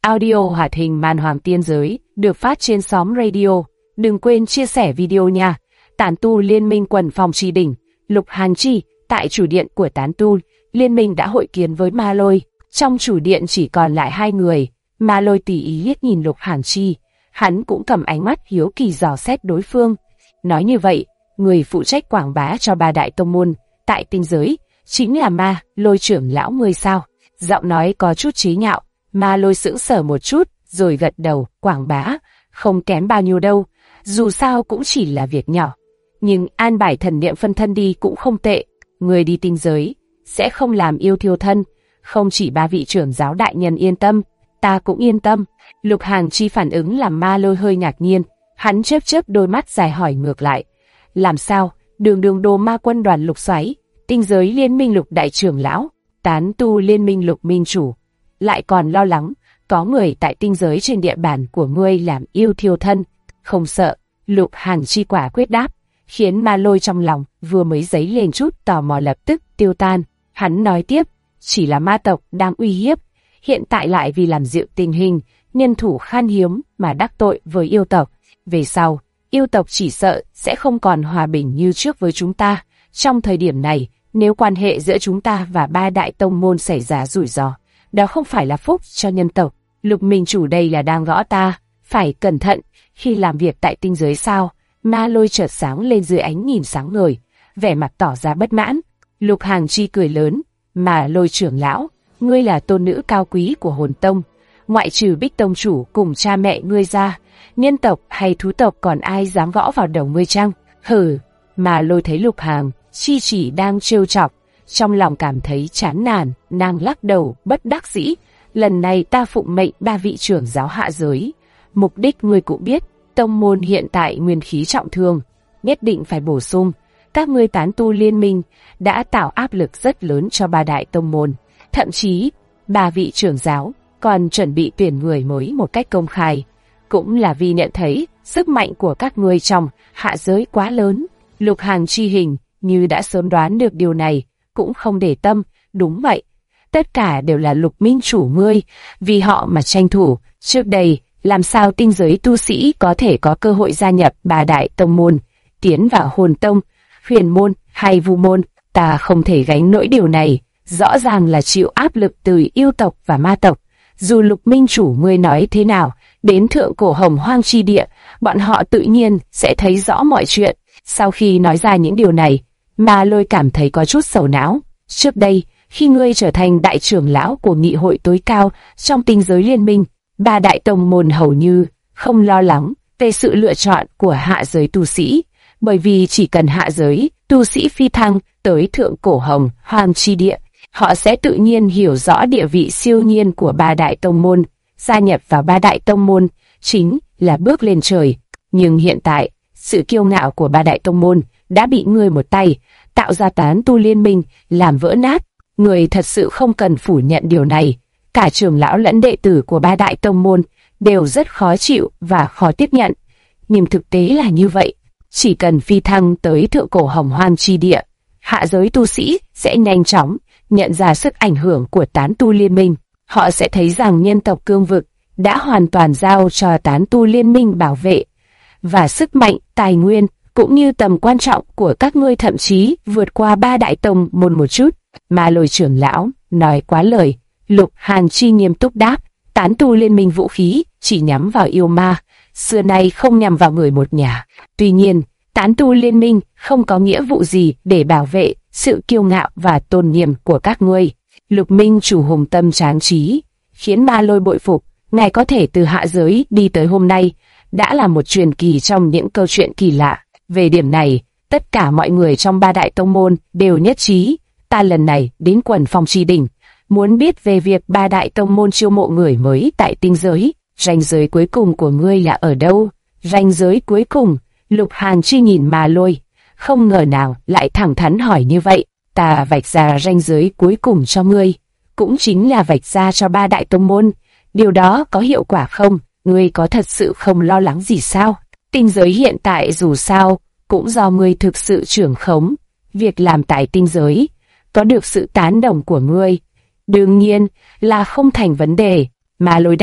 Audio hoạt hình Man Hoàng Tiên Giới được phát trên Xóm Radio. Đừng quên chia sẻ video nha. Tán tu Liên minh quần phòng trì đỉnh, Lục Hàn Chi, tại chủ điện của Tán tu Liên minh đã hội kiến với Ma Lôi. Trong chủ điện chỉ còn lại hai người. Ma Lôi tỉ ý liếc nhìn Lục Hàn Chi, hắn cũng cầm ánh mắt hiếu kỳ dò xét đối phương. Nói như vậy, người phụ trách quảng bá cho ba đại tông môn tại tinh giới chính là Ma Lôi trưởng lão ngươi sao? Giọng nói có chút chế nhạo. Ma Lôi sững sờ một chút, rồi gật đầu. Quảng bá không kém bao nhiêu đâu, dù sao cũng chỉ là việc nhỏ. Nhưng an bài thần niệm phân thân đi cũng không tệ. Người đi tinh giới sẽ không làm yêu thiêu thân. Không chỉ ba vị trưởng giáo đại nhân yên tâm, ta cũng yên tâm. Lục Hàn Chi phản ứng làm Ma Lôi hơi ngạc nhiên. Hắn chớp chớp đôi mắt dài hỏi ngược lại. Làm sao? Đường đồ ma quân đoàn Lục Xoáy, tinh giới liên minh Lục đại trưởng lão, tán tu liên minh Lục minh chủ, lại còn lo lắng có người tại tinh giới trên địa bàn của ngươi làm yêu thiêu thân. Không sợ. Lục Hàn Chi quả quyết đáp, khiến Ma Lôi trong lòng vừa mới dấy lên chút tò mò lập tức tiêu tan. Hắn nói tiếp, chỉ là ma tộc đang uy hiếp, hiện tại lại vì làm dịu tình hình, nhân thủ khan hiếm mà đắc tội với yêu tộc. Về sau, yêu tộc chỉ sợ sẽ không còn hòa bình như trước với chúng ta. Trong thời điểm này, nếu quan hệ giữa chúng ta và ba đại tông môn xảy ra rủi ro, đó không phải là phúc cho nhân tộc. Lục minh chủ đây là đang gõ ta, phải cẩn thận khi làm việc tại tinh giới sao? Ma Lôi chợt sáng lên dưới ánh nhìn sáng ngời, vẻ mặt tỏ ra bất mãn. Lục Hàn Chi cười lớn, Ma Lôi trưởng lão, ngươi là tôn nữ cao quý của hồn tông, ngoại trừ Bích tông chủ cùng cha mẹ ngươi ra, nhân tộc hay thú tộc còn ai dám gõ vào đầu ngươi chăng? Hừ. Ma Lôi thấy Lục Hàn Chi chỉ đang trêu chọc, trong lòng cảm thấy chán nản, nàng lắc đầu bất đắc dĩ. Lần này ta phụng mệnh ba vị trưởng giáo hạ giới, mục đích ngươi cũng biết, tông môn hiện tại nguyên khí trọng thương, nhất định phải bổ sung. Các ngươi tán tu liên minh đã tạo áp lực rất lớn cho ba đại tông môn, thậm chí ba vị trưởng giáo còn chuẩn bị tuyển người mới một cách công khai, cũng là vì nhận thấy sức mạnh của các ngươi trong hạ giới quá lớn. Lục Hàn Chi hình như đã sớm đoán được điều này, cũng không để tâm. Đúng vậy, tất cả đều là Lục minh chủ ngươi vì họ mà tranh thủ. Trước đây, làm sao tinh giới tu sĩ có thể có cơ hội gia nhập ba đại tông môn, tiến vào hồn tông, huyền môn hay vu môn? Ta không thể gánh nỗi điều này, rõ ràng là chịu áp lực từ yêu tộc và ma tộc. Dù Lục minh chủ ngươi nói thế nào, đến thượng cổ hồng hoang chi địa, bọn họ tự nhiên sẽ thấy rõ mọi chuyện. Sau khi nói ra những điều này, Ma Lôi cảm thấy có chút sầu não. Trước đây, khi ngươi trở thành đại trưởng lão của nghị hội tối cao trong tinh giới liên minh, ba đại tông môn hầu như không lo lắng về sự lựa chọn của hạ giới tu sĩ, bởi vì chỉ cần hạ giới tu sĩ phi thăng tới thượng cổ hồng hoang chi địa, họ sẽ tự nhiên hiểu rõ địa vị siêu nhiên của ba đại tông môn. Gia nhập vào ba đại tông môn chính là bước lên trời. Nhưng hiện tại, sự kiêu ngạo của ba đại tông môn đã bị ngươi một tay tạo ra tán tu liên minh làm vỡ nát. Người thật sự không cần phủ nhận điều này. Cả trưởng lão lẫn đệ tử của ba đại tông môn đều rất khó chịu và khó tiếp nhận. Nhưng thực tế là như vậy. Chỉ cần phi thăng tới thượng cổ hồng hoang chi địa, hạ giới tu sĩ sẽ nhanh chóng nhận ra sức ảnh hưởng của tán tu liên minh. Họ sẽ thấy rằng nhân tộc cương vực đã hoàn toàn giao cho tán tu liên minh bảo vệ, và sức mạnh, tài nguyên cũng như tầm quan trọng của các ngươi thậm chí vượt qua ba đại tông môn một chút. Ma Lôi trưởng lão nói quá lời. Lục Hàn Chi nghiêm túc đáp, tán tu liên minh vũ khí chỉ nhắm vào yêu ma, xưa nay không nhằm vào người một nhà. Tuy nhiên, tán tu liên minh không có nghĩa vụ gì để bảo vệ sự kiêu ngạo và tôn nghiêm của các ngươi. Lục minh chủ hùng tâm tráng trí, khiến Ma Lôi bội phục. Ngài có thể từ hạ giới đi tới hôm nay đã là một truyền kỳ trong những câu chuyện kỳ lạ. Về điểm này, tất cả mọi người trong ba đại tông môn đều nhất trí. Ta lần này đến quần phong tri đỉnh, muốn biết về việc ba đại tông môn chiêu mộ người mới tại tinh giới. Ranh giới cuối cùng của ngươi là ở đâu? Ranh giới cuối cùng? Lục Hàn Chi nhìn Ma Lôi, không ngờ nào lại thẳng thắn hỏi như vậy. Ta vạch ra ranh giới cuối cùng cho ngươi, cũng chính là vạch ra cho ba đại tông môn. Điều đó có hiệu quả không? Ngươi có thật sự không lo lắng gì sao? Tinh giới hiện tại dù sao cũng do ngươi thực sự trưởng khống. Việc làm tại tinh giới có được sự tán đồng của ngươi, đương nhiên là không thành vấn đề. Ma Lôi đáp,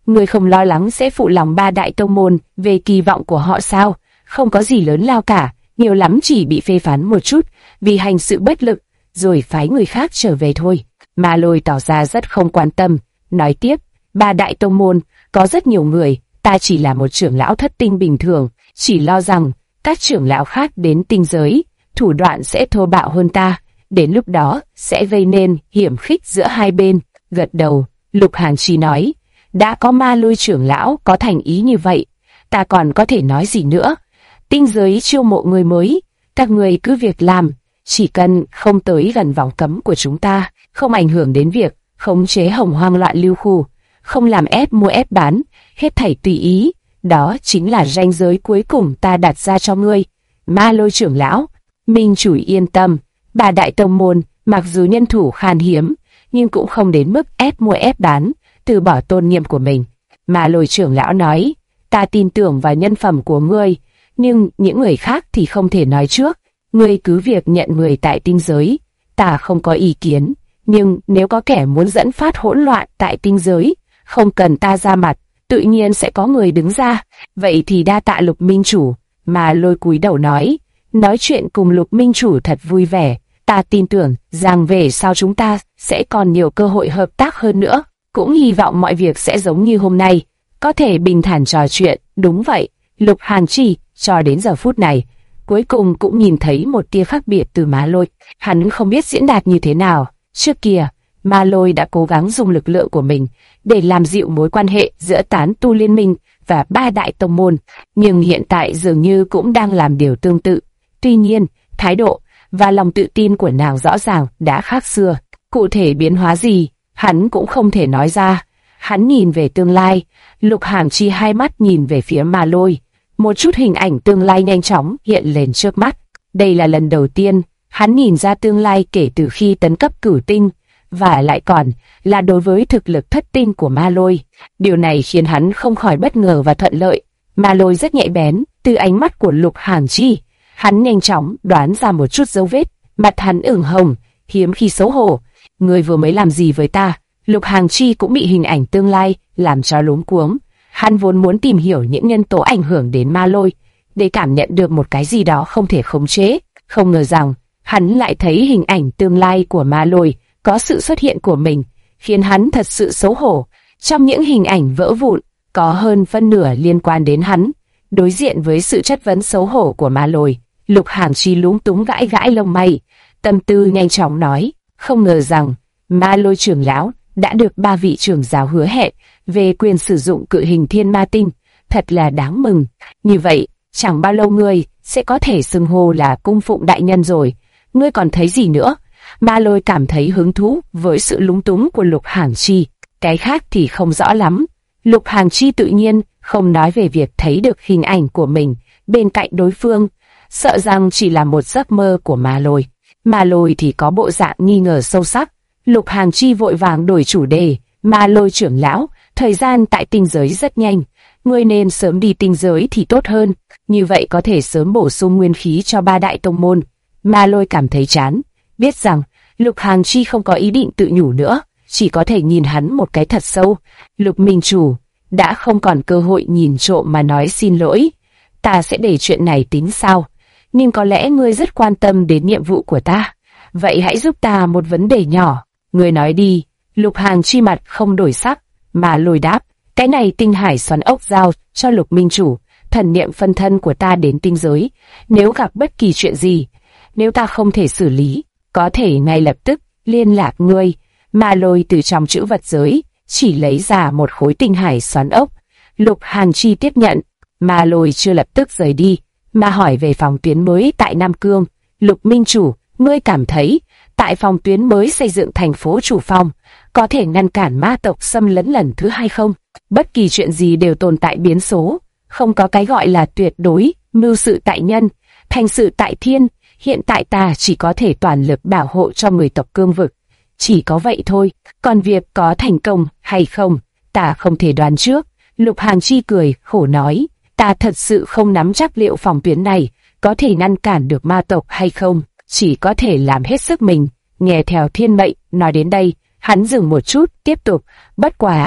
Ngươi không lo lắng sẽ phụ lòng ba đại tông môn về kỳ vọng của họ sao? Không có gì lớn lao cả, nhiều lắm chỉ bị phê phán một chút vì hành sự bất lực, rồi phái người khác trở về thôi. Ma Lôi tỏ ra rất không quan tâm, nói tiếp, ba đại tông môn, có rất nhiều người, ta chỉ là một trưởng lão thất tinh bình thường, chỉ lo rằng các trưởng lão khác đến tinh giới, thủ đoạn sẽ thô bạo hơn ta, đến lúc đó sẽ gây nên hiểm khích giữa hai bên. Gật đầu, Lục Hàn Chi nói, đã có Ma Lôi trưởng lão có thành ý như vậy, ta còn có thể nói gì nữa? Tinh giới chiêu mộ người mới, các người cứ việc làm, chỉ cần không tới gần vòng cấm của chúng ta, không ảnh hưởng đến việc khống chế hồng hoang loạn lưu khu, không làm ép mua ép bán, hết thảy tùy ý, đó chính là ranh giới cuối cùng ta đặt ra cho ngươi. Ma Lôi trưởng lão, minh chủ yên tâm, ba đại tông môn mặc dù nhân thủ khan hiếm, nhưng cũng không đến mức ép mua ép bán, từ bỏ tôn nghiêm của mình. Ma Lôi trưởng lão nói, ta tin tưởng vào nhân phẩm của ngươi, nhưng những người khác thì không thể nói trước. Ngươi cứ việc nhận người tại tinh giới, ta không có ý kiến, nhưng nếu có kẻ muốn dẫn phát hỗn loạn tại tinh giới, không cần ta ra mặt, tự nhiên sẽ có người đứng ra. Vậy thì đa tạ Lục minh chủ. Ma Lôi cúi đầu nói chuyện cùng Lục minh chủ thật vui vẻ, ta tin tưởng rằng về sau chúng ta sẽ còn nhiều cơ hội hợp tác hơn nữa, cũng hy vọng mọi việc sẽ giống như hôm nay, có thể bình thản trò chuyện. Đúng vậy, Lục Hàn Chi cho đến giờ phút này cuối cùng cũng nhìn thấy một tia khác biệt từ Ma Lôi. Hắn không biết diễn đạt như thế nào. Trước kia, Ma Lôi đã cố gắng dùng lực lượng của mình để làm dịu mối quan hệ giữa tán tu liên minh và ba đại tông môn, nhưng hiện tại dường như cũng đang làm điều tương tự. Tuy nhiên, thái độ và lòng tự tin của nàng rõ ràng đã khác xưa. Cụ thể biến hóa gì, hắn cũng không thể nói ra. Hắn nhìn về tương lai, Lục Hàn Chi hai mắt nhìn về phía Ma Lôi. Một chút hình ảnh tương lai nhanh chóng hiện lên trước mắt. Đây là lần đầu tiên hắn nhìn ra tương lai kể từ khi tấn cấp cửu tinh, và lại còn là đối với thực lực thất tinh của Ma Lôi. Điều này khiến hắn không khỏi bất ngờ và thuận lợi. Ma Lôi rất nhạy bén, từ ánh mắt của Lục Hàn Chi, hắn nhanh chóng đoán ra một chút dấu vết. Mặt hắn ửng hồng, hiếm khi xấu hổ. Ngươi vừa mới làm gì với ta? Lục Hàn Chi cũng bị hình ảnh tương lai làm cho luống cuống. Hắn vốn muốn tìm hiểu những nhân tố ảnh hưởng đến Ma Lôi, để cảm nhận được một cái gì đó không thể khống chế. Không ngờ rằng, hắn lại thấy hình ảnh tương lai của Ma Lôi có sự xuất hiện của mình, khiến hắn thật sự xấu hổ. Trong những hình ảnh vỡ vụn, có hơn phân nửa liên quan đến hắn. Đối diện với sự chất vấn xấu hổ của Ma Lôi, Lục Hàn Chi lúng túng gãi gãi lông mày, tâm tư nhanh chóng nói, không ngờ rằng Ma Lôi trưởng lão đã được ba vị trưởng giáo hứa hẹn về quyền sử dụng cự hình thiên ma tinh, thật là đáng mừng. Như vậy, chẳng bao lâu ngươi sẽ có thể xưng hô là cung phụng đại nhân rồi. Ngươi còn thấy gì nữa? Ma Lôi cảm thấy hứng thú với sự lúng túng của Lục Hàn Chi. Cái khác thì không rõ lắm. Lục Hàn Chi tự nhiên không nói về việc thấy được hình ảnh của mình bên cạnh đối phương, sợ rằng chỉ là một giấc mơ của Ma Lôi. Ma Lôi thì có bộ dạng nghi ngờ sâu sắc. Lục Hàn Chi vội vàng đổi chủ đề. Ma Lôi trưởng lão, thời gian tại tinh giới rất nhanh, ngươi nên sớm đi tinh giới thì tốt hơn, như vậy có thể sớm bổ sung nguyên khí cho ba đại tông môn. Ma Lôi cảm thấy chán, biết rằng Lục Hàn Chi không có ý định tự nhủ nữa, chỉ có thể nhìn hắn một cái thật sâu. Lục minh chủ, đã không còn cơ hội nhìn trộm mà nói xin lỗi, ta sẽ để chuyện này tính sau, nhưng có lẽ ngươi rất quan tâm đến nhiệm vụ của ta, vậy hãy giúp ta một vấn đề nhỏ. Ngươi nói đi. Lục Hàn Chi mặt không đổi sắc, mà Lôi đáp, cái này tinh hải xoắn ốc giao cho Lục minh chủ, thần niệm phân thân của ta đến tinh giới, nếu gặp bất kỳ chuyện gì, nếu ta không thể xử lý, có thể ngay lập tức liên lạc ngươi. Ma Lôi từ trong trữ vật giới chỉ lấy ra một khối tinh hải xoắn ốc. Lục Hàn Chi tiếp nhận. Ma Lôi chưa lập tức rời đi, mà hỏi về phòng tuyến mới tại Nam Cương. Lục minh chủ, ngươi cảm thấy tại phòng tuyến mới xây dựng thành phố Chủ Phong có thể ngăn cản ma tộc xâm lấn lần thứ hai không? Bất kỳ chuyện gì đều tồn tại biến số, không có cái gọi là tuyệt đối. Mưu sự tại nhân, thành sự tại thiên. Hiện tại ta chỉ có thể toàn lực bảo hộ cho người tộc Cương vực, chỉ có vậy thôi, còn việc có thành công hay không, ta không thể đoán trước. Lục Hàn Chi cười khổ nói, ta thật sự không nắm chắc liệu phòng tuyến này có thể ngăn cản được ma tộc hay không, chỉ có thể làm hết sức mình, nghe theo thiên mệnh. Nói đến đây, hắn dừng một chút, tiếp tục, bất quá,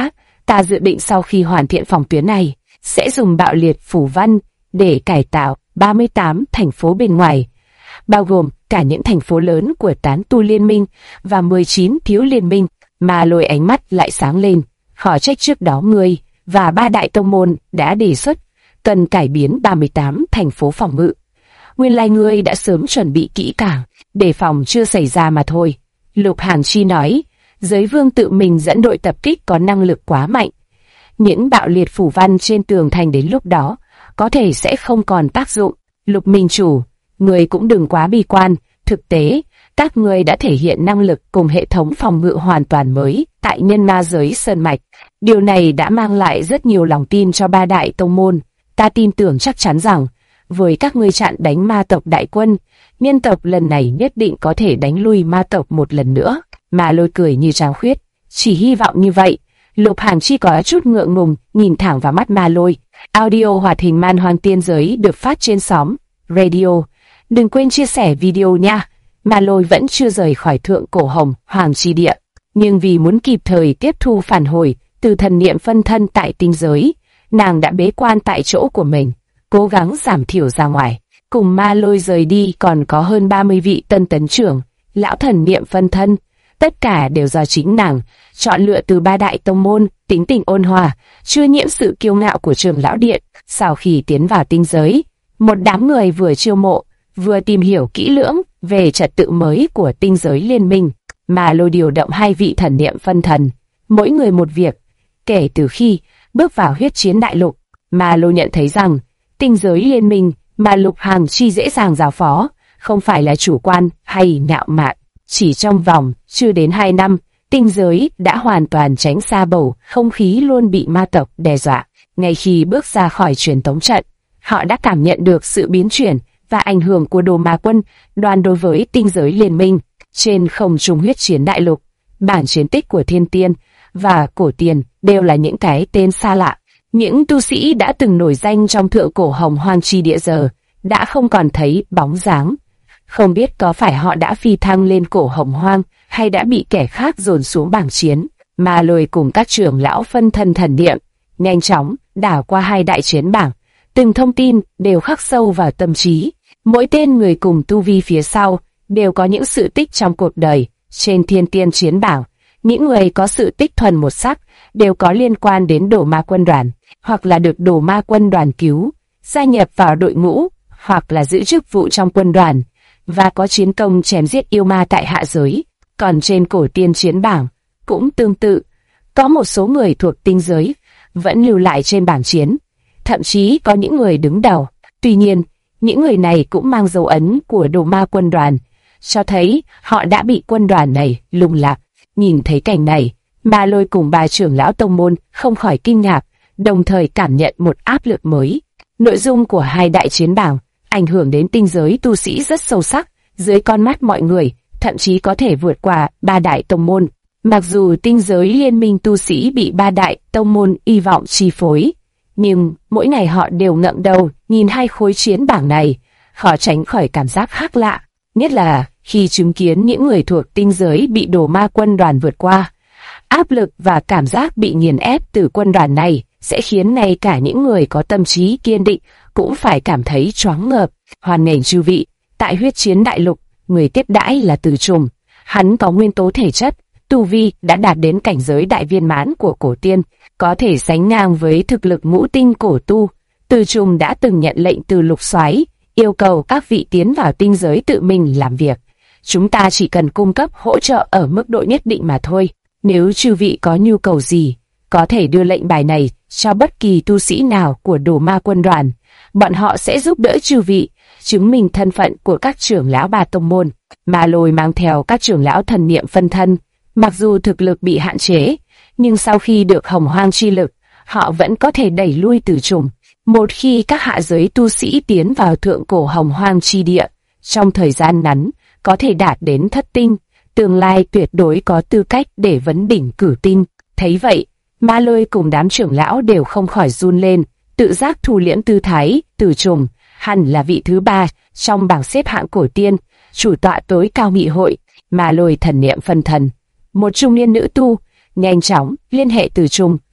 Ta dự định sau khi hoàn thiện phòng tuyến này, sẽ dùng bạo liệt phủ văn để cải tạo 38 thành phố bên ngoài, bao gồm cả những thành phố lớn của tán tu liên minh và 19 thiếu liên minh. Mà Lôi ánh mắt lại sáng lên, khó trách trước đó ngươi và ba đại tông môn đã đề xuất cần cải biến 38 thành phố phòng ngự. Nguyên lai ngươi đã sớm chuẩn bị kỹ càng, đề phòng chưa xảy ra mà thôi. Lục Hàn Chi nói, Giới Vương tự mình dẫn đội tập kích có năng lực quá mạnh. Những bạo liệt phủ văn trên tường thành đến lúc đó có thể sẽ không còn tác dụng. Lục Minh Chủ, người cũng đừng quá bi quan, thực tế, các người đã thể hiện năng lực cùng hệ thống phòng ngự hoàn toàn mới tại nhân ma giới Sơn Mạch. Điều này đã mang lại rất nhiều lòng tin cho ba đại tông môn. Ta tin tưởng chắc chắn rằng, với các ngươi chặn đánh ma tộc đại quân, nhân tộc lần này nhất định có thể đánh lui ma tộc một lần nữa. Mà Lôi cười như trăng khuyết, chỉ hy vọng như vậy. Lục Hàn Chi có chút ngượng ngùng, nhìn thẳng vào mắt Ma Lôi. Audio hoạt hình Man Hoang Tiên Giới được phát trên xóm Radio. Đừng quên chia sẻ video nha. Ma Lôi vẫn chưa rời khỏi Thượng Cổ Hồng Hoàng Chi Địa, nhưng vì muốn kịp thời tiếp thu phản hồi từ thần niệm phân thân tại tinh giới, nàng đã bế quan tại chỗ của mình, cố gắng giảm thiểu ra ngoài. Cùng Ma Lôi rời đi còn có hơn 30 vị tân tấn trưởng, lão thần niệm phân thân, tất cả đều do chính nàng chọn lựa từ ba đại tông môn, tính tình ôn hòa, chưa nhiễm sự kiêu ngạo của trưởng lão điện. Sau khi tiến vào tinh giới, một đám người vừa chiêu mộ, vừa tìm hiểu kỹ lưỡng về trật tự mới của tinh giới liên minh. Mà Lôi điều động 2 vị thần niệm phân thần, mỗi người một việc. Kể từ khi bước vào huyết chiến đại lục, Mà Lôi nhận thấy rằng tinh giới liên minh mà Lục Hàn Chi dễ dàng giao phó, không phải là chủ quan hay ngạo mạn. Chỉ trong vòng chưa đến 2 năm, tinh giới đã hoàn toàn tránh xa bầu không khí luôn bị ma tộc đe dọa. Ngay khi bước ra khỏi truyền tống trận, họ đã cảm nhận được sự biến chuyển và ảnh hưởng của đồ ma quân đoàn đối với tinh giới liên minh. Trên không trung huyết chiến đại lục, bản chiến tích của Thiên Tiên và Cổ Tiền đều là những cái tên xa lạ. Những tu sĩ đã từng nổi danh trong Thượng Cổ Hồng Hoang Chi Địa giờ đã không còn thấy bóng dáng. Không biết có phải họ đã phi thăng lên cổ Hồng Hoang hay đã bị kẻ khác dồn xuống bảng chiến. Mà Lôi cùng các trưởng lão phân thân thần niệm nhanh chóng đảo qua 2 đại chiến bảng, từng thông tin đều khắc sâu vào tâm trí. Mỗi tên người cùng tu vi phía sau đều có những sự tích trong cuộc đời. Trên Thiên Tiên chiến bảng, những người có sự tích thuần một sắc đều có liên quan đến Đồ Ma Quân đoàn, hoặc là được Đồ Ma Quân đoàn cứu, gia nhập vào đội ngũ, hoặc là giữ chức vụ trong quân đoàn và có chiến công chém giết yêu ma tại hạ giới. Còn trên Cổ Tiên chiến bảng cũng tương tự, có một số người thuộc tinh giới vẫn lưu lại trên bảng chiến, thậm chí có những người đứng đầu. Tuy nhiên, những người này cũng mang dấu ấn của Đồ Ma Quân đoàn, cho thấy họ đã bị quân đoàn này lung lạc. Nhìn thấy cảnh này, Ma Lôi cùng 3 trưởng lão tông môn không khỏi kinh ngạc, đồng thời cảm nhận một áp lực mới. Nội dung của 2 đại chiến bảng ảnh hưởng đến tinh giới tu sĩ rất sâu sắc, dưới con mắt mọi người, thậm chí có thể vượt qua 3 đại tông môn. Mặc dù tinh giới liên minh tu sĩ bị 3 đại tông môn hy vọng chi phối, nhưng mỗi ngày họ đều ngẩng đầu nhìn 2 khối chiến bảng này, khó tránh khỏi cảm giác khác lạ, nhất là khi chứng kiến những người thuộc tinh giới bị Đồ Ma Quân đoàn vượt qua. Áp lực và cảm giác bị nghiền ép từ quân đoàn này sẽ khiến ngay cả những người có tâm trí kiên định cũng phải cảm thấy choáng ngợp. Hoan nghênh chư vị, tại huyết chiến đại lục, người tiếp đãi là Từ Trùng. Hắn có nguyên tố thể chất, tu vi đã đạt đến cảnh giới đại viên mãn của cổ tiên, có thể sánh ngang với thực lực ngũ tinh cổ tu. Từ Trùng đã từng nhận lệnh từ Lục Soái, yêu cầu các vị tiến vào tinh giới tự mình làm việc. Chúng ta chỉ cần cung cấp hỗ trợ ở mức độ nhất định mà thôi. Nếu chư vị có nhu cầu gì, có thể đưa lệnh bài này cho bất kỳ tu sĩ nào của Đồ Ma Quân đoàn. Bọn họ sẽ giúp đỡ chư vị, chứng minh thân phận của các trưởng lão 3 tông môn. Ma Lôi mang theo các trưởng lão thần niệm phân thân. Mặc dù thực lực bị hạn chế, nhưng sau khi được Hồng Hoang chi lực, họ vẫn có thể đẩy lui Từ Trùng. Một khi các hạ giới tu sĩ tiến vào Thượng Cổ Hồng Hoang chi địa, trong thời gian ngắn, có thể đạt đến thất tinh, tương lai tuyệt đối có tư cách để vấn đỉnh cử tinh. Thấy vậy, Ma Lôi cùng đám trưởng lão đều không khỏi run lên, tự giác thu liễm tư thái. Từ Trùng hẳn là vị thứ 3 trong bảng xếp hạng cổ tiên, chủ tọa tối cao nghị hội. Ma Lôi thần niệm phân thần, một trung niên nữ tu, nhanh chóng liên hệ Từ Trùng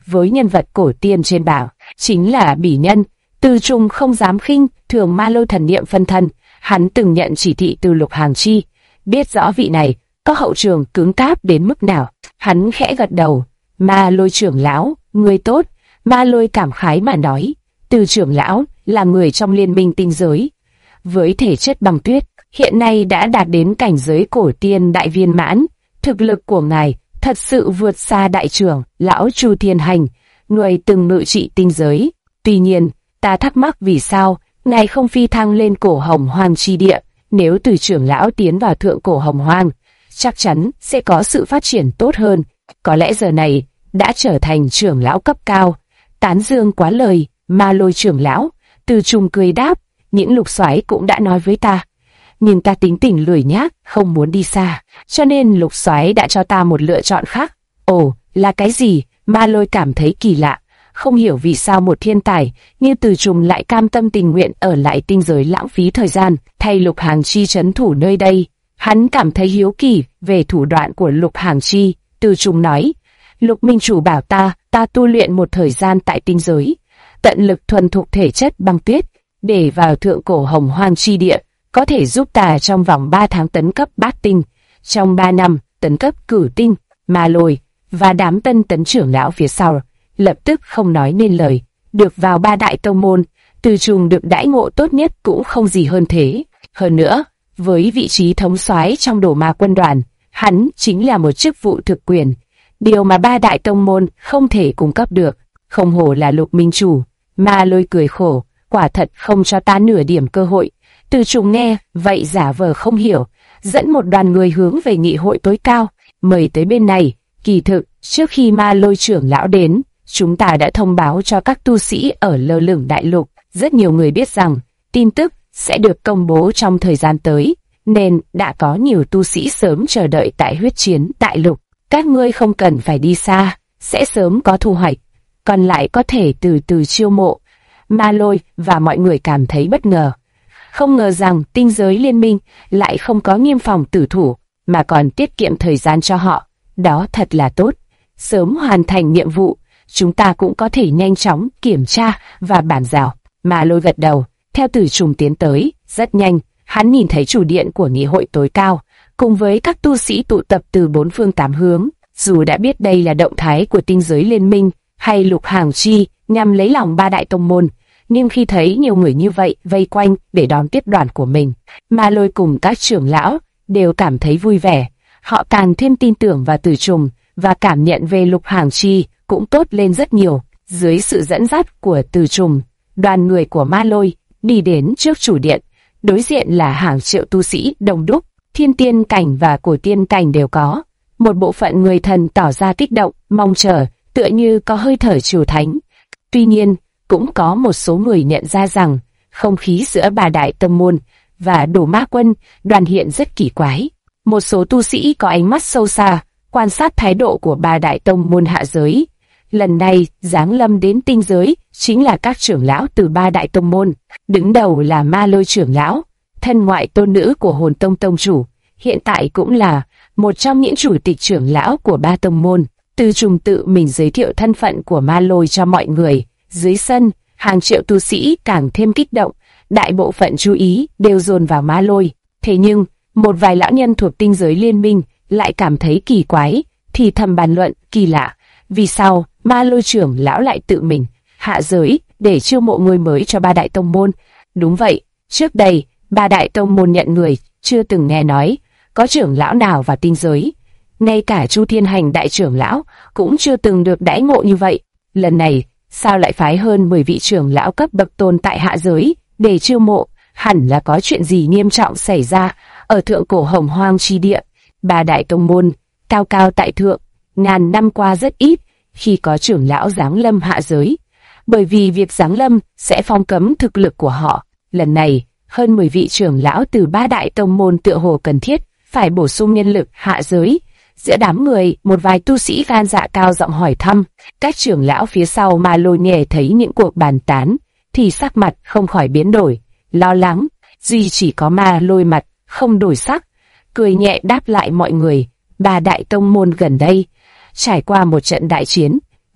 với nhân vật cổ tiên trên bảng, chính là Bỉ Nhân. Từ Trùng không dám khinh thường Ma Lôi thần niệm phân thân, hắn từng nhận chỉ thị từ Lục Hàng Chi, biết rõ vị này có hậu trường cứng cáp đến mức nào. Hắn khẽ gật đầu. Ma Lôi trưởng lão, người tốt. Ma Lôi cảm khái mà nói. Từ trưởng lão là người trong liên minh tinh giới, với thể chất băng tuyết, hiện nay đã đạt đến cảnh giới cổ tiên đại viên mãn. Thực lực của ngài thật sự vượt xa đại trưởng lão Chu Thiên Hành, người từng ngự trị tinh giới. Tuy nhiên, ta thắc mắc vì sao ngài không phi thăng lên cổ Hồng Hoang chi địa. Nếu từ trưởng lão tiến vào thượng cổ Hồng Hoang, chắc chắn sẽ có sự phát triển tốt hơn. Có lẽ giờ này đã trở thành trưởng lão cấp cao. Tán dương quá lời, Ma Lôi trưởng lão. Từ Trùng cười đáp, những lục soái cũng đã nói với ta, nhưng ta tính tình lười nhác, không muốn đi xa, cho nên lục soái đã cho ta một lựa chọn khác. Ồ, là cái gì? Ma Lôi cảm thấy kỳ lạ, không hiểu vì sao một thiên tài như Từ Trùng lại cam tâm tình nguyện ở lại tinh giới lãng phí thời gian, thay Lục Hàng Chi trấn thủ nơi đây. Hắn cảm thấy hiếu kỳ về thủ đoạn của Lục Hàng Chi. Từ Trùng nói, Lục Minh Chủ bảo ta tu luyện một thời gian tại tinh giới, tận lực thuần thục thể chất băng tuyết, để vào thượng cổ Hồng Hoang chi địa, có thể giúp ta trong vòng 3 tháng tấn cấp bát tinh, trong 3 năm tấn cấp cửu tinh. Ma Lôi và đám tân tấn trưởng lão phía sau lập tức không nói nên lời. Được vào 3 đại tông môn, Từ Trùng được đãi ngộ tốt nhất cũng không gì hơn thế. Hơn nữa, với vị trí thống soái trong Đồ Ma quân đoàn, hắn chính là một chức vụ thực quyền, điều mà 3 đại tông môn không thể cung cấp được. Không hổ là Lục Minh Chủ. Ma Lôi cười khổ, quả thật không cho ta nửa điểm cơ hội. Từ Trùng nghe vậy giả vờ không hiểu, dẫn một đoàn người hướng về nghị hội tối cao, mời tới bên này. Kỳ thực, trước khi Ma Lôi trưởng lão đến, chúng ta đã thông báo cho các tu sĩ ở lơ lửng đại lục. Rất nhiều người biết rằng tin tức sẽ được công bố trong thời gian tới, nên đã có nhiều tu sĩ sớm chờ đợi tại huyết chiến đại lục. Các ngươi không cần phải đi xa, sẽ sớm có thu hoạch, còn lại có thể từ từ chiêu mộ. Ma Lôi và mọi người cảm thấy bất ngờ. Không ngờ rằng tinh giới liên minh lại không có nghiêm phòng tử thủ, mà còn tiết kiệm thời gian cho họ. Đó thật là tốt. Sớm hoàn thành nhiệm vụ, chúng ta cũng có thể nhanh chóng kiểm tra và bàn giao. Ma Lôi gật đầu, theo Từ Trùng tiến tới. Rất nhanh, hắn nhìn thấy chủ điện của nghị hội tối cao, cùng với các tu sĩ tụ tập từ 4 phương 8 hướng. Dù đã biết đây là động thái của tinh giới liên minh hay Lục Hàng Chi nhằm lấy lòng 3 đại tông môn, nhưng khi thấy nhiều người như vậy vây quanh để đón tiếp đoàn của mình, Ma Lôi cùng các trưởng lão đều cảm thấy vui vẻ. Họ càng thêm tin tưởng vào Từ Trùng, và cảm nhận về Lục Hàng Chi cũng tốt lên rất nhiều. Dưới sự dẫn dắt của Từ Trùng, đoàn người của Ma Lôi đi đến trước chủ điện. Đối diện là hàng triệu tu sĩ đông đúc, thiên tiên cảnh và cổ tiên cảnh đều có. Một bộ phận người thần tỏ ra kích động, mong chờ, tựa như có hơi thở triều thánh. Tuy nhiên, cũng có một số người nhận ra rằng không khí giữa 3 đại tông môn và Đồ Ma quân đoàn hiện rất kỳ quái. Một số tu sĩ có ánh mắt sâu xa, quan sát thái độ của 3 đại tông môn hạ giới. Lần này, giáng lâm đến tinh giới chính là các trưởng lão từ 3 đại tông môn. Đứng đầu là Ma Lôi trưởng lão, thân ngoại tôn nữ của Hồn Tông tông chủ, hiện tại cũng là một trong những chủ tịch trưởng lão của 3 tông môn. Từ Trùng tự mình giới thiệu thân phận của Ma Lôi cho mọi người. Dưới sân, hàng triệu tu sĩ càng thêm kích động, đại bộ phận chú ý đều dồn vào Ma Lôi. Thế nhưng, một vài lão nhân thuộc tinh giới liên minh lại cảm thấy kỳ quái, thì thầm bàn luận kỳ lạ. Vì sao Ma Lôi trưởng lão lại tự mình hạ giới để chiêu mộ người mới cho 3 đại tông môn? Đúng vậy, trước đây 3 đại tông môn nhận người chưa từng nghe nói có trưởng lão nào vào tinh giới. Ngay cả Chu Thiên Hành đại trưởng lão cũng chưa từng được đãi ngộ như vậy. Lần này, sao lại phái hơn 10 vị trưởng lão cấp bậc tồn tại hạ giới để chiêu mộ? Hẳn là có chuyện gì nghiêm trọng xảy ra ở thượng cổ Hồng Hoang chi địa. 3 đại tông môn, cao cao tại thượng, ngàn năm qua rất ít khi có trưởng lão giáng lâm hạ giới, bởi vì việc giáng lâm sẽ phong cấm thực lực của họ. Lần này, hơn 10 vị trưởng lão từ 3 đại tông môn tựa hồ cần thiết phải bổ sung nhân lực hạ giới. Giữa đám người, một vài tu sĩ gan dạ cao giọng hỏi thăm. Các trưởng lão phía sau Ma Lôi nghe thấy những cuộc bàn tán thì sắc mặt không khỏi biến đổi, lo lắng. Duy chỉ có Ma Lôi mặt không đổi sắc, cười nhẹ đáp lại mọi người. 3 đại tông môn gần đây trải qua một trận đại chiến,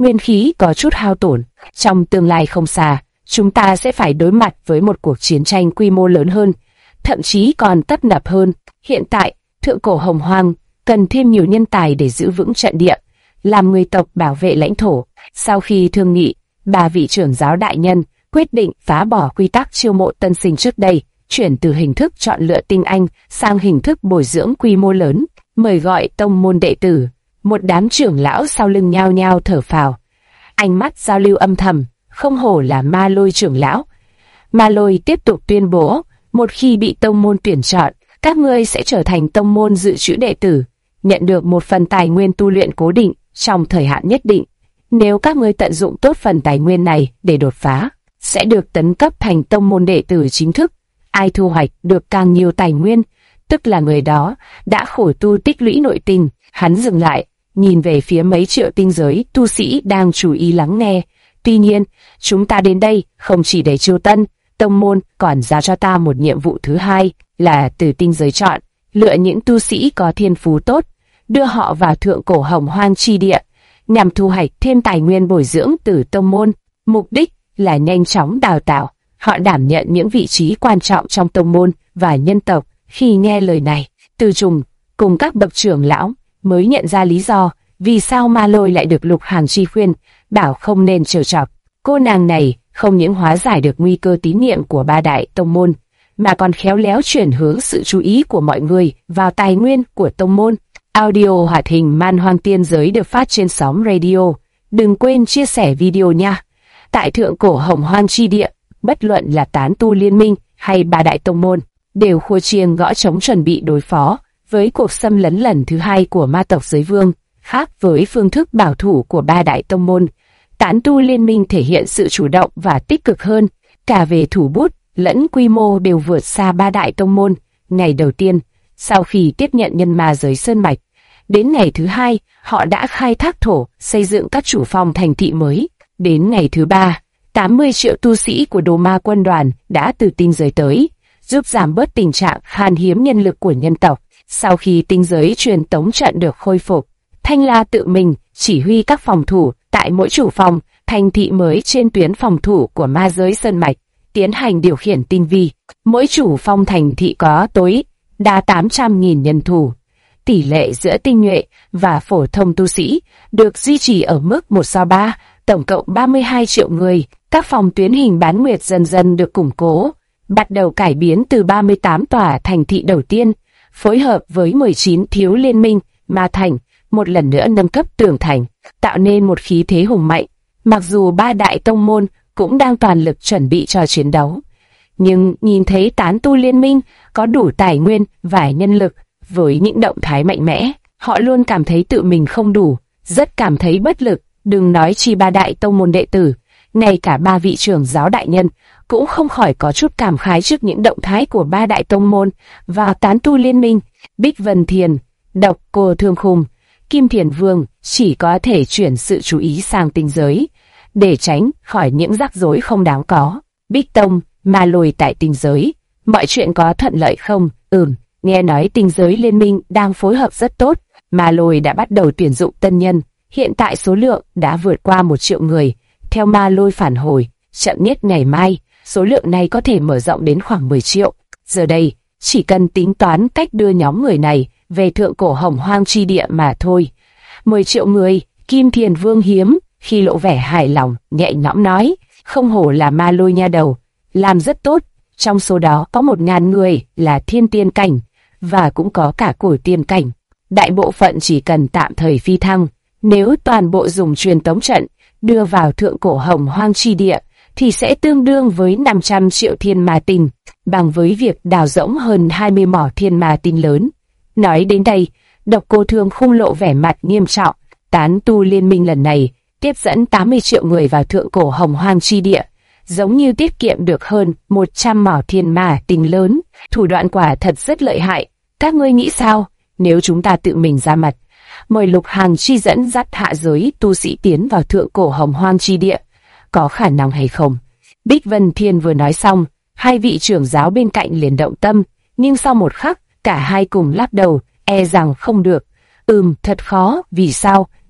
nguyên khí có chút hao tổn. Trong tương lai không xa, chúng ta sẽ phải đối mặt với một cuộc chiến tranh quy mô lớn hơn, thậm chí còn tấp nập hơn. Hiện tại, Thượng Cổ Hồng Hoang cần thêm nhiều nhân tài để giữ vững trận địa, làm người tộc bảo vệ lãnh thổ. Sau khi thương nghị, ba vị trưởng giáo đại nhân quyết định phá bỏ quy tắc chiêu mộ tân sinh trước đây, chuyển từ hình thức chọn lựa tinh anh sang hình thức bồi dưỡng quy mô lớn, mời gọi tông môn đệ tử. Một đám trưởng lão sau lưng nhao nhao thở phào, ánh mắt giao lưu âm thầm. Không hổ là Ma Lôi trưởng lão. Ma Lôi tiếp tục tuyên bố, một khi bị tông môn tuyển chọn, các ngươi sẽ trở thành tông môn dự trữ đệ tử, nhận được một phần tài nguyên tu luyện cố định trong thời hạn nhất định. Nếu các ngươi tận dụng tốt phần tài nguyên này để đột phá, sẽ được tấn cấp thành tông môn đệ tử chính thức. Ai thu hoạch được càng nhiều tài nguyên, tức là người đó đã khổ tu tích lũy nội tình. Hắn dừng lại, nhìn về phía mấy triệu tinh giới tu sĩ đang chú ý lắng nghe. Tuy nhiên, chúng ta đến đây không chỉ để chiêu tân, tông môn còn giao cho ta một nhiệm vụ thứ hai, là từ tinh giới chọn, lựa những tu sĩ có thiên phú tốt, đưa họ vào Thượng Cổ Hồng Hoang chi địa, nhằm thu hoạch thêm tài nguyên bồi dưỡng từ tông môn. Mục đích là nhanh chóng đào tạo họ đảm nhận những vị trí quan trọng trong tông môn và nhân tộc. Khi nghe lời này, Từ Trùng cùng các bậc trưởng lão mới nhận ra lý do vì sao Ma Lôi lại được Lục Hàn Chi khuyên bảo không nên trêu chọc. Cô nàng này không những hóa giải được nguy cơ tín nhiệm của ba đại tông môn, mà còn khéo léo chuyển hướng sự chú ý của mọi người vào tài nguyên của tông môn. Audio hoạt hình Man Hoang Tiên Giới được phát trên sóng radio. Đừng quên chia sẻ video nha. Tại Thượng Cổ Hồng Hoang chi địa, bất luận là tán tu liên minh hay ba đại tông môn, đều khua chiêng gõ trống chuẩn bị đối phó với cuộc xâm lấn lần thứ hai của ma tộc giới vương. Khác với phương thức bảo thủ của ba đại tông môn, tán tu liên minh thể hiện sự chủ động và tích cực hơn, cả về thủ bút lẫn quy mô đều vượt xa ba đại tông môn. Ngày đầu tiên, sau khi tiếp nhận nhân ma giới Sơn Mạch, đến ngày thứ hai, họ đã khai thác thổ, xây dựng các chủ phong thành thị mới. Đến ngày thứ ba, 80 triệu tu sĩ của Đồ Ma quân đoàn đã từ tinh giới tới, giúp giảm bớt tình trạng khan hiếm nhân lực của nhân tộc. Sau khi tinh giới truyền tống trận được khôi phục, Thanh La tự mình chỉ huy các phòng thủ tại mỗi chủ phòng thành thị mới trên tuyến phòng thủ của ma giới Sơn Mạch, tiến hành điều khiển tinh vi. Mỗi chủ phong thành thị có tối đa 800.000 nhân thủ. Tỷ lệ giữa tinh nhuệ và phổ thông tu sĩ được duy trì ở mức 1:3, tổng cộng 32 triệu người. Các phòng tuyến hình bán nguyệt dần dần được củng cố, bắt đầu cải biến từ 38 tòa thành thị đầu tiên, phối hợp với 19 thiếu liên minh ma thành, một lần nữa nâng cấp tường thành, tạo nên một khí thế hùng mạnh. Mặc dù ba đại tông môn cũng đang toàn lực chuẩn bị cho chiến đấu, nhưng nhìn thấy tán tu liên minh có đủ tài nguyên và nhân lực với những động thái mạnh mẽ, họ luôn cảm thấy tự mình không đủ, rất cảm thấy bất lực. Đừng nói chi ba đại tông môn đệ tử, ngay cả ba vị trưởng giáo đại nhân cũng không khỏi có chút cảm khái trước những động thái của ba đại tông môn và tán tu liên minh. Bích Vân Thiền, Độc Cô Thương Khung, Kim Thiền Vương chỉ có thể chuyển sự chú ý sang tinh giới để tránh khỏi những rắc rối không đáng có. Bích Tông, Ma Lôi tại tinh giới, mọi chuyện có thuận lợi không? Nghe nói tinh giới liên minh đang phối hợp rất tốt. Ma Lôi đã bắt đầu tuyển dụng tân nhân, hiện tại số lượng đã vượt qua 1 triệu người. Theo Ma Lôi phản hồi, chậm nhất ngày mai, số lượng này có thể mở rộng đến khoảng 10 triệu. Giờ đây, chỉ cần tính toán cách đưa nhóm người này về Thượng Cổ Hồng Hoang chi địa mà thôi. 10 triệu người. Kim Thiền Vương hiếm khi lộ vẻ hài lòng, nhẹ nhõm nói, không hổ là Ma Lôi nha đầu, làm rất tốt. Trong số đó có 1.000 người là thiên tiên cảnh, và cũng có cả cổ tiên cảnh. Đại bộ phận chỉ cần tạm thời phi thăng. Nếu toàn bộ dùng truyền tống trận đưa vào Thượng Cổ Hồng Hoang chi địa, thì sẽ tương đương với 500 triệu thiên ma tinh, bằng với việc đào rỗng hơn 20 mỏ thiên ma tinh lớn. Nói đến đây, Độc Cô Thương Khung lộ vẻ mặt nghiêm trọng. Tán tu liên minh lần này tiếp dẫn 80 triệu người vào Thượng Cổ Hồng Hoang chi địa, giống như tiết kiệm được hơn 100 mỏ thiên ma tinh lớn. Thủ đoạn quả thật rất lợi hại. Các ngươi nghĩ sao nếu chúng ta tự mình ra mặt, mời Lục Hàn Chi dẫn dắt hạ giới tu sĩ tiến vào Thượng Cổ Hồng Hoang chi địa, có khả năng hay không? Bích Vân Thiên vừa nói xong, hai vị trưởng giáo bên cạnh liền động tâm, nhưng sau một khắc, cả hai cùng lắc đầu, e rằng không được. Thật khó. Vì sao?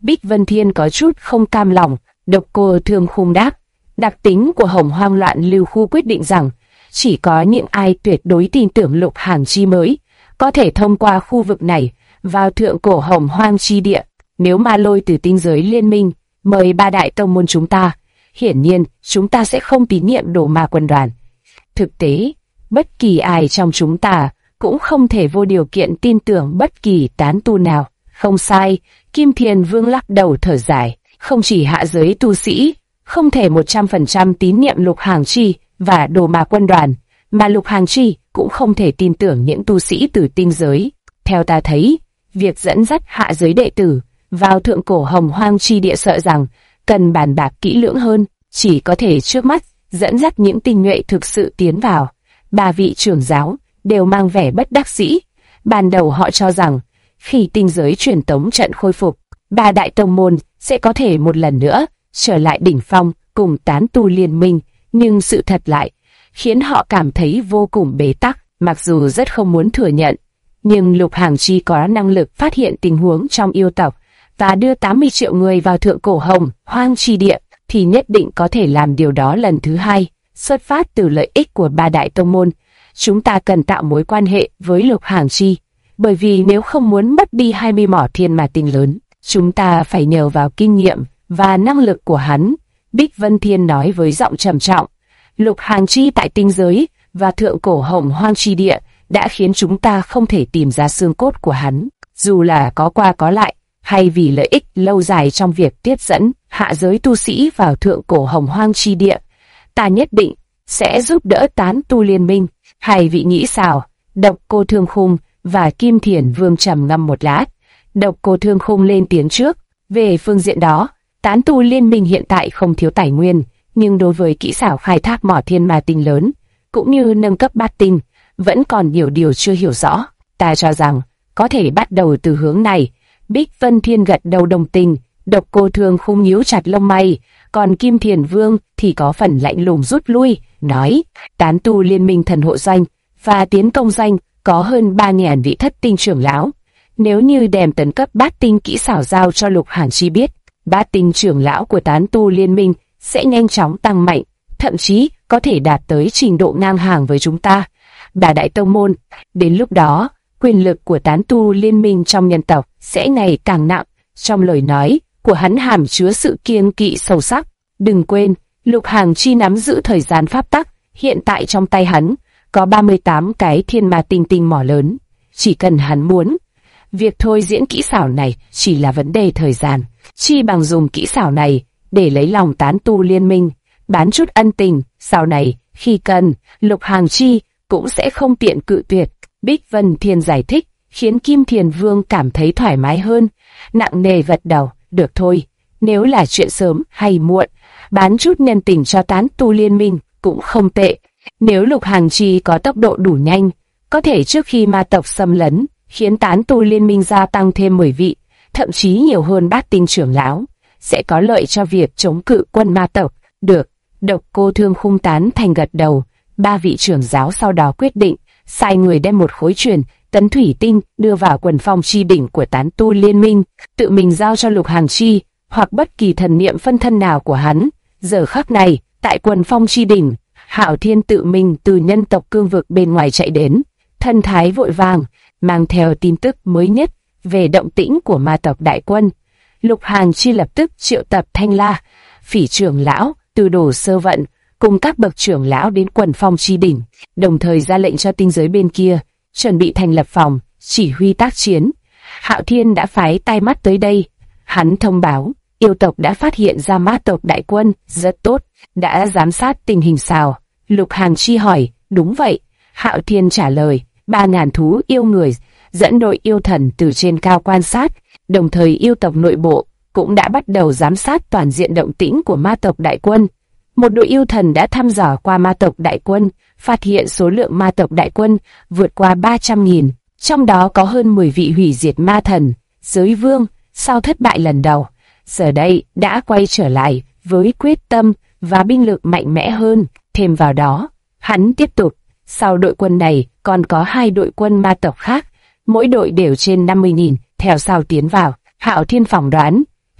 Bích Vân Thiên có chút không cam lòng. Độc Cô Thương Khung đáp, đặc tính của Hồng Hoang Loạn Lưu Khu quyết định rằng chỉ có những ai tuyệt đối tin tưởng Lục Hàng Chi mới có thể thông qua khu vực này vào thượng cổ Hồng Hoang chi địa. Nếu Ma Lôi từ tinh giới liên minh mời ba đại tông môn chúng ta, hiển nhiên chúng ta sẽ không tín nhiệm Đồ Ma quân đoàn. Thực tế, bất kỳ ai trong chúng ta cũng không thể vô điều kiện tin tưởng bất kỳ tán tu nào. Không sai, Kim Thiền Vương lắc đầu thở dài. Không chỉ hạ giới tu sĩ không thể 100% tín nhiệm Lục Hàng Chi và Đồ Ma quân đoàn, mà Lục Hàng Chi cũng không thể tin tưởng những tu sĩ từ tinh giới. Theo ta thấy, việc dẫn dắt hạ giới đệ tử vào thượng cổ Hồng Hoang chi địa sợ rằng cần bàn bạc kỹ lưỡng hơn, chỉ có thể trước mắt dẫn dắt những tinh nhuệ thực sự tiến vào. Ba vị trưởng giáo đều mang vẻ bất đắc dĩ. Ban đầu họ cho rằng khi tinh giới truyền tống trận khôi phục, ba đại tông môn sẽ có thể một lần nữa trở lại đỉnh phong cùng tán tu liên minh, nhưng sự thật lại khiến họ cảm thấy vô cùng bế tắc. Mặc dù rất không muốn thừa nhận, nhưng Lục Hàng Chi có năng lực phát hiện tình huống trong yêu tộc và đưa 80 triệu người vào thượng cổ Hồng Hoang chi địa, thì nhất định có thể làm điều đó lần thứ hai. Xuất phát từ lợi ích của ba đại tông môn, chúng ta cần tạo mối quan hệ với Lục Hàng Chi, bởi vì nếu không muốn mất đi 20 mỏ thiên ma tinh lớn, chúng ta phải nhờ vào kinh nghiệm và năng lực của hắn. Bích Vân Thiên nói với giọng trầm trọng. Lục Hàng Chi tại tinh giới và thượng cổ Hồng Hoang chi địa đã khiến chúng ta không thể tìm ra xương cốt của hắn, dù là có qua có lại, hay vì lợi ích lâu dài trong việc tiếp dẫn hạ giới tu sĩ vào thượng cổ Hồng Hoang chi địa. Ta nhất định sẽ giúp đỡ tán tu liên minh. Hai vị nghĩ sao? Độc Cô Thương Khung và Kim Thiền Vương trầm ngâm một lát. Độc Cô Thương Khung lên tiếng trước. Về phương diện đó, tán tu liên minh hiện tại không thiếu tài nguyên, nhưng đối với kỹ xảo khai thác mỏ thiên ma tinh lớn, cũng như nâng cấp bát tinh, vẫn còn nhiều điều chưa hiểu rõ. Ta cho rằng có thể bắt đầu từ hướng này. Bích Vân Thiên gật đầu đồng tình. Độc Cô Thương Khung nhíu chặt lông mày, còn Kim Thiền Vương thì có phần lạnh lùng rút lui, nói: tán tu liên minh thần hộ doanh và tiến công doanh có hơn 3.000 vị thất tinh trưởng lão. Nếu như đem tấn cấp bát tinh kỹ xảo giao cho Lục Hàng Chi biết, bát tinh trưởng lão của tán tu liên minh sẽ nhanh chóng tăng mạnh, thậm chí có thể đạt tới trình độ ngang hàng với chúng ta, ba đại tông môn. Đến lúc đó, quyền lực của tán tu liên minh trong nhân tộc sẽ ngày càng nặng. Trong lời nói của hắn hàm chứa sự kiêng kỵ sâu sắc. Đừng quên, Lục Hàng Chi nắm giữ thời gian pháp tắc, hiện tại trong tay hắn có 38 cái thiên ma tinh tinh mỏ lớn. Chỉ cần hắn muốn, việc thôi diễn kỹ xảo này chỉ là vấn đề thời gian. Chi bằng dùng kỹ xảo này để lấy lòng tán tu liên minh, bán chút ân tình, sau này khi cần, Lục Hàng Chi cũng sẽ không tiện cự tuyệt. Bích Vân Thiên giải thích, khiến Kim Thiền Vương cảm thấy thoải mái hơn, nặng nề gật đầu. Được thôi, nếu là chuyện sớm hay muộn, bán chút nhân tình cho tán tu liên minh cũng không tệ. Nếu Lục Hàng Chi có tốc độ đủ nhanh, có thể trước khi ma tộc xâm lấn, khiến tán tu liên minh gia tăng thêm 10 vị, thậm chí nhiều hơn bát tinh trưởng lão, sẽ có lợi cho việc chống cự quân ma tộc. Được, Độc Cô Thương Khung tán thành gật đầu. Ba vị trưởng giáo sau đó quyết định sai người đem một khối truyền tấn thủy tinh đưa vào quần phong chi đỉnh của tán tu liên minh, tự mình giao cho Lục Hàng Chi hoặc bất kỳ thần niệm phân thân nào của hắn. Giờ khắc này, tại quần phong chi đỉnh, Hạo Thiên tự mình từ nhân tộc cương vực bên ngoài chạy đến, thân thái vội vàng, mang theo tin tức mới nhất về động tĩnh của ma tộc đại quân. Lục Hàng Chi lập tức triệu tập Thanh La, Phỉ trưởng lão, Từ Đồ Sơ Vận cùng các bậc trưởng lão đến quần phong chi đỉnh, đồng thời ra lệnh cho tinh giới bên kia chuẩn bị thành lập phòng chỉ huy tác chiến. Hạo Thiên đã phái tai mắt tới đây. Hắn thông báo yêu tộc đã phát hiện ra ma tộc đại quân. Rất tốt, đã giám sát tình hình sao? Lục Hàng Chi hỏi. Đúng vậy, Hạo Thiên trả lời. 3.000 thú yêu người dẫn đội yêu thần từ trên cao quan sát, đồng thời yêu tộc nội bộ cũng đã bắt đầu giám sát toàn diện động tĩnh của ma tộc đại quân. Một đội yêu thần đã thăm dò qua ma tộc đại quân, phát hiện số lượng ma tộc đại quân vượt qua 300.000, trong đó có hơn 10 vị hủy diệt ma thần, giới vương, sau thất bại lần đầu, giờ đây đã quay trở lại với quyết tâm và binh lực mạnh mẽ hơn. Thêm vào đó, hắn tiếp tục, sau đội quân này còn có 2 đội quân ma tộc khác, mỗi đội đều trên 50.000, theo sau tiến vào. Hạo Thiên phỏng đoán,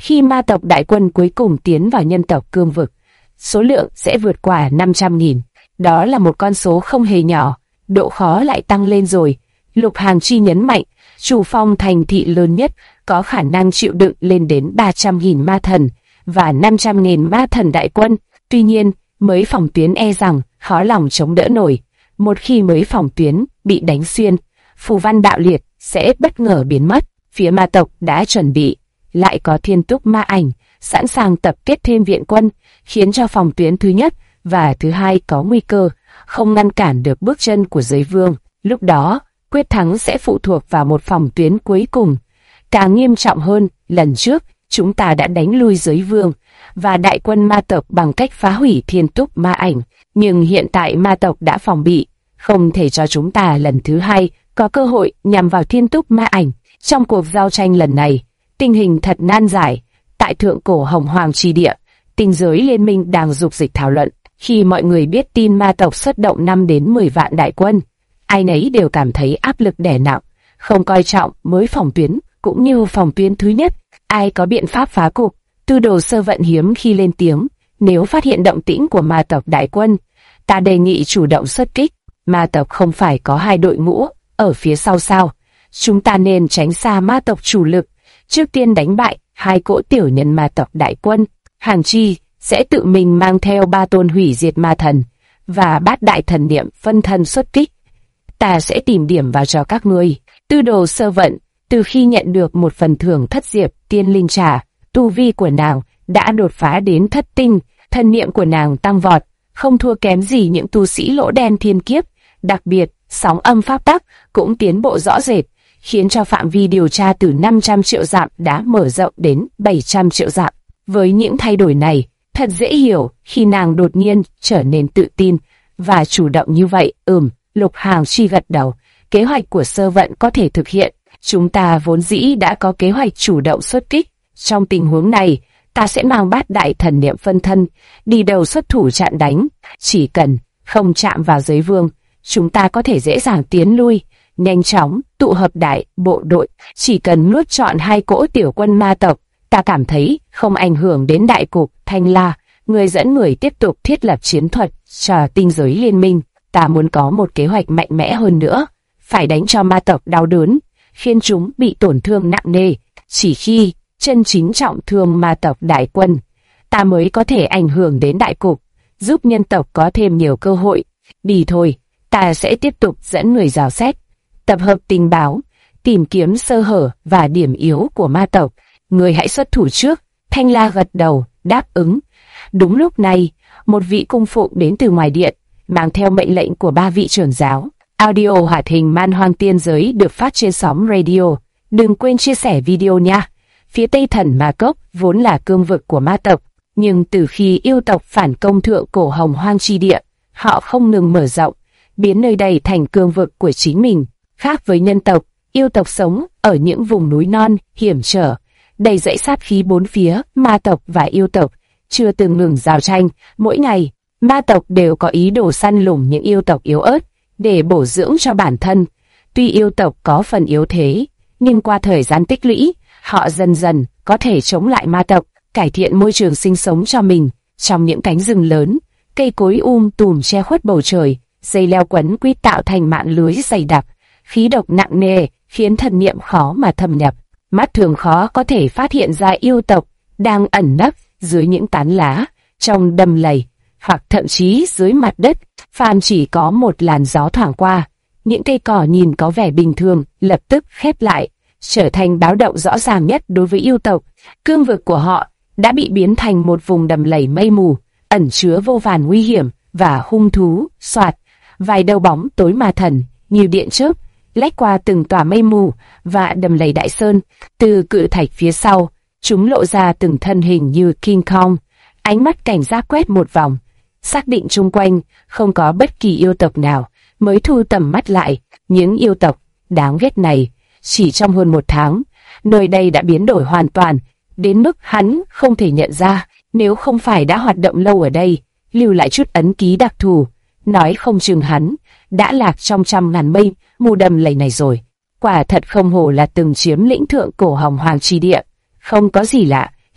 Khi ma tộc đại quân cuối cùng tiến vào nhân tộc cương vực, số lượng sẽ vượt qua 500.000. Đó là một con số không hề nhỏ, độ khó lại tăng lên rồi. Lục Hàng Chi nhấn mạnh, chủ phong thành thị lớn nhất có khả năng chịu đựng lên đến 300.000 ma thần và 500.000 ma thần đại quân. Tuy nhiên, mới phòng tuyến e rằng khó lòng chống đỡ nổi. Một khi mới phòng tuyến bị đánh xuyên, phù văn bạo liệt sẽ bất ngờ biến mất. Phía ma tộc đã chuẩn bị, lại có thiên túc ma ảnh, sẵn sàng tập kết thêm viện quân, khiến cho phòng tuyến thứ nhất và thứ hai có nguy cơ, không ngăn cản được bước chân của giới vương. Lúc đó, quyết thắng sẽ phụ thuộc vào một phòng tuyến cuối cùng. Càng nghiêm trọng hơn, lần trước, chúng ta đã đánh lui giới vương và đại quân ma tộc bằng cách phá hủy thiên túc ma ảnh. Nhưng hiện tại ma tộc đã phòng bị, không thể cho chúng ta lần thứ hai có cơ hội nhằm vào thiên túc ma ảnh. Trong cuộc giao tranh lần này, tình hình thật nan giải. Tại thượng cổ Hồng Hoàng Chi Địa, tinh giới liên minh đang dục dịch thảo luận. Khi mọi người biết tin ma tộc xuất động 5 đến 10 vạn đại quân, ai nấy đều cảm thấy áp lực đè nặng, không coi trọng mới phòng tuyến cũng như phòng tuyến thứ nhất. Ai có biện pháp phá cục? Tư Đồ Sơ Vận hiếm khi lên tiếng. Nếu phát hiện động tĩnh của ma tộc đại quân, ta đề nghị chủ động xuất kích. Ma tộc không phải có hai đội ngũ ở phía sau sao? Chúng ta nên tránh xa ma tộc chủ lực, trước tiên đánh bại hai cỗ tiểu nhân ma tộc đại quân. Hàng Chi sẽ tự mình mang theo 3 tôn hủy diệt ma thần và bát đại thần niệm phân thân xuất kích. Ta sẽ tìm điểm vào cho các ngươi. Tư Đồ Sơ Vận, từ khi nhận được một phần thưởng thất diệp tiên linh trà, tu vi của nàng đã đột phá đến thất tinh, thần niệm của nàng tăng vọt, không thua kém gì những tu sĩ lỗ đen thiên kiếp. Đặc biệt, sóng âm pháp tắc cũng tiến bộ rõ rệt, khiến cho phạm vi điều tra từ 500 triệu dặm đã mở rộng đến 700 triệu dặm. Với những thay đổi này, thật dễ hiểu khi nàng đột nhiên trở nên tự tin và chủ động như vậy. Lục Hàng Chi gật đầu, kế hoạch của Sơ Vận có thể thực hiện. Chúng ta vốn dĩ đã có kế hoạch chủ động xuất kích. Trong tình huống này, ta sẽ mang bát đại thần niệm phân thân đi đầu xuất thủ chặn đánh. Chỉ cần không chạm vào giới vương, chúng ta có thể dễ dàng tiến lui, nhanh chóng tụ hợp đại bộ đội. Chỉ cần nuốt trọn hai cỗ tiểu quân ma tộc, ta cảm thấy không ảnh hưởng đến đại cục. Thanh La, người dẫn người tiếp tục thiết lập chiến thuật cho tinh giới liên minh. Ta muốn có một kế hoạch mạnh mẽ hơn nữa, phải đánh cho ma tộc đau đớn, khiến chúng bị tổn thương nặng nề. Chỉ khi chân chính trọng thương ma tộc đại quân, ta mới có thể ảnh hưởng đến đại cục, giúp nhân tộc có thêm nhiều cơ hội. Đi thôi, ta sẽ tiếp tục dẫn người dò xét, tập hợp tình báo, tìm kiếm sơ hở và điểm yếu của ma tộc. Người hãy xuất thủ trước. Thanh La gật đầu, đáp ứng. Đúng lúc này, một vị cung phụng đến từ ngoài điện, mang theo mệnh lệnh của 3 vị trưởng giáo. Audio hoạt hình Man Hoang Tiên Giới được phát trên sóng radio. Đừng quên chia sẻ video nha. Phía Tây Thần Ma Cốc vốn là cương vực của ma tộc, nhưng từ khi yêu tộc phản công thượng cổ Hồng Hoang Chi Địa, họ không ngừng mở rộng, biến nơi đây thành cương vực của chính mình. Khác với nhân tộc, yêu tộc sống ở những vùng núi non, hiểm trở, đầy dãy sát khí bốn phía. Ma tộc và yêu tộc chưa từng ngừng giao tranh. Mỗi ngày, ma tộc đều có ý đồ săn lùng những yêu tộc yếu ớt để bổ dưỡng cho bản thân. Tuy yêu tộc có phần yếu thế, nhưng qua thời gian tích lũy, họ dần dần có thể chống lại ma tộc, cải thiện môi trường sinh sống cho mình. Trong những cánh rừng lớn, cây cối tùm che khuất bầu trời, dây leo quấn quýt tạo thành mạng lưới dày đặc, khí độc nặng nề khiến thần niệm khó mà thâm nhập. Mắt thường khó có thể phát hiện ra yêu tộc đang ẩn nấp dưới những tán lá, trong đầm lầy, hoặc thậm chí dưới mặt đất. Phàm chỉ có một làn gió thoảng qua, những cây cỏ nhìn có vẻ bình thường lập tức khép lại, trở thành báo động rõ ràng nhất đối với yêu tộc. Cương vực của họ đã bị biến thành một vùng đầm lầy mây mù, ẩn chứa vô vàn nguy hiểm và hung thú. Soạt, vài đầu bóng tối ma thần như điện chớp lách qua từng tòa mây mù và đầm lầy đại sơn. Từ cự thạch phía sau, chúng lộ ra từng thân hình như King Kong. Ánh mắt cảnh giác quét một vòng, xác định chung quanh không có bất kỳ yêu tộc nào, mới thu tầm mắt lại. Những yêu tộc đáng ghét này, chỉ trong hơn 1 tháng, nơi đây đã biến đổi hoàn toàn, đến mức hắn không thể nhận ra. Nếu không phải đã hoạt động lâu ở đây, lưu lại chút ấn ký đặc thù, nói không chừng hắn đã lạc trong trăm ngàn mây mù đầm lầy này rồi. Quả thật không hổ là từng chiếm lĩnh thượng cổ Hồng Hoàng Chi Địa. Không có gì lạ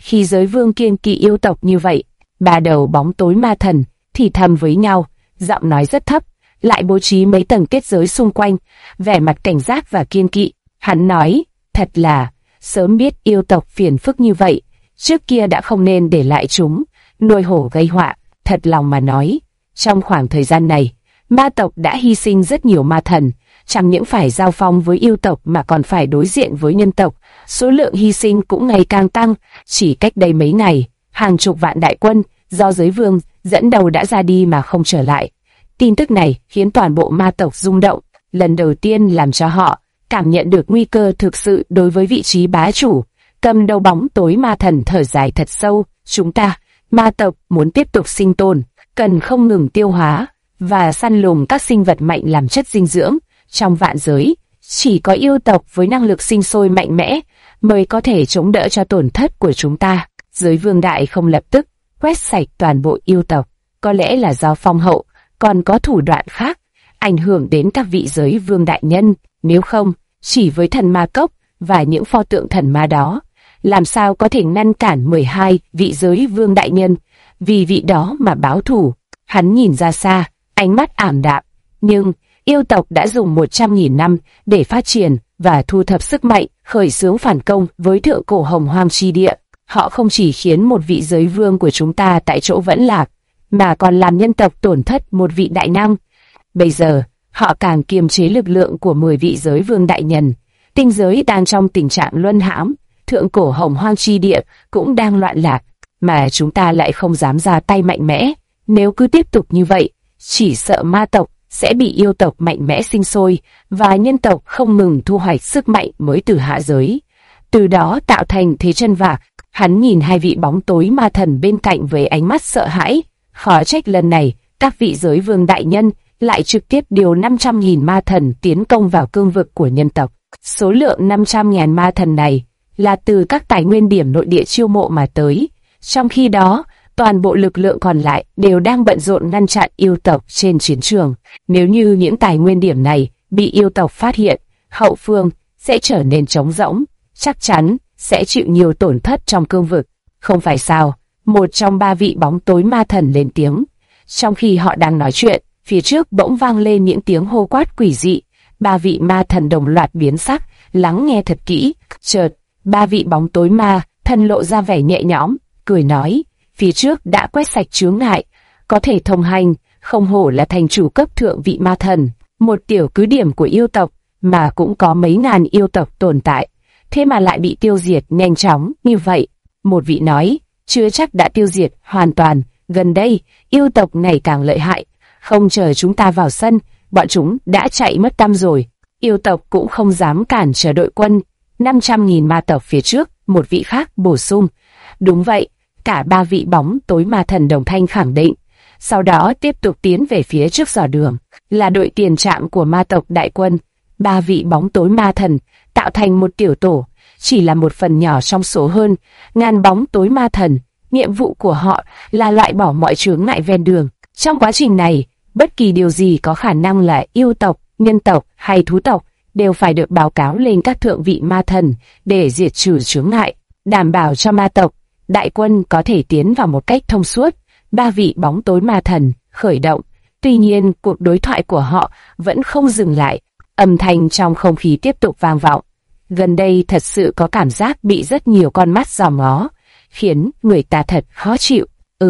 Khi giới vương kiêng kỵ yêu tộc như vậy, ba đầu bóng tối ma thần thì thầm với nhau, giọng nói rất thấp, lại bố trí mấy tầng kết giới xung quanh, vẻ mặt cảnh giác và kiêng kỵ. Hắn nói, thật là, sớm biết yêu tộc phiền phức như vậy, trước kia đã không nên để lại chúng, nuôi hổ gây họa. Thật lòng mà nói, trong khoảng thời gian này, ma tộc đã hy sinh rất nhiều ma thần, chẳng những phải giao phong với yêu tộc mà còn phải đối diện với nhân tộc, số lượng hy sinh cũng ngày càng tăng. Chỉ cách đây mấy ngày, hàng chục vạn đại quân do giới vương dẫn đầu đã ra đi mà không trở lại. Tin tức này khiến toàn bộ ma tộc rung động, lần đầu tiên làm cho họ cảm nhận được nguy cơ thực sự đối với vị trí bá chủ. Cầm đầu bóng tối ma thần thở dài thật sâu, chúng ta, ma tộc muốn tiếp tục sinh tồn, cần không ngừng tiêu hóa và săn lùng các sinh vật mạnh làm chất dinh dưỡng. Trong vạn giới, chỉ có yêu tộc với năng lực sinh sôi mạnh mẽ mới có thể chống đỡ cho tổn thất của chúng ta. Giới vương đại không lập tức quét sạch toàn bộ yêu tộc, có lẽ là do phong hậu còn có thủ đoạn khác ảnh hưởng đến các vị giới vương đại nhân. Nếu không, chỉ với thần ma cốc và những pho tượng thần ma đó, làm sao có thể ngăn cản 12 vị giới vương đại nhân vì vị đó mà báo thù. Hắn nhìn ra xa, ánh mắt ảm đạm, nhưng yêu tộc đã dùng 100.000 năm để phát triển và thu thập sức mạnh, khởi xướng phản công với thượng cổ hồng hoang chi địa. Họ không chỉ khiến một vị giới vương của chúng ta tại chỗ vẫn lạc, mà còn làm nhân tộc tổn thất một vị đại năng. Bây giờ, họ càng kiềm chế lực lượng của 10 vị giới vương đại nhân. Tinh giới đang trong tình trạng luân hãm, thượng cổ hồng hoang chi địa cũng đang loạn lạc, mà chúng ta lại không dám ra tay mạnh mẽ. Nếu cứ tiếp tục như vậy, chỉ sợ ma tộc sẽ bị yêu tộc mạnh mẽ sinh sôi và nhân tộc không ngừng thu hoạch sức mạnh mới từ hạ giới, từ đó tạo thành thế chân vạc. Hắn nhìn hai vị bóng tối ma thần bên cạnh với ánh mắt sợ hãi. Khó trách lần này các vị giới vương đại nhân lại trực tiếp điều 500.000 ma thần tiến công vào cương vực của nhân tộc. Số lượng 500.000 ma thần này là từ các tài nguyên điểm nội địa chiêu mộ mà tới. Trong khi đó, toàn bộ lực lượng còn lại đều đang bận rộn ngăn chặn yêu tộc trên chiến trường. Nếu như những tài nguyên điểm này bị yêu tộc phát hiện, hậu phương sẽ trở nên trống rỗng, chắc chắn sẽ chịu nhiều tổn thất trong cương vực. Không phải sao? Một trong ba vị bóng tối ma thần lên tiếng. Trong khi họ đang nói chuyện, phía trước bỗng vang lên những tiếng hô quát quỷ dị. Ba vị ma thần đồng loạt biến sắc, lắng nghe thật kỹ. Chợt, ba vị bóng tối ma thần lộ ra vẻ nhẹ nhõm, cười nói, phía trước đã quét sạch chướng ngại, có thể thông hành, không hổ là thành chủ cấp thượng vị ma thần. Một tiểu cứ điểm của yêu tộc mà cũng có mấy ngàn yêu tộc tồn tại, thế mà lại bị tiêu diệt nhanh chóng như vậy. Một vị nói, chưa chắc đã tiêu diệt hoàn toàn, gần đây yêu tộc ngày càng lợi hại, không chờ chúng ta vào sân, bọn chúng đã chạy mất tăm rồi. Yêu tộc cũng không dám cản trở đội quân 500.000 ma tộc phía trước. Một vị khác bổ sung, đúng vậy. Cả ba vị bóng tối ma thần đồng thanh khẳng định. Sau đó tiếp tục tiến về phía trước dò đường, là đội tiền trạm của ma tộc đại quân. Ba vị bóng tối ma thần tạo thành một tiểu tổ, chỉ là một phần nhỏ trong số hơn ngàn bóng tối ma thần. Nhiệm vụ của họ là loại bỏ mọi chướng ngại ven đường. Trong quá trình này, bất kỳ điều gì có khả năng là yêu tộc, nhân tộc hay thú tộc đều phải được báo cáo lên các thượng vị ma thần để diệt trừ chướng ngại, đảm bảo cho ma tộc đại quân có thể tiến vào một cách thông suốt. Ba vị bóng tối ma thần khởi động. Tuy nhiên, cuộc đối thoại của họ vẫn không dừng lại. Âm thanh trong không khí tiếp tục vang vọng. Gần đây thật sự có cảm giác bị rất nhiều con mắt dòm ngó, khiến người ta thật khó chịu.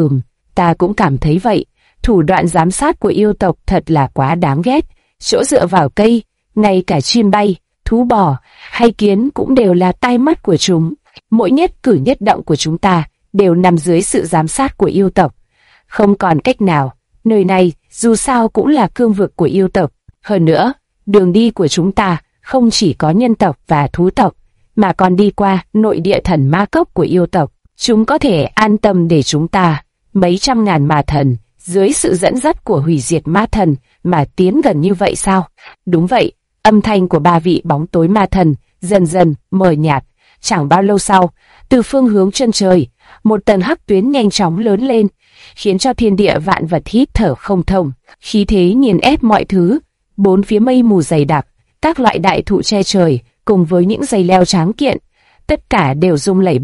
Ta cũng cảm thấy vậy. Thủ đoạn giám sát của yêu tộc thật là quá đáng ghét. Chỗ dựa vào cây, ngay cả chim bay, thú bò hay kiến cũng đều là tai mắt của chúng. Mỗi nhất cử nhất động của chúng ta đều nằm dưới sự giám sát của yêu tộc. Không còn cách nào, nơi này dù sao cũng là cương vực của yêu tộc. Hơn nữa, đường đi của chúng ta không chỉ có nhân tộc và thú tộc, mà còn đi qua nội địa thần ma cốc của yêu tộc. Chúng có thể an tâm để chúng ta, mấy trăm ngàn ma thần, dưới sự dẫn dắt của hủy diệt ma thần, mà tiến gần như vậy sao? Đúng vậy, âm thanh của ba vị bóng tối ma thần dần dần mờ nhạt. Chẳng bao lâu sau, từ phương hướng chân trời, một tầng hắc tuyến nhanh chóng lớn lên, khiến cho thiên địa vạn vật hít thở không thông. Khí thế nghiền ép mọi thứ, bốn phía mây mù dày đặc, các loại đại thụ che trời, cùng với những dây leo tráng kiện, tất cả đều rung lẩy bẩy,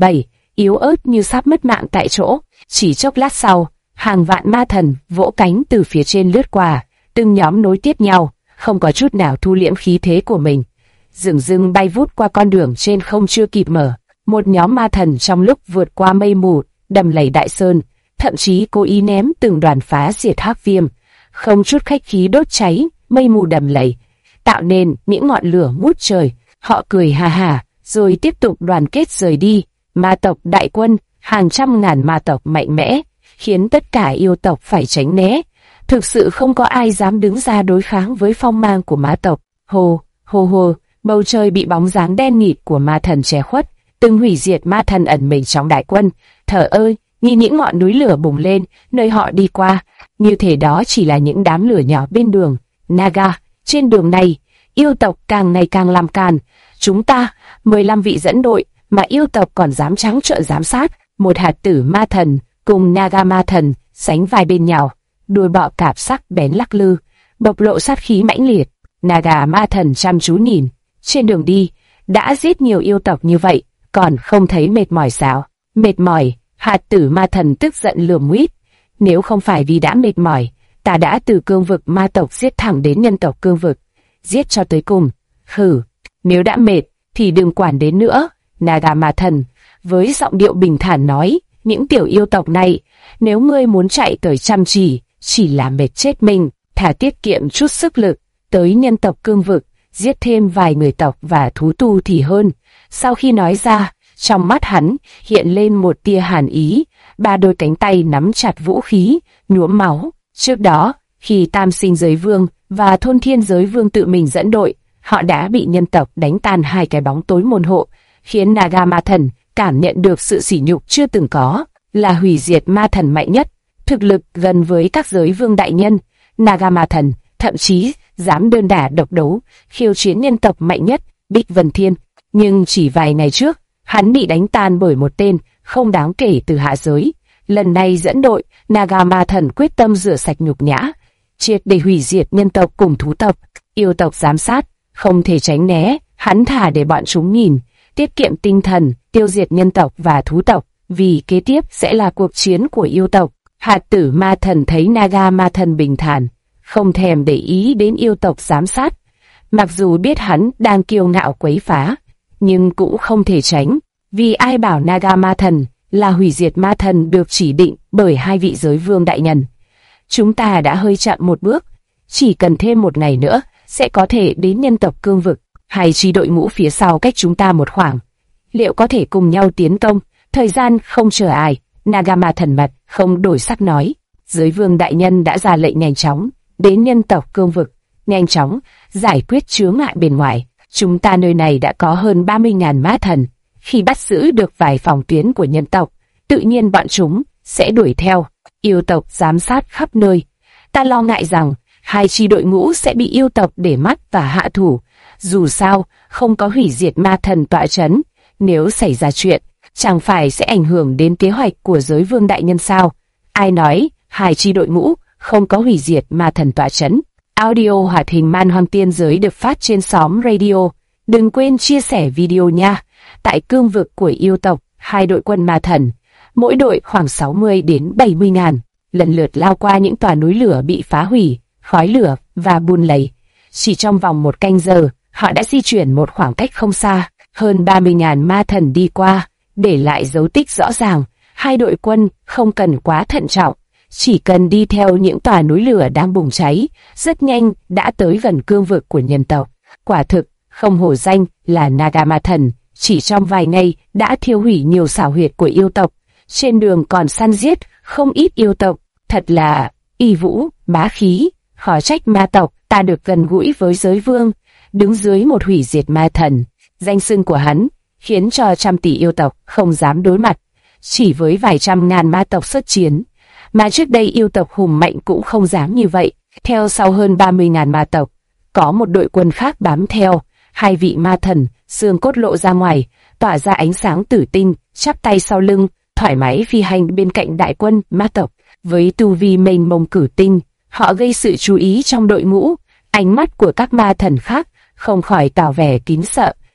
yếu ớt như sắp mất mạng tại chỗ. Chỉ chốc lát sau, hàng vạn ma thần vỗ cánh từ phía trên lướt qua, từng nhóm nối tiếp nhau, không có chút nào thu liễm khí thế của mình. Dừng dưng bay vút qua con đường trên không chưa kịp mở. Một nhóm ma thần trong lúc vượt qua mây mù, đầm lầy đại sơn, thậm chí cố ý ném từng đoàn phá diệt hắc viêm, không chút khách khí đốt cháy mây mù đầm lầy, tạo nên những ngọn lửa ngút trời. Họ cười ha ha, rồi tiếp tục đoàn kết rời đi. Ma tộc đại quân, hàng trăm ngàn ma tộc mạnh mẽ, khiến tất cả yêu tộc phải tránh né. Thực sự không có ai dám đứng ra đối kháng với phong mang của ma tộc. Hồ, hồ hồ, bầu trời bị bóng dáng đen nghịt của ma thần che khuất. Từng hủy diệt ma thần ẩn mình trong đại quân, thở ơi, nhìn những ngọn núi lửa bùng lên nơi họ đi qua, như thể đó chỉ là những đám lửa nhỏ bên đường. Naga, trên đường này, yêu tộc càng ngày càng làm càn. Chúng ta, 15 vị dẫn đội, mà yêu tộc còn dám trắng trợn giám sát. Một hạt tử ma thần cùng Naga ma thần sánh vai bên nhau, đuôi bọ cạp sắc bén lắc lư, bộc lộ sát khí mãnh liệt. Naga ma thần chăm chú nhìn, trên đường đi, đã giết nhiều yêu tộc như vậy, còn không thấy mệt mỏi sao? Mệt mỏi? Hạt tử ma thần tức giận lườm huýt. Nếu không phải vì đã mệt mỏi, ta đã từ cương vực ma tộc giết thẳng đến nhân tộc cương vực, giết cho tới cùng. Hừ, nếu đã mệt, thì đừng quản đến nữa. Naga ma thần, với giọng điệu bình thản nói, những tiểu yêu tộc này, nếu ngươi muốn chạy tới chăm chỉ là mệt chết mình, thà tiết kiệm chút sức lực, tới nhân tộc cương vực, giết thêm vài người tộc và thú tu thì hơn. Sau khi nói ra, trong mắt hắn hiện lên một tia hàn ý, ba đôi cánh tay nắm chặt vũ khí, nhuốm máu. Trước đó, khi Tam Sinh Giới Vương và Thôn Thiên Giới Vương tự mình dẫn đội, họ đã bị nhân tộc đánh tan hai cái bóng tối môn hộ, khiến Naga ma thần cảm nhận được sự sỉ nhục chưa từng có, là hủy diệt ma thần mạnh nhất, thực lực gần với các giới vương đại nhân. Naga ma thần thậm chí dám đơn đả độc đấu, khiêu chiến nhân tộc mạnh nhất, Bích Vân Thiên. Nhưng chỉ vài ngày trước, hắn bị đánh tan bởi một tên không đáng kể từ hạ giới. Lần này dẫn đội, Naga ma thần quyết tâm rửa sạch nhục nhã, triệt để hủy diệt nhân tộc cùng thú tộc. Yêu tộc giám sát, không thể tránh né, hắn thả để bọn chúng nhìn, tiết kiệm tinh thần, tiêu diệt nhân tộc và thú tộc, vì kế tiếp sẽ là cuộc chiến của yêu tộc. Hạt tử ma thần thấy Naga ma thần bình thản, không thèm để ý đến yêu tộc giám sát. Mặc dù biết hắn đang kiêu ngạo quấy phá, nhưng cũng không thể tránh, vì ai bảo Naga ma thần là hủy diệt ma thần được chỉ định bởi hai vị giới vương đại nhân. Chúng ta đã hơi chậm một bước, chỉ cần thêm một ngày nữa sẽ có thể đến nhân tộc cương vực. Hai chi đội ngũ phía sau cách chúng ta một khoảng, liệu có thể cùng nhau tiến công? Thời gian không chờ ai. Naga ma thần mặt không đổi sắc nói, giới vương đại nhân đã ra lệnh nhanh chóng đến nhân tộc cương vực, nhanh chóng giải quyết chướng ngại bên ngoài. Chúng ta nơi này đã có hơn 30.000 ma thần, khi bắt giữ được vài phòng tuyến của nhân tộc, tự nhiên bọn chúng sẽ đuổi theo. Yêu tộc giám sát khắp nơi, ta lo ngại rằng hai chi đội ngũ sẽ bị yêu tộc để mắt và hạ thủ. Dù sao, không có hủy diệt ma thần tọa chấn, nếu xảy ra chuyện, chẳng phải sẽ ảnh hưởng đến kế hoạch của giới vương đại nhân sao? Ai nói hai chi đội ngũ không có hủy diệt ma thần tọa chấn? Audio hoạt hình Man Hoang Tiên Giới được phát trên xóm radio. Đừng quên chia sẻ video nha. Tại cương vực của yêu tộc, hai đội quân ma thần, mỗi đội khoảng 60 đến 70 ngàn, lần lượt lao qua những tòa núi lửa bị phá hủy, khói lửa và bùn lầy. Chỉ trong vòng một canh giờ, họ đã di chuyển một khoảng cách không xa, hơn 30.000 ma thần đi qua, để lại dấu tích rõ ràng. Hai đội quân không cần quá thận trọng, chỉ cần đi theo những tòa núi lửa đang bùng cháy, rất nhanh đã tới gần cương vực của nhân tộc. Quả thực, không hổ danh là Naga ma thần, chỉ trong vài ngày đã thiêu hủy nhiều xảo huyệt của yêu tộc, trên đường còn săn giết không ít yêu tộc, thật là y vũ, bá khí. Khó trách ma tộc ta được gần gũi với giới vương, đứng dưới một hủy diệt ma thần. Danh xưng của hắn khiến cho trăm tỷ yêu tộc không dám đối mặt, chỉ với vài trăm ngàn ma tộc xuất chiến, mà trước đây yêu tộc hùng mạnh cũng không dám như vậy. Theo sau hơn 30.000 ma tộc, có một đội quân khác bám theo, hai vị ma thần, xương cốt lộ ra ngoài, tỏa ra ánh sáng tử tinh, chắp tay sau lưng, thoải mái phi hành bên cạnh đại quân ma tộc. Với tu vi mênh mông cử tinh, họ gây sự chú ý trong đội ngũ. Ánh mắt của các ma thần khác không khỏi tỏ vẻ kín sợ,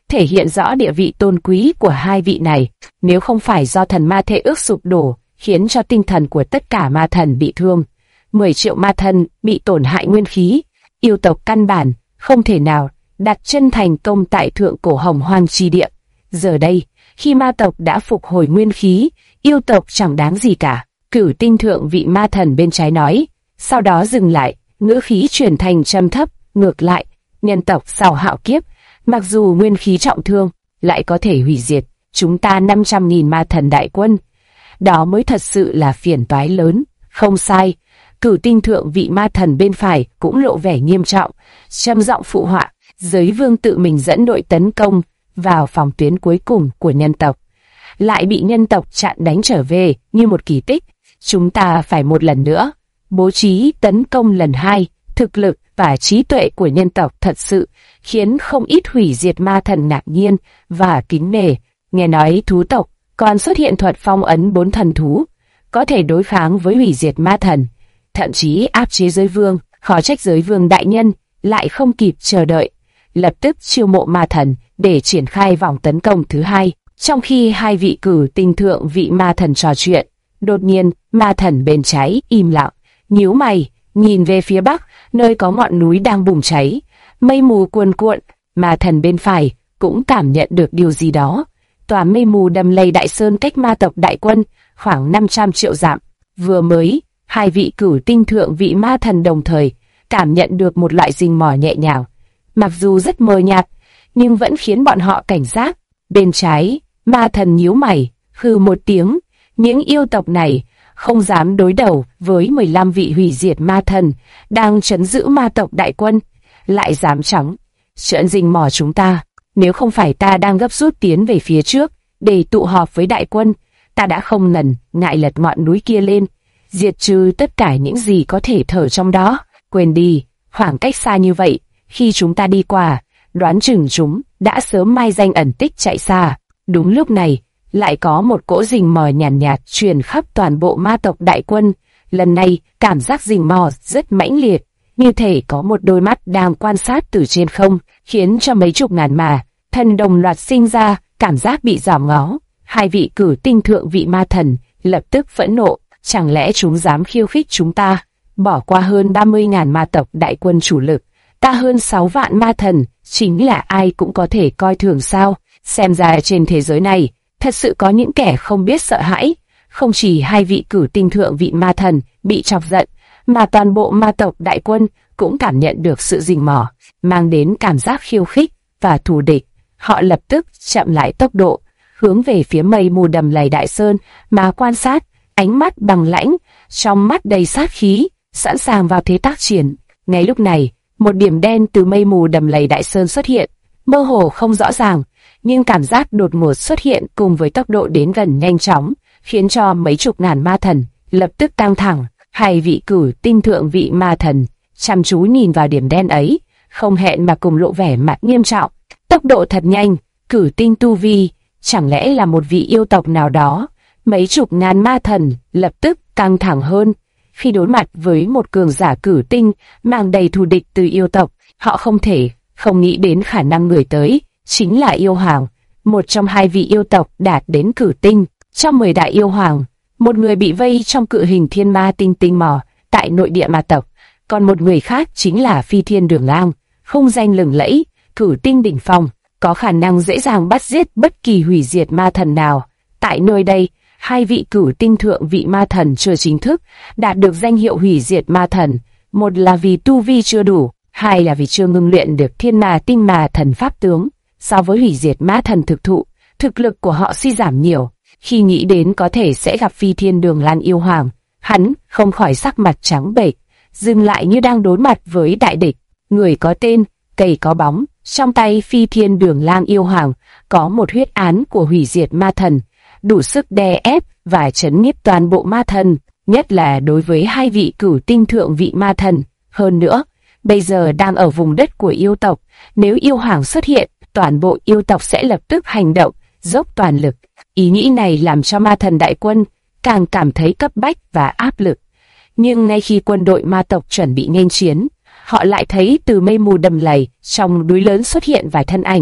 thể hiện rõ địa vị tôn quý của hai vị này. Nếu không phải do thần ma thệ ước sụp đổ, khiến cho tinh thần của tất cả ma thần bị thương, 10 triệu ma thần bị tổn hại nguyên khí, yêu tộc căn bản không thể nào đặt chân thành công tại thượng cổ hồng hoang chi địa. Giờ đây, khi ma tộc đã phục hồi nguyên khí, yêu tộc chẳng đáng gì cả. Cửu Tinh thượng vị ma thần bên trái nói, sau đó dừng lại, ngữ khí chuyển thành trầm thấp. Ngược lại, nhân tộc sau hạo kiếp, mặc dù nguyên khí trọng thương, lại có thể hủy diệt chúng ta 500.000 ma thần đại quân. Đó mới thật sự là phiền toái lớn. Không sai, Cửu Tinh thượng vị ma thần bên phải cũng lộ vẻ nghiêm trọng, trầm giọng phụ họa. Giới vương tự mình dẫn đội tấn công vào phòng tuyến cuối cùng của nhân tộc, lại bị nhân tộc chặn đánh trở về như một kỳ tích. Chúng ta phải một lần nữa bố trí tấn công lần hai. Thực lực và trí tuệ của nhân tộc thật sự khiến không ít hủy diệt ma thần ngạc nhiên và kính nể. Nghe nói thú tộc còn xuất hiện thuật phong ấn 4 thần thú, có thể đối kháng với hủy diệt ma thần, thậm chí áp chế giới vương. Khó trách giới vương đại nhân lại không kịp chờ đợi, lập tức chiêu mộ ma thần để triển khai vòng tấn công thứ hai. Trong khi hai vị Cửu Tinh thượng vị ma thần trò chuyện, đột nhiên ma thần bên trái im lặng, nhíu mày, nhìn về phía bắc, nơi có ngọn núi đang bùng cháy, mây mù cuồn cuộn. Ma thần bên phải cũng cảm nhận được điều gì đó. Tòa mây mù đầm lầy đại sơn cách ma tộc đại quân khoảng 500 triệu dặm. Vừa mới, hai vị Cửu Tinh thượng vị ma thần đồng thời cảm nhận được một loại rình mò nhẹ nhàng, mặc dù rất mờ nhạt, nhưng vẫn khiến bọn họ cảnh giác. Bên trái, ma thần nhíu mày, hừ một tiếng. Những yêu tộc này không dám đối đầu với 15 vị hủy diệt ma thần đang trấn giữ ma tộc đại quân, lại dám trợn rình mò chúng ta. Nếu không phải ta đang gấp rút tiến về phía trước để tụ họp với đại quân, ta đã không ngần ngại lật ngọn núi kia lên, diệt trừ tất cả những gì có thể thở trong đó. Quên đi, khoảng cách xa như vậy, khi chúng ta đi qua, đoán chừng chúng đã sớm mai danh ẩn tích chạy xa. Đúng lúc này, lại có một cỗ rình mò nhàn nhạt truyền khắp toàn bộ ma tộc đại quân. Lần này, cảm giác rình mò rất mãnh liệt, như thể có một đôi mắt đang quan sát từ trên không, khiến cho mấy chục ngàn ma thần đồng loạt sinh ra cảm giác bị dòm ngó. Hai vị Cửu Tinh thượng vị ma thần lập tức phẫn nộ, chẳng lẽ chúng dám khiêu khích chúng ta? Bỏ qua hơn 30.000 ma tộc đại quân chủ lực, ta hơn 6 vạn ma thần, chính là ai cũng có thể coi thường sao? Xem ra trên thế giới này, thật sự có những kẻ không biết sợ hãi. Không chỉ hai vị Cửu Tinh thượng vị ma thần bị chọc giận, mà toàn bộ ma tộc đại quân cũng cảm nhận được sự rình mò, mang đến cảm giác khiêu khích và thù địch. Họ lập tức chậm lại tốc độ, hướng về phía mây mù đầm lầy đại sơn mà quan sát, ánh mắt bằng lãnh, trong mắt đầy sát khí, sẵn sàng vào thế tác chiến. Ngay lúc này, một điểm đen từ mây mù đầm lầy đại sơn xuất hiện, mơ hồ không rõ ràng, nhưng cảm giác đột ngột xuất hiện cùng với tốc độ đến gần nhanh chóng, khiến cho mấy chục ngàn ma thần lập tức căng thẳng. Hai vị Cửu Tinh thượng vị ma thần chăm chú nhìn vào điểm đen ấy, không hẹn mà cùng lộ vẻ mặt nghiêm trọng. Tốc độ thật nhanh, Cửu Tinh tu vi, chẳng lẽ là một vị yêu tộc nào đó? Mấy chục ngàn ma thần lập tức căng thẳng hơn. Khi đối mặt với một cường giả Cửu Tinh mang đầy thù địch từ yêu tộc, họ không thể không nghĩ đến khả năng người tới chính là yêu hoàng, một trong hai vị yêu tộc đạt đến Cửu Tinh. Trong 10 đại yêu hoàng, một người bị vây trong cự hình thiên ma tinh tinh mò tại nội địa ma tộc, còn một người khác chính là Phi Thiên Đường Lang, không danh lừng lẫy, Cửu Tinh đỉnh phong, có khả năng dễ dàng bắt giết bất kỳ hủy diệt ma thần nào. Tại nơi đây, hai vị Cửu Tinh thượng vị ma thần chưa chính thức đạt được danh hiệu hủy diệt ma thần, một là vì tu vi chưa đủ, hai là vì chưa ngưng luyện được thiên ma tinh ma thần pháp tướng. So với hủy diệt ma thần thực thụ, thực lực của họ suy giảm nhiều. Khi nghĩ đến có thể sẽ gặp Phi Thiên Đường Lang yêu hoàng, hắn không khỏi sắc mặt trắng bệch, dừng lại như đang đối mặt với đại địch. Người có tên, cây có bóng, trong tay Phi Thiên Đường Lang yêu hoàng có một huyết án của hủy diệt ma thần, đủ sức đè ép và chấn nhiếp toàn bộ ma thần, nhất là đối với hai vị Cửu Tinh thượng vị ma thần. Hơn nữa, bây giờ đang ở vùng đất của yêu tộc, nếu yêu hoàng xuất hiện, toàn bộ yêu tộc sẽ lập tức hành động, dốc toàn lực. Ý nghĩ này làm cho ma thần đại quân càng cảm thấy cấp bách và áp lực. Nhưng ngay khi quân đội ma tộc chuẩn bị nghênh chiến, họ lại thấy từ mây mù đầm lầy trong núi lớn xuất hiện vài thân ảnh.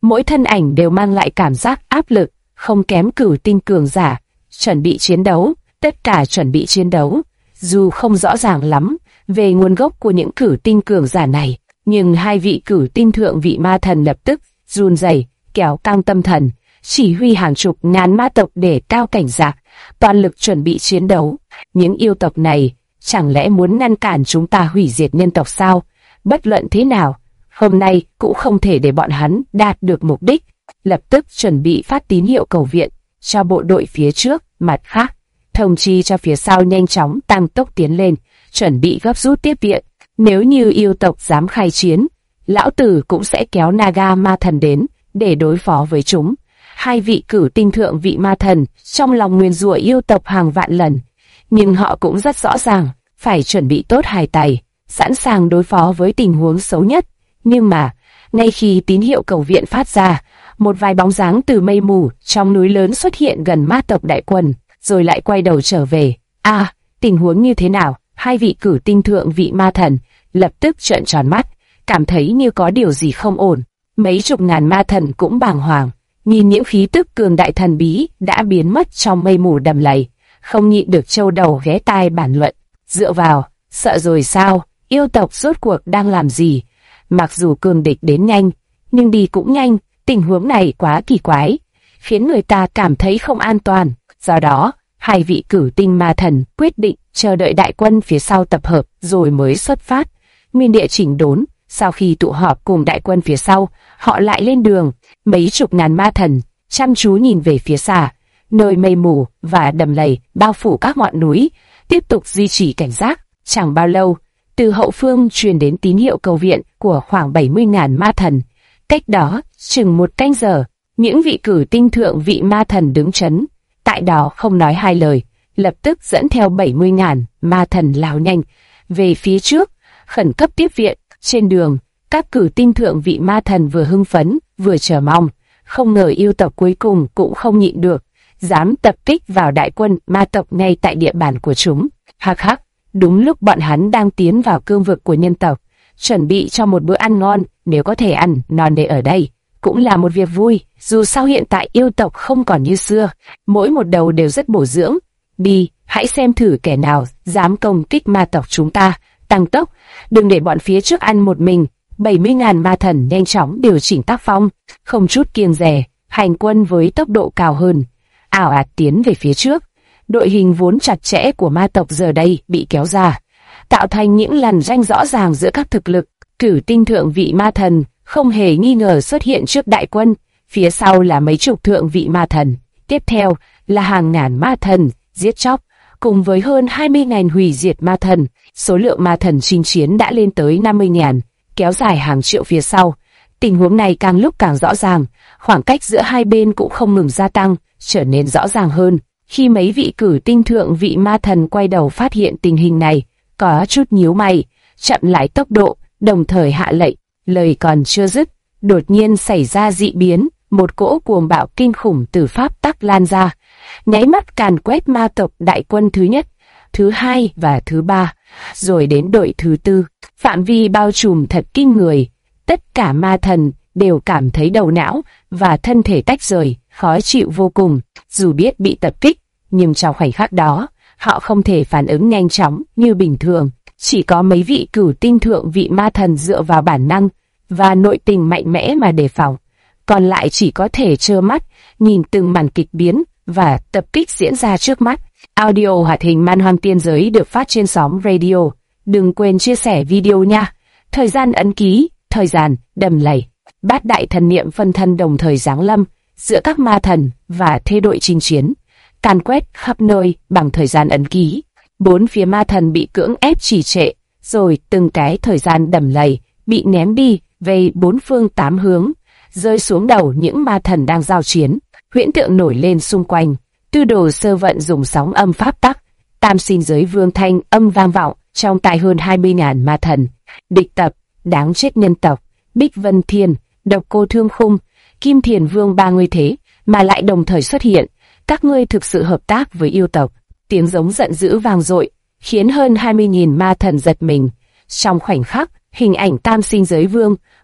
Mỗi thân ảnh đều mang lại cảm giác áp lực, không kém cửu tinh cường giả. Chuẩn bị chiến đấu, tất cả chuẩn bị chiến đấu. Dù không rõ ràng lắm về nguồn gốc của những cửu tinh cường giả này, nhưng hai vị cửu tinh thượng vị ma thần lập tức run rẩy, kéo căng tâm thần, chỉ huy hàng chục ngàn ma tộc để cao cảnh giác, toàn lực chuẩn bị chiến đấu. Những yêu tộc này chẳng lẽ muốn ngăn cản chúng ta hủy diệt nhân tộc sao? Bất luận thế nào, hôm nay cũng không thể để bọn hắn đạt được mục đích. Lập tức chuẩn bị phát tín hiệu cầu viện cho bộ đội phía trước. Mặt khác, thông chi cho phía sau nhanh chóng tăng tốc tiến lên, chuẩn bị gấp rút tiếp viện. Nếu như yêu tộc dám khai chiến, lão tử cũng sẽ kéo Naga ma thần đến để đối phó với chúng. Hai vị cửu tinh thượng vị ma thần trong lòng nguyền rủa yêu tộc hàng vạn lần, nhưng họ cũng rất rõ ràng phải chuẩn bị tốt hai tay, sẵn sàng đối phó với tình huống xấu nhất. Nhưng mà, ngay khi tín hiệu cầu viện phát ra, một vài bóng dáng từ mây mù trong núi lớn xuất hiện gần ma tộc đại quân, rồi lại quay đầu trở về. Tình huống như thế nào? Hai vị cửu tinh thượng vị ma thần lập tức trợn tròn mắt, cảm thấy như có điều gì không ổn. Mấy chục ngàn ma thần cũng bàng hoàng, nhìn những khí tức cường đại thần bí đã biến mất trong mây mù đầm lầy, không nhịn được châu đầu ghé tai bàn luận. Dựa vào, sợ rồi sao? Yêu tộc rốt cuộc đang làm gì? Mặc dù cường địch đến nhanh, nhưng đi cũng nhanh. Tình huống này quá kỳ quái, khiến người ta cảm thấy không an toàn. Do đó, hai vị cửu tinh ma thần quyết định chờ đợi đại quân phía sau tập hợp rồi mới xuất phát. Nguyên địa chỉnh đốn, sau khi tụ họp cùng đại quân phía sau, họ lại lên đường. Mấy chục ngàn ma thần chăm chú nhìn về phía xa, nơi mây mù và đầm lầy bao phủ các ngọn núi, tiếp tục duy trì cảnh giác. Chẳng bao lâu, từ hậu phương truyền đến tín hiệu cầu viện của khoảng 70.000 ma thần. Cách đó, chừng một canh giờ, những vị cửu tinh thượng vị ma thần đứng chấn tại đó không nói hai lời, lập tức dẫn theo 70.000 ma thần lao nhanh về phía trước, khẩn cấp tiếp viện. Trên đường, các cửu tinh thượng vị ma thần vừa hưng phấn, vừa chờ mong, không ngờ yêu tộc cuối cùng cũng không nhịn được, dám tập kích vào đại quân ma tộc ngay tại địa bàn của chúng. Hắc hắc, đúng lúc bọn hắn đang tiến vào cương vực của nhân tộc, chuẩn bị cho một bữa ăn ngon, nếu có thể ăn non để ở đây, cũng là một việc vui. Dù sao hiện tại yêu tộc không còn như xưa, mỗi một đầu đều rất bổ dưỡng. Đi, hãy xem thử kẻ nào dám công kích ma tộc chúng ta. Tăng tốc, đừng để bọn phía trước ăn một mình. 70.000 ma thần nhanh chóng điều chỉnh tác phong, không chút kiêng dè, hành quân với tốc độ cao hơn, ảo ạt tiến về phía trước. Đội hình vốn chặt chẽ của ma tộc giờ đây bị kéo ra, tạo thành những lằn ranh rõ ràng giữa các thực lực. Cửu tinh thượng vị ma thần không hề nghi ngờ xuất hiện trước đại quân, phía sau là mấy chục thượng vị ma thần, tiếp theo là hàng ngàn ma thần giết chóc, cùng với hơn 20.000 hủy diệt ma thần. Số lượng ma thần chinh chiến đã lên tới 50.000, kéo dài hàng triệu phía sau. Tình huống này càng lúc càng rõ ràng, khoảng cách giữa hai bên cũng không ngừng gia tăng, trở nên rõ ràng hơn. Khi mấy vị cửu tinh thượng vị ma thần quay đầu phát hiện tình hình này, có chút nhíu mày, chậm lại tốc độ, đồng thời hạ lệnh. Lời còn chưa dứt, đột nhiên xảy ra dị biến, một cỗ cuồng bạo kinh khủng từ pháp tắc lan ra, nháy mắt càn quét ma tộc đại quân thứ nhất, thứ hai và thứ ba, rồi đến đội thứ tư. Phạm vi bao trùm thật kinh người, tất cả ma thần đều cảm thấy đầu não và thân thể tách rời, khó chịu vô cùng. Dù biết bị tập kích, nhưng trong khoảnh khắc đó, họ không thể phản ứng nhanh chóng như bình thường. Chỉ có mấy vị cửu tinh thượng vị ma thần dựa vào bản năng và nội tình mạnh mẽ mà đề phòng, còn lại chỉ có thể trơ mắt nhìn từng màn kịch biến và tập kích diễn ra trước mắt. Audio hoạt hình Man Hoang Tiên Giới được phát trên sóng radio. Đừng quên chia sẻ video nha. Thời gian ấn ký, thời gian đầm lầy. Bát đại thần niệm phân thân đồng thời giáng lâm giữa các ma thần và thê đội chinh chiến, càn quét khắp nơi bằng thời gian ấn ký. Bốn phía ma thần bị cưỡng ép trì trệ, rồi từng cái thời gian đầm lầy bị ném đi về bốn phương tám hướng, rơi xuống đầu những ma thần đang giao chiến. Huyễn tượng nổi lên xung quanh. Tư đồ sơ vận dùng sóng âm pháp tắc, tam sinh giới vương thanh âm vang vọng trong tai hơn 20.000 ma thần. Địch tập, đáng chết nhân tộc, Bích Vân Thiên, Độc Cô Thương Khung, Kim Thiền Vương ba người thế mà lại đồng thời xuất hiện. Các ngươi thực sự hợp tác với yêu tộc. Tiếng giống giận dữ vang dội, khiến hơn 20.000 ma thần giật mình. Trong khoảnh khắc, hình ảnh tam sinh giới vương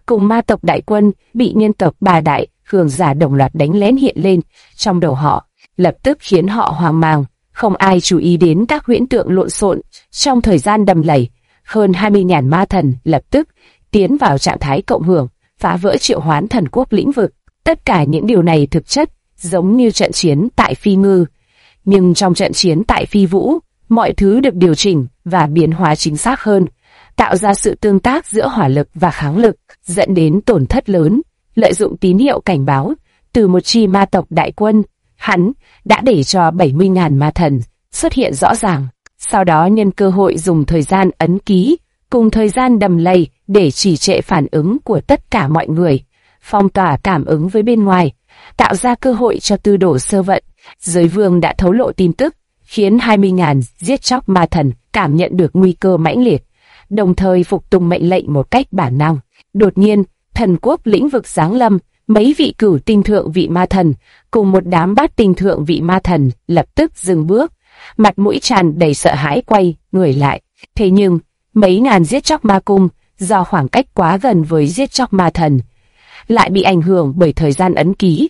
cùng ma tộc đại quân bị nhân tộc ba đại cường giả đồng loạt đánh lén hiện lên trong đầu họ, lập tức khiến họ hoang mang. Không ai chú ý đến các huyễn tượng lộn xộn trong thời gian đầm lầy. Hơn 20.000 ma thần lập tức tiến vào trạng thái cộng hưởng, phá vỡ triệu hoán thần quốc lĩnh vực. Tất cả những điều này thực chất giống như trận chiến tại Phi Ngư, nhưng trong trận chiến tại Phi Vũ, mọi thứ được điều chỉnh và biến hóa chính xác hơn, tạo ra sự tương tác giữa hỏa lực và kháng lực, dẫn đến tổn thất lớn. Lợi dụng tín hiệu cảnh báo từ một chi ma tộc đại quân, hắn đã để cho 70.000 ma thần xuất hiện rõ ràng. Sau đó nhân cơ hội dùng thời gian ấn ký cùng thời gian đầm lầy để chỉ trệ phản ứng của tất cả mọi người, phong tỏa cảm ứng với bên ngoài, tạo ra cơ hội cho tư đổ sơ vận. Giới vương đã thấu lộ tin tức, khiến 20.000 giết chóc ma thần cảm nhận được nguy cơ mãnh liệt, đồng thời phục tùng mệnh lệnh một cách bản năng. Đột nhiên, thần quốc lĩnh vực giáng lâm, mấy vị cửu tinh thượng vị ma thần cùng một đám bát tinh thượng vị ma thần lập tức dừng bước, mặt mũi tràn đầy sợ hãi quay người lại. Thế nhưng, mấy ngàn giết chóc ma cung do khoảng cách quá gần với giết chóc ma thần lại bị ảnh hưởng bởi thời gian ấn ký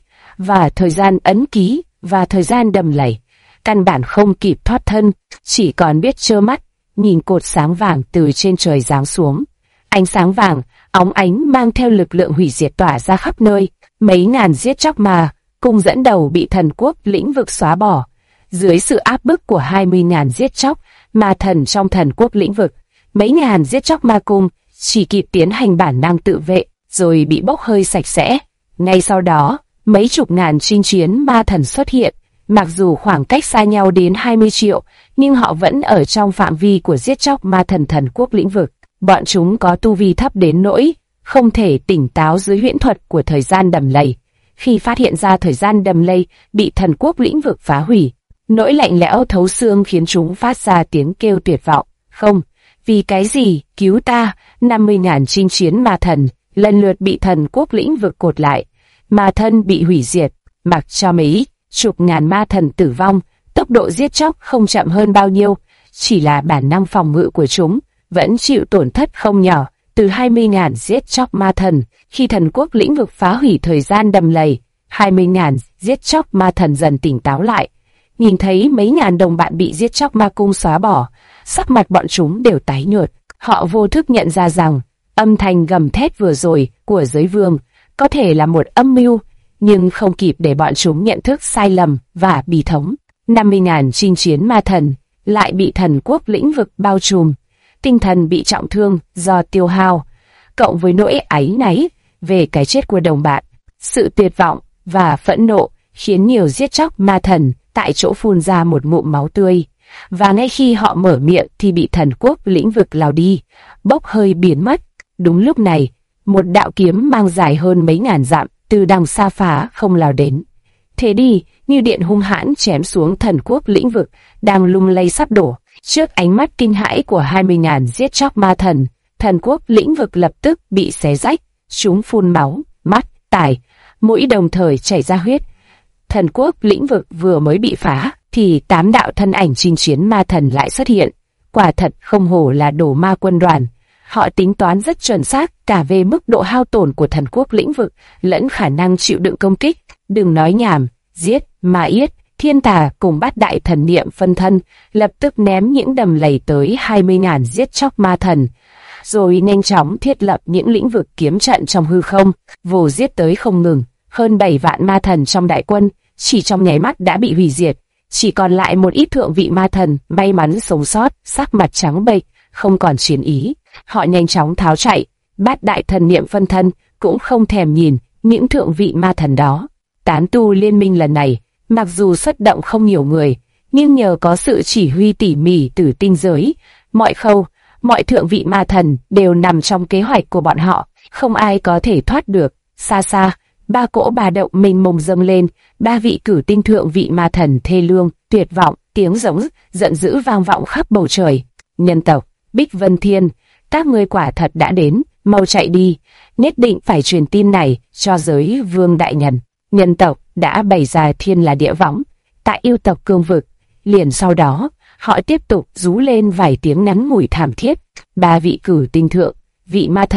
và thời gian đầm lầy, căn bản không kịp thoát thân, chỉ còn biết trơ mắt nhìn cột sáng vàng từ trên trời giáng xuống. Ánh sáng vàng óng ánh mang theo lực lượng hủy diệt tỏa ra khắp nơi. Mấy ngàn giết chóc ma cung dẫn đầu bị thần quốc lĩnh vực xóa bỏ. Dưới sự áp bức của 20.000 giết chóc ma thần trong thần quốc lĩnh vực, mấy ngàn giết chóc ma cung chỉ kịp tiến hành bản năng tự vệ, rồi bị bốc hơi sạch sẽ. Ngay sau đó, mấy chục ngàn chinh chiến ma thần xuất hiện. Mặc dù khoảng cách xa nhau đến 20 triệu, nhưng họ vẫn ở trong phạm vi của giết chóc ma thần thần quốc lĩnh vực. Bọn chúng có tu vi thấp đến nỗi không thể tỉnh táo dưới huyễn thuật của thời gian đầm lầy. Khi phát hiện ra thời gian đầm lầy bị thần quốc lĩnh vực phá hủy, nỗi lạnh lẽo thấu xương khiến chúng phát ra tiếng kêu tuyệt vọng. Không, vì cái gì, cứu ta. 50.000 chinh chiến ma thần lần lượt bị thần quốc lĩnh vực cột lại, ma thân bị hủy diệt. Mặc cho mấy chục ngàn ma thần tử vong, tốc độ giết chóc không chậm hơn bao nhiêu, chỉ là bản năng phòng ngự của chúng vẫn chịu tổn thất không nhỏ. Từ 20.000 giết chóc ma thần, khi thần quốc lĩnh vực phá hủy thời gian đầm lầy, 20.000 giết chóc ma thần dần tỉnh táo lại. Nhìn thấy mấy ngàn đồng bạn bị giết chóc ma cung xóa bỏ, sắc mặt bọn chúng đều tái nhợt. Họ vô thức nhận ra rằng âm thanh gầm thét vừa rồi của giới vương có thể là một âm mưu, nhưng không kịp để bọn chúng nhận thức sai lầm và bi thống. 50.000 chinh chiến ma thần lại bị thần quốc lĩnh vực bao trùm. Tinh thần bị trọng thương do tiêu hao, cộng với nỗi áy náy về cái chết của đồng bạn, sự tuyệt vọng và phẫn nộ khiến nhiều giết chóc ma thần tại chỗ phun ra một ngụm máu tươi. Và ngay khi họ mở miệng thì bị thần quốc lĩnh vực lao đi, bốc hơi biến mất. Đúng lúc này, một đạo kiếm mang dài hơn mấy ngàn dặm từ đằng xa phá không lao đến. Thế đi, như điện hung hãn chém xuống thần quốc lĩnh vực đang lung lay sắp đổ. Trước ánh mắt kinh hãi của 20.000 giết chóc ma thần, thần quốc lĩnh vực lập tức bị xé rách, chúng phun máu, mắt, tai, mũi đồng thời chảy ra huyết. Thần quốc lĩnh vực vừa mới bị phá, thì 8 đạo thân ảnh chinh chiến ma thần lại xuất hiện. Quả thật không hổ là đồ ma quân đoàn. Họ tính toán rất chuẩn xác cả về mức độ hao tổn của thần quốc lĩnh vực, lẫn khả năng chịu đựng công kích. Đừng nói nhảm, giết, ma yết, thiên tà cùng bát đại thần niệm phân thân, lập tức ném những đầm lầy tới 20.000 giết chóc ma thần, rồi nhanh chóng thiết lập những lĩnh vực kiếm trận trong hư không, vồ giết tới không ngừng. Hơn 7 vạn ma thần trong đại quân, chỉ trong nháy mắt đã bị hủy diệt. Chỉ còn lại một ít thượng vị ma thần may mắn sống sót, sắc mặt trắng bệch, không còn chiến ý. Họ nhanh chóng tháo chạy, bát đại thần niệm phân thân cũng không thèm nhìn những thượng vị ma thần đó. Tán tu liên minh lần này, mặc dù xuất động không nhiều người, nhưng nhờ có sự chỉ huy tỉ mỉ từ tinh giới, mọi khâu, mọi thượng vị ma thần đều nằm trong kế hoạch của bọn họ, không ai có thể thoát được. Xa xa, 3 cỗ bà động mênh mông dâng lên, 3 vị cử tinh thượng vị ma thần thê lương, tuyệt vọng, tiếng giống giận dữ vang vọng khắp bầu trời. Nhân tộc Bích Vân Thiên, các ngươi quả thật đã đến, mau chạy đi, nhất định phải truyền tin này cho giới vương đại nhân. Nhân tộc đã bày ra thiên là địa võng tại yêu tộc cương vực. Liền sau đó, họ tiếp tục rú lên vài tiếng ngắn ngủi thảm thiết. 3 vị cử tinh thượng vị ma thần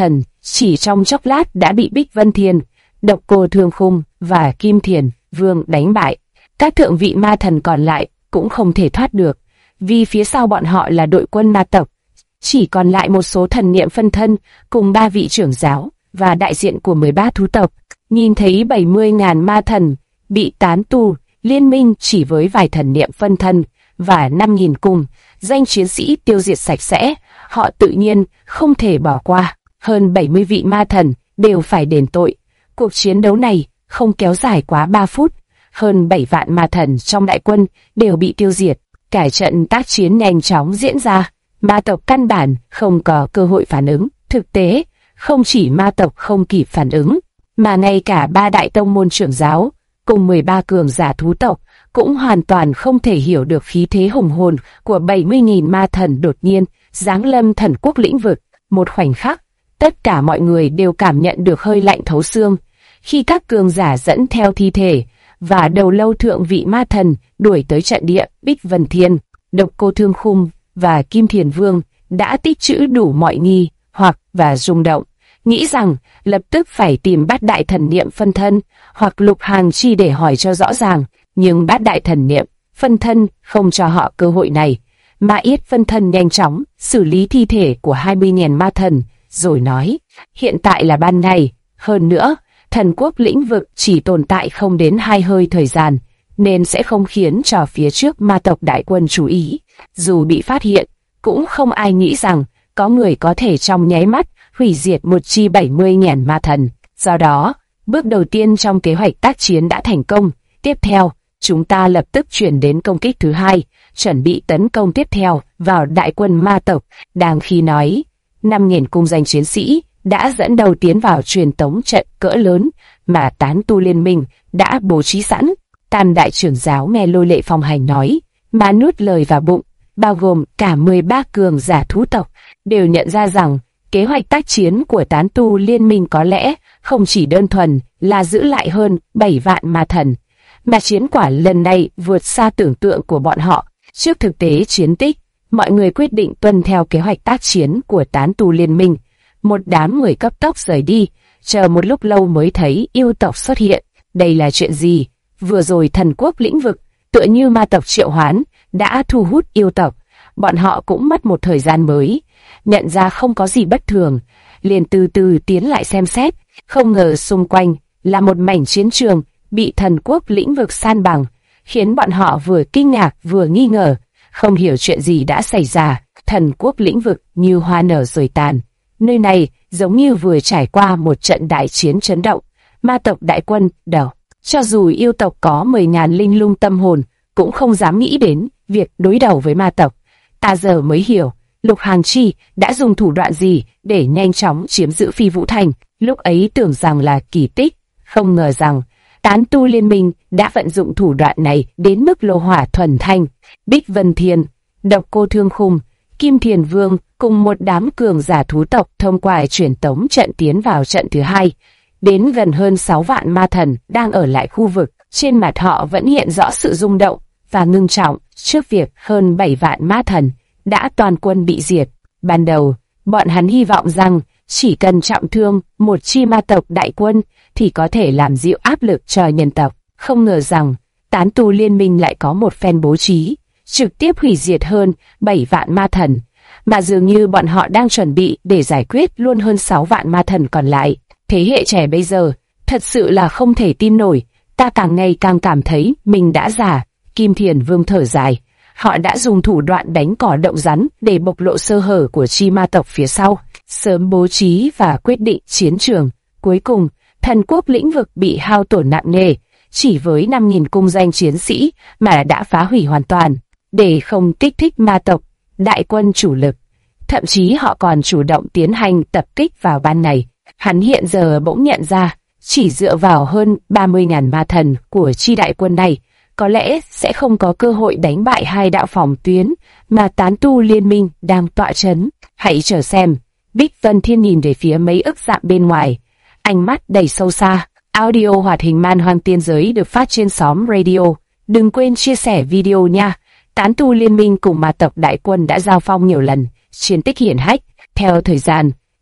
chỉ trong chốc lát đã bị Bích Vân Thiên, Độc Cô Thương Khung và Kim Thiền Vương đánh bại. Các thượng vị ma thần còn lại cũng không thể thoát được, vì phía sau bọn họ là đội quân ma tộc. Chỉ còn lại một số thần niệm phân thân cùng 3 vị trưởng giáo và đại diện của 13 thú tộc. Nhìn thấy 70.000 ma thần bị tán tu liên minh chỉ với vài thần niệm phân thân và 5.000 cùng danh chiến sĩ tiêu diệt sạch sẽ, họ tự nhiên không thể bỏ qua. Hơn 70 vị ma thần đều phải đền tội. Cuộc chiến đấu này không kéo dài quá 3 phút. Hơn 7 vạn ma thần trong đại quân đều bị tiêu diệt. Cả trận tác chiến nhanh chóng diễn ra. Ma tộc căn bản không có cơ hội phản ứng. Thực tế, không chỉ ma tộc không kịp phản ứng, mà ngay cả 3 đại tông môn trưởng giáo cùng 13 cường giả thú tộc cũng hoàn toàn không thể hiểu được khí thế hùng hồn của 70.000 ma thần đột nhiên giáng lâm thần quốc lĩnh vực. Một khoảnh khắc, tất cả mọi người đều cảm nhận được hơi lạnh thấu xương. Khi các cường giả dẫn theo thi thể và đầu lâu thượng vị ma thần đuổi tới trận địa, Bích Vân Thiên, Độc Cô Thương Khung và Kim Thiền Vương đã tích trữ đủ mọi nghi hoặc và rung động, nghĩ rằng lập tức phải tìm Bát đại thần niệm phân thân hoặc Lục Hàng Chi để hỏi cho rõ ràng. Nhưng Bát đại thần niệm phân thân không cho họ cơ hội này. Ma Yết phân thân nhanh chóng xử lý thi thể của 20.000 ma thần, rồi nói: hiện tại là ban ngày, hơn nữa thần quốc lĩnh vực chỉ tồn tại không đến 2 hơi thời gian, nên sẽ không khiến cho phía trước ma tộc đại quân chú ý. Dù bị phát hiện, cũng không ai nghĩ rằng có người có thể trong nháy mắt hủy diệt một chi 70.000 ma thần. Do đó, bước đầu tiên trong kế hoạch tác chiến đã thành công. Tiếp theo, chúng ta lập tức chuyển đến công kích thứ hai, chuẩn bị tấn công tiếp theo vào đại quân ma tộc. Đang khi nói, 5.000 cung danh chiến sĩ đã dẫn đầu tiến vào truyền tống trận cỡ lớn mà tán tu liên minh đã bố trí sẵn. Tam đại trưởng giáo nghe Lôi Lệ Phong Hành nói, mà nuốt lời vào bụng, bao gồm cả 13 cường giả thú tộc, đều nhận ra rằng kế hoạch tác chiến của tán tu liên minh có lẽ không chỉ đơn thuần là giữ lại hơn 7 vạn ma thần, mà chiến quả lần này vượt xa tưởng tượng của bọn họ. Trước thực tế chiến tích, mọi người quyết định tuân theo kế hoạch tác chiến của tán tu liên minh. Một đám người cấp tốc rời đi, chờ một lúc lâu mới thấy yêu tộc xuất hiện. Đây là chuyện gì? Vừa rồi thần quốc lĩnh vực, tựa như ma tộc triệu hoán, đã thu hút yêu tộc. Bọn họ cũng mất một thời gian mới nhận ra không có gì bất thường, liền từ từ tiến lại xem xét. Không ngờ xung quanh là một mảnh chiến trường bị thần quốc lĩnh vực san bằng, khiến bọn họ vừa kinh ngạc vừa nghi ngờ, không hiểu chuyện gì đã xảy ra. Thần quốc lĩnh vực như hoa nở rồi tàn, nơi này giống như vừa trải qua một trận đại chiến chấn động. Ma tộc đại quân đầu, cho dù yêu tộc có 10.000 linh lung tâm hồn, cũng không dám nghĩ đến việc đối đầu với ma tộc. Ta giờ mới hiểu Lục Hàng Chi đã dùng thủ đoạn gì để nhanh chóng chiếm giữ Phi Vũ Thành. Lúc ấy tưởng rằng là kỳ tích, không ngờ rằng tán tu liên minh đã vận dụng thủ đoạn này đến mức lô hỏa thuần thanh. Bích Vân Thiên, Độc Cô Thương Khung, Kim Thiền Vương cùng một đám cường giả thú tộc thông qua truyền tống trận tiến vào trận thứ hai. Đến gần hơn 6 vạn ma thần đang ở lại khu vực, trên mặt họ vẫn hiện rõ sự rung động và ngưng trọng trước việc hơn 7 vạn ma thần đã toàn quân bị diệt. Ban đầu, bọn hắn hy vọng rằng chỉ cần trọng thương một chi ma tộc đại quân thì có thể làm dịu áp lực cho nhân tộc. Không ngờ rằng tán tu liên minh lại có một phen bố trí, trực tiếp hủy diệt hơn 7 vạn ma thần, mà dường như bọn họ đang chuẩn bị để giải quyết luôn hơn 6 vạn ma thần còn lại. Thế hệ trẻ bây giờ, thật sự là không thể tin nổi, ta càng ngày càng cảm thấy mình đã già. Kim Thiền Vương thở dài, họ đã dùng thủ đoạn đánh cỏ động rắn để bộc lộ sơ hở của chi ma tộc phía sau, sớm bố trí và quyết định chiến trường. Cuối cùng, thần quốc lĩnh vực bị hao tổn nặng nề, chỉ với 5.000 cung danh chiến sĩ mà đã phá hủy hoàn toàn, để không kích thích ma tộc đại quân chủ lực. Thậm chí họ còn chủ động tiến hành tập kích vào ban này. Hắn hiện giờ bỗng nhận ra, chỉ dựa vào hơn 30.000 ma thần của chi đại quân này, có lẽ sẽ không có cơ hội đánh bại hai đạo phòng tuyến mà tán tu liên minh đang tọa chấn. Hãy chờ xem. Bích Vân Thiên nhìn về phía mấy ức dặm bên ngoài, ánh mắt đầy sâu xa. Audio hoạt hình Man Hoang Tiên Giới được phát trên xóm radio. Đừng quên chia sẻ video nha. Tán tu liên minh cùng ma tộc đại quân đã giao phong nhiều lần, chiến tích hiển hách. Theo thời gian,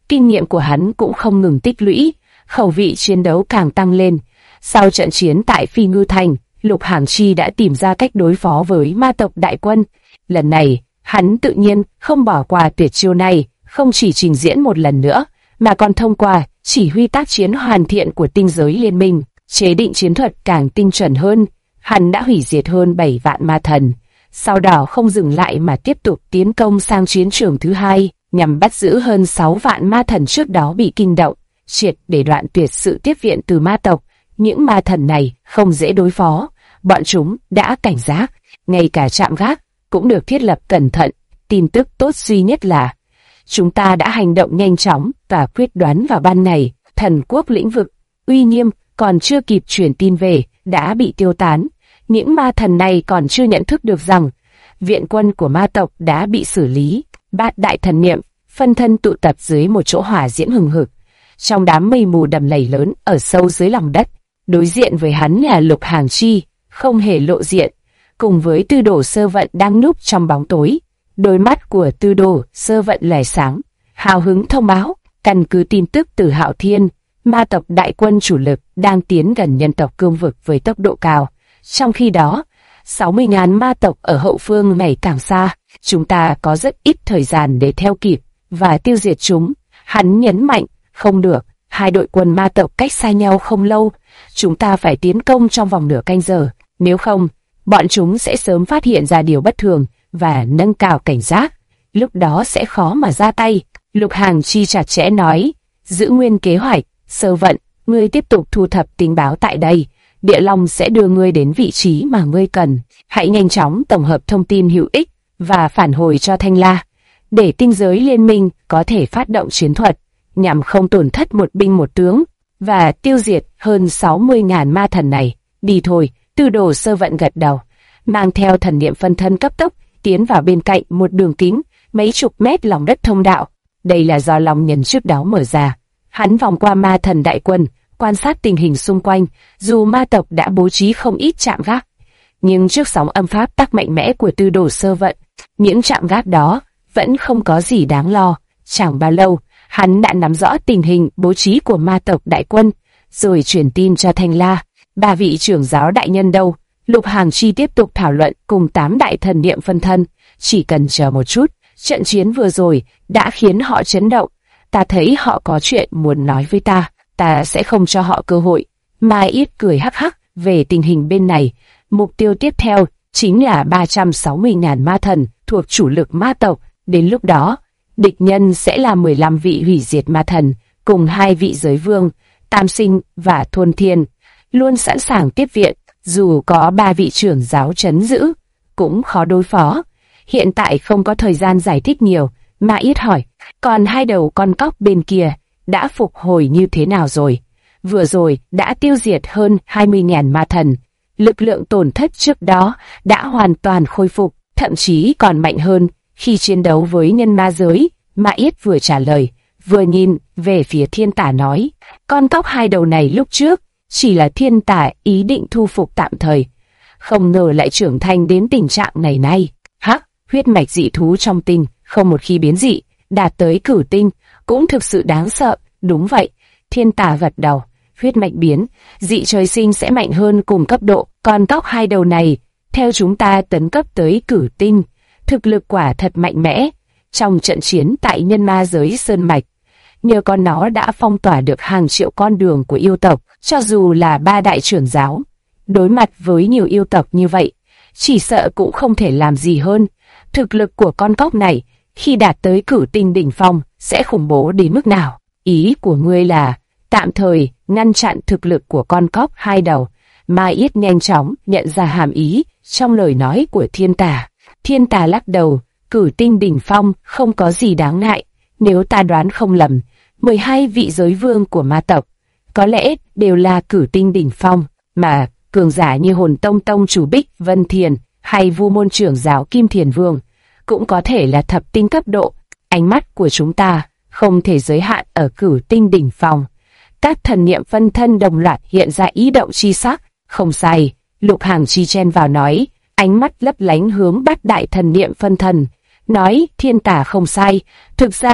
kinh nghiệm của hắn cũng không ngừng tích lũy, khẩu vị chiến đấu càng tăng lên. Sau trận chiến tại Phi Ngư Thành, Lục Hàng Chi đã tìm ra cách đối phó với ma tộc đại quân. Lần này, hắn tự nhiên không bỏ qua tuyệt chiêu này, không chỉ trình diễn một lần nữa, mà còn thông qua chỉ huy tác chiến hoàn thiện của tinh giới liên minh, chế định chiến thuật càng tinh chuẩn hơn. Hắn đã hủy diệt hơn 7 vạn ma thần, sau đó không dừng lại mà tiếp tục tiến công sang chiến trường thứ hai, nhằm bắt giữ hơn 6 vạn ma thần trước đó bị kinh động, triệt để đoạn tuyệt sự tiếp viện từ ma tộc. Những ma thần này không dễ đối phó, bọn chúng đã cảnh giác, ngay cả trạm gác cũng được thiết lập cẩn thận. Tin tức tốt duy nhất là chúng ta đã hành động nhanh chóng và quyết đoán vào ban ngày. Thần quốc lĩnh vực uy nghiêm còn chưa kịp truyền tin về đã bị tiêu tán. Những ma thần này còn chưa nhận thức được rằng viện quân của ma tộc đã bị xử lý. Bát đại thần niệm phân thân tụ tập dưới một chỗ hỏa diễm hừng hực, trong đám mây mù đầm lầy lớn ở sâu dưới lòng đất. Đối diện với hắn là Lục Hàng Chi, không hề lộ diện, cùng với Tư Đồ Sơ Vận đang núp trong bóng tối. Đôi mắt của Tư Đồ Sơ Vận lóe sáng, hào hứng thông báo, căn cứ tin tức từ Hạo Thiên, ma tộc đại quân chủ lực đang tiến gần nhân tộc cương vực với tốc độ cao. Trong khi đó, 60.000 ma tộc ở hậu phương ngày càng xa, chúng ta có rất ít thời gian để theo kịp và tiêu diệt chúng. Hắn nhấn mạnh, không được, hai đội quân ma tộc cách xa nhau không lâu, chúng ta phải tiến công trong vòng nửa canh giờ, nếu không, bọn chúng sẽ sớm phát hiện ra điều bất thường và nâng cao cảnh giác, lúc đó sẽ khó mà ra tay. Lục Hàng Chi chặt chẽ nói, giữ nguyên kế hoạch. Sơ Vận, ngươi tiếp tục thu thập tình báo tại đây, Địa Long sẽ đưa ngươi đến vị trí mà ngươi cần. Hãy nhanh chóng tổng hợp thông tin hữu ích và phản hồi cho Thanh La, để tinh giới liên minh có thể phát động chiến thuật, nhằm không tổn thất một binh một tướng, và tiêu diệt hơn 60.000 ma thần này. Đi thôi. Tư Đồ Sơ Vận gật đầu, mang theo thần niệm phân thân cấp tốc, tiến vào bên cạnh một đường kính mấy chục mét lòng đất thông đạo. Đây là do Long Nhân trước đó mở ra. Hắn vòng qua ma thần đại quân, quan sát tình hình xung quanh. Dù ma tộc đã bố trí không ít trạm gác, nhưng trước sóng âm pháp tắc mạnh mẽ của Tư Đồ Sơ Vận, những trạm gác đó vẫn không có gì đáng lo. Chẳng bao lâu, hắn đã nắm rõ tình hình bố trí của ma tộc đại quân, rồi truyền tin cho Thanh La. 3 vị trưởng giáo đại nhân đâu? Lục Hàng Chi tiếp tục thảo luận cùng 8 đại thần niệm phân thân. Chỉ cần chờ một chút, trận chiến vừa rồi đã khiến họ chấn động. Ta thấy họ có chuyện muốn nói với ta, ta sẽ không cho họ cơ hội. Mai Yết cười hắc hắc về tình hình bên này. Mục tiêu tiếp theo chính là 360.000 ma thần thuộc chủ lực ma tộc. Đến lúc đó, địch nhân sẽ là 15 vị hủy diệt ma thần, cùng 2 vị giới vương, Tam Sinh và Thôn Thiên, luôn sẵn sàng tiếp viện. Dù có 3 vị trưởng giáo trấn giữ, cũng khó đối phó. Hiện tại không có thời gian giải thích nhiều. Ma Yết hỏi, còn 2 đầu con cóc bên kia đã phục hồi như thế nào rồi? Vừa rồi đã tiêu diệt hơn 20.000 ma thần. Lực lượng tổn thất trước đó đã hoàn toàn khôi phục, thậm chí còn mạnh hơn khi chiến đấu với nhân ma giới. Ma Yết vừa trả lời, vừa nhìn về phía Thiên Tả nói, con cóc 2 đầu này lúc trước chỉ là Thiên Tả ý định thu phục tạm thời, không ngờ lại trưởng thành đến tình trạng này nay. Hắc, huyết mạch dị thú trong tinh, không một khi biến dị, đạt tới cửu tinh, cũng thực sự đáng sợ. Đúng vậy, Thiên Tả gật đầu, huyết mạch biến, dị trời sinh sẽ mạnh hơn cùng cấp độ. Con cóc 2 đầu này, theo chúng ta tấn cấp tới cửu tinh, thực lực quả thật mạnh mẽ. Trong trận chiến tại nhân ma giới Sơn Mạch, nhờ con nó đã phong tỏa được hàng triệu con đường của yêu tộc. Cho dù là 3 đại trưởng giáo, đối mặt với nhiều yêu tộc như vậy, chỉ sợ cũng không thể làm gì hơn. Thực lực của con cóc này, khi đạt tới cửu tinh đỉnh phong, sẽ khủng bố đến mức nào? Ý của ngươi là tạm thời ngăn chặn thực lực của con cóc 2 đầu. Mai Yết nhanh chóng nhận ra hàm ý trong lời nói của Thiên Tả. Thiên Tả lắc đầu, cửu tinh đỉnh phong không có gì đáng ngại. Nếu ta đoán không lầm, 12 vị giới vương của ma tộc có lẽ đều là cửu tinh đỉnh phong, mà cường giả như Hồn Tông Tông chủ Bích Vân Thiền hay Vu Môn trưởng giáo Kim Thiền Vương cũng có thể là thập tinh cấp độ. Ánh mắt của chúng ta không thể giới hạn ở cửu tinh đỉnh phong. Các thần niệm phân thân đồng loạt hiện ra ý động chi sắc. Không sai, Lục Hàng Chi chen vào nói, ánh mắt lấp lánh hướng Bát đại thần niệm phân thân, nói Thiên Tả không sai, thực ra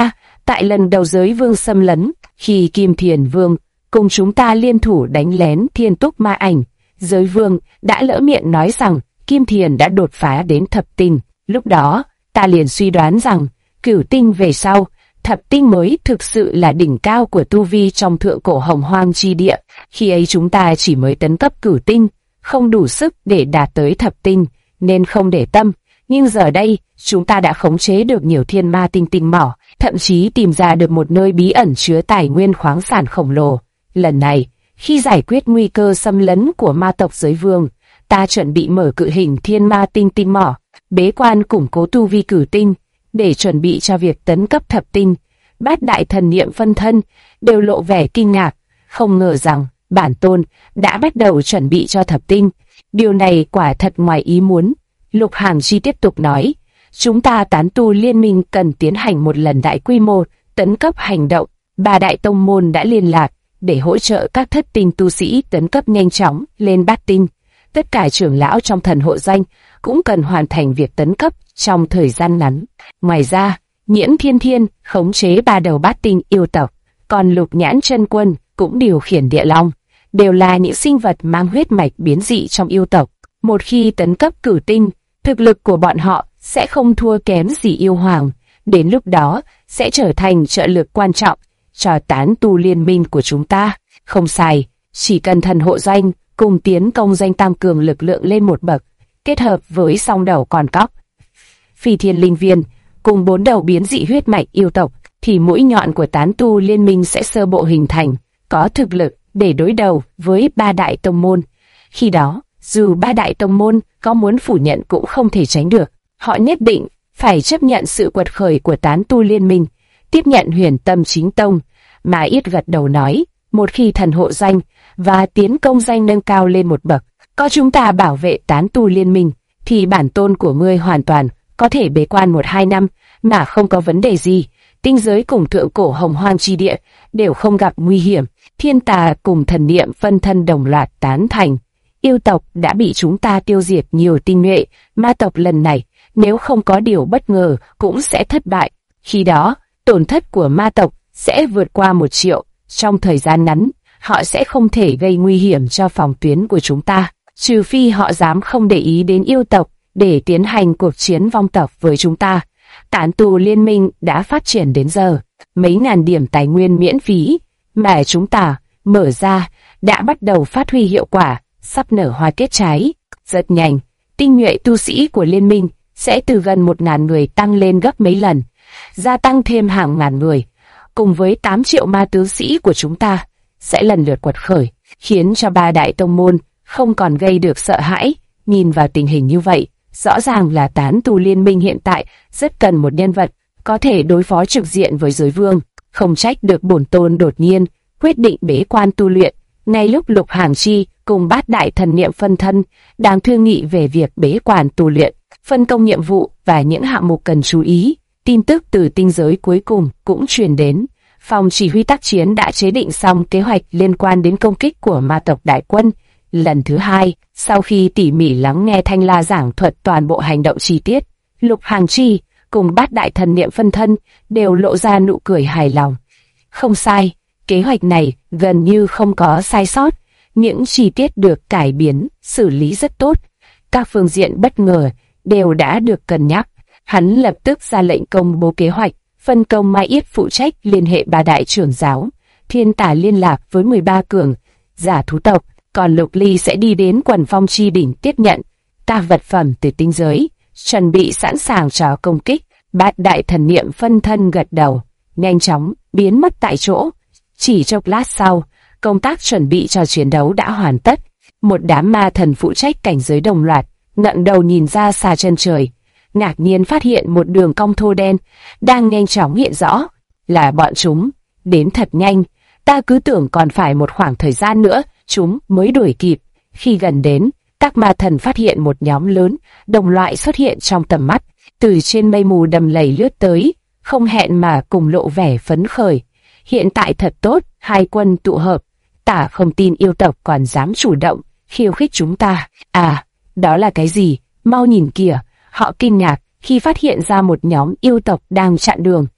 Tại lần đầu giới vương xâm lấn, khi Kim Thiền Vương cùng chúng ta liên thủ đánh lén Thiên Túc Ma Ảnh, giới vương đã lỡ miệng nói rằng Kim Thiền đã đột phá đến thập tinh. Lúc đó, ta liền suy đoán rằng cửu tinh về sau, thập tinh mới thực sự là đỉnh cao của tu vi trong thượng cổ hồng hoang chi địa. Khi ấy chúng ta chỉ mới tấn cấp cửu tinh, không đủ sức để đạt tới thập tinh, nên không để tâm. Nhưng giờ đây, chúng ta đã khống chế được nhiều thiên ma tinh tinh mỏ, thậm chí tìm ra được một nơi bí ẩn chứa tài nguyên khoáng sản khổng lồ. Lần này, khi giải quyết nguy cơ xâm lấn của ma tộc giới vương, ta chuẩn bị mở cự hình thiên ma tinh tinh mỏ, bế quan củng cố tu vi cửu tinh, để chuẩn bị cho việc tấn cấp thập tinh. Bát đại thần niệm phân thân đều lộ vẻ kinh ngạc, không ngờ rằng bản tôn đã bắt đầu chuẩn bị cho thập tinh. Điều này quả thật ngoài ý muốn. Lục Hàn Chi tiếp tục nói, chúng ta tán tu liên minh cần tiến hành một lần đại quy mô tấn cấp hành động. Ba đại tông môn đã liên lạc để hỗ trợ các thất tinh tu sĩ tấn cấp nhanh chóng lên bát tinh. Tất cả trưởng lão trong thần hộ danh cũng cần hoàn thành việc tấn cấp trong thời gian ngắn. Ngoài ra, Nhiễm Thiên Thiên khống chế ba đầu bát tinh yêu tộc, còn Lục Nhãn Chân Quân cũng điều khiển địa long, đều là những sinh vật mang huyết mạch biến dị trong yêu tộc. Một khi tấn cấp cửu tinh, thực lực của bọn họ sẽ không thua kém gì yêu hoàng, đến lúc đó sẽ trở thành trợ lực quan trọng cho tán tu liên minh của chúng ta. Không sai, chỉ cần thần hộ danh cùng tiến công danh tăng cường lực lượng lên một bậc, kết hợp với song đầu con cóc, phi thiên linh viên cùng 4 đầu biến dị huyết mạch yêu tộc, thì mũi nhọn của tán tu liên minh sẽ sơ bộ hình thành, có thực lực để đối đầu với ba đại tông môn. Khi đó, dù ba đại tông môn có muốn phủ nhận cũng không thể tránh được, họ nhất định phải chấp nhận sự quật khởi của tán tu liên minh, tiếp nhận Huyền Tâm Chính Tông. Mà Yết gật đầu nói, một khi thần hộ danh và tiến công danh nâng cao lên một bậc, có chúng ta bảo vệ tán tu liên minh, thì bản tôn của ngươi hoàn toàn có thể bế quan 1-2 năm mà không có vấn đề gì. Tinh giới cùng thượng cổ hồng hoang chi địa đều không gặp nguy hiểm. Thiên tà cùng thần niệm phân thân đồng loạt tán thành. Yêu tộc đã bị chúng ta tiêu diệt nhiều tinh nhuệ, ma tộc lần này nếu không có điều bất ngờ cũng sẽ thất bại. Khi đó, tổn thất của ma tộc sẽ vượt qua 1 triệu. Trong thời gian ngắn, họ sẽ không thể gây nguy hiểm cho phòng tuyến của chúng ta, trừ phi họ dám không để ý đến yêu tộc để tiến hành cuộc chiến vong tộc với chúng ta. Tán tu liên minh đã phát triển đến giờ, mấy ngàn điểm tài nguyên miễn phí mà chúng ta mở ra đã bắt đầu phát huy hiệu quả, sắp nở hoa kết trái. Rất nhanh, tinh nhuệ tu sĩ của liên minh sẽ từ gần 1.000 người tăng lên gấp mấy lần, gia tăng thêm hàng ngàn người, cùng với 8 triệu ma tướng sĩ của chúng ta sẽ lần lượt quật khởi, khiến cho ba đại tông môn không còn gây được sợ hãi. Nhìn vào tình hình như vậy, rõ ràng là tán tu liên minh hiện tại rất cần một nhân vật có thể đối phó trực diện với giới vương. Không trách được bổn tôn đột nhiên quyết định bế quan tu luyện, ngay lúc Lục Hàn Chi cùng bát đại thần niệm phân thân đang thương nghị về việc bế quan tu luyện, phân công nhiệm vụ và những hạng mục cần chú ý. Tin tức từ tinh giới cuối cùng cũng truyền đến. Phòng chỉ huy tác chiến đã chế định xong kế hoạch liên quan đến công kích của ma tộc đại quân. Lần thứ 2, sau khi tỉ mỉ lắng nghe Thanh La giảng thuật toàn bộ hành động chi tiết, Lục Hàn Chi cùng bát đại thần niệm phân thân đều lộ ra nụ cười hài lòng. Không sai, kế hoạch này gần như không có sai sót, những chi tiết được cải biến, xử lý rất tốt. Các phương diện bất ngờ đều đã được cân nhắc. Hắn lập tức ra lệnh công bố kế hoạch, phân công Mai Yết phụ trách liên hệ ba đại trưởng giáo, Thiên Tả liên lạc với 13 cường giả thú tộc, còn Lục Ly sẽ đi đến Quần Phong Chi đỉnh tiếp nhận các vật phẩm từ tinh giới, chuẩn bị sẵn sàng cho công kích. Bát đại thần niệm phân thân gật đầu, nhanh chóng biến mất tại chỗ. Chỉ chốc lát sau, công tác chuẩn bị cho chiến đấu đã hoàn tất. Một đám ma thần phụ trách cảnh giới đồng loạt ngẩng đầu nhìn ra xa chân trời, ngạc nhiên phát hiện một đường cong thô đen đang nhanh chóng hiện rõ. Là bọn chúng, đến thật nhanh, ta cứ tưởng còn phải một khoảng thời gian nữa chúng mới đuổi kịp. Khi gần đến, các ma thần phát hiện một nhóm lớn đồng loại xuất hiện trong tầm mắt, từ trên mây mù đầm lầy lướt tới, không hẹn mà cùng lộ vẻ phấn khởi. Hiện tại thật tốt, hai quân tụ hợp, ta không tin yêu tộc còn dám chủ động khiêu khích chúng ta. À, đó là cái gì? Mau nhìn kìa! Họ kinh ngạc khi phát hiện ra một nhóm yêu tộc đang chặn đường.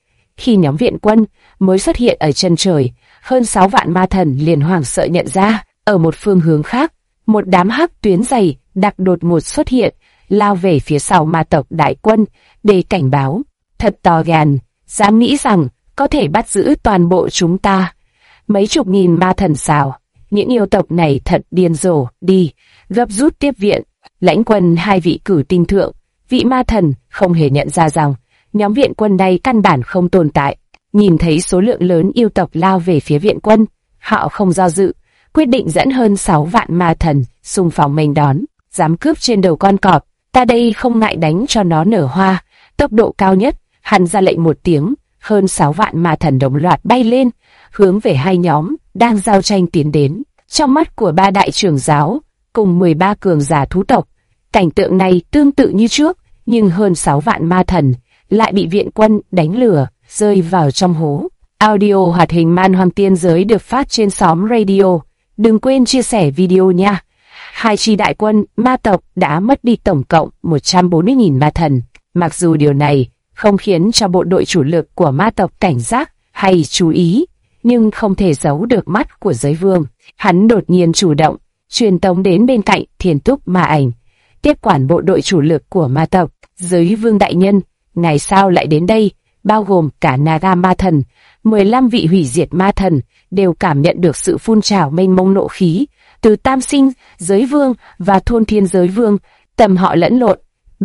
Khi nhóm viện quân mới xuất hiện ở chân trời, hơn 6 vạn ma thần liền hoảng sợ nhận ra, ở một phương hướng khác, một đám hắc tuyến dày đặc đột ngột xuất hiện, lao về phía sau ma tộc đại quân để cảnh báo. Thật to gan, dám nghĩ rằng có thể bắt giữ toàn bộ chúng ta. Mấy chục nghìn ma thần sao? Những yêu tộc này thật điên rồ, đi, gấp rút tiếp viện. Lãnh quân hai vị cử tinh thượng, vị ma thần không hề nhận ra rằng nhóm viện quân này căn bản không tồn tại. Nhìn thấy số lượng lớn yêu tộc lao về phía viện quân, họ không do dự, quyết định dẫn hơn 6 vạn ma thần xung phong nghênh đón. Dám cướp trên đầu con cọp, ta đây không ngại đánh cho nó nở hoa. Tốc độ cao nhất, hắn ra lệnh một tiếng, hơn 6 vạn ma thần đồng loạt bay lên, hướng về hai nhóm đang giao tranh tiến đến. Trong mắt của ba đại trưởng giáo cùng 13 cường giả thú tộc, cảnh tượng này tương tự như trước, nhưng hơn 6 vạn ma thần lại bị viện quân đánh lừa, rơi vào trong hố. Audio hoạt hình Man Hoang Tiên Giới được phát trên xóm radio. Đừng quên chia sẻ video nha. Hai chi đại quân ma tộc đã mất đi tổng cộng 140.000 ma thần. Mặc dù điều này không khiến cho bộ đội chủ lực của ma tộc cảnh giác hay chú ý, nhưng không thể giấu được mắt của giới vương. Hắn đột nhiên chủ động truyền tống đến bên cạnh Thiên Túc Ma Ảnh, tiếp quản bộ đội chủ lực của ma tộc. Giới vương đại nhân, ngày sao lại đến đây? Bao gồm cả Naga ma thần, 15 vị hủy diệt ma thần đều cảm nhận được sự phun trào mênh mông nộ khí từ Tam Sinh giới vương và Thôn Thiên giới vương. Tầm họ lẫn lộn,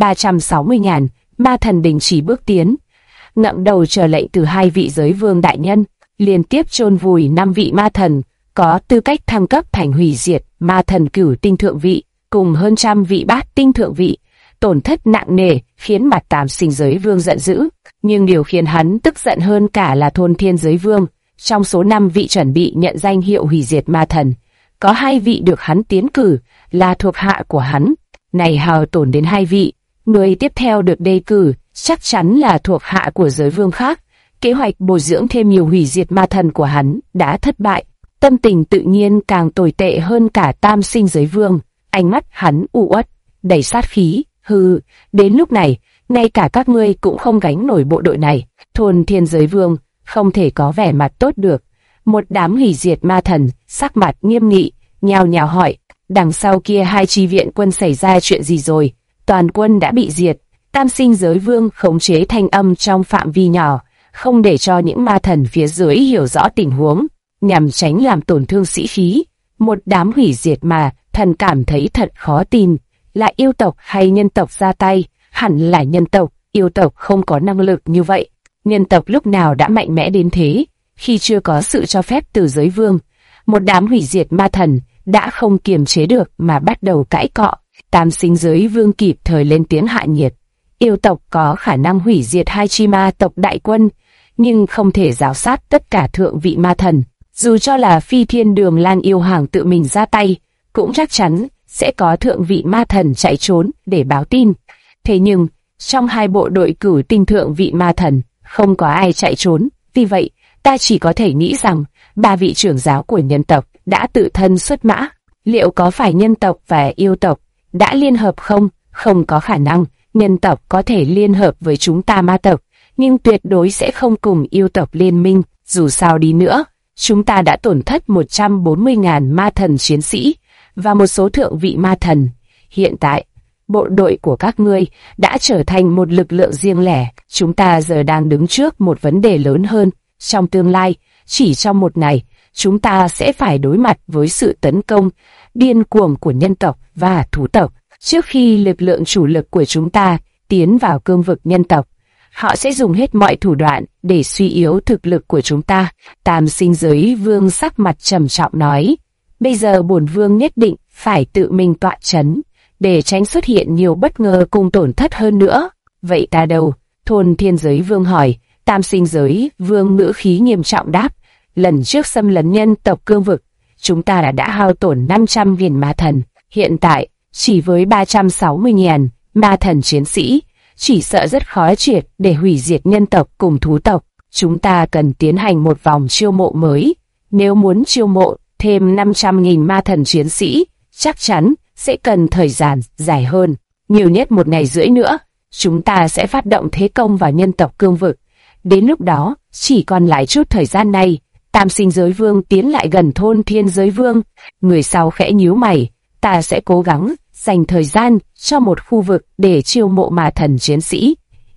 360.000 ma thần đình chỉ bước tiến, ngậm đầu chờ lệnh từ hai vị giới vương đại nhân, liên tiếp chôn vùi 5 vị ma thần có tư cách thăng cấp thành hủy diệt ma thần cửu tinh thượng vị, cùng hơn trăm vị bát tinh thượng vị. Tổn thất nặng nề khiến mặt Tam Sinh giới vương giận dữ, nhưng điều khiến hắn tức giận hơn cả là Thôn Thiên giới vương. Trong số 5 vị chuẩn bị nhận danh hiệu hủy diệt ma thần, có 2 vị được hắn tiến cử là thuộc hạ của hắn. Này hao tổn đến 2 vị, người tiếp theo được đề cử chắc chắn là thuộc hạ của giới vương khác. Kế hoạch bồi dưỡng thêm nhiều hủy diệt ma thần của hắn đã thất bại. Tâm tình tự nhiên càng tồi tệ hơn cả Tam Sinh giới vương. Ánh mắt hắn u uất, đầy sát khí. Hừ, đến lúc này, ngay cả các ngươi cũng không gánh nổi bộ đội này. Thôn Thiên giới vương không thể có vẻ mặt tốt được. Một đám hủy diệt ma thần, sắc mặt nghiêm nghị, nhao nhao hỏi, đằng sau kia hai chi viện quân xảy ra chuyện gì rồi? Toàn quân đã bị diệt. Tam Sinh giới vương khống chế thanh âm trong phạm vi nhỏ, không để cho những ma thần phía dưới hiểu rõ tình huống, nhằm tránh làm tổn thương sĩ khí. Một đám hủy diệt mà thần cảm thấy thật khó tin, là yêu tộc hay nhân tộc ra tay? Hẳn là nhân tộc, yêu tộc không có năng lực như vậy. Nhân tộc lúc nào đã mạnh mẽ đến thế? Khi chưa có sự cho phép từ giới vương, một đám hủy diệt ma thần đã không kiềm chế được mà bắt đầu cãi cọ. Tam Sinh giới vương kịp thời lên tiếng hạ nhiệt. Yêu tộc có khả năng hủy diệt hai chi ma tộc đại quân, nhưng không thể giáo sát tất cả thượng vị ma thần. Dù cho là Phi Thiên Đường Lang yêu hoàng tự mình ra tay, cũng chắc chắn sẽ có thượng vị ma thần chạy trốn để báo tin. Thế nhưng, trong hai bộ đội cử tinh thượng vị ma thần, không có ai chạy trốn. Vì vậy, ta chỉ có thể nghĩ rằng, 3 vị trưởng giáo của nhân tộc đã tự thân xuất mã. Liệu có phải nhân tộc và yêu tộc đã liên hợp không? Không có khả năng. Nhân tộc có thể liên hợp với chúng ta ma tộc, nhưng tuyệt đối sẽ không cùng yêu tộc liên minh. Dù sao đi nữa, chúng ta đã tổn thất 140.000 ma thần chiến sĩ và một số thượng vị ma thần. Hiện tại, bộ đội của các ngươi đã trở thành một lực lượng riêng lẻ. Chúng ta giờ đang đứng trước một vấn đề lớn hơn. Trong tương lai, chỉ trong một ngày, chúng ta sẽ phải đối mặt với sự tấn công điên cuồng của nhân tộc và thú tộc. Trước khi lực lượng chủ lực của chúng ta tiến vào cương vực nhân tộc, họ sẽ dùng hết mọi thủ đoạn để suy yếu thực lực của chúng ta. Tam Sinh giới vương sắc mặt trầm trọng nói, bây giờ bổn vương nhất định phải tự mình tọa chấn, để tránh xuất hiện nhiều bất ngờ cùng tổn thất hơn nữa. Vậy ta đâu? Thôn Thiên giới vương hỏi. Tam Sinh giới vương ngữ khí nghiêm trọng đáp, lần trước xâm lấn nhân tộc cương vực, chúng ta đã hao tổn 500.000 ma thần. Hiện tại, chỉ với 360.000 ma thần chiến sĩ, chỉ sợ rất khó triệt để hủy diệt nhân tộc cùng thú tộc. Chúng ta cần tiến hành một vòng chiêu mộ mới. Nếu muốn chiêu mộ thêm 500.000 ma thần chiến sĩ, chắc chắn sẽ cần thời gian dài hơn. Nhiều nhất 1 ngày rưỡi nữa, chúng ta sẽ phát động thế công vào nhân tộc cương vực. Đến lúc đó, Chỉ còn lại chút thời gian này, Tam Sinh Giới Vương tiến lại gần Thôn Thiên Giới Vương. Người sau khẽ nhíu mày, ta sẽ cố gắng dành thời gian cho một khu vực để chiêu mộ ma thần chiến sĩ.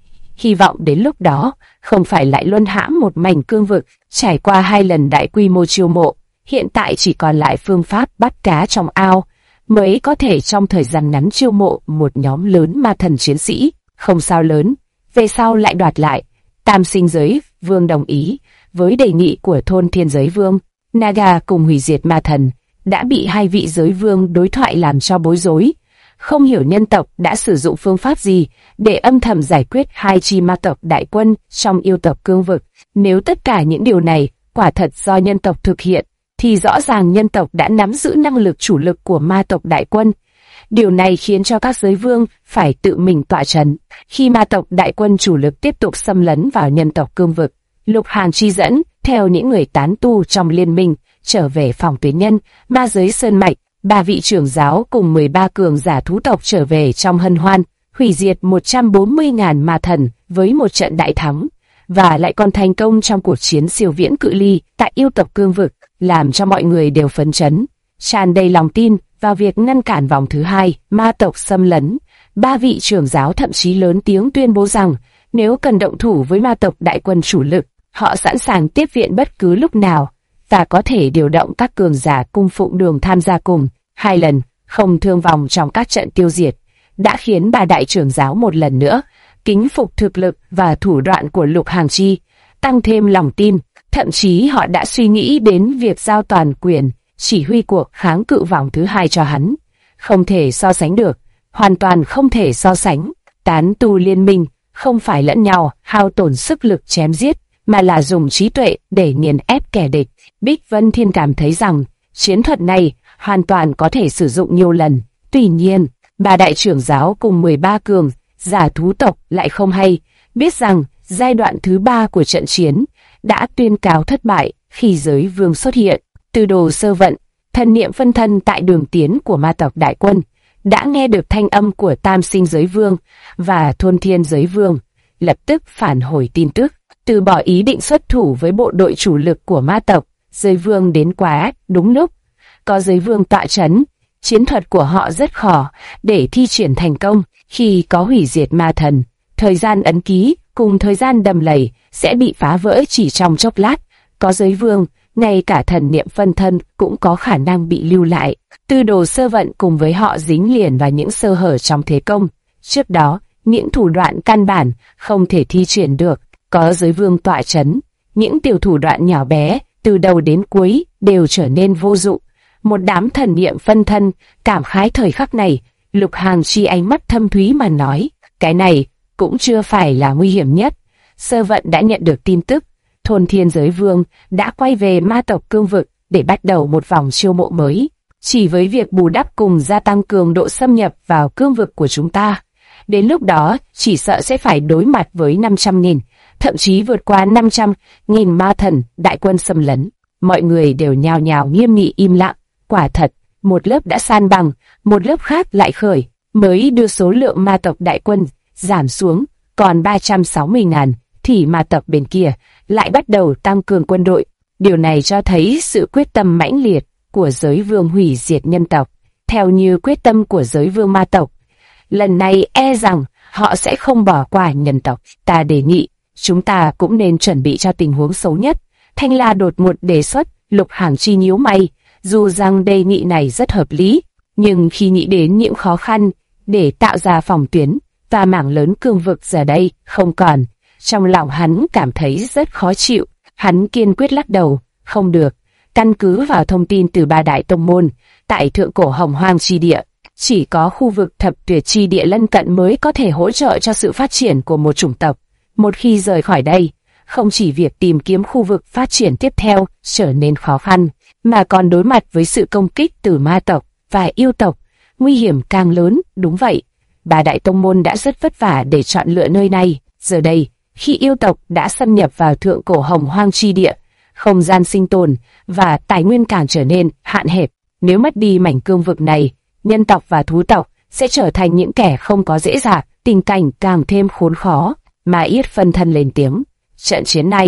Hy vọng đến lúc đó, không phải lại luân hãm một mảnh cương vực, trải qua 2 lần đại quy mô chiêu mộ. Hiện tại chỉ còn lại phương pháp bắt cá trong ao, mới có thể trong thời gian ngắn chiêu mộ một nhóm lớn ma thần chiến sĩ. Không sao lớn, về sau lại đoạt lại. Tam Sinh Giới Vương đồng ý với đề nghị của Thôn Thiên Giới Vương. Naga cùng hủy diệt ma thần đã bị 2 vị giới vương đối thoại làm cho bối rối. Không hiểu nhân tộc đã sử dụng phương pháp gì để âm thầm giải quyết 2 chi ma tộc đại quân trong yêu tộc cương vực. Nếu tất cả những điều này quả thật do nhân tộc thực hiện, thì rõ ràng nhân tộc đã nắm giữ năng lực chủ lực của ma tộc đại quân. Điều này khiến cho các giới vương phải tự mình tọa trấn. Khi ma tộc đại quân chủ lực tiếp tục xâm lấn vào nhân tộc cương vực, Lục Hàn Chi dẫn theo những người tán tu trong liên minh trở về phòng tuyến nhân, ma giới sơn mạch. 3 vị trưởng giáo cùng 13 cường giả thú tộc trở về trong hân hoan, hủy diệt 140.000 ma thần với một trận đại thắng, và lại còn thành công trong cuộc chiến siêu viễn cự ly tại yêu tộc cương vực, làm cho mọi người đều phấn chấn, tràn đầy lòng tin vào việc ngăn cản vòng thứ 2 ma tộc xâm lấn. 3 vị trưởng giáo thậm chí lớn tiếng tuyên bố rằng nếu cần động thủ với ma tộc đại quân chủ lực, họ sẵn sàng tiếp viện bất cứ lúc nào, và có thể điều động các cường giả cung phụng đường tham gia cùng. 2 lần không thương vong trong các trận tiêu diệt đã khiến 3 đại trưởng giáo một lần nữa kính phục thực lực và thủ đoạn của Lục Hàn Chi, tăng thêm lòng tin. Thậm chí họ đã suy nghĩ đến việc giao toàn quyền chỉ huy cuộc kháng cự vòng thứ 2 cho hắn. Không thể so sánh được, hoàn toàn không thể so sánh. Tán tu liên minh không phải lẫn nhau hao tổn sức lực chém giết, mà là dùng trí tuệ để nghiền ép kẻ địch. Bích Vân Thiên cảm thấy rằng chiến thuật này hoàn toàn có thể sử dụng nhiều lần. Tuy nhiên, 3 đại trưởng giáo cùng 13 cường giả thú tộc lại không hay, biết rằng giai đoạn thứ 3 của trận chiến đã tuyên cáo thất bại khi giới vương xuất hiện. Từ đồ sơ vận, thần niệm phân thân tại đường tiến của ma tộc đại quân, đã nghe được thanh âm của Tam Sinh Giới Vương và Thôn Thiên Giới Vương, lập tức phản hồi tin tức, từ bỏ ý định xuất thủ với bộ đội chủ lực của ma tộc. Giới vương đến quá đúng lúc, có giới vương tọa trấn, chiến thuật của họ rất khó để thi triển thành công. Khi có hủy diệt ma thần, thời gian ấn ký cùng thời gian đầm lầy sẽ bị phá vỡ chỉ trong chốc lát. Có giới vương, ngay cả thần niệm phân thân cũng có khả năng bị lưu lại. Tư đồ sơ vận cùng với họ dính liền vào những sơ hở trong thế công. Trước đó, những thủ đoạn căn bản không thể thi triển được. Có giới vương tọa trấn, những tiểu thủ đoạn nhỏ bé từ đầu đến cuối đều trở nên vô dụng. Một đám thần niệm phân thân cảm khái thời khắc này. Lục Hàn Chi ánh mắt thâm thúy mà nói, cái này cũng chưa phải là nguy hiểm nhất. Sơ vận đã nhận được tin tức, Thôn Thiên Giới Vương đã quay về ma tộc cương vực để bắt đầu một vòng chiêu mộ mới. Chỉ với việc bù đắp cùng gia tăng cường độ xâm nhập vào cương vực của chúng ta, đến lúc đó chỉ sợ sẽ phải đối mặt với 500.000, thậm chí vượt qua 500.000 ma thần đại quân xâm lấn. Mọi người đều nhao nhao nghiêm nghị im lặng. Quả thật, một lớp đã san bằng, một lớp khác lại khởi, mới đưa số lượng ma tộc đại quân giảm xuống còn 360.000, thì ma tộc bên kia lại bắt đầu tăng cường quân đội. Điều này cho thấy sự quyết tâm mãnh liệt của giới vương hủy diệt nhân tộc, theo như quyết tâm của giới vương ma tộc. Lần này e rằng họ sẽ không bỏ qua nhân tộc. Ta đề nghị chúng ta cũng nên chuẩn bị cho tình huống xấu nhất. Thanh La đột ngột đề xuất. Lục Hàn Chi nhíu mày, dù rằng đề nghị này rất hợp lý, nhưng khi nghĩ đến những khó khăn để tạo ra phòng tuyến và mảng lớn cương vực giờ đây không còn, trong lòng hắn cảm thấy rất khó chịu. Hắn kiên quyết lắc đầu, không được. Căn cứ vào thông tin từ 3 đại tông môn, tại thượng cổ Hồng Hoang chi địa, chỉ có khu vực thập tuyệt chi địa lân cận mới có thể hỗ trợ cho sự phát triển của một chủng tộc. Một khi rời khỏi đây, không chỉ việc tìm kiếm khu vực phát triển tiếp theo trở nên khó khăn, mà còn đối mặt với sự công kích từ ma tộc và yêu tộc, nguy hiểm càng lớn. Đúng vậy, 3 đại tông môn đã rất vất vả để chọn lựa nơi này. Giờ đây, khi yêu tộc đã xâm nhập vào thượng cổ Hồng Hoang chi địa, không gian sinh tồn và tài nguyên càng trở nên hạn hẹp. Nếu mất đi mảnh cương vực này, nhân tộc và thú tộc sẽ trở thành những kẻ không có dễ dàng, tình cảnh càng thêm khốn khó. Mà Yết phân thân lên tiếng, trận chiến này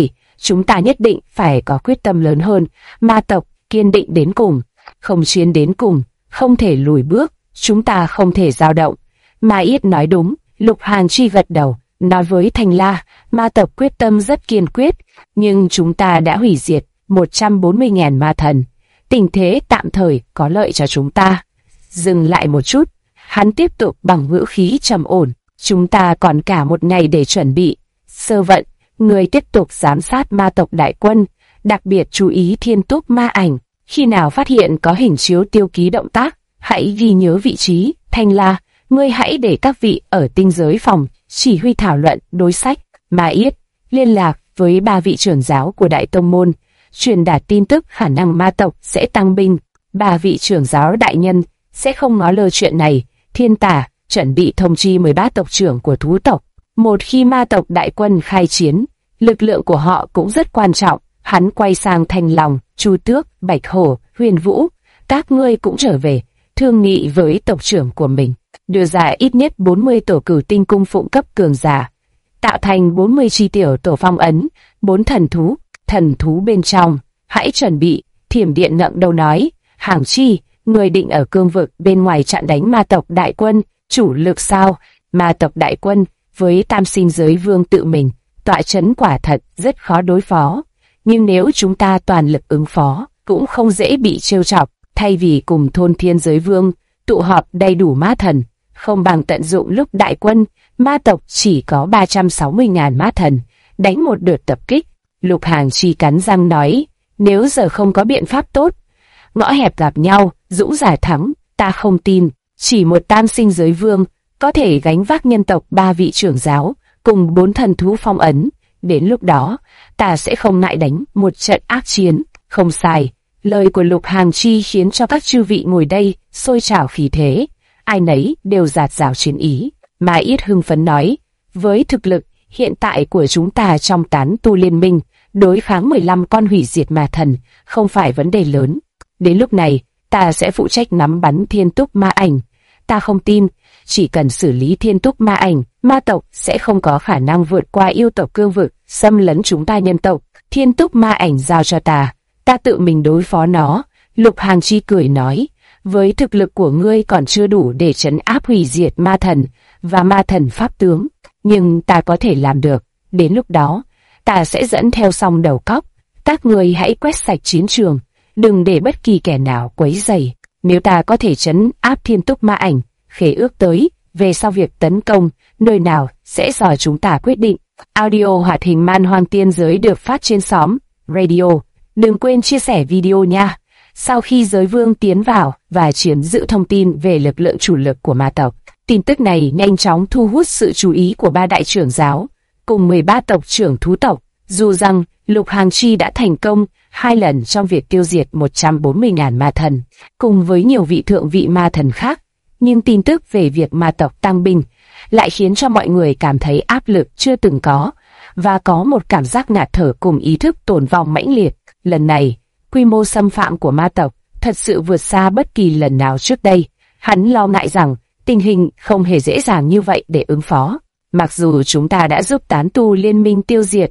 chúng ta nhất định phải có quyết tâm lớn hơn. Ma tộc kiên định đến cùng, không chiến đến cùng, không thể lùi bước, chúng ta không thể dao động. Ma Yết nói đúng. Lục Hàn Chi gật đầu, nói với Thanh La, ma tộc quyết tâm rất kiên quyết, nhưng chúng ta đã hủy diệt 140.000 ma thần. Tình thế tạm thời có lợi cho chúng ta. Dừng lại một chút, hắn tiếp tục bằng ngữ khí trầm ổn, chúng ta còn cả một ngày để chuẩn bị. Sơ Vận, người tiếp tục giám sát ma tộc đại quân, đặc biệt chú ý Thiên Túc ma ảnh. Khi nào phát hiện có hình chiếu tiêu ký động tác, hãy ghi nhớ vị trí. Thanh La, ngươi hãy để các vị ở tinh giới phòng chỉ huy thảo luận đối sách. Ma Yết, liên lạc với 3 vị trưởng giáo của Đại Tông Môn, truyền đạt tin tức khả năng ma tộc sẽ tăng binh. 3 vị trưởng giáo đại nhân sẽ không ngó lơ chuyện này. Thiên Tả, chuẩn bị thông chi 13 tộc trưởng của thú tộc. Một khi ma tộc đại quân khai chiến, lực lượng của họ cũng rất quan trọng. Hắn quay sang Thanh Long, Chu Tước, Bạch Hổ, Huyền Vũ, các ngươi cũng trở về, thương nghị với tộc trưởng của mình, đưa ra ít nhất 40 tổ cửu tinh cung phụng cấp cường giả, tạo thành 40 chi tiểu tổ phong ấn, 4 thần thú bên trong. Hãy chuẩn bị. Thiểm Điện ngẩng đầu nói, Hàng Chi, người định ở cương vực bên ngoài chặn đánh ma tộc đại quân chủ lực sao? Ma tộc đại quân với Tam Sinh Giới Vương tự mình tọa chấn quả thật rất khó đối phó, nhưng nếu chúng ta toàn lực ứng phó cũng không dễ bị trêu chọc. Thay vì cùng Thôn Thiên Giới Vương tụ họp đầy đủ ma thần, không bằng tận dụng lúc đại quân ma tộc chỉ có 360.000 ma thần, đánh một đợt tập kích. Lục Hàng Chi cắn răng nói, nếu giờ không có biện pháp tốt, ngõ hẹp gặp nhau, dũng giả thắng, ta không tin. Chỉ một Tam Sinh Giới Vương có thể gánh vác nhân tộc 3 vị trưởng giáo cùng 4 thần thú phong ấn. Đến lúc đó, ta sẽ không ngại đánh một trận ác chiến. Không sai. Lời của Lục Hàng Chi khiến cho các chư vị ngồi đây sôi trào khí thế, ai nấy đều dạt dào chiến ý. Ma Yết hưng phấn nói, với thực lực hiện tại của chúng ta trong Tán Tu Liên Minh, đối kháng 15 con hủy diệt ma thần không phải vấn đề lớn. Đến lúc này, ta sẽ phụ trách nắm bắn Thiên Túc ma ảnh. Ta không tin, chỉ cần xử lý Thiên Túc ma ảnh, ma tộc sẽ không có khả năng vượt qua yêu tộc cương vực, xâm lấn chúng ta nhân tộc. Thiên Túc ma ảnh giao cho ta tự mình đối phó nó. Lục Hàng Chi cười nói, với thực lực của ngươi còn chưa đủ để trấn áp hủy diệt ma thần và ma thần pháp tướng, nhưng ta có thể làm được. Đến lúc đó, ta sẽ dẫn theo song đầu cóc, các ngươi hãy quét sạch chiến trường, đừng để bất kỳ kẻ nào quấy rầy. Nếu ta có thể trấn áp Thiên Túc ma ảnh, khế ước tới, về sau việc tấn công, nơi nào sẽ do chúng ta quyết định. Audio hoạt hình Man Hoang Tiên Giới được phát trên xóm Radio. Đừng quên chia sẻ video nha. Sau khi Giới Vương tiến vào và chiếm giữ thông tin về lực lượng chủ lực của ma tộc, tin tức này nhanh chóng thu hút sự chú ý của 3 đại trưởng giáo cùng 13 tộc trưởng thú tộc. Dù rằng Lục Hàng Chi đã thành công 2 lần trong việc tiêu diệt 140.000 ma thần, cùng với nhiều vị thượng vị ma thần khác, nhưng tin tức về việc ma tộc tăng binh lại khiến cho mọi người cảm thấy áp lực chưa từng có, và có một cảm giác ngạt thở cùng ý thức tồn vong mãnh liệt. Lần này, quy mô xâm phạm của ma tộc thật sự vượt xa bất kỳ lần nào trước đây. Hắn lo ngại rằng tình hình không hề dễ dàng như vậy để ứng phó. Mặc dù chúng ta đã giúp Tán Tu Liên Minh tiêu diệt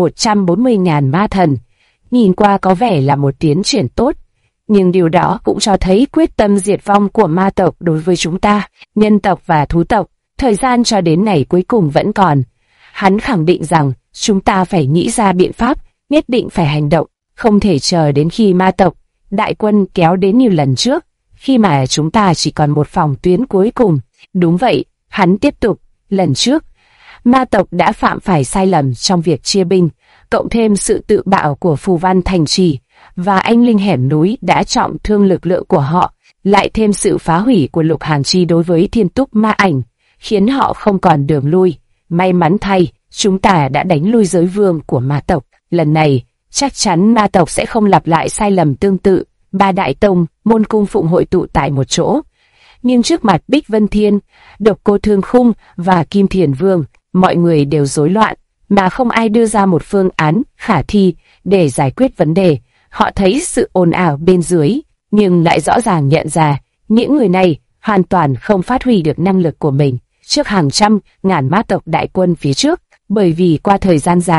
140.000 ma thần, nhìn qua có vẻ là một tiến triển tốt, nhưng điều đó cũng cho thấy quyết tâm diệt vong của ma tộc đối với chúng ta, nhân tộc và thú tộc. Thời gian cho đến ngày cuối cùng vẫn còn. Hắn khẳng định rằng chúng ta phải nghĩ ra biện pháp, nhất định phải hành động, không thể chờ đến khi ma tộc đại quân kéo đến như lần trước, khi mà chúng ta chỉ còn một phòng tuyến cuối cùng. Đúng vậy, hắn tiếp tục, lần trước, ma tộc đã phạm phải sai lầm trong việc chia binh, cộng thêm sự tự bạo của phù văn thành trì và anh linh hẻm núi đã trọng thương lực lượng của họ, lại thêm sự phá hủy của Lục Hàng Chi đối với Thiên Túc ma ảnh, khiến họ không còn đường lui. May mắn thay, chúng ta đã đánh lui Giới Vương của ma tộc. Lần này, chắc chắn ma tộc sẽ không lặp lại sai lầm tương tự. 3 đại tông môn cung phụng hội tụ tại một chỗ, nhưng trước mặt Bích Vân Thiên, Độc Cô Thương Khung và Kim Thiền Vương, mọi người đều rối loạn, mà không ai đưa ra một phương án khả thi để giải quyết vấn đề. Họ thấy sự ồn ào bên dưới, nhưng lại rõ ràng nhận ra những người này hoàn toàn không phát huy được năng lực của mình trước hàng trăm ngàn ma tộc đại quân phía trước, bởi vì qua thời gian dài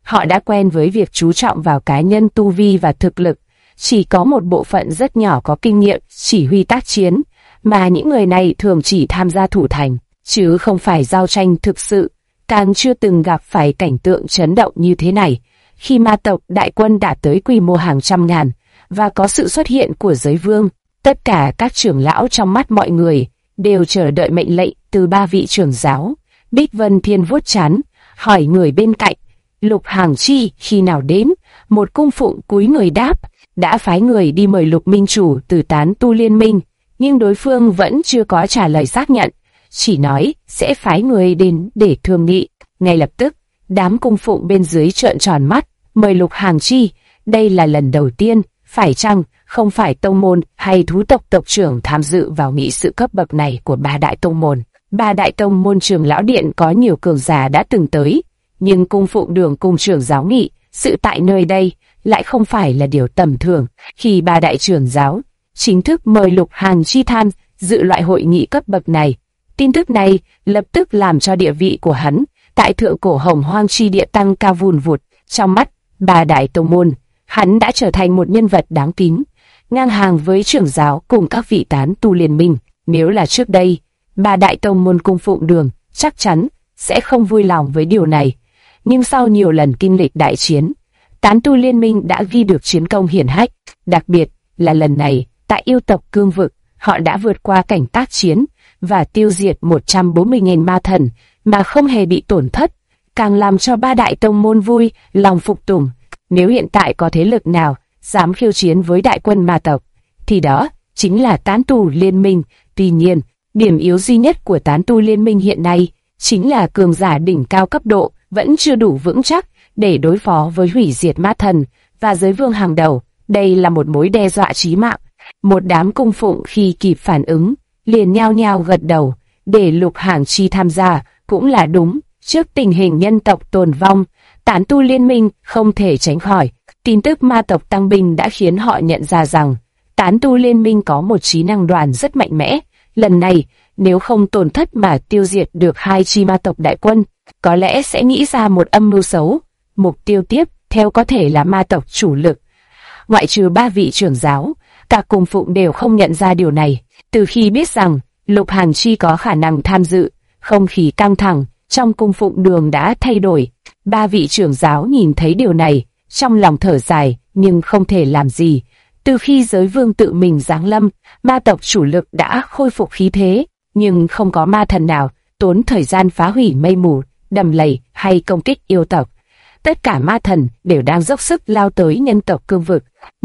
Họ đã quen với việc chú trọng vào cá nhân tu vi và thực lực. Chỉ có một bộ phận rất nhỏ có kinh nghiệm chỉ huy tác chiến, mà những người này thường chỉ tham gia thủ thành, chứ không phải giao tranh thực sự. Càng chưa từng gặp phải cảnh tượng chấn động như thế này, khi ma tộc đại quân đạt tới quy mô hàng trăm ngàn, và có sự xuất hiện của giới vương. Tất cả các trưởng lão trong mắt mọi người đều chờ đợi mệnh lệnh từ ba vị trưởng giáo. Bích Vân Thiên vuốt trán, hỏi người bên cạnh, Lục Hàng Chi khi nào đến? Một cung phụng cúi người đáp, đã phái người đi mời Lục Minh Chủ từ Tán Tu Liên Minh, nhưng đối phương vẫn chưa có trả lời xác nhận, chỉ nói sẽ phái người đến để thương nghị. Ngay lập tức, đám cung phụng bên dưới trợn tròn mắt, mời Lục Hàng Chi, đây là lần đầu tiên, phải chăng không phải tông môn hay thú tộc tộc trưởng tham dự vào nghị sự cấp bậc này của ba đại tông môn? Ba đại tông môn trưởng lão điện có nhiều cường giả đã từng tới, nhưng cung phụng Đường cung trưởng giáo nghị sự tại nơi đây lại không phải là điều tầm thường. Khi ba đại trưởng giáo chính thức mời Lục Hàng Chi tham dự loại hội nghị cấp bậc này, tin tức này lập tức làm cho địa vị của hắn tại thượng cổ Hồng Hoang chi địa tăng cao vùn vụt. Trong mắt ba đại tông môn, hắn đã trở thành một nhân vật đáng kính, ngang hàng với trưởng giáo cùng các vị tán tu liên minh. Nếu là trước đây, ba đại tông môn cung phụng Đường chắc chắn sẽ không vui lòng với điều này, nhưng sau nhiều lần kinh lịch đại chiến, tán tu liên minh đã ghi được chiến công hiển hách. Đặc biệt là lần này, tại yêu tộc Cương Vực, họ đã vượt qua cảnh tác chiến và tiêu diệt 140.000 ma thần mà không hề bị tổn thất, càng làm cho ba đại tông môn vui lòng phục tùng. Nếu hiện tại có thế lực nào dám khiêu chiến với đại quân ma tộc, thì đó chính là tán tu liên minh. Tuy nhiên, điểm yếu duy nhất của tán tu liên minh hiện nay chính là cường giả đỉnh cao cấp độ vẫn chưa đủ vững chắc để đối phó với hủy diệt ma thần và giới vương hàng đầu. Đây là một mối đe dọa chí mạng. Một đám cung phụng khi kịp phản ứng, liền nhao nhao gật đầu, để Lục Hàng Chi tham gia cũng là đúng. Trước tình hình nhân tộc tồn vong, tán tu liên minh không thể tránh khỏi. Tin tức ma tộc tăng binh đã khiến họ nhận ra rằng tán tu liên minh có một trí năng đoàn rất mạnh mẽ. Lần này, nếu không tổn thất mà tiêu diệt được hai chi ma tộc đại quân, có lẽ sẽ nghĩ ra một âm mưu xấu. Mục tiêu tiếp theo có thể là ma tộc chủ lực. Ngoại trừ ba vị trưởng giáo, cả cung phụng đều không nhận ra điều này. Từ khi biết rằng Lục Hàng Chi có khả năng tham dự, không khí căng thẳng trong cung phụng Đường đã thay đổi. Ba vị trưởng giáo nhìn thấy điều này, trong lòng thở dài nhưng không thể làm gì. Từ khi giới vương tự mình giáng lâm, ma tộc chủ lực đã khôi phục khí thế, nhưng không có ma thần nào tốn thời gian phá hủy mây mù, đầm lầy hay công kích yêu tộc. Tất cả ma thần đều đang dốc sức lao tới nhân tộc Cương Vực.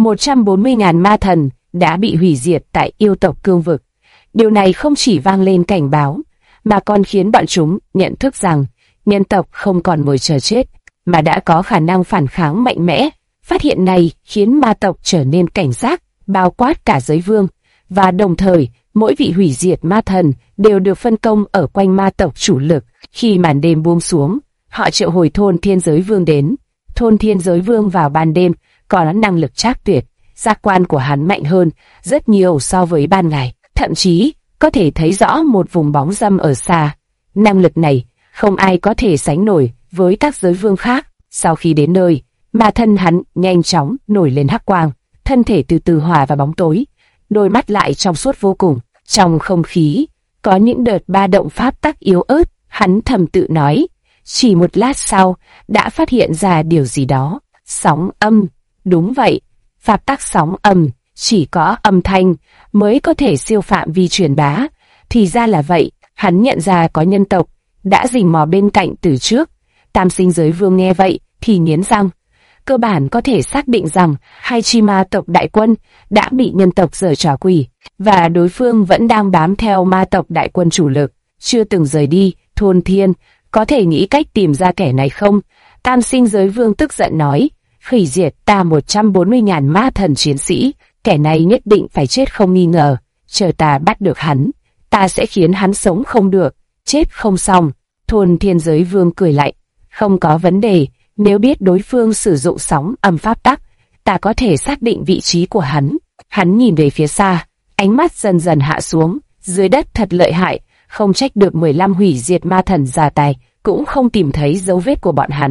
140.000 ma thần đã bị hủy diệt tại yêu tộc Cương Vực. Điều này không chỉ vang lên cảnh báo, mà còn khiến bọn chúng nhận thức rằng nhân tộc không còn ngồi chờ chết, mà đã có khả năng phản kháng mạnh mẽ. Phát hiện này khiến ma tộc trở nên cảnh giác, bao quát cả giới vương, và đồng thời mỗi vị hủy diệt ma thần đều được phân công ở quanh ma tộc chủ lực. Khi màn đêm buông xuống, họ triệu hồi Thôn Thiên Giới Vương đến. Thôn Thiên Giới Vương vào ban đêm có năng lực trác tuyệt, giác quan của hắn mạnh hơn rất nhiều so với ban ngày, thậm chí có thể thấy rõ một vùng bóng râm ở xa. Năng lực này không ai có thể sánh nổi với các giới vương khác. Sau khi đến nơi, mà thân hắn nhanh chóng nổi lên hắc quang, thân thể từ từ hòa vào bóng tối, đôi mắt lại trong suốt vô cùng. Trong không khí có những đợt ba động pháp tắc yếu ớt, hắn thầm tự nói. Chỉ một lát sau, đã phát hiện ra điều gì đó. Sóng âm. Đúng vậy, pháp tắc sóng âm, chỉ có âm thanh mới có thể siêu phạm vi truyền bá. Thì ra là vậy, hắn nhận ra có nhân tộc đã rình mò bên cạnh từ trước. Tam Sinh Giới Vương nghe vậy thì nghiến răng. Cơ bản có thể xác định rằng hai chi ma tộc đại quân đã bị nhân tộc giở trò quỷ, và đối phương vẫn đang bám theo ma tộc đại quân chủ lực, chưa từng rời đi. Thôn Thiên có thể nghĩ cách tìm ra kẻ này không? Tam Sinh Giới Vương tức giận nói, hủy diệt ta 140.000 ma thần chiến sĩ, kẻ này nhất định phải chết không nghi ngờ. Chờ ta bắt được hắn, ta sẽ khiến hắn sống không được, chết không xong. Thôn Thiên Giới Vương cười lạnh, không có vấn đề, nếu biết đối phương sử dụng sóng âm pháp tắc, ta có thể xác định vị trí của hắn. Hắn nhìn về phía xa, ánh mắt dần dần hạ xuống, dưới đất thật lợi hại, không trách được 15 hủy diệt ma thần ra tay, cũng không tìm thấy dấu vết của bọn hắn.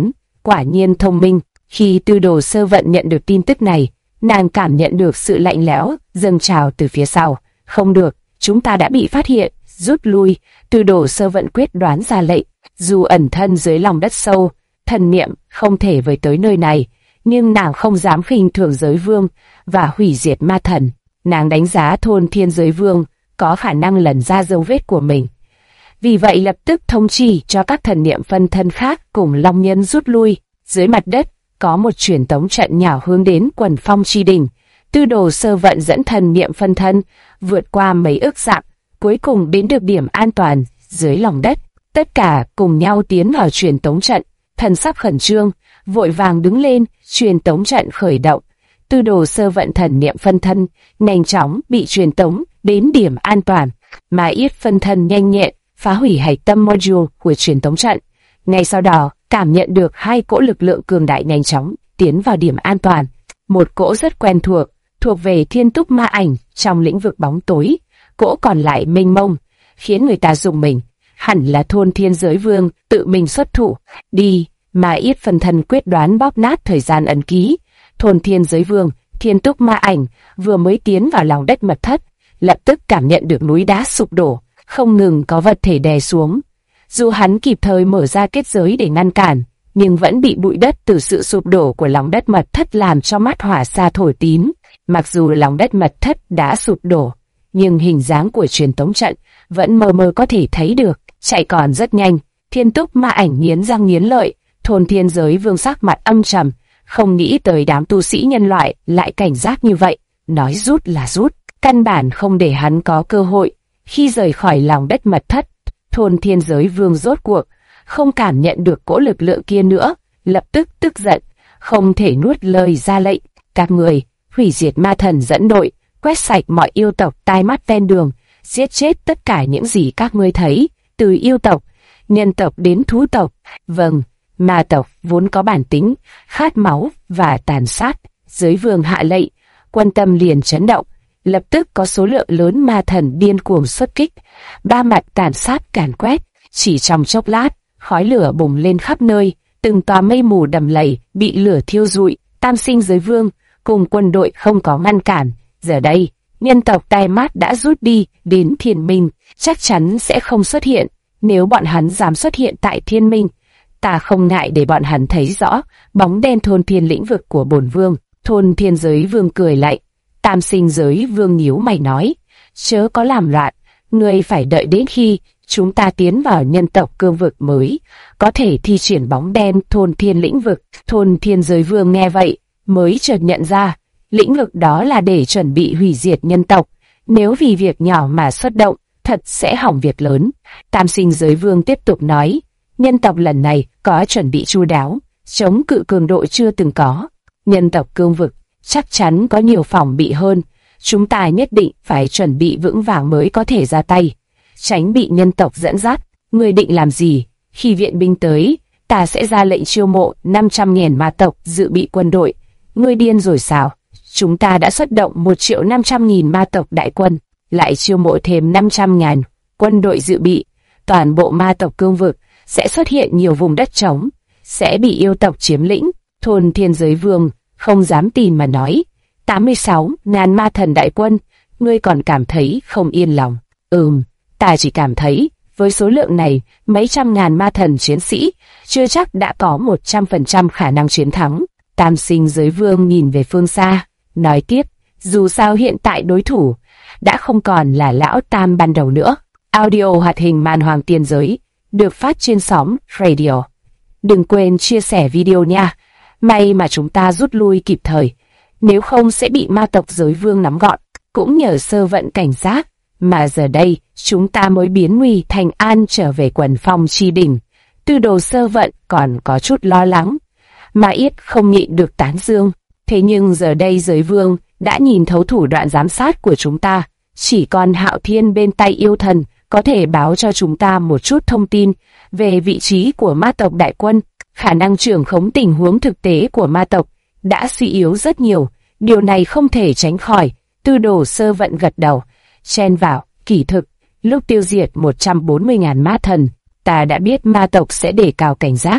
quả nhiên thông minh. Khi Tư Đồ Sơ Vận nhận được tin tức này, nàng cảm nhận được sự lạnh lẽo dâng trào từ phía sau. Không được, chúng ta đã bị phát hiện, rút lui. Tư Đồ Sơ Vận quyết đoán ra lệnh. Dù ẩn thân dưới lòng đất sâu, thần niệm không thể với tới nơi này, nhưng nàng không dám khinh thường giới vương và hủy diệt ma thần. Nàng đánh giá thôn thiên giới vương có khả năng lần ra dấu vết của mình. Vì vậy lập tức thông chỉ cho các thần niệm phân thân khác cùng long nhân rút lui. Dưới mặt đất có một truyền tống trận nhỏ hướng đến Quần Phong Chi Đỉnh. Tư Đồ Sơ Vận dẫn thần niệm phân thân vượt qua mấy ức dặm, cuối cùng đến được điểm an toàn dưới lòng đất. Tất cả cùng nhau tiến vào truyền tống trận. Thần sắc khẩn trương, vội vàng đứng lên, truyền tống trận khởi động. Tư Đồ Sơ Vận thần niệm phân thân nhanh chóng bị truyền tống đến điểm an toàn, mà Yết phân thân nhanh nhẹn phá hủy hạch tâm module của truyền tống trận. Ngay sau đó, cảm nhận được hai cỗ lực lượng cường đại nhanh chóng tiến vào điểm an toàn. Một cỗ rất quen thuộc về Thiên Túc Ma Ảnh trong lĩnh vực bóng tối. Cỗ còn lại mênh mông, khiến người ta rùng mình. Hẳn là thôn thiên giới vương tự mình xuất thủ. Đi, mà Yết phân thân quyết đoán bóp nát thời gian ấn ký. Thôn thiên giới vương, Thiên Túc Ma Ảnh vừa mới tiến vào lòng đất mật thất, lập tức cảm nhận được núi đá sụp đổ, không ngừng có vật thể đè xuống. Dù hắn kịp thời mở ra kết giới để ngăn cản, nhưng vẫn bị bụi đất từ sự sụp đổ của lòng đất mật thất làm cho mắt hỏa xa thổi tím. Mặc dù lòng đất mật thất đã sụp đổ, nhưng hình dáng của truyền tống trận vẫn mờ mờ có thể thấy được, chạy còn rất nhanh. Thiên Túc Ma Ảnh nghiến răng nghiến lợi, thôn thiên giới vương sắc mặt âm trầm, không nghĩ tới đám tu sĩ nhân loại lại cảnh giác như vậy, nói rút là rút, căn bản không để hắn có cơ hội. Khi rời khỏi lòng đất mật thất, thôn thiên giới vương rốt cuộc không cảm nhận được cỗ lực lượng kia nữa, lập tức tức giận, không thể nuốt lời ra lệnh. Các người, hủy diệt ma thần dẫn đội, quét sạch mọi yêu tộc tai mắt ven đường, giết chết tất cả những gì các ngươi thấy, từ yêu tộc, nhân tộc đến thú tộc. Vâng, ma tộc vốn có bản tính, khát máu và tàn sát. Giới vương hạ lệnh, quân tâm liền chấn động. Lập tức có số lượng lớn ma thần điên cuồng xuất kích, ba mặt tàn sát càn quét. Chỉ trong chốc lát, khói lửa bùng lên khắp nơi, từng tòa mây mù đầm lầy bị lửa thiêu rụi. Tam sinh giới vương cùng quân đội không có ngăn cản. Giờ đây, nhân tộc tai mát đã rút đi đến Thiên Minh, chắc chắn sẽ không xuất hiện. Nếu bọn hắn dám xuất hiện tại Thiên Minh, ta không ngại để bọn hắn thấy rõ bóng đen thôn thiên lĩnh vực của bổn vương. Thôn thiên giới vương cười lạnh. Tam sinh giới vương nhíu mày nói, chớ có làm loạn, ngươi phải đợi đến khi chúng ta tiến vào nhân tộc cương vực mới, có thể thi triển bóng đen thôn thiên lĩnh vực. Thôn thiên giới vương nghe vậy, mới chợt nhận ra, lĩnh vực đó là để chuẩn bị hủy diệt nhân tộc, nếu vì việc nhỏ mà xuất động, thật sẽ hỏng việc lớn. Tam sinh giới vương tiếp tục nói, nhân tộc lần này có chuẩn bị chu đáo, chống cự cường độ chưa từng có. Nhân tộc cương vực chắc chắn có nhiều phòng bị hơn, chúng ta nhất định phải chuẩn bị vững vàng mới có thể ra tay, tránh bị nhân tộc dẫn dắt. Ngươi định làm gì? Khi viện binh tới, ta sẽ ra lệnh chiêu mộ 500.000 ma tộc dự bị quân đội. Ngươi điên rồi sao? Chúng ta đã xuất động 1.500.000 ma tộc đại quân, lại chiêu mộ thêm 500.000 quân đội dự bị. Toàn bộ ma tộc cương vực sẽ xuất hiện nhiều vùng đất trống, sẽ bị yêu tộc chiếm lĩnh. Thôn thiên giới vương không dám tin mà nói, 86.000 ma thần đại quân, ngươi còn cảm thấy không yên lòng? Ta chỉ cảm thấy, với số lượng này, mấy trăm ngàn ma thần chiến sĩ, chưa chắc đã có 100% khả năng chiến thắng. Tam sinh giới vương nhìn về phương xa, nói tiếp, dù sao hiện tại đối thủ đã không còn là lão Tam ban đầu nữa. Audio hoạt hình Man Hoàng Tiên Giới, được phát trên sóng Radio. Đừng quên chia sẻ video nha. May mà chúng ta rút lui kịp thời, nếu không sẽ bị ma tộc giới vương nắm gọn. Cũng nhờ Sơ Vận cảnh giác, mà giờ đây chúng ta mới biến nguy thành an trở về Quần Phong Chi Đỉnh. Tư Đồ Sơ Vận còn có chút lo lắng, mà Yết không nhịn được tán dương. Thế nhưng giờ đây giới vương đã nhìn thấu thủ đoạn giám sát của chúng ta, chỉ còn Hạo Thiên bên tay yêu thần có thể báo cho chúng ta một chút thông tin về vị trí của ma tộc đại quân. Khả năng trưởng khống tình huống thực tế của ma tộc đã suy yếu rất nhiều, điều này không thể tránh khỏi. Tư Đồ Sơ Vận gật đầu, chen vào, kỳ thực, lúc tiêu diệt 140.000 ma thần, ta đã biết ma tộc sẽ đề cao cảnh giác,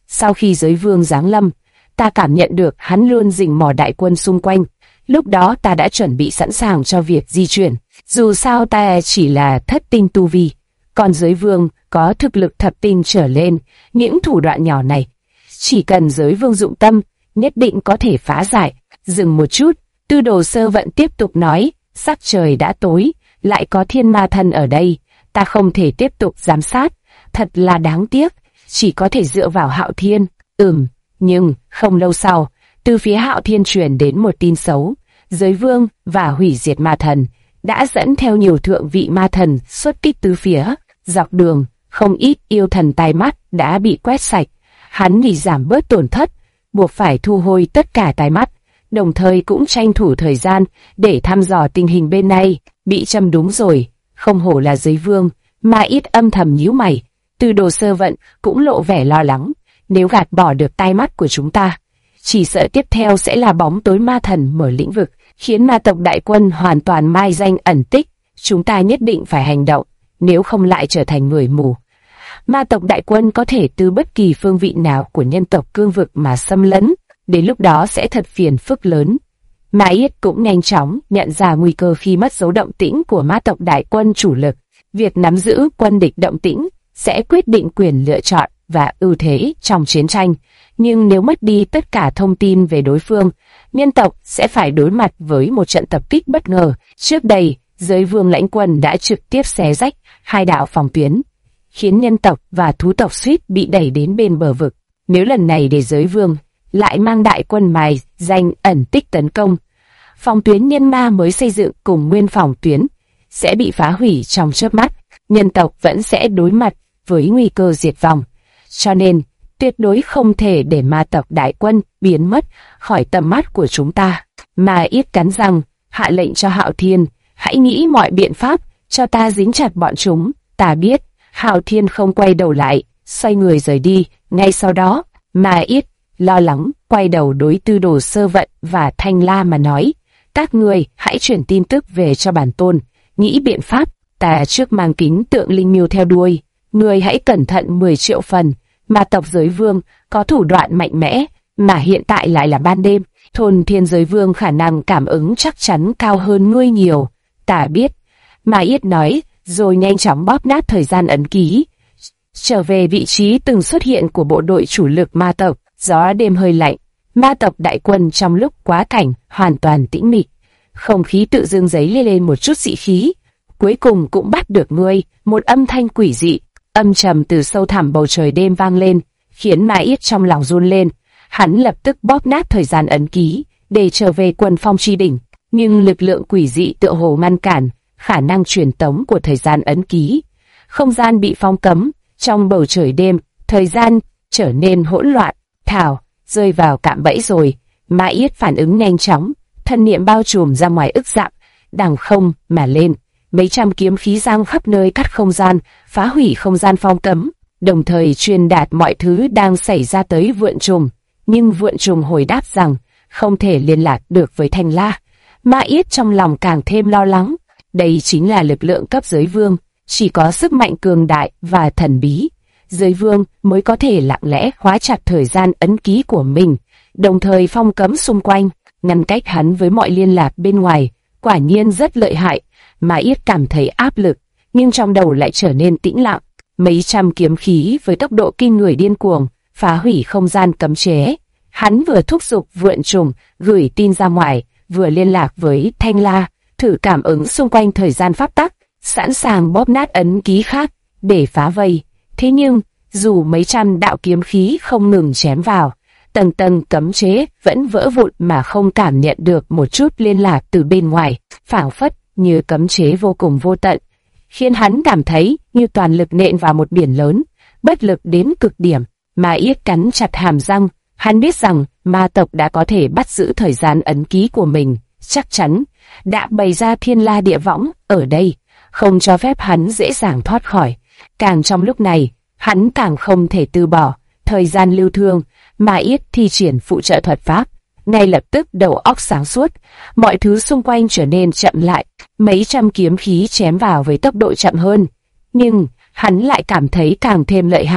Sau khi giới vương giáng lâm, ta cảm nhận được hắn luôn rình mò đại quân xung quanh. Lúc đó ta đã chuẩn bị sẵn sàng cho việc di chuyển. Dù sao ta chỉ là thất tinh tu vi, còn giới vương có thực lực thập tinh trở lên. Những thủ đoạn nhỏ này, chỉ cần giới vương dụng tâm, nhất định có thể phá giải. Dừng một chút, Tư Đồ Sơ Vận tiếp tục nói, sắc trời đã tối, lại có thiên ma thần ở đây, ta không thể tiếp tục giám sát, thật là đáng tiếc, chỉ có thể dựa vào Hạo Thiên. Nhưng không lâu sau, từ phía Hạo Thiên truyền đến một tin xấu, giới vương và hủy diệt ma thần đã dẫn theo nhiều thượng vị ma thần xuất kích tứ phía. Dọc đường, không ít yêu thần tai mắt đã bị quét sạch. Hắn vì giảm bớt tổn thất, buộc phải thu hồi tất cả tai mắt, đồng thời cũng tranh thủ thời gian để thăm dò tình hình bên này. Bị châm đúng rồi, không hổ là giới vương, mà ít âm thầm nhíu mày. Tư Đồ Sơ Vận cũng lộ vẻ lo lắng, nếu gạt bỏ được tai mắt của chúng ta, chỉ sợ tiếp theo sẽ là bóng tối ma thần mở lĩnh vực, khiến ma tộc đại quân hoàn toàn mai danh ẩn tích. Chúng ta nhất định phải hành động, nếu không lại trở thành người mù. Ma tộc đại quân có thể từ bất kỳ phương vị nào của nhân tộc cương vực mà xâm lấn, đến lúc đó sẽ thật phiền phức lớn. Mã Yết cũng nhanh chóng nhận ra nguy cơ khi mất dấu động tĩnh của ma tộc đại quân chủ lực. Việc nắm giữ quân địch động tĩnh sẽ quyết định quyền lựa chọn và ưu thế trong chiến tranh. Nhưng nếu mất đi tất cả thông tin về đối phương, nhân tộc sẽ phải đối mặt với một trận tập kích bất ngờ. Trước đây, giới vương lãnh quân đã trực tiếp xé rách hai đạo phòng tuyến, khiến nhân tộc và thú tộc suýt bị đẩy đến bên bờ vực. Nếu lần này để giới vương lại mang đại quân mai danh ẩn tích tấn công, phòng tuyến nhân ma mới xây dựng cùng nguyên phòng tuyến sẽ bị phá hủy trong chớp mắt, nhân tộc vẫn sẽ đối mặt với nguy cơ diệt vong. Cho nên, tuyệt đối không thể để ma tộc đại quân biến mất khỏi tầm mắt của chúng ta. Ma Yết cắn răng, hạ lệnh cho Hạo Thiên, hãy nghĩ mọi biện pháp cho ta dính chặt bọn chúng. Ta biết. Hạo Thiên không quay đầu lại, xoay người rời đi. Ngay sau đó, Ma Yết lo lắng quay đầu đối Tư Đồ Sơ Vận và Thanh La mà nói, các người hãy chuyển tin tức về cho bản tôn, nghĩ biện pháp. Ta trước mang kính tượng linh miêu theo đuôi, người hãy cẩn thận 10 triệu phần. Ma tộc giới vương có thủ đoạn mạnh mẽ, mà hiện tại lại là ban đêm, thôn thiên giới vương khả năng cảm ứng chắc chắn cao hơn ngươi nhiều. Ta biết. Ma Yết nói, rồi nhanh chóng bóp nát thời gian ấn ký, trở về vị trí từng xuất hiện của bộ đội chủ lực ma tộc. Gió đêm hơi lạnh, ma tộc đại quân trong lúc quá cảnh hoàn toàn tĩnh mịch, không khí tự dưng dấy lên một chút dị khí. Cuối cùng cũng bắt được ngươi. Một âm thanh quỷ dị, âm trầm từ sâu thẳm bầu trời đêm vang lên, khiến Ma Yết trong lòng run lên. Hắn lập tức bóp nát thời gian ấn ký để trở về Quần Phong Chi Đỉnh, nhưng lực lượng quỷ dị tựa hồ ngăn cản khả năng truyền tống của thời gian ấn ký. Không gian bị phong cấm. Trong bầu trời đêm, thời gian trở nên hỗn loạn. Thảo rơi vào cạm bẫy rồi. Ma Yết phản ứng nhanh chóng, thân niệm bao trùm ra ngoài ức dặm, đằng không mà lên. Mấy trăm kiếm khí giang khắp nơi cắt không gian, phá hủy không gian phong cấm, đồng thời truyền đạt mọi thứ đang xảy ra tới Vượn Trùng. Nhưng Vượn Trùng hồi đáp rằng không thể liên lạc được với Thanh La. Ma Yết trong lòng càng thêm lo lắng. Đây chính là lực lượng cấp giới vương, chỉ có sức mạnh cường đại và thần bí, giới vương mới có thể lặng lẽ khóa chặt thời gian ấn ký của mình, đồng thời phong cấm xung quanh, ngăn cách hắn với mọi liên lạc bên ngoài. Quả nhiên rất lợi hại. Ma Yết cảm thấy áp lực, nhưng trong đầu lại trở nên tĩnh lặng. Mấy trăm kiếm khí với tốc độ kinh người điên cuồng phá hủy không gian cấm chế. Hắn vừa thúc giục Vượn Trùng gửi tin ra ngoài, vừa liên lạc với Thanh La, thử cảm ứng xung quanh thời gian pháp tắc, sẵn sàng bóp nát ấn ký khác để phá vây. Thế nhưng, dù mấy trăm đạo kiếm khí không ngừng chém vào, tầng tầng cấm chế vẫn vỡ vụn mà không cảm nhận được một chút liên lạc từ bên ngoài, phảng phất như cấm chế vô cùng vô tận, khiến hắn cảm thấy như toàn lực nện vào một biển lớn, bất lực đến cực điểm. Ma Yết cắn chặt hàm răng, hắn biết rằng ma tộc đã có thể bắt giữ thời gian ấn ký của mình, chắc chắn đã bày ra thiên la địa võng ở đây, không cho phép hắn dễ dàng thoát khỏi. Càng trong lúc này, hắn càng không thể từ bỏ. Thời gian lưu thương, Ma Yết thi triển phụ trợ thuật pháp, ngay lập tức đầu óc sáng suốt, mọi thứ xung quanh trở nên chậm lại. Mấy trăm kiếm khí chém vào với tốc độ chậm hơn, nhưng hắn lại cảm thấy càng thêm lợi hại,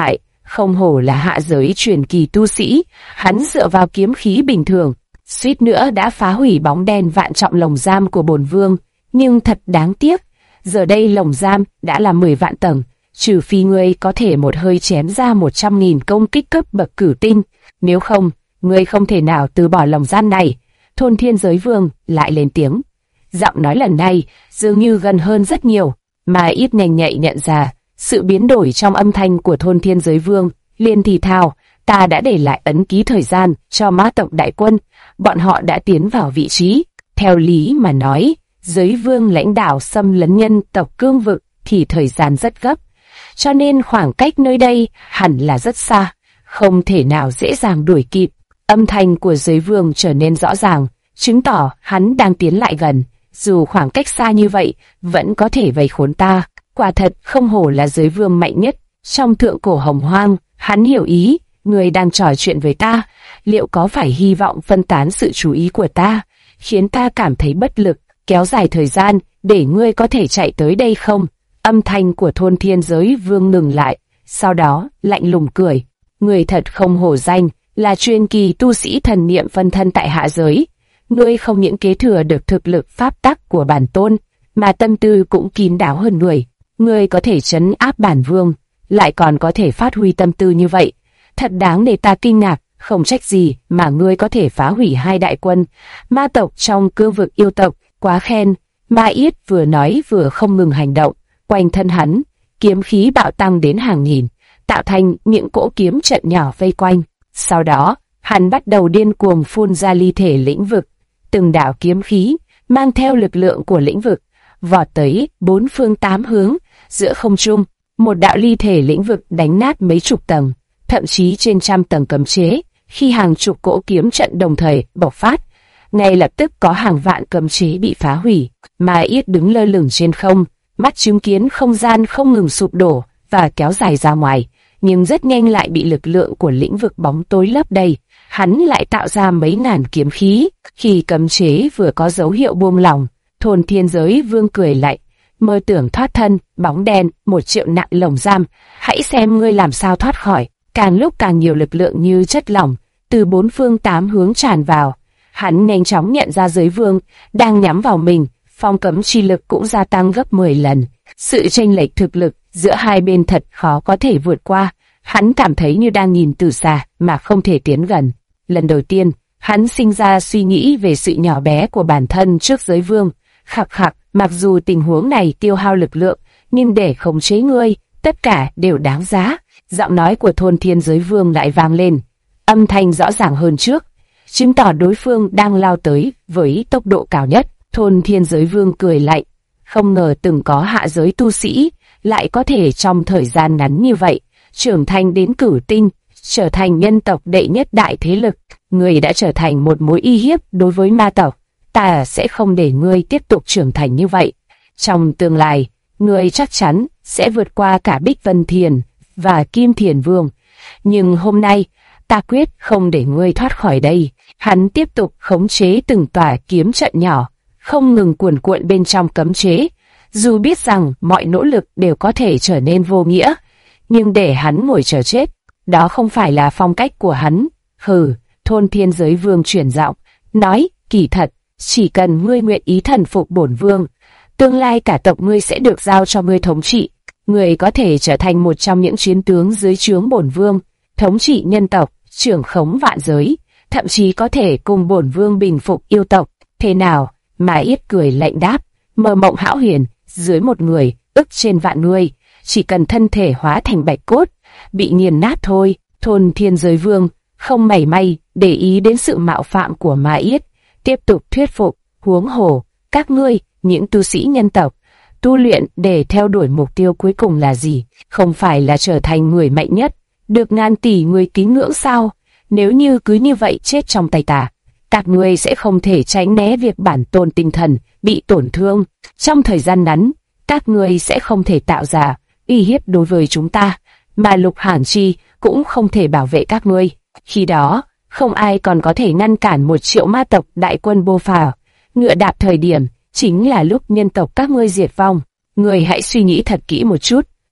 không hổ là hạ giới truyền kỳ tu sĩ, hắn dựa vào kiếm khí bình thường, suýt nữa đã phá hủy bóng đen vạn trọng lồng giam của bổn vương, nhưng thật đáng tiếc, giờ đây lồng giam đã là 10 vạn tầng, trừ phi ngươi có thể một hơi chém ra 100.000 công kích cấp bậc cửu tinh, nếu không, ngươi không thể nào từ bỏ lồng giam này. Thôn Thiên Giới Vương lại lên tiếng. Giọng nói lần này dường như gần hơn rất nhiều, mà ít nhanh nhạy nhận ra sự biến đổi trong âm thanh của Thôn Thiên Giới Vương, liền thì thào, ta đã để lại ấn ký thời gian cho ma tộc đại quân, bọn họ đã tiến vào vị trí. Theo lý mà nói, Giới Vương lãnh đạo xâm lấn nhân tộc cương vực thì thời gian rất gấp, cho nên khoảng cách nơi đây hẳn là rất xa, không thể nào dễ dàng đuổi kịp. Âm thanh của Giới Vương trở nên rõ ràng, chứng tỏ hắn đang tiến lại gần, dù khoảng cách xa như vậy, vẫn có thể vây khốn ta. Quả thật không hổ là Giới Vương mạnh nhất trong thượng cổ hồng hoang. Hắn hiểu ý, người đang trò chuyện với ta, liệu có phải hy vọng phân tán sự chú ý của ta, khiến ta cảm thấy bất lực, kéo dài thời gian để ngươi có thể chạy tới đây không? Âm thanh của Thôn Thiên Giới Vương ngừng lại, sau đó lạnh lùng cười. Người thật không hổ danh là truyền kỳ tu sĩ thần niệm phân thân tại hạ giới. Ngươi không những kế thừa được thực lực pháp tắc của bản tôn, mà tâm tư cũng kín đáo hơn người. Ngươi có thể trấn áp bản vương, lại còn có thể phát huy tâm tư như vậy. Thật đáng để ta kinh ngạc, không trách gì mà ngươi có thể phá hủy 2 đại quân ma tộc trong cương vực yêu tộc, quá khen. Ma Yết vừa nói vừa không ngừng hành động, quanh thân hắn, kiếm khí bạo tăng đến hàng nghìn, tạo thành những cỗ kiếm trận nhỏ vây quanh. Sau đó, hắn bắt đầu điên cuồng phun ra ly thể lĩnh vực, từng đạo kiếm khí mang theo lực lượng của lĩnh vực vọt tới 4 phương 8 hướng. Giữa không trung, một đạo ly thể lĩnh vực đánh nát mấy chục tầng, thậm chí trên trăm tầng cấm chế. Khi hàng chục cỗ kiếm trận đồng thời bộc phát, ngay lập tức có hàng vạn cấm chế bị phá hủy. Ma Yết đứng lơ lửng trên không, mắt chứng kiến không gian không ngừng sụp đổ và kéo dài ra ngoài, nhưng rất nhanh lại bị lực lượng của lĩnh vực bóng tối lấp đầy. Hắn lại tạo ra mấy ngàn kiếm khí. Khi cấm chế vừa có dấu hiệu buông lỏng, Thôn Thiên Giới Vương cười lạnh, mơ tưởng thoát thân, bóng đen, 1 triệu nạn lồng giam, hãy xem ngươi làm sao thoát khỏi. Càng lúc càng nhiều lực lượng như chất lỏng từ 4 phương 8 hướng tràn vào. Hắn nhanh chóng nhận ra Giới Vương đang nhắm vào mình, phong cấm chi lực cũng gia tăng gấp 10 lần. Sự chênh lệch thực lực giữa hai bên thật khó có thể vượt qua. Hắn cảm thấy như đang nhìn từ xa mà không thể tiến gần. Lần đầu tiên, hắn sinh ra suy nghĩ về sự nhỏ bé của bản thân trước Giới Vương. Khặc khặc, mặc dù tình huống này tiêu hao lực lượng, nhưng để khống chế ngươi, tất cả đều đáng giá. Giọng nói của Thôn Thiên Giới Vương lại vang lên, âm thanh rõ ràng hơn trước, chứng tỏ đối phương đang lao tới với tốc độ cao nhất. Thôn Thiên Giới Vương cười lạnh, không ngờ từng có hạ giới tu sĩ lại có thể trong thời gian ngắn như vậy trưởng thành đến cửu tinh, trở thành nhân tộc đệ nhất đại thế lực. Ngươi đã trở thành một mối uy hiếp đối với ma tộc, ta sẽ không để ngươi tiếp tục trưởng thành như vậy. Trong tương lai, ngươi chắc chắn sẽ vượt qua cả Bích Vân Thiền và Kim Thiền Vương, nhưng hôm nay ta quyết không để ngươi thoát khỏi đây. Hắn tiếp tục khống chế từng tòa kiếm trận nhỏ, không ngừng cuồn cuộn bên trong cấm chế. Dù biết rằng mọi nỗ lực đều có thể trở nên vô nghĩa, nhưng để hắn ngồi chờ chết, đó không phải là phong cách của hắn. Hừ, Thôn Thiên Giới Vương chuyển giọng, nói, kỳ thật, chỉ cần ngươi nguyện ý thần phục bổn vương, tương lai cả tộc ngươi sẽ được giao cho ngươi thống trị. Ngươi có thể trở thành một trong những chiến tướng dưới trướng bổn vương, thống trị nhân tộc, trưởng khống vạn giới, thậm chí có thể cùng bổn vương bình phục yêu tộc. Thế nào? Ma Yết cười lạnh đáp, mơ mộng hão huyền, dưới một người, ức trên vạn người, chỉ cần thân thể hóa thành bạch cốt, bị nghiền nát thôi. Thôn Thiên Giới Vương không mảy may để ý đến sự mạo phạm của Ma Yết, tiếp tục thuyết phục, huống hồ, các ngươi, những tu sĩ nhân tộc, tu luyện để theo đuổi mục tiêu cuối cùng là gì? Không phải là trở thành người mạnh nhất, được ngàn tỷ người kính ngưỡng sao? Nếu như cứ như vậy chết trong tay ta, các ngươi sẽ không thể tránh né việc bản tôn tinh thần bị tổn thương. Trong thời gian ngắn, các ngươi sẽ không thể tạo ra uy hiếp đối với chúng ta, mà Lục Hàn Chi cũng không thể bảo vệ các ngươi. Khi đó, không ai còn có thể ngăn cản 1 triệu ma tộc đại quân bô phào. Ngựa đạp thời điểm chính là lúc nhân tộc các ngươi diệt vong. Ngươi hãy suy nghĩ thật kỹ một chút,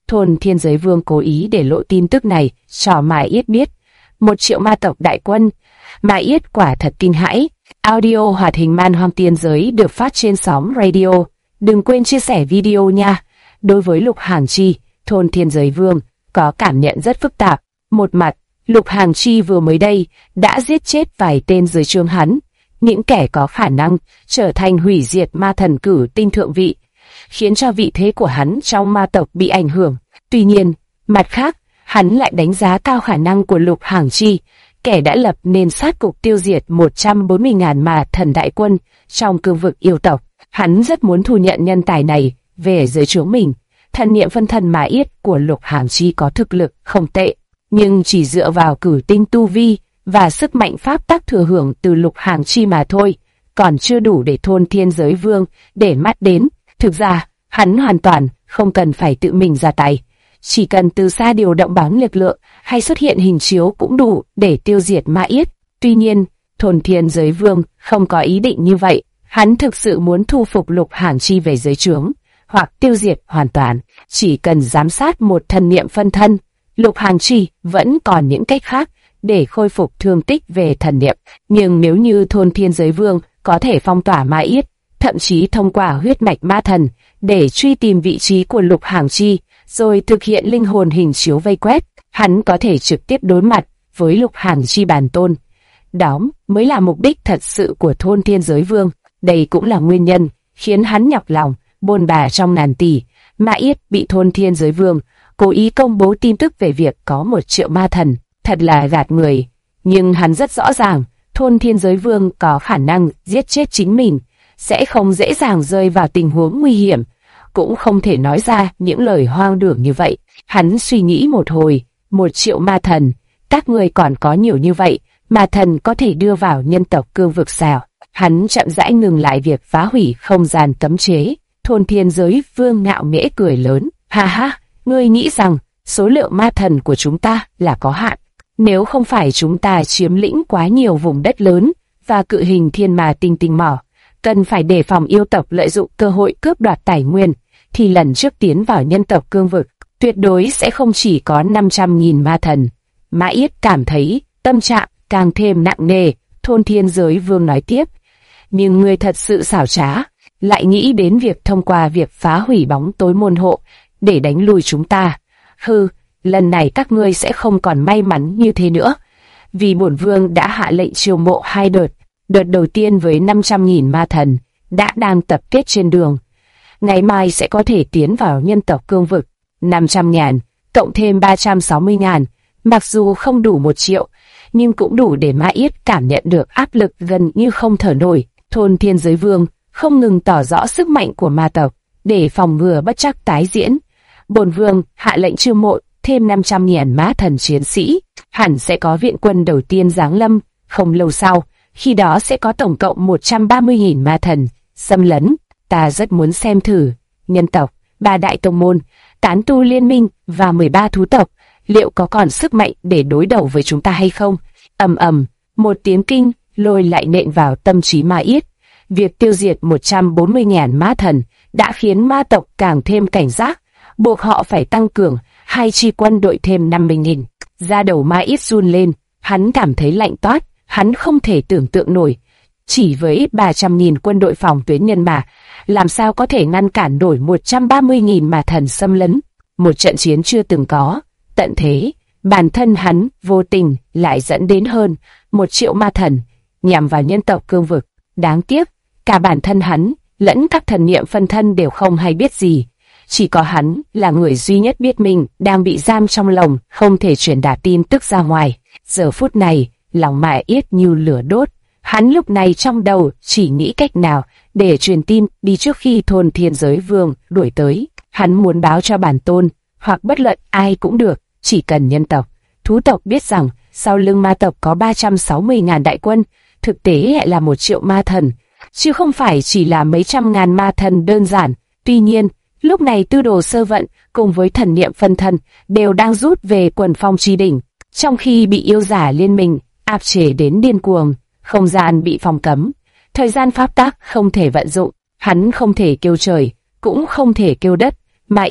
thôn Thiên Giới Vương cố ý để lộ tin tức này cho Mai Yết biết. 1 triệu ma tộc đại quân. Mai Yết quả thật kinh hãi. Audio hoạt hình Man Hoang Tiên Giới được phát trên sóng radio. Đừng quên chia sẻ video nha. Đối với Lục Hàng Chi, thôn Thiên Giới Vương có cảm nhận rất phức tạp. Một mặt, Lục Hàng Chi vừa mới đây đã giết chết vài tên dưới trướng hắn, những kẻ có khả năng trở thành hủy diệt ma thần cử tinh thượng vị, khiến cho vị thế của hắn trong ma tộc bị ảnh hưởng. Tuy nhiên, mặt khác, hắn lại đánh giá cao khả năng của Lục Hàng Chi, kẻ đã lập nên sát cục tiêu diệt 140.000 ma thần đại quân trong cương vực yêu tộc. Hắn rất muốn thu nhận nhân tài này về dưới trướng mình. Thần niệm phân thân Mai Yết của Lục Hàng Chi có thực lực không tệ, nhưng chỉ dựa vào cử tinh tu vi và sức mạnh pháp tắc thừa hưởng từ Lục Hàng Chi mà thôi, còn chưa đủ để thôn Thiên Giới Vương để mắt đến. Thực ra, hắn hoàn toàn không cần phải tự mình ra tay, chỉ cần từ xa điều động bóng lực lượng hay xuất hiện hình chiếu cũng đủ để tiêu diệt Mai Yết. Tuy nhiên, thôn Thiên Giới Vương không có ý định như vậy, hắn thực sự muốn thu phục Lục Hàng Chi về dưới trướng, hoặc tiêu diệt hoàn toàn. Chỉ cần giám sát một thần niệm phân thân, Lục Hàng Chi vẫn còn những cách khác để khôi phục thương tích về thần niệm. Nhưng nếu như thôn Thiên Giới Vương có thể phong tỏa Mai Yết, thậm chí thông qua huyết mạch ma thần để truy tìm vị trí của Lục Hàng Chi, rồi thực hiện linh hồn hình chiếu vây quét, hắn có thể trực tiếp đối mặt với Lục Hàng Chi bản tôn. Đó mới là mục đích thật sự của thôn Thiên Giới Vương. Đây cũng là nguyên nhân khiến hắn nhọc lòng bôn bà trong ngàn tỷ. Mai Yết bị thôn Thiên Giới Vương cố ý công bố tin tức về việc có 1 triệu ma thần, thật là gạt người. Nhưng hắn rất rõ ràng, thôn Thiên Giới Vương có khả năng giết chết chính mình, sẽ không dễ dàng rơi vào tình huống nguy hiểm, cũng không thể nói ra những lời hoang đường như vậy. Hắn suy nghĩ một hồi, 1 triệu ma thần, các người còn có nhiều như vậy, ma thần có thể đưa vào nhân tộc cương vực sao? Hắn chậm rãi ngừng lại việc phá hủy không gian cấm chế. Thôn Thiên Giới Vương ngạo nghễ cười lớn, ha ha, ngươi nghĩ rằng số lượng ma thần của chúng ta là có hạn. Nếu không phải chúng ta chiếm lĩnh quá nhiều vùng đất lớn và cự hình thiên ma tinh tinh mỏ, cần phải đề phòng yêu tộc lợi dụng cơ hội cướp đoạt tài nguyên, thì lần trước tiến vào nhân tộc cương vực, tuyệt đối sẽ không chỉ có 500.000 ma thần. Mai Yết cảm thấy tâm trạng càng thêm nặng nề. Thôn Thiên Giới Vương nói tiếp, nhưng ngươi thật sự xảo trá, lại nghĩ đến việc thông qua việc phá hủy bóng tối môn hộ để đánh lùi chúng ta. Hừ, lần này các ngươi sẽ không còn may mắn như thế nữa, vì bổn vương đã hạ lệnh chiêu mộ 2 đợt. Đợt đầu tiên với 500.000 ma thần đã đang tập kết trên đường, ngày mai sẽ có thể tiến vào nhân tộc cương vực. 500.000 cộng thêm 360.000, mặc dù không đủ 1 triệu, nhưng cũng đủ để Mai Yết cảm nhận được áp lực gần như không thở nổi. Thôn Thiên Giới Vương không ngừng tỏ rõ sức mạnh của ma tộc để phòng ngừa bất trắc tái diễn. Bổn vương hạ lệnh chiêu mộ thêm 500.000 ma thần chiến sĩ, hẳn sẽ có viện quân đầu tiên giáng lâm không lâu sau, khi đó sẽ có tổng cộng 130.000 ma thần xâm lấn. Ta rất muốn xem thử nhân tộc, 3 đại tông môn, tán tu liên minh và 13 thú tộc liệu có còn sức mạnh để đối đầu với chúng ta hay không. Ầm ầm, một tiếng kinh lôi lại nện vào tâm trí Mai Yết. Việc tiêu diệt 140.000 ma thần đã khiến ma tộc càng thêm cảnh giác, buộc họ phải tăng cường 2 chi quân đội thêm 50.000. Da đầu Mai Yết run lên, hắn cảm thấy lạnh toát, hắn không thể tưởng tượng nổi. Chỉ với 300.000 quân đội phòng tuyến nhân mã, làm sao có thể ngăn cản nổi 130.000 ma thần xâm lấn. Một trận chiến chưa từng có, tận thế, bản thân hắn vô tình lại dẫn đến hơn 1 triệu ma thần nhằm vào nhân tộc cương vực. Đáng tiếc, cả bản thân hắn lẫn các thần niệm phân thân đều không hay biết gì. Chỉ có hắn là người duy nhất biết mình đang bị giam trong lồng, không thể truyền đạt tin tức ra ngoài. Giờ phút này, lòng Mai Yết như lửa đốt. Hắn lúc này trong đầu chỉ nghĩ cách nào để truyền tin đi trước khi thôn Thiên Giới Vương đuổi tới. Hắn muốn báo cho bản tôn, hoặc bất luận ai cũng được, chỉ cần nhân tộc, thú tộc biết rằng sau lưng ma tộc có 360.000 đại quân, thực tế lại là 1 triệu ma thần, chứ không phải chỉ là mấy trăm ngàn ma thần đơn giản. Tuy nhiên, lúc này Tư Đồ Sơ Vận cùng với thần niệm phân thân đều đang rút về Quần Phong Chi Đỉnh, trong khi bị yêu giả liên minh áp chế đến điên cuồng. Không gian bị phong cấm, thời gian pháp tắc không thể vận dụng, hắn không thể kêu trời, cũng không thể kêu đất. Mai Yết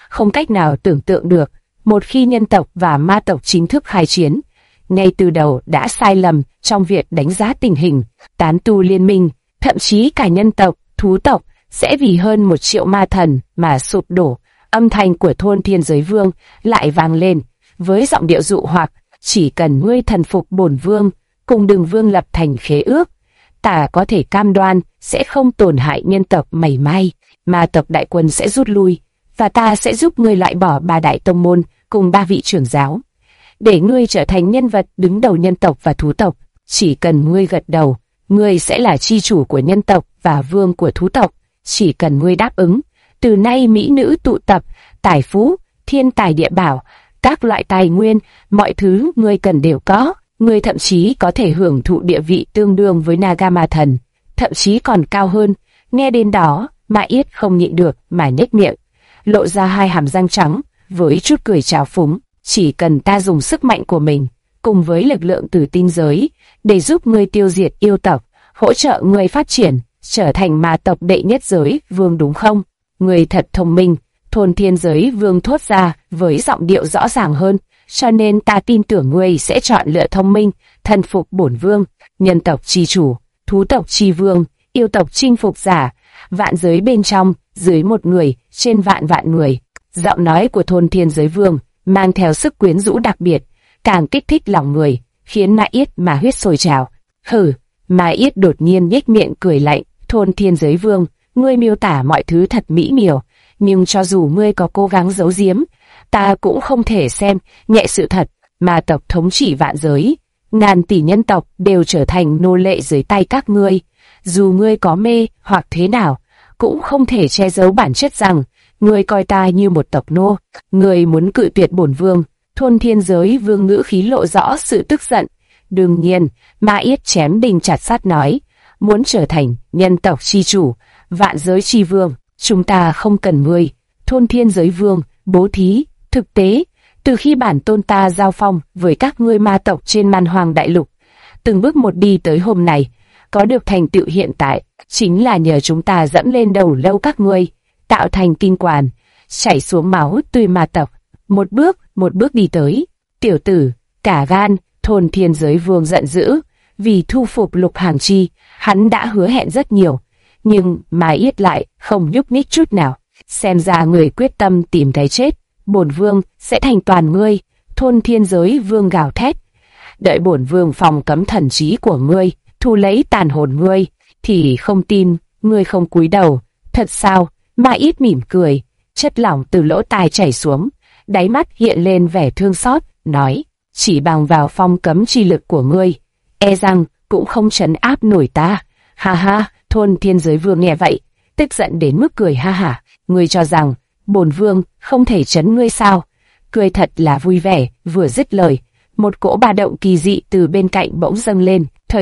không cách nào tưởng tượng được. Một khi nhân tộc và ma tộc chính thức khai chiến, ngay từ đầu đã sai lầm trong việc đánh giá tình hình. Tán tu liên minh, thậm chí cả nhân tộc, thú tộc sẽ vì hơn 1 triệu ma thần mà sụp đổ. Âm thanh của thôn Thiên Giới Vương lại vang lên với giọng điệu dụ hoặc: chỉ cần ngươi thần phục bổn vương, cùng Đường Vương lập thành khế ước, ta có thể cam đoan sẽ không tổn hại nhân tộc mảy may. Ma tộc đại quân sẽ rút lui, và ta sẽ giúp ngươi loại bỏ 3 đại tông môn cùng 3 vị trưởng giáo, để ngươi trở thành nhân vật đứng đầu nhân tộc và thú tộc. Chỉ cần ngươi gật đầu, ngươi sẽ là chi chủ của nhân tộc và vương của thú tộc. Chỉ cần ngươi đáp ứng, từ nay mỹ nữ tụ tập, tài phú, thiên tài địa bảo, các loại tài nguyên, mọi thứ ngươi cần đều có. Ngươi thậm chí có thể hưởng thụ địa vị tương đương với Naga ma thần, thậm chí còn cao hơn. Nghe đến đó, Ma Yết không nhịn được mà nhếch miệng, lộ ra 2 hàm răng trắng với chút cười trào phúng. Chỉ cần ta dùng sức mạnh của mình cùng với lực lượng từ tinh giới để giúp ngươi tiêu diệt yêu tộc, hỗ trợ ngươi phát triển trở thành ma tộc đệ nhất giới vương, đúng không? Ngươi thật thông minh, thôn Thiên Giới Vương thốt ra với giọng điệu rõ ràng hơn. Cho nên ta tin tưởng ngươi sẽ chọn lựa thông minh, thần phục bổn vương. Nhân tộc chi chủ, thú tộc chi vương, yêu tộc chinh phục giả, vạn giới bên trong, dưới một người, trên vạn vạn người. Giọng nói của thôn Thiên Giới Vương mang theo sức quyến rũ đặc biệt, càng kích thích lòng người, khiến Ma Yết mà huyết sôi trào. Hừ, Ma Yết đột nhiên nhếch miệng cười lạnh. Thôn Thiên Giới Vương, ngươi miêu tả mọi thứ thật mỹ miều, nhưng cho dù ngươi có cố gắng giấu giếm, ta cũng không thể xem nhẹ sự thật. Ma tộc thống trị vạn giới, ngàn tỷ nhân tộc đều trở thành nô lệ dưới tay các ngươi. Dù ngươi có mê hoặc thế nào, cũng không thể che giấu bản chất rằng ngươi coi ta như một tộc nô. Ngươi muốn cự tuyệt bổn vương? Thôn Thiên Giới Vương ngữ khí lộ rõ sự tức giận. Đương nhiên, Ma Yết chém đinh chặt sắt nói, muốn trở thành nhân tộc chi chủ, vạn giới chi vương, chúng ta không cần ngươi. Thôn Thiên Giới Vương bố thí. Thực tế, từ khi bản tôn ta giao phong với các ngươi ma tộc trên Man Hoàng Đại Lục, từng bước một đi tới hôm nay, có được thành tựu hiện tại, chính là nhờ chúng ta dẫm lên đầu lâu các ngươi, tạo thành kinh quản, chảy xuống máu tươi ma tộc, một bước đi tới. Tiểu tử, cả gan! Thôn Thiên Giới Vương giận dữ, vì thu phục Lục Hàng Chi, hắn đã hứa hẹn rất nhiều, nhưng Ma Yết lại không nhúc nhích chút nào. Xem ra người quyết tâm tìm cái chết. Bổn vương sẽ thành toàn ngươi. Thôn Thiên Giới Vương gào thét. Đợi bổn vương phòng cấm thần trí của ngươi, thu lấy tàn hồn ngươi, thì không tin ngươi không cúi đầu. Thật sao? Ma Yết mỉm cười, chất lỏng từ lỗ tai chảy xuống, đáy mắt hiện lên vẻ thương xót, nói: chỉ bằng vào phong cấm chi lực của ngươi, e rằng cũng không trấn áp nổi ta. Ha ha! Thôn Thiên Giới Vương nghe vậy, tức giận đến mức cười ha hả. Ngươi cho rằng bổn vương không thể trấn ngươi sao? Cười thật là vui vẻ. Vừa dứt lời, một cỗ ba động kỳ dị từ bên cạnh bỗng dâng lên. Thời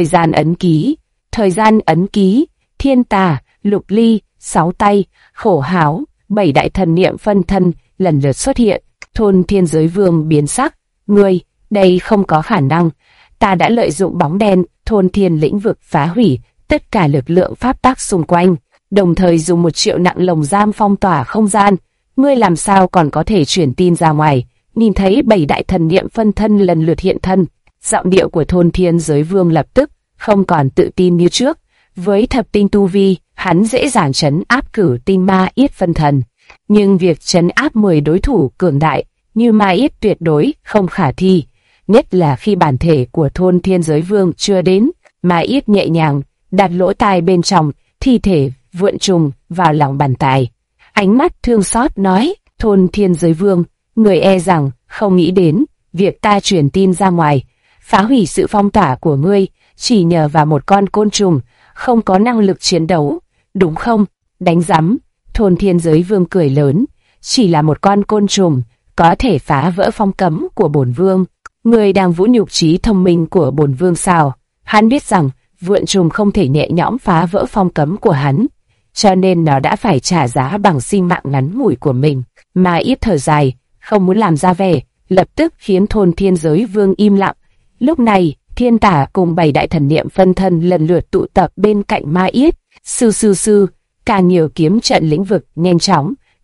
gian ấn ký, Thiên Tà, Lục Ly, Sáu Tay, Khổ Háo, 7 đại thần niệm phân thân lần lượt xuất hiện. Thôn Thiên Giới Vương biến sắc. Ngươi, đây không có khả năng. Ta đã lợi dụng bóng đen thôn thiên lĩnh vực phá hủy tất cả lực lượng pháp tắc xung quanh, đồng thời dùng 1 triệu nặng lồng giam phong tỏa không gian. Ngươi làm sao còn có thể truyền tin ra ngoài? Nhìn thấy 7 đại thần niệm phân thân lần lượt hiện thân, giọng điệu của thôn Thiên Giới Vương lập tức không còn tự tin như trước. Với thập tinh tu vi, hắn dễ dàng trấn áp cửu tinh Ma Yết phân thần, nhưng việc trấn áp 10 đối thủ cường đại như Ma Yết tuyệt đối không khả thi, nhất là khi bản thể của thôn Thiên Giới Vương chưa đến. Ma Yết nhẹ nhàng đặt lỗ tai bên trong thi thể vượn trùng vào lòng bàn tay, ánh mắt thương xót nói: Thôn Thiên Giới Vương, người e rằng không nghĩ đến việc ta truyền tin ra ngoài, phá hủy sự phong tỏa của ngươi chỉ nhờ vào một con côn trùng không có năng lực chiến đấu, đúng không? Đánh rắm! Thôn Thiên Giới Vương cười lớn, chỉ là một con côn trùng có thể phá vỡ phong cấm của bổn vương. Người đang vũ nhục trí thông minh của bổn vương sao? Hắn biết rằng vượn trùng không thể nhẹ nhõm phá vỡ phong cấm của hắn, cho nên nó đã phải trả giá bằng sinh mạng ngắn ngủi của mình. Ma Yết thở dài, không muốn làm ra vẻ, lập tức khiến thôn Thiên Giới Vương im lặng. Lúc này, Thiên Tả cùng 7 đại thần niệm phân thân lần lượt tụ tập bên cạnh Ma Yết. Sư, càng nhiều kiếm trận lĩnh vực nhanh chóng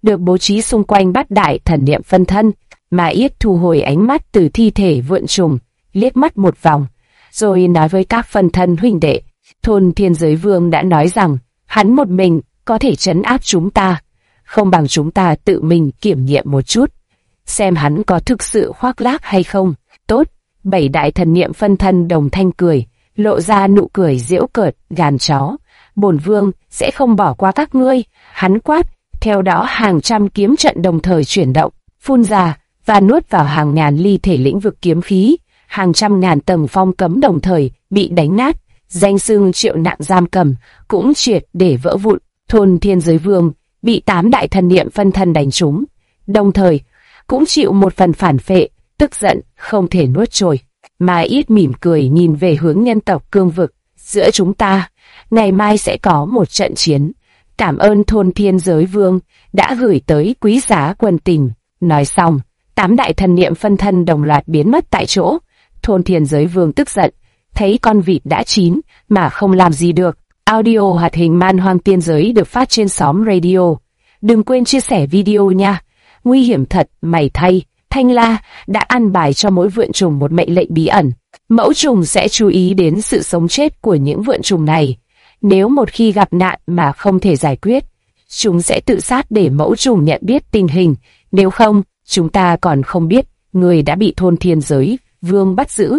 được bố trí xung quanh bát đại thần niệm phân thân. Ma Yết thu hồi ánh mắt từ thi thể vượn trùng, liếc mắt một vòng, rồi nói với các phân thân huynh đệ, thôn Thiên Giới Vương đã nói rằng hắn một mình có thể trấn áp chúng ta, không bằng chúng ta tự mình kiểm nghiệm một chút, xem hắn có thực sự khoác lác hay không. Tốt, 7 đại thần niệm phân thân đồng thanh cười, lộ ra nụ cười giễu cợt, gàn chó. Bổn vương sẽ không bỏ qua các ngươi, hắn quát, theo đó hàng trăm kiếm trận đồng thời chuyển động, phun ra và nuốt vào hàng ngàn ly thể lĩnh vực kiếm khí, hàng trăm ngàn tầng phong cấm đồng thời bị đánh nát, danh xưng triệu nặng giam cầm cũng triệt để vỡ vụn. Thôn Thiên Giới Vương bị 8 đại thần niệm phân thân đánh trúng, đồng thời cũng chịu một phần phản phệ, tức giận không thể nuốt trôi. Ma Yết mỉm cười nhìn về hướng nhân tộc cương vực, giữa chúng ta ngày mai sẽ có một trận chiến. Cảm ơn Thôn Thiên Giới Vương đã gửi tới quý giá quân tình. Nói xong, 8 đại thần niệm phân thân đồng loạt biến mất tại chỗ. Thôn Thiên Giới Vương tức giận, thấy con vịt đã chín mà không làm gì được. Audio hoạt hình Man Hoang Tiên Giới được phát trên xóm radio. Đừng quên chia sẻ video nha. Nguy hiểm thật, mày thay. Thanh La đã ăn bài cho mỗi vượn trùng một mệnh lệnh bí ẩn. Mẫu trùng sẽ chú ý đến sự sống chết của những vượn trùng này. Nếu một khi gặp nạn mà không thể giải quyết, chúng sẽ tự sát để mẫu trùng nhận biết tình hình. Nếu không, chúng ta còn không biết người đã bị Thôn Thiên Giới Vương bắt giữ.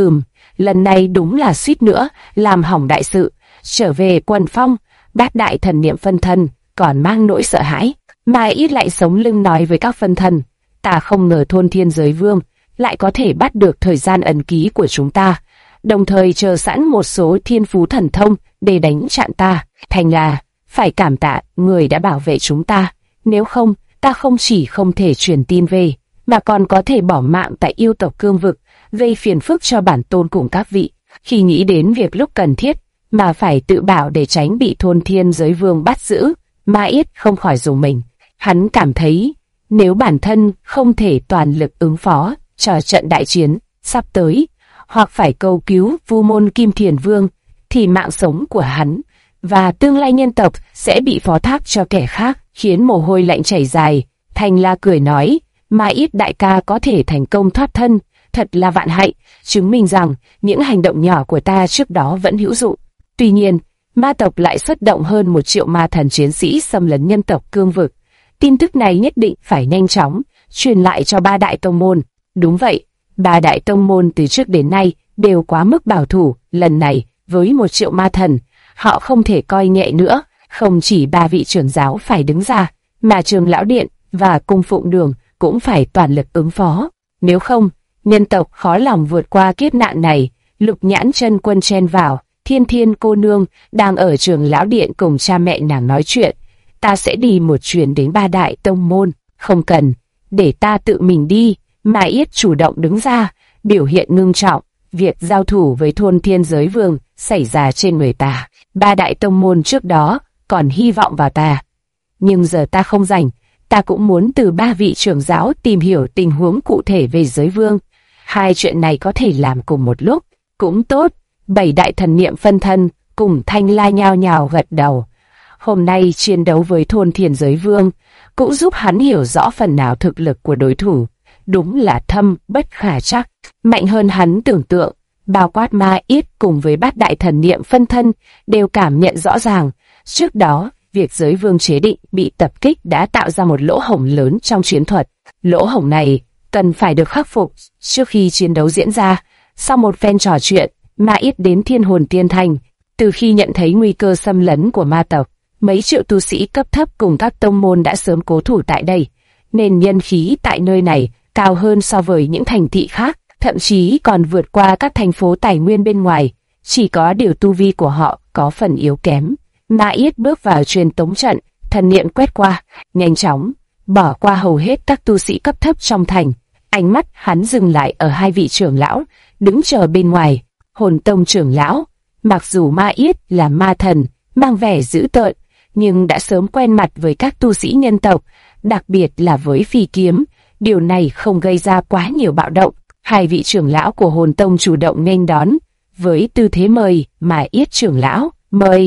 Lần này đúng là suýt nữa làm hỏng đại sự. Trở về quần phong, bát đại thần niệm phân thân còn mang nỗi sợ hãi. Ma Yết lại sống lưng nói với các phân thân, ta không ngờ Thôn Thiên Giới Vương lại có thể bắt được thời gian ẩn ký của chúng ta, đồng thời chờ sẵn một số thiên phú thần thông để đánh chặn ta. Thành là phải cảm tạ người đã bảo vệ chúng ta, nếu không ta không chỉ không thể truyền tin về, mà còn có thể bỏ mạng tại yêu tộc cương vực, gây phiền phức cho bản tôn cùng các vị. Khi nghĩ đến việc lúc cần thiết mà phải tự bảo để tránh bị Thôn Thiên Giới Vương bắt giữ, Ma Yết không khỏi rùng mình. Hắn cảm thấy nếu bản thân không thể toàn lực ứng phó cho trận đại chiến sắp tới, hoặc phải cầu cứu Vu Môn Kim Thiền Vương, thì mạng sống của hắn và tương lai nhân tộc sẽ bị phó thác cho kẻ khác, khiến mồ hôi lạnh chảy dài. Thanh La cười nói, Ma Yết đại ca có thể thành công thoát thân, thật là vạn hạnh, chứng minh rằng những hành động nhỏ của ta trước đó vẫn hữu dụng. Tuy nhiên, ma tộc lại xuất động hơn 1 triệu ma thần chiến sĩ xâm lấn nhân tộc cương vực. Tin tức này nhất định phải nhanh chóng truyền lại cho 3 đại tông môn. Đúng vậy, 3 đại tông môn từ trước đến nay đều quá mức bảo thủ, lần này với 1 triệu ma thần, họ không thể coi nhẹ nữa. Không chỉ 3 vị trưởng giáo phải đứng ra, mà Trường Lão Điện và Cung Phụng Đường cũng phải toàn lực ứng phó. Nếu không, nhân tộc khó lòng vượt qua kiếp nạn này. Lục Nhãn Chân Quân chen vào, Thiên Thiên cô nương đang ở Trường Lão Điện cùng cha mẹ nàng nói chuyện. Ta sẽ đi một chuyến đến 3 đại tông môn, không cần, để ta tự mình đi. Ma Yết chủ động đứng ra, biểu hiện ngưng trọng, việc giao thủ với Thôn Thiên Giới Vương xảy ra trên người ta. 3 đại tông môn trước đó còn hy vọng vào ta, nhưng giờ ta không rảnh, ta cũng muốn từ 3 vị trưởng giáo tìm hiểu tình huống cụ thể về Giới Vương. 2 chuyện này có thể làm cùng một lúc, cũng tốt. 7 đại thần niệm phân thân cùng Thanh La nhao nhao gật đầu. Hôm nay chiến đấu với Thôn Thiên Giới Vương cũng giúp hắn hiểu rõ phần nào thực lực của đối thủ. Đúng là thâm bất khả trắc, mạnh hơn hắn tưởng tượng. Bao quát Ma Yết cùng với bát đại thần niệm phân thân đều cảm nhận rõ ràng. Trước đó, việc Giới Vương chế định bị tập kích đã tạo ra một lỗ hổng lớn trong chiến thuật. Lỗ hổng này cần phải được khắc phục trước khi chiến đấu diễn ra. Sau một phen trò chuyện, Ma Yết đến Thiên Hồn Tiên Thành. Từ khi nhận thấy nguy cơ xâm lấn của ma tộc, mấy triệu tu sĩ cấp thấp cùng các tông môn đã sớm cố thủ tại đây, nên nhân khí tại nơi này cao hơn so với những thành thị khác, thậm chí còn vượt qua các thành phố tài nguyên bên ngoài. Chỉ có điều tu vi của họ có phần yếu kém. Ma Yết bước vào truyền tống trận, thần niệm quét qua, nhanh chóng bỏ qua hầu hết các tu sĩ cấp thấp trong thành. Ánh mắt hắn dừng lại ở 2 vị trưởng lão đứng chờ bên ngoài. Hồn Tông trưởng lão, mặc dù Ma Yết là ma thần, mang vẻ dữ tợn, nhưng đã sớm quen mặt với các tu sĩ nhân tộc, đặc biệt là với phi kiếm. Điều này không gây ra quá nhiều bạo động. 2 vị trưởng lão của Hồn Tông chủ động nghênh đón với tư thế mời. Ma Yết trưởng lão, mời.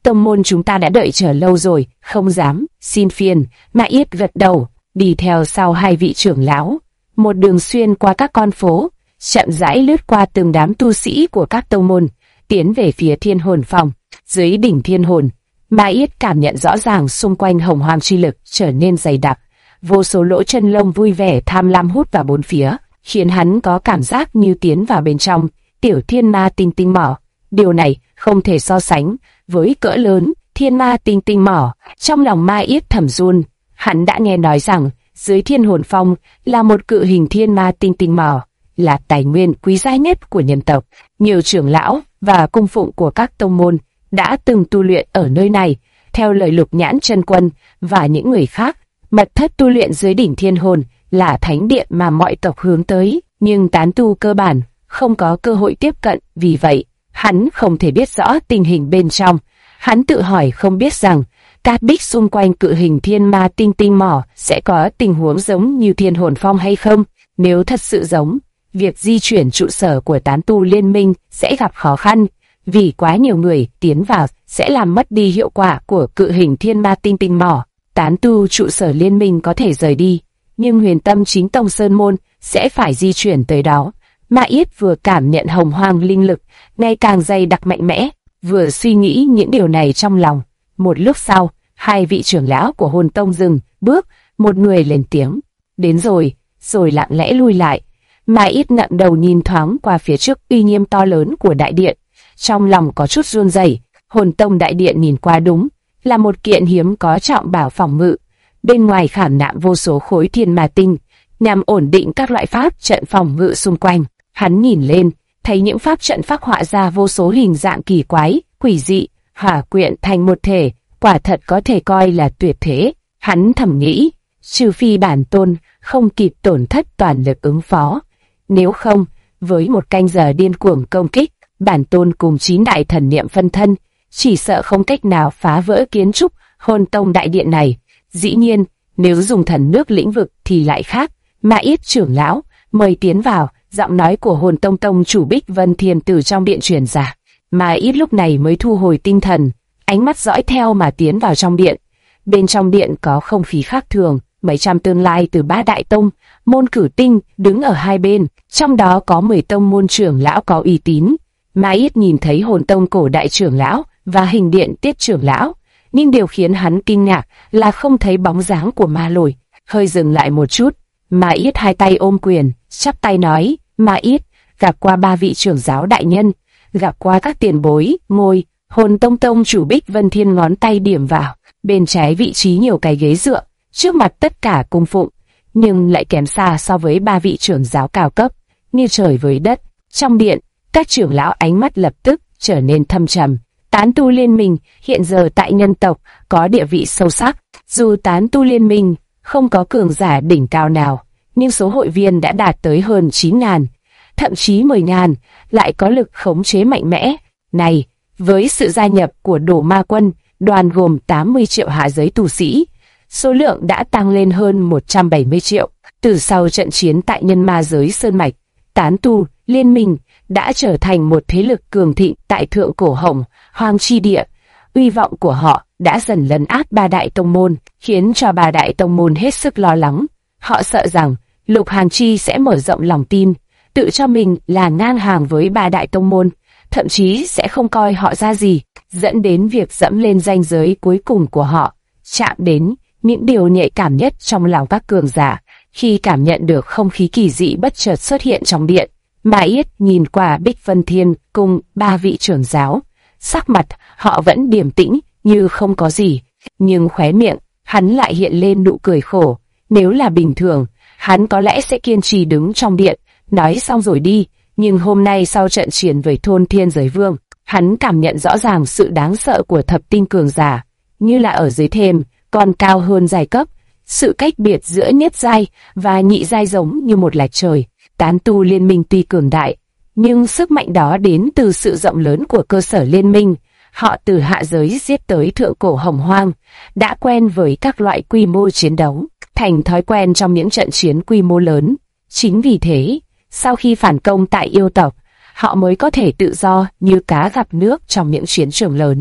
tông môn chúng ta đã đợi chờ lâu rồi, không dám, xin phiền. Ma Yết gật đầu, đi theo sau hai vị trưởng lão, một đường xuyên qua các con phố, chậm rãi lướt qua từng đám tu sĩ của các tông môn, tiến về phía Thiên Hồn Phòng. Dưới đỉnh Thiên Hồn, Ma Yết cảm nhận rõ ràng xung quanh hồng hoang chi lực trở nên dày đặc, vô số lỗ chân lông vui vẻ tham lam hút vào bốn phía, khiến hắn có cảm giác như tiến vào bên trong tiểu thiên ma tinh tinh mỏ. Điều này không thể so sánh với cỡ lớn thiên ma tinh tinh mỏ. Trong lòng Ma Yết thầm run, hắn đã nghe nói rằng dưới Thiên Hồn Phong là một cự hình thiên ma tinh tinh mỏ, là tài nguyên quý giá nhất của nhân tộc. Nhiều trưởng lão và cung phụng của các tông môn đã từng tu luyện ở nơi này. Theo lời Lục Nhãn Chân Quân và những người khác, mật thất tu luyện dưới đỉnh Thiên Hồn là thánh điện mà mọi tộc hướng tới, nhưng tán tu cơ bản không có cơ hội tiếp cận, vì vậy hắn không thể biết rõ tình hình bên trong. Hắn tự hỏi không biết rằng cát bích xung quanh cự hình thiên ma tinh tinh mỏ sẽ có tình huống giống như Thiên Hồn Phong hay không. Nếu thật sự giống, việc di chuyển trụ sở của tán tu liên minh sẽ gặp khó khăn, vì quá nhiều người tiến vào sẽ làm mất đi hiệu quả của cự hình thiên ma tinh tinh mỏ. Tán tu trụ sở liên minh có thể rời đi, nhưng huyền tâm chính tông Sơn Môn sẽ phải di chuyển tới đó. Ma Yết vừa cảm nhận hồng hoang linh lực ngày càng dày đặc mạnh mẽ, vừa suy nghĩ những điều này trong lòng. Một lúc sau, hai vị trưởng lão của Hồn Tông dừng bước, một người lên tiếng, đến rồi lặng lẽ lui lại. Ma Yết ngẩng đầu nhìn thoáng qua phía trước uy nghiêm to lớn của đại điện, trong lòng có chút run rẩy. Hồn Tông đại điện nhìn qua đúng là một kiện hiếm có trọng bảo phòng ngự, bên ngoài khảm nạm vô số khối thiên ma tinh, nhằm ổn định các loại pháp trận phòng ngự xung quanh. Hắn nhìn lên, thấy những pháp trận phác họa ra vô số hình dạng kỳ quái, quỷ dị, hòa quyện thành một thể, quả thật có thể coi là tuyệt thế. Hắn thầm nghĩ, trừ phi bản tôn không kịp tổn thất toàn lực ứng phó, nếu không, với một canh giờ điên cuồng công kích, bản tôn cùng 9 đại thần niệm phân thân, chỉ sợ không cách nào phá vỡ kiến trúc Hồn Tông đại điện này. Dĩ nhiên, nếu dùng thần nước lĩnh vực thì lại khác. Ma Yết trưởng lão, mời tiến vào. Giọng nói của Hồn Tông tông chủ Bích Vân Thiên từ trong điện truyền ra. Ma Yết lúc này mới thu hồi tinh thần, ánh mắt dõi theo mà tiến vào trong điện. Bên trong điện có không khí khác thường, mấy trăm tương lai từ 3 đại tông môn cử tinh đứng ở hai bên, trong đó có 10 tông môn trưởng lão có uy tín. Ma Yết nhìn thấy Hồn Tông cổ đại trưởng lão và Hình Điện Tiết trưởng lão, nhưng điều khiến hắn kinh ngạc là không thấy bóng dáng của Ma Lôi. Hơi dừng lại một chút, Ma Yết hai tay ôm quyền, chắp tay nói, Ma Yết gặp qua 3 vị trưởng giáo đại nhân, gặp qua các tiền bối. Ngồi. Hồn Tông tông chủ Bích Vân Thiên ngón tay điểm vào bên trái vị trí nhiều cái ghế dựa, trước mặt tất cả cung phụng, nhưng lại kém xa so với 3 vị trưởng giáo cao cấp, như trời với đất. Trong điện, các trưởng lão ánh mắt lập tức trở nên thâm trầm. Tán tu liên minh hiện giờ tại nhân tộc có địa vị sâu sắc. Dù tán tu liên minh không có cường giả đỉnh cao nào, nhưng số hội viên đã đạt tới hơn 9.000, thậm chí 10.000, lại có lực khống chế mạnh mẽ. Này, với sự gia nhập của Đổ Ma Quân, đoàn gồm 80 triệu hạ giới tu sĩ, số lượng đã tăng lên hơn 170 triệu. Từ sau trận chiến tại nhân ma giới Sơn Mạch, tán tu liên minh đã trở thành một thế lực cường thịnh tại thượng cổ hồng hoang chi địa. Uy vọng của họ đã dần lấn át 3 đại tông môn, khiến cho 3 đại tông môn hết sức lo lắng. Họ sợ rằng Lục Hàn Chi sẽ mở rộng lòng tin, tự cho mình là ngang hàng với 3 đại tông môn, thậm chí sẽ không coi họ ra gì, dẫn đến việc dẫm lên ranh giới cuối cùng của họ, chạm đến những điều nhạy cảm nhất trong lòng các cường giả. Khi cảm nhận được không khí kỳ dị bất chợt xuất hiện trong điện, Ma Yết nhìn qua Bích Vân Thiên cùng 3 vị trưởng giáo, sắc mặt họ vẫn điềm tĩnh như không có gì, nhưng khóe miệng hắn lại hiện lên nụ cười khổ. Nếu là bình thường, hắn có lẽ sẽ kiên trì đứng trong điện, nói xong rồi đi, nhưng hôm nay sau trận chiến với thôn Thiên Giới Vương, hắn cảm nhận rõ ràng sự đáng sợ của thập tinh cường giả, như là ở dưới thềm, còn cao hơn giai cấp. Sự cách biệt giữa nhất giai và nhị giai giống như một lạch trời. Tán tu liên minh tuy cường đại, nhưng sức mạnh đó đến từ sự rộng lớn của cơ sở liên minh. Họ từ hạ giới giết tới thượng cổ hồng hoang, đã quen với các loại quy mô chiến đấu, thành thói quen trong những trận chiến quy mô lớn. Chính vì thế, sau khi phản công tại yêu tộc, họ mới có thể tự do như cá gặp nước trong những chiến trường lớn.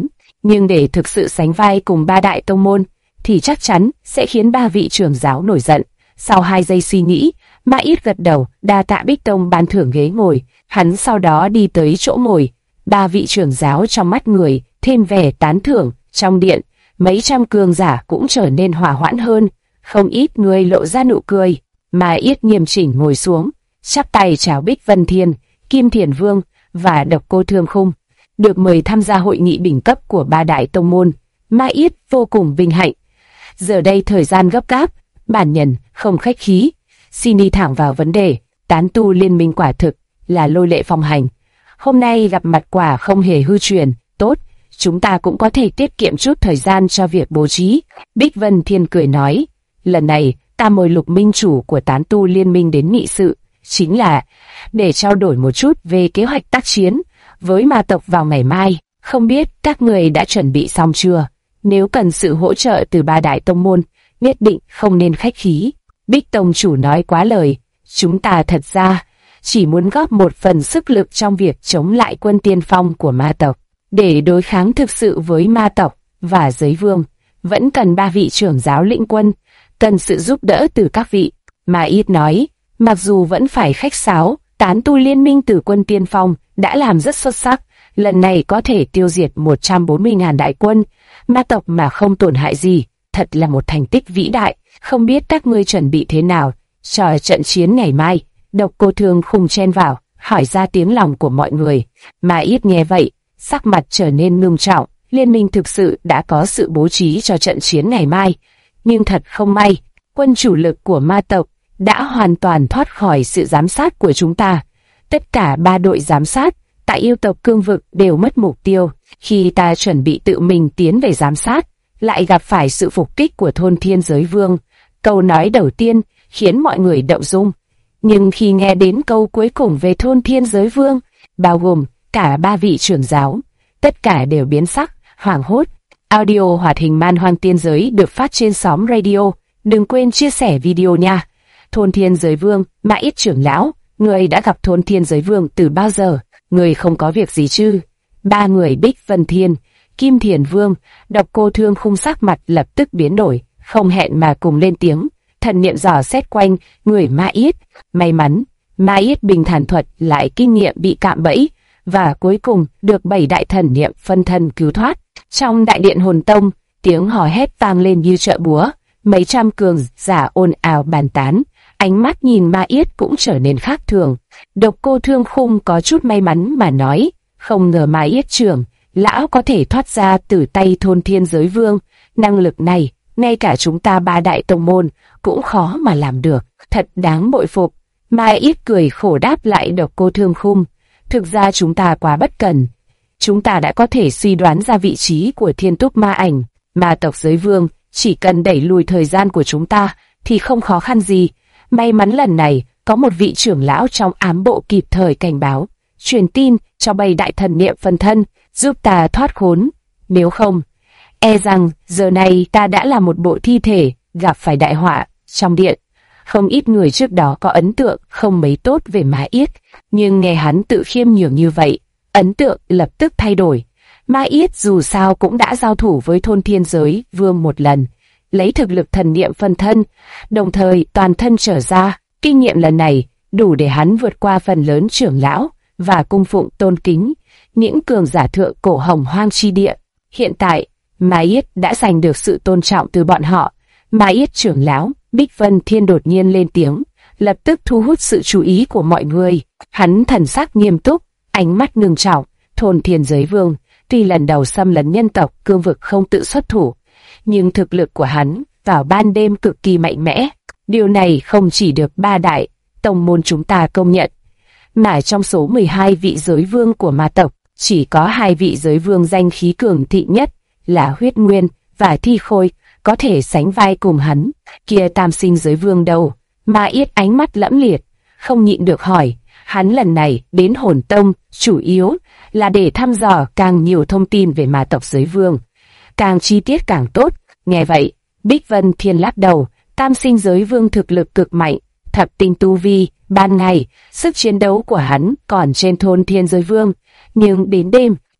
nhưng để thực sự sánh vai cùng ba đại tông môn, thì chắc chắn sẽ khiến ba vị trưởng giáo nổi giận. Sau 2 giây suy nghĩ, Ma Ít gật đầu, đa tạ Bích Tông ban thưởng ghế ngồi. Hắn sau đó đi tới chỗ ngồi. Ba vị trưởng giáo trong mắt người thêm vẻ tán thưởng. Trong điện, mấy trăm cường giả cũng trở nên hòa hoãn hơn. Không ít người lộ ra nụ cười. Ma Ít nghiêm chỉnh ngồi xuống, chắp tay chào Bích Vân Thiên, Kim Thiền Vương và Độc Cô Thương Khung. Được mời tham gia hội nghị đỉnh cấp của ba đại tông môn, Ma Ít vô cùng vinh hạnh. Giờ đây thời gian gấp gáp, bản nhân không khách khí, xin đi thẳng vào vấn đề. Tán tu liên minh quả thực là lôi lệ phong hành. Hôm nay gặp mặt quả không hề hư truyền, tốt, chúng ta cũng có thể tiết kiệm chút thời gian cho việc bố trí. Bích Vân Thiên cười nói, lần này ta mời Lục minh chủ của tán tu liên minh đến nghị sự, chính là để trao đổi một chút về kế hoạch tác chiến với ma tộc vào ngày mai. Không biết các người đã chuẩn bị xong chưa? Nếu cần sự hỗ trợ từ ba đại tông môn, nhất định không nên khách khí. Bích Tông chủ nói quá lời, chúng ta thật ra chỉ muốn góp một phần sức lực trong việc chống lại quân tiên phong của ma tộc. Để đối kháng thực sự với ma tộc và giới vương, vẫn cần ba vị trưởng giáo lĩnh quân, cần sự giúp đỡ từ các vị. Ma Ít nói, mặc dù vẫn phải khách sáo, tán tu liên minh từ quân tiên phong đã làm rất xuất sắc, lần này có thể tiêu diệt 140.000 đại quân ma tộc mà không tổn hại gì, thật là một thành tích vĩ đại. Không biết các ngươi chuẩn bị thế nào cho trận chiến ngày mai? Độc Cô Thương Khung chen vào, hỏi ra tiếng lòng của mọi người. Ma Ít nghe vậy, sắc mặt trở nên ngưng trọng. Liên minh thực sự đã có sự bố trí cho trận chiến ngày mai, nhưng thật không may, quân chủ lực của ma tộc đã hoàn toàn thoát khỏi sự giám sát của chúng ta. Tất cả 3 đội giám sát tại yêu tộc cương vực đều mất mục tiêu. Khi ta chuẩn bị tự mình tiến về giám sát, lại gặp phải sự phục kích của thôn Thiên Giới Vương. Câu nói đầu tiên khiến mọi người động dung, nhưng khi nghe đến câu cuối cùng về thôn Thiên Giới Vương, bao gồm cả 3 vị trưởng giáo, tất cả đều biến sắc, hoảng hốt. Audio hoạt hình Man Hoang Tiên Giới được phát trên xóm radio. Đừng quên chia sẻ video nha. Thôn Thiên Giới Vương, Ma Ít trưởng lão, người đã gặp thôn Thiên Giới Vương từ bao giờ? Người không có việc gì chứ? 3 người Bích Vân Thiên, Kim Thiền Vương, Độc Cô Thương Khung sắc mặt lập tức biến đổi, không hẹn mà cùng lên tiếng. Thần niệm dò xét quanh người Ma Ít. May mắn, Ma Ít bình thản thuật lại kinh nghiệm bị cạm bẫy, và cuối cùng được 7 đại thần niệm phân thân cứu thoát. Trong đại điện hồn tông, tiếng hò hét vang lên như chợ búa, mấy trăm cường giả ồn ào bàn tán, ánh mắt nhìn Ma Ít cũng trở nên khác thường. Độc Cô Thương Khung có chút may mắn mà nói, không ngờ Ma Ít trưởng lão có thể thoát ra từ tay thôn Thiên Giới Vương, năng lực này ngay cả chúng ta 3 đại tông môn cũng khó mà làm được, thật đáng bội phục. Ma Ít cười khổ đáp lại Độc Cô Thương Khung, thực ra chúng ta quá bất cần. Chúng ta đã có thể suy đoán ra vị trí của Thiên Túc Ma Ảnh, ma tộc Giới Vương, chỉ cần đẩy lùi thời gian của chúng ta thì không khó khăn gì. May mắn lần này có một vị trưởng lão trong ám bộ kịp thời cảnh báo, truyền tin cho 7 đại thần niệm phân thân, giúp ta thoát khốn. Nếu không, e rằng giờ này ta đã là một bộ thi thể gặp phải đại họa. Trong điện, không ít người trước đó có ấn tượng không mấy tốt về Ma Ít, nhưng nghe hắn tự khiêm nhường như vậy, ấn tượng lập tức thay đổi. Ma Ít dù sao cũng đã giao thủ với thôn Thiên Giới Vương một lần, lấy thực lực thần niệm phân thân, đồng thời toàn thân trở ra. Kinh nghiệm lần này đủ để hắn vượt qua phần lớn trưởng lão và cung phụng tôn kính những cường giả thượng cổ hồng hoang chi địa. Hiện tại, Ma Ít đã giành được sự tôn trọng từ bọn họ. Ma Ít trưởng lão, Bích Vân Thiên đột nhiên lên tiếng, lập tức thu hút sự chú ý của mọi người. Hắn thần sắc nghiêm túc, ánh mắt ngưng trọng. Thôn Thiên Giới Vương tuy lần đầu xâm lấn nhân tộc cương vực không tự xuất thủ, nhưng thực lực của hắn vào ban đêm cực kỳ mạnh mẽ. Điều này không chỉ được 3 đại tông môn chúng ta công nhận, mà trong số 12 vị giới vương của ma tộc, chỉ có 2 vị giới vương danh khí cường thịnh nhất là Huyết Nguyên và Thi Khôi có thể sánh vai cùng hắn. Kia tam sinh giới vương đâu? Ma Ít ánh mắt lẫm liệt, không nhịn được hỏi. Hắn lần này đến Hồn Tông chủ yếu là để thăm dò càng nhiều thông tin về ma tộc giới vương, càng chi tiết càng tốt. Nghe vậy, Bích Vân Thiên lắc đầu. Tam sinh giới vương thực lực cực mạnh, thập tinh tu vi, ban ngày sức chiến đấu của hắn còn trên thôn Thiên Giới Vương, nhưng đến đêm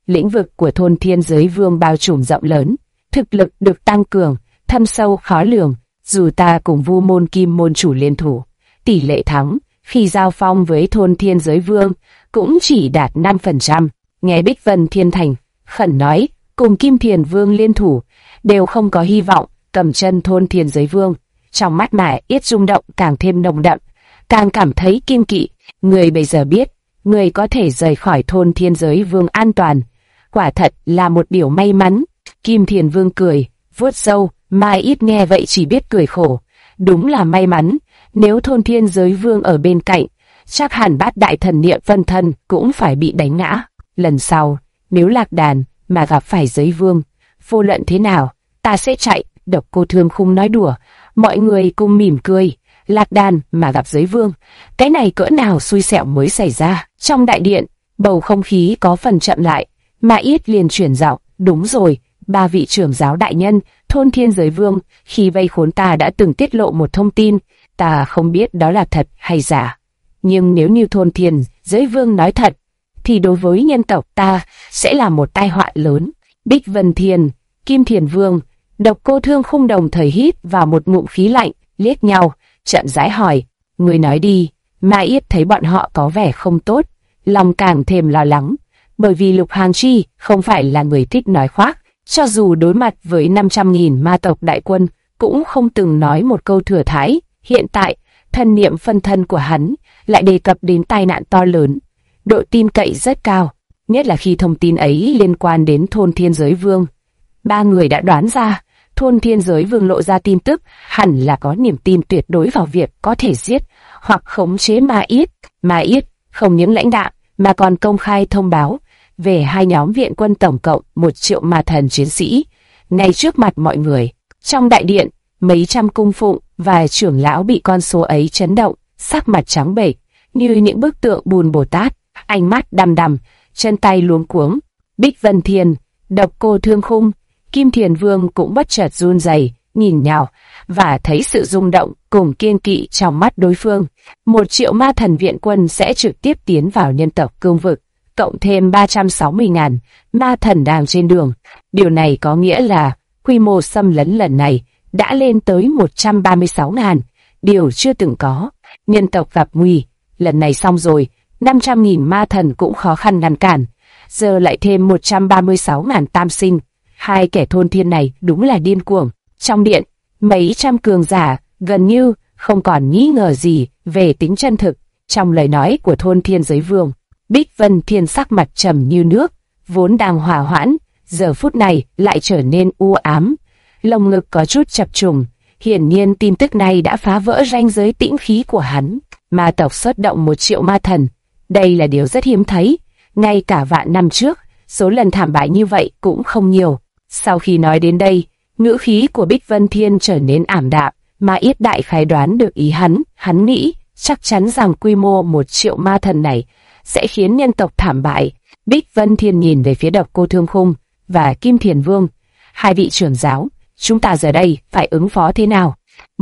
Lĩnh vực của thôn Thiên Giới Vương bao trùm rộng lớn, thực lực được tăng cường, thâm sâu khó lường. Dù ta cùng Vu Môn Kim môn chủ liên thủ, tỷ lệ thắng khi giao phong với thôn Thiên Giới Vương cũng chỉ đạt 5%. Nghe Bích Vân Thiên Thành khẩn nói cùng Kim Thiền Vương liên thủ đều không có hy vọng cầm chân thôn Thiên Giới Vương. Trong mắt Mã Yết rung động càng thêm nồng đậm, càng cảm thấy kiêng kỵ. Người bây giờ biết, người có thể rời khỏi thôn Thiên Giới Vương an toàn, quả thật là một điều may mắn. Kim Thiền Vương cười, vuốt râu. Mã Yết nghe vậy chỉ biết cười khổ. Đúng là may mắn, nếu thôn Thiên Giới Vương ở bên cạnh, chắc hẳn Bát Đại Thần Niệm Vân Thân cũng phải bị đánh ngã. Lần sau, nếu Lạc Đàn mà gặp phải Giới Vương, vô luận thế nào, ta sẽ chạy. Độc Cô Thương Khung nói đùa, mọi người cùng mỉm cười. Lạc Đàn mà gặp Giới Vương, cái này cỡ nào xui xẻo mới xảy ra. Trong đại điện, bầu không khí có phần chậm lại. Mã Yết liền chuyển giọng, đúng rồi, 3 vị trưởng giáo đại nhân, thôn Thiên Giới Vương khi vây khốn ta đã từng tiết lộ một thông tin, ta không biết đó là thật hay giả. Nhưng nếu như thôn Thiên Giới Vương nói thật, thì đối với nhân tộc ta sẽ là một tai họa lớn. Bích Vân Thiên, Kim Thiền Vương, Độc Cô Thương Khung đồng thời hít vào một ngụm khí lạnh, liếc nhau, chậm rãi hỏi, người nói đi. Mã Yết thấy bọn họ có vẻ không tốt, lòng càng thêm lo lắng, bởi vì Lục Hàn Chi không phải là người thích nói khoác. Cho dù đối mặt với 500.000 ma tộc đại quân, cũng không từng nói một câu thừa thãi. Hiện tại, thần niệm phân thân của hắn lại đề cập đến tai nạn to lớn. Độ tin cậy rất cao, nhất là khi thông tin ấy liên quan đến thôn Thiên Giới Vương. 3 người đã đoán ra, thôn Thiên Giới Vương lộ ra tin tức, hẳn là có niềm tin tuyệt đối vào việc có thể giết hoặc khống chế Ma Yết. Ma Yết không những lãnh đạo mà còn công khai thông báo về 2 nhóm viện quân tổng cộng 1 triệu ma thần chiến sĩ, ngay trước mặt mọi người. Trong đại điện, mấy trăm cung phụng và trưởng lão bị con số ấy chấn động, sắc mặt trắng bệch như những bức tượng bùn Bồ Tát, ánh mắt đăm đăm, chân tay luống cuống. Bích Vân Thiên, Độc Cô Thương Khung, Kim Thiền Vương cũng bất chợt run rẩy, nhìn nhau và thấy sự rung động cùng kiêng kỵ trong mắt đối phương. 1 triệu ma thần viện quân sẽ trực tiếp tiến vào nhân tộc cương vực, cộng thêm 360.000 ma thần đang trên đường. Điều này có nghĩa là quy mô xâm lấn lần này đã lên tới 136.000, điều chưa từng có. Nhân tộc gặp nguy, lần này xong rồi, 500.000 ma thần cũng khó khăn ngăn cản, giờ lại thêm 136.000 tam sinh. 2 kẻ thôn thiên này đúng là điên cuồng. Trong điện, mấy trăm cường giả gần như không còn nghi ngờ gì về tính chân thực trong lời nói của thôn Thiên Giới Vương. Bích Vân Thiên sắc mặt trầm như nước, vốn đang hòa hoãn, giờ phút này lại trở nên u ám, lồng ngực có chút chập trùng. Hiển nhiên tin tức này đã phá vỡ ranh giới tĩnh khí của hắn. Ma tộc xuất động 1 triệu ma thần, đây là điều rất hiếm thấy. Ngay cả vạn năm trước, số lần thảm bại như vậy cũng không nhiều. Sau khi nói đến đây, ngữ khí của Bích Vân Thiên trở nên ảm đạm. Ma Yết đại khái đoán được ý hắn nghĩ chắc chắn rằng quy mô 1 triệu ma thần này sẽ khiến nhân tộc thảm bại. Bích Vân Thiên nhìn về phía Độc Cô Thương Khung và Kim Thiền Vương. 2 vị trưởng giáo, chúng ta giờ đây phải ứng phó thế nào?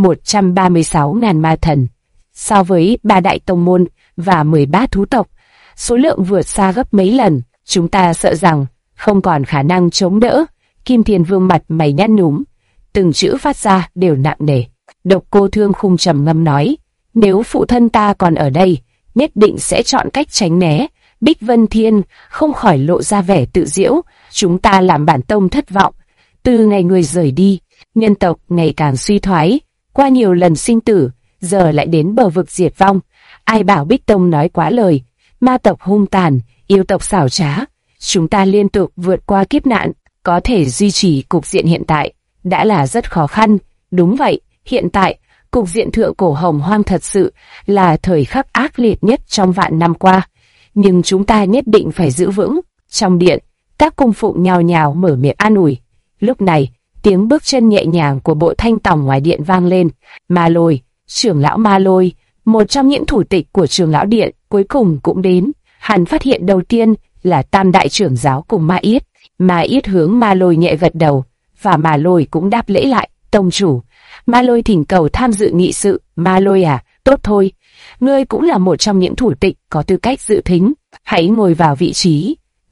136.000 ma thần, so với 3 đại tông môn và 13 thú tộc, số lượng vượt xa gấp mấy lần, chúng ta sợ rằng không còn khả năng chống đỡ. Kim Thiền Vương mặt mày nhăn nhúm, từng chữ phát ra đều nặng nề. Độc Cô Thương Khung trầm ngâm nói, nếu phụ thân ta còn ở đây, nhất định sẽ chọn cách tránh né. Bích Vân Thiên không khỏi lộ ra vẻ tự giễu, chúng ta làm bản tông thất vọng. Từ ngày người rời đi, nhân tộc ngày càng suy thoái, qua nhiều lần sinh tử, giờ lại đến bờ vực diệt vong. Ai bảo Bích Tông nói quá lời, ma tộc hung tàn, yêu tộc xảo trá. Chúng ta liên tục vượt qua kiếp nạn, có thể duy trì cục diện hiện tại, đã là rất khó khăn. Đúng vậy, hiện tại, cục diện thượng cổ hồng hoang thật sự là thời khắc ác liệt nhất trong vạn năm qua. Nhưng chúng ta nhất định phải giữ vững. Trong điện, các cung phụng nhào nhào mở miệng an ủi. Lúc này, tiếng bước chân nhẹ nhàng của Bộ Thanh Tòng ngoài điện vang lên. Ma Lôi, trưởng lão Ma Lôi, một trong những thủ tịch của trưởng lão điện, cuối cùng cũng đến. Hắn phát hiện đầu tiên là Tam đại trưởng giáo cùng Ma Yết. Ma Yết hướng Ma Lôi nhẹ gật đầu, và Ma Lôi cũng đáp lễ lại. Tông chủ, Ma Lôi thỉnh cầu tham dự nghị sự. Ma Lôi à, tốt thôi, ngươi cũng là một trong những thủ tịch có tư cách dự thính, hãy ngồi vào vị trí.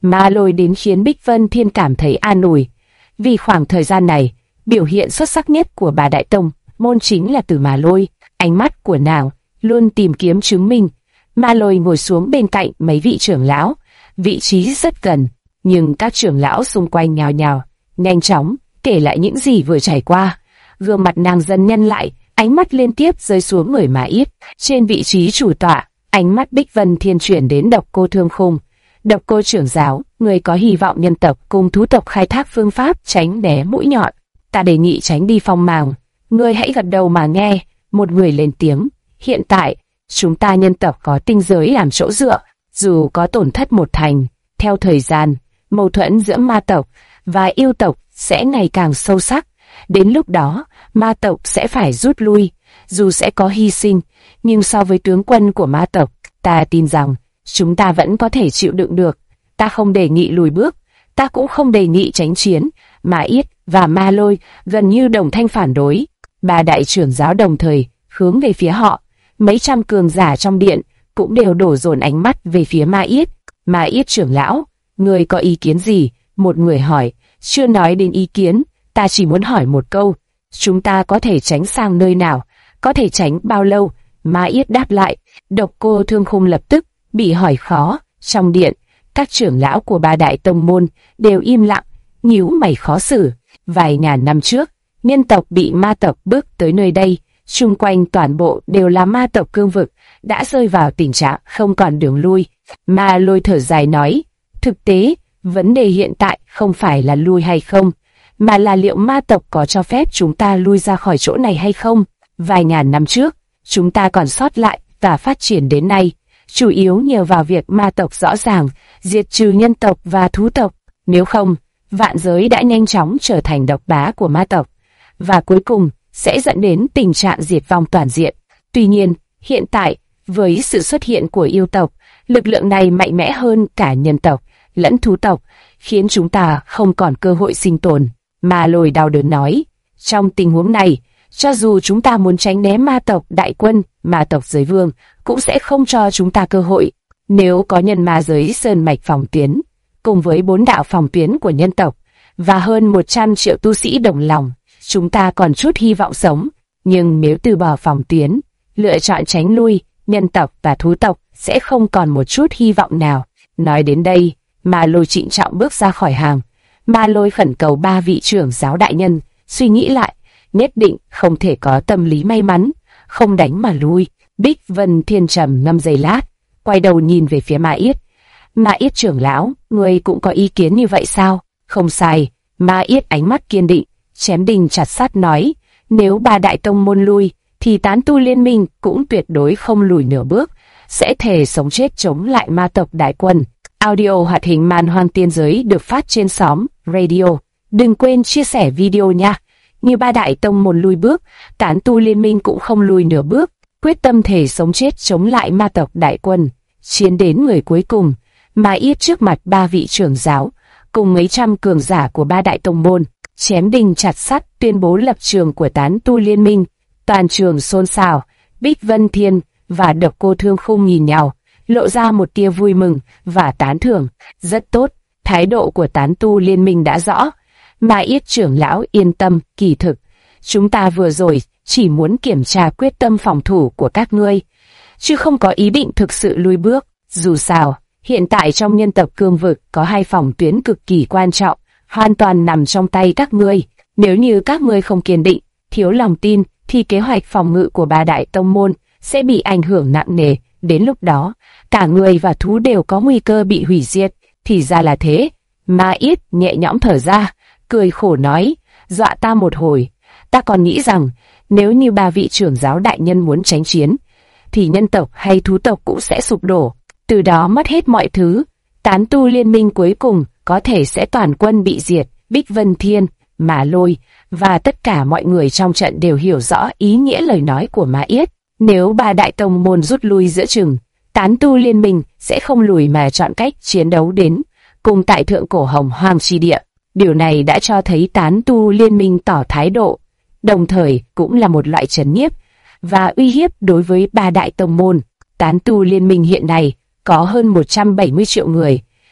Ma Lôi đến khiến Bích Vân Thiên cảm thấy an ủi. Vì khoảng thời gian này, biểu hiện xuất sắc nhất của bà Đại Tông môn chính là từ Ma Lôi. Ánh mắt của nàng luôn tìm kiếm chứng minh. Ma Lôi ngồi xuống bên cạnh mấy vị trưởng lão, vị trí rất gần, nhưng các trưởng lão xung quanh nhào nhào, nhanh chóng kể lại những gì vừa trải qua. Gương mặt nàng dần nhăn lại, ánh mắt liên tiếp rơi xuống người Ma Yết. Trên vị trí chủ tọa, ánh mắt Bích Vân Thiên chuyển đến Độc Cô Thương Khung. Độc Cô trưởng giáo, người có hy vọng nhân tộc cùng thú tộc khai thác phương pháp tránh né mũi nhọn. Ta đề nghị tránh đi phong màng. Ngươi hãy gật đầu mà nghe. Một người lên tiếng. Hiện tại, chúng ta nhân tộc có tinh giới làm chỗ dựa, dù có tổn thất một thành, theo thời gian, mâu thuẫn giữa ma tộc và yêu tộc sẽ ngày càng sâu sắc. Đến lúc đó, ma tộc sẽ phải rút lui, dù sẽ có hy sinh, nhưng so với tướng quân của ma tộc, ta tin rằng chúng ta vẫn có thể chịu đựng được. Ta không đề nghị lùi bước, ta cũng không đề nghị tránh chiến. Ma Yết và Ma Lôi gần như đồng thanh phản đối. Ba đại trưởng giáo đồng thời hướng về phía họ. Mấy trăm cường giả trong điện cũng đều đổ dồn ánh mắt về phía Ma Yết. Ma Yết trưởng lão, người có ý kiến gì? Một người hỏi. Chưa nói đến ý kiến, ta chỉ muốn hỏi một câu. Chúng ta có thể tránh sang nơi nào? Có thể tránh bao lâu? Ma Yết đáp lại. Độc Cô Thương Khung lập tức bị hỏi khó. Trong điện, các trưởng lão của ba đại tông môn đều im lặng, nhíu mày khó xử. Vài ngàn năm trước, nhân tộc bị ma tộc bước tới nơi đây, xung quanh toàn bộ đều là ma tộc cương vực, đã rơi vào tình trạng không còn đường lui. Ma Lôi thở dài nói, thực tế, vấn đề hiện tại không phải là lui hay không, mà là liệu ma tộc có cho phép chúng ta lui ra khỏi chỗ này hay không. Vài ngàn năm trước, chúng ta còn sót lại và phát triển đến nay, chủ yếu nhờ vào việc ma tộc rõ ràng diệt trừ nhân tộc và thú tộc. Nếu không, vạn giới đã nhanh chóng trở thành độc bá của ma tộc, và cuối cùng sẽ dẫn đến tình trạng diệt vong toàn diện. Tuy nhiên, hiện tại, với sự xuất hiện của yêu tộc, lực lượng này mạnh mẽ hơn cả nhân tộc lẫn thú tộc, khiến chúng ta không còn cơ hội sinh tồn. Ma Lôi đau đớn nói, trong tình huống này, cho dù chúng ta muốn tránh né ma tộc đại quân, ma tộc giới vương cũng sẽ không cho chúng ta cơ hội. Nếu có nhân ma giới sơn mạch phòng tuyến, cùng với 4 đạo phòng tuyến của nhân tộc, và hơn 100 triệu tu sĩ đồng lòng, chúng ta còn chút hy vọng sống. Nhưng nếu từ bỏ phòng tuyến, lựa chọn tránh lui, nhân tộc và thú tộc sẽ không còn một chút hy vọng nào. Nói đến đây, Ma Lôi trịnh trọng bước ra khỏi hàng. Ma Lôi khẩn cầu ba vị trưởng giáo đại nhân suy nghĩ lại, nhất định không thể có tâm lý may mắn, không đánh mà lui. Bích Vân Thiên trầm ngâm giây lát, quay đầu nhìn về phía Ma Yết. Ma Yết trưởng lão, người cũng có ý kiến như vậy sao? Không sai. Ma Yết ánh mắt kiên định, chém đinh chặt sắt nói, nếu ba đại tông môn lui, thì tán tu liên minh cũng tuyệt đối không lùi nửa bước, sẽ thề sống chết chống lại ma tộc đại quân. Audio hoạt hình Man Hoang Tiên Giới được phát trên xóm Radio. Đừng quên chia sẻ video nha. Như ba đại tông môn lùi bước, tán tu liên minh cũng không lùi nửa bước, quyết tâm thề sống chết chống lại ma tộc đại quân, chiến đến người cuối cùng. Ma Yết trước mặt ba vị trưởng giáo, cùng mấy trăm cường giả của ba đại tông môn, chém đinh chặt sắt tuyên bố lập trường của tán tu liên minh. Toàn trường xôn xao. Bích Vân Thiên và Độc Cô Thương Khung nhìn nhau, lộ ra một tia vui mừng và tán thưởng. Rất tốt, thái độ của tán tu liên minh đã rõ. Ma Yết trưởng lão yên tâm, kỳ thực chúng ta vừa rồi chỉ muốn kiểm tra quyết tâm phòng thủ của các ngươi, chứ không có ý định thực sự lui bước. Dù sao, hiện tại trong nhân tộc cương vực có 2 phòng tuyến cực kỳ quan trọng, hoàn toàn nằm trong tay các ngươi. Nếu như các ngươi không kiên định, thiếu lòng tin, thì kế hoạch phòng ngự của ba đại tông môn sẽ bị ảnh hưởng nặng nề. Đến lúc đó, cả người và thú đều có nguy cơ bị hủy diệt. Thì ra là thế. Ma Yết nhẹ nhõm thở ra, cười khổ nói, dọa ta một hồi. Ta còn nghĩ rằng, nếu như ba vị trưởng giáo đại nhân muốn tránh chiến, thì nhân tộc hay thú tộc cũng sẽ sụp đổ, từ đó mất hết mọi thứ. Tán tu liên minh cuối cùng có thể sẽ toàn quân bị diệt. Bích Vân Thiên, Ma Lôi và tất cả mọi người trong trận đều hiểu rõ ý nghĩa lời nói của Ma Yết. Nếu ba đại tông môn rút lui giữa chừng, tán tu liên minh sẽ không lùi mà chọn cách chiến đấu đến cùng tại thượng cổ Hồng Hoang chi địa. Điều này đã cho thấy tán tu liên minh tỏ thái độ, đồng thời cũng là một loại trấn nhiếp và uy hiếp đối với ba đại tông môn. Tán tu liên minh hiện nay có hơn 170 triệu người,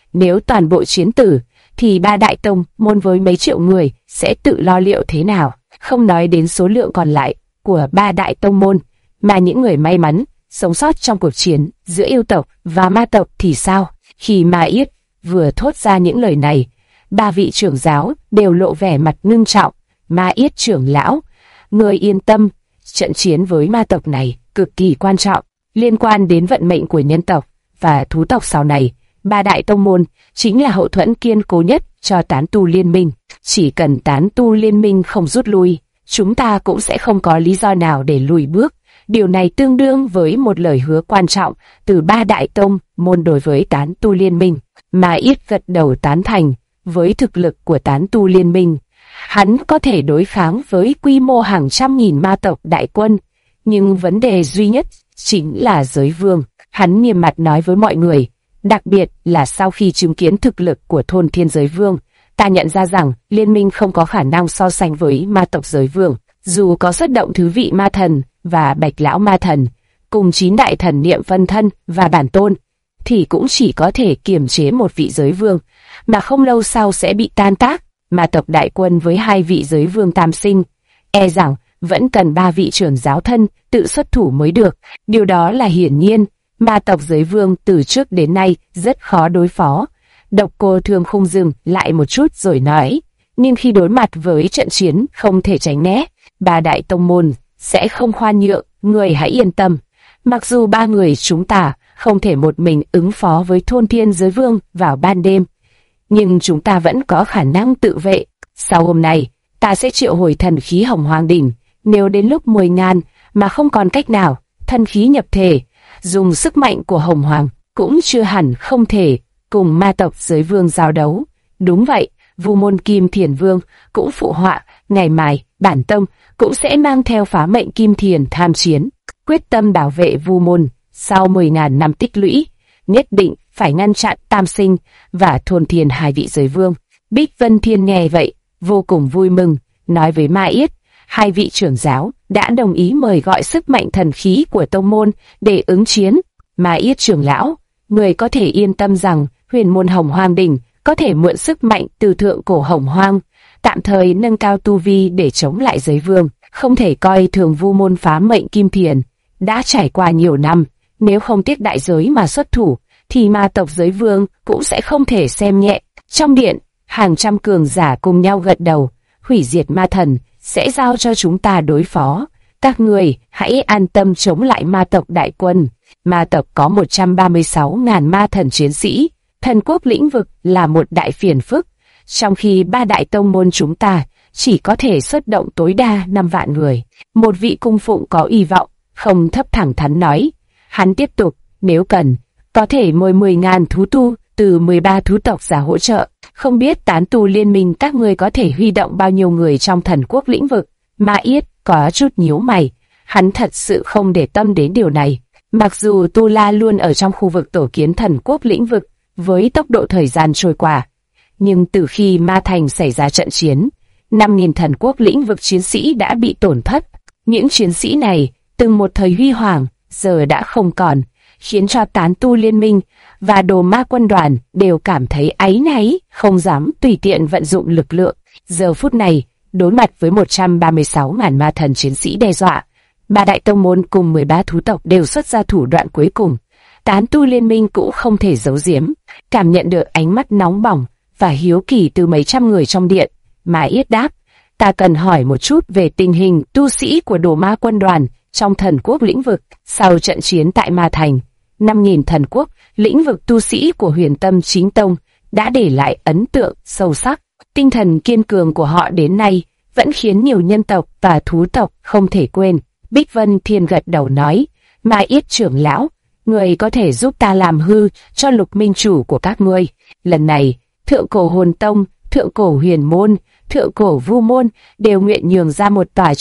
Nếu toàn bộ chiến tử, thì ba đại tông môn với mấy triệu người sẽ tự lo liệu thế nào? Không nói đến số lượng còn lại của ba đại tông môn, mà những người may mắn sống sót trong cuộc chiến giữa yêu tộc và ma tộc thì sao? Khi Ma Yết vừa thốt ra những lời này, ba vị trưởng giáo đều lộ vẻ mặt ngưng trọng. Ma Yết trưởng lão, người yên tâm, trận chiến với ma tộc này cực kỳ quan trọng, liên quan đến vận mệnh của nhân tộc và thú tộc sau này. Ba đại tông môn chính là hậu thuẫn kiên cố nhất cho tán tu liên minh. Chỉ cần tán tu liên minh không rút lui, chúng ta cũng sẽ không có lý do nào để lùi bước. Điều này tương đương với một lời hứa quan trọng từ ba đại tông môn đối với tán tu liên minh. Ma Yết gật đầu tán thành. Với thực lực của tán tu liên minh, hắn có thể đối kháng với quy mô hàng trăm nghìn ma tộc đại quân. Nhưng vấn đề duy nhất chính là giới vương. Hắn nghiêm mặt nói với mọi người, đặc biệt là sau khi chứng kiến thực lực của thôn thiên giới vương, ta nhận ra rằng liên minh không có khả năng so sánh với ma tộc giới vương. Dù có xuất động thứ vị ma thần và bạch lão ma thần, cùng 9 đại thần niệm phân thân và bản tôn, thì cũng chỉ có thể kiềm chế một vị giới vương, mà không lâu sau sẽ bị tan tác. Ma tộc đại quân với 2 vị giới vương tam sinh, e rằng vẫn cần 3 vị trưởng giáo thân tự xuất thủ mới được. Điều đó là hiển nhiên. Ma tộc giới vương từ trước đến nay rất khó đối phó. Độc Cô Thương không dừng lại một chút rồi nói, nhưng khi đối mặt với trận chiến không thể tránh né, ba đại tông môn sẽ không khoan nhượng, người hãy yên tâm. Mặc dù ba người chúng ta không thể một mình ứng phó với thôn thiên giới vương vào ban đêm, nhưng chúng ta vẫn có khả năng tự vệ. Sau hôm nay, ta sẽ triệu hồi thần khí Hồng Hoang đỉnh. Nếu đến lúc 10.000 mà không còn cách nào, thần khí nhập thể, dùng sức mạnh của Hồng Hoàng cũng chưa hẳn không thể cùng ma tộc giới vương giao đấu. Đúng vậy, Vu Môn Kim Thiền Vương cũng phụ họa, ngày mai bản tông cũng sẽ mang theo phá mệnh Kim Thiền tham chiến, quyết tâm bảo vệ Vu Môn. Sau 10.000 năm tích lũy, nhất định phải ngăn chặn Tam Sinh và Thôn Thiên 2 vị giới vương. Bích Vân Thiên nghe vậy, vô cùng vui mừng, nói với Ma Yết, 2 vị trưởng giáo đã đồng ý mời gọi sức mạnh thần khí của tông môn để ứng chiến. Ma Yết trưởng lão, người có thể yên tâm rằng huyền môn Hồng Hoang đỉnh có thể mượn sức mạnh từ thượng cổ Hồng Hoang, tạm thời nâng cao tu vi để chống lại giới vương. Không thể coi thường Vu Môn phá mệnh Kim Thiền. Đã trải qua nhiều năm, nếu không tiếc đại giới mà xuất thủ, thì ma tộc giới vương cũng sẽ không thể xem nhẹ. Trong điện, hàng trăm cường giả cùng nhau gật đầu, hủy diệt ma thần sẽ giao cho chúng ta đối phó. Các người hãy an tâm chống lại ma tộc đại quân. Ma tộc có 136.000 ma thần chiến sĩ, thần quốc lĩnh vực là một đại phiền phức, trong khi ba đại tông môn chúng ta chỉ có thể xuất động tối đa 5 vạn người. Một vị cung phụng có uy vọng, không thấp thẳng thắn nói. Hắn tiếp tục, nếu cần, có thể mời 10.000 thú tu từ 13 thú tộc ra hỗ trợ. Không biết tán tu liên minh các ngươi có thể huy động bao nhiêu người trong thần quốc lĩnh vực? Ma Yết có chút nhíu mày, hắn thật sự không để tâm đến điều này. Mặc dù Tu La luôn ở trong khu vực tổ kiến thần quốc lĩnh vực, với tốc độ thời gian trôi qua, nhưng từ khi Ma Thành xảy ra trận chiến, 5.000 thần quốc lĩnh vực chiến sĩ đã bị tổn thất. Những chiến sĩ này, từng một thời huy hoàng, giờ đã không còn, khiến cho tán tu liên minh và đồ ma quân đoàn đều cảm thấy áy náy, không dám tùy tiện vận dụng lực lượng. Giờ phút này, đối mặt với 136.000 ma thần chiến sĩ đe dọa, ba đại tông môn cùng 13 thú tộc đều xuất ra thủ đoạn cuối cùng. Tán tu liên minh cũng không thể giấu giếm, cảm nhận được ánh mắt nóng bỏng và hiếu kỳ từ mấy trăm người trong điện. Ma Yết đáp, ta cần hỏi một chút về tình hình tu sĩ của đồ ma quân đoàn trong thần quốc lĩnh vực. Sau trận chiến tại Ma Thành, 5.000 thần quốc lĩnh vực tu sĩ của Huyền Tâm Chính Tông đã để lại ấn tượng sâu sắc. Tinh thần kiên cường của họ đến nay vẫn khiến nhiều nhân tộc và thú tộc không thể quên. Bích Vân Thiên gật đầu nói, Ma Yết trưởng lão, người có thể giúp ta làm hư cho Lục Minh chủ của các ngươi. Lần này, Thượng cổ Hồn Tông, Thượng cổ Huyền Môn, Thượng cổ Vu Môn đều nguyện nhường ra một tòa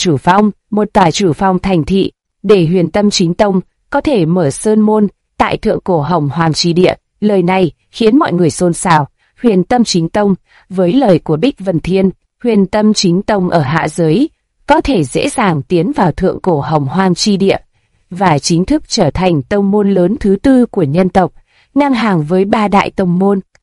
chủ phong thành thị, để Huyền Tâm Chính Tông có thể mở sơn môn tại Thượng cổ Hồng Hoàng chi địa. Lời này khiến mọi người xôn xao. Huyền Tâm Chính Tông, với lời của Bích Vân Thiên, Huyền Tâm Chính Tông ở hạ giới có thể dễ dàng tiến vào Thượng cổ Hồng Hoang chi địa và chính thức trở thành tông môn lớn thứ tư của nhân tộc, ngang hàng với ba đại tông môn.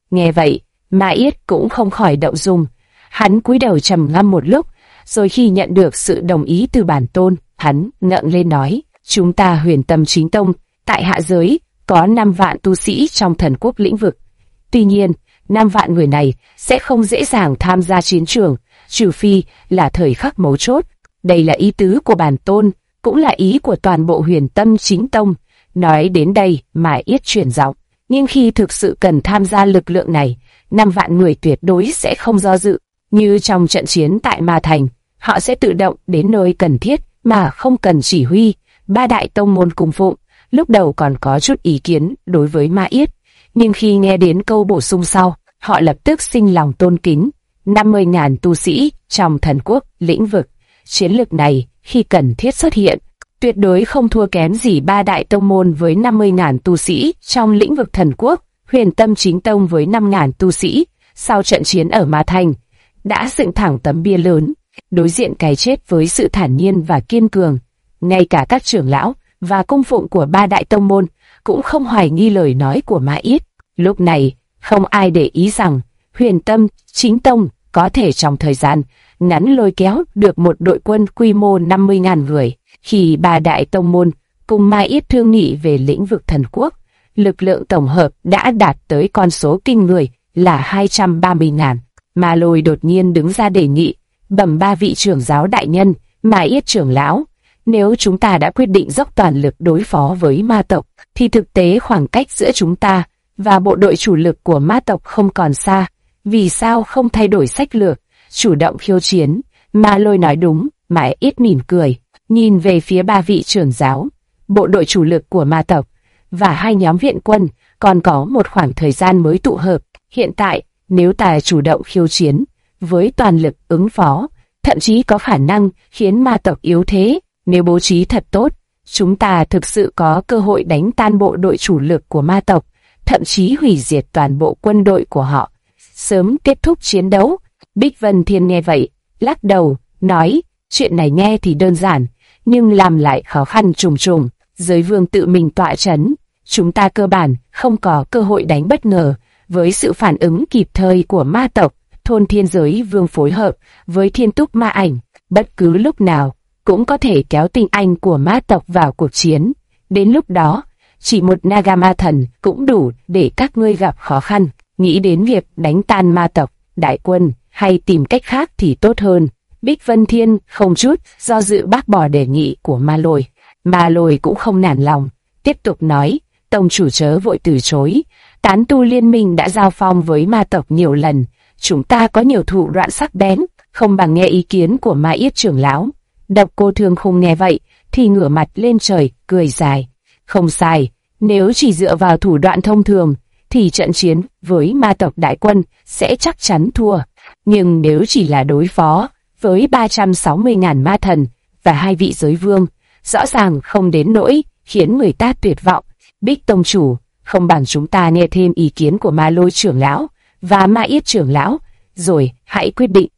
Nghe vậy, Ma Yết cũng không khỏi động dung. Hắn cúi đầu trầm ngâm một lúc, rồi khi nhận được sự đồng ý từ bản tôn, hắn ngẩng lên nói: chúng ta Huyền Tâm Chính Tông, tại hạ giới, có 5 vạn tu sĩ trong thần quốc lĩnh vực. Tuy nhiên, 5 vạn người này sẽ không dễ dàng tham gia chiến trường, trừ phi là thời khắc mấu chốt. Đây là ý tứ của bản tôn, cũng là ý của toàn bộ Huyền Tâm Chính Tông. Nói đến đây, Ma Yết chuyển giọng: nhưng khi thực sự cần tham gia lực lượng này, 5 vạn người tuyệt đối sẽ không do dự. Như trong trận chiến tại Ma Thành, họ sẽ tự động đến nơi cần thiết mà không cần chỉ huy. 3 đại tông môn cung phụng lúc đầu còn có chút ý kiến đối với Ma Yết, nhưng khi nghe đến câu bổ sung sau, họ lập tức sinh lòng tôn kính. 50.000 tu sĩ trong thần quốc lĩnh vực, chiến lược này khi cần thiết xuất hiện, tuyệt đối không thua kém gì 3 đại tông môn với 50.000 tu sĩ trong lĩnh vực thần quốc. Huyền Tâm Chính Tông với 5.000 tu sĩ, sau trận chiến ở Ma Thành, đã dựng thẳng tấm bia lớn, đối diện cái chết với sự thản nhiên và kiên cường. Ngay cả các trưởng lão và cung phụng của 3 đại tông môn cũng không hoài nghi lời nói của Ma Yết. Lúc này, không ai để ý rằng Huyền Tâm Chính Tông có thể trong thời gian ngắn lôi kéo được một đội quân quy mô 50.000 người. Khi 3 đại tông môn cùng Ma Yết thương nghị về lĩnh vực thần quốc, lực lượng tổng hợp đã đạt tới con số kinh người là 230.000. Ma Lôi đột nhiên đứng ra đề nghị: bẩm 3 vị trưởng giáo đại nhân, Ma Yết trưởng lão, nếu chúng ta đã quyết định dốc toàn lực đối phó với ma tộc, thì thực tế khoảng cách giữa chúng ta và bộ đội chủ lực của ma tộc không còn xa. Vì sao không thay đổi sách lược, chủ động khiêu chiến? Ma Lôi nói đúng. Ma Yết mỉm cười, nhìn về phía 3 vị trưởng giáo, bộ đội chủ lực của ma tộc và 2 nhóm viện quân còn có một khoảng thời gian mới tụ hợp. Hiện tại, nếu ta chủ động khiêu chiến, với toàn lực ứng phó, thậm chí có khả năng khiến ma tộc yếu thế. Nếu bố trí thật tốt, chúng ta thực sự có cơ hội đánh tan bộ đội chủ lực của ma tộc, thậm chí hủy diệt toàn bộ quân đội của họ, sớm kết thúc chiến đấu. Bích Vân Thiên nghe vậy, lắc đầu, nói: chuyện này nghe thì đơn giản, nhưng làm lại khó khăn trùng trùng. Giới vương tự mình tọa chấn, chúng ta cơ bản không có cơ hội đánh bất ngờ. Với sự phản ứng kịp thời của ma tộc, thôn thiên giới vương phối hợp với thiên túc ma ảnh, bất cứ lúc nào cũng có thể kéo tinh anh của ma tộc vào cuộc chiến. Đến lúc đó, chỉ một Naga ma thần cũng đủ để các ngươi gặp khó khăn. Nghĩ đến việc đánh tan ma tộc, đại quân, hay tìm cách khác thì tốt hơn. Bích Vân Thiên không chút do dự bác bỏ đề nghị của Ma Lôi. Ma Lôi cũng không nản lòng, tiếp tục nói: tông chủ chớ vội từ chối. Tán tu liên minh đã giao phong với ma tộc nhiều lần, chúng ta có nhiều thủ đoạn sắc bén, không bằng nghe ý kiến của Ma Yết trưởng lão. Độc Cô Thương Khung nghe vậy thì ngửa mặt lên trời cười dài: không sai, nếu chỉ dựa vào thủ đoạn thông thường thì trận chiến với ma tộc đại quân sẽ chắc chắn thua, nhưng nếu chỉ là đối phó với 360.000 ma thần và 2 vị giới vương, rõ ràng không đến nỗi khiến người ta tuyệt vọng. Bích tông chủ, không bằng chúng ta nghe thêm ý kiến của Ma Lôi trưởng lão và Ma Yết trưởng lão, rồi hãy quyết định.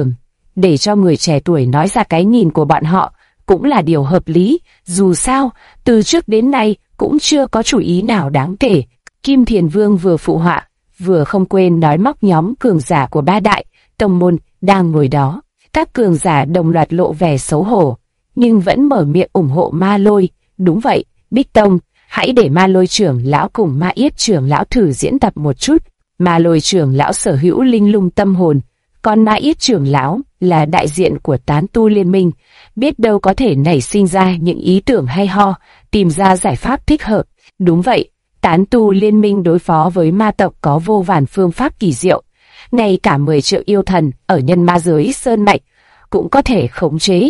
Để cho người trẻ tuổi nói ra cái nhìn của bọn họ cũng là điều hợp lý, dù sao, từ trước đến nay cũng chưa có chủ ý nào đáng kể. Kim Thiền Vương vừa phụ họa, vừa không quên nói móc nhóm cường giả của 3 đại tông môn đang ngồi đó. Các cường giả đồng loạt lộ vẻ xấu hổ, nhưng vẫn mở miệng ủng hộ Ma Lôi. Đúng vậy, Bích Tông, hãy để Ma Lôi trưởng lão cùng Ma Yết trưởng lão thử diễn tập một chút. Ma Lôi trưởng lão sở hữu linh lung tâm hồn, còn Ma Yết trưởng lão là đại diện của tán tu liên minh, biết đâu có thể nảy sinh ra những ý tưởng hay ho, tìm ra giải pháp thích hợp. Đúng vậy, tán tu liên minh đối phó với ma tộc có vô vàn phương pháp kỳ diệu, ngay cả 10 triệu yêu thần ở nhân ma giới sơn mạch cũng có thể khống chế.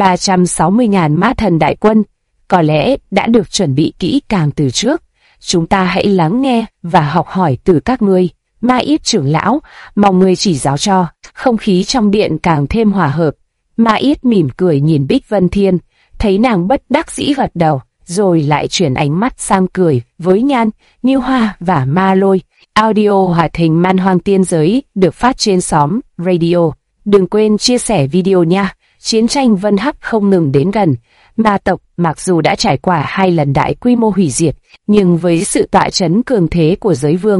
360.000 ma thần đại quân có lẽ đã được chuẩn bị kỹ càng từ trước. Chúng ta hãy lắng nghe và học hỏi từ các ngươi. Ma Yết trưởng lão, mong ngươi chỉ giáo cho. Không khí trong điện càng thêm hòa hợp. Ma Yết mỉm cười nhìn Bích Vân Thiên, thấy nàng bất đắc dĩ gật đầu, rồi lại chuyển ánh mắt sang cười với Nhan, Như Hoa và Ma Lôi. Audio hoạt hình Man Hoang Tiên Giới được phát trên xóm Radio. Đừng quên chia sẻ video nha. Chiến tranh Vân Hắc không ngừng đến gần. Ma tộc mặc dù đã trải qua 2 lần đại quy mô hủy diệt, nhưng với sự tọa chấn cường thế của giới vương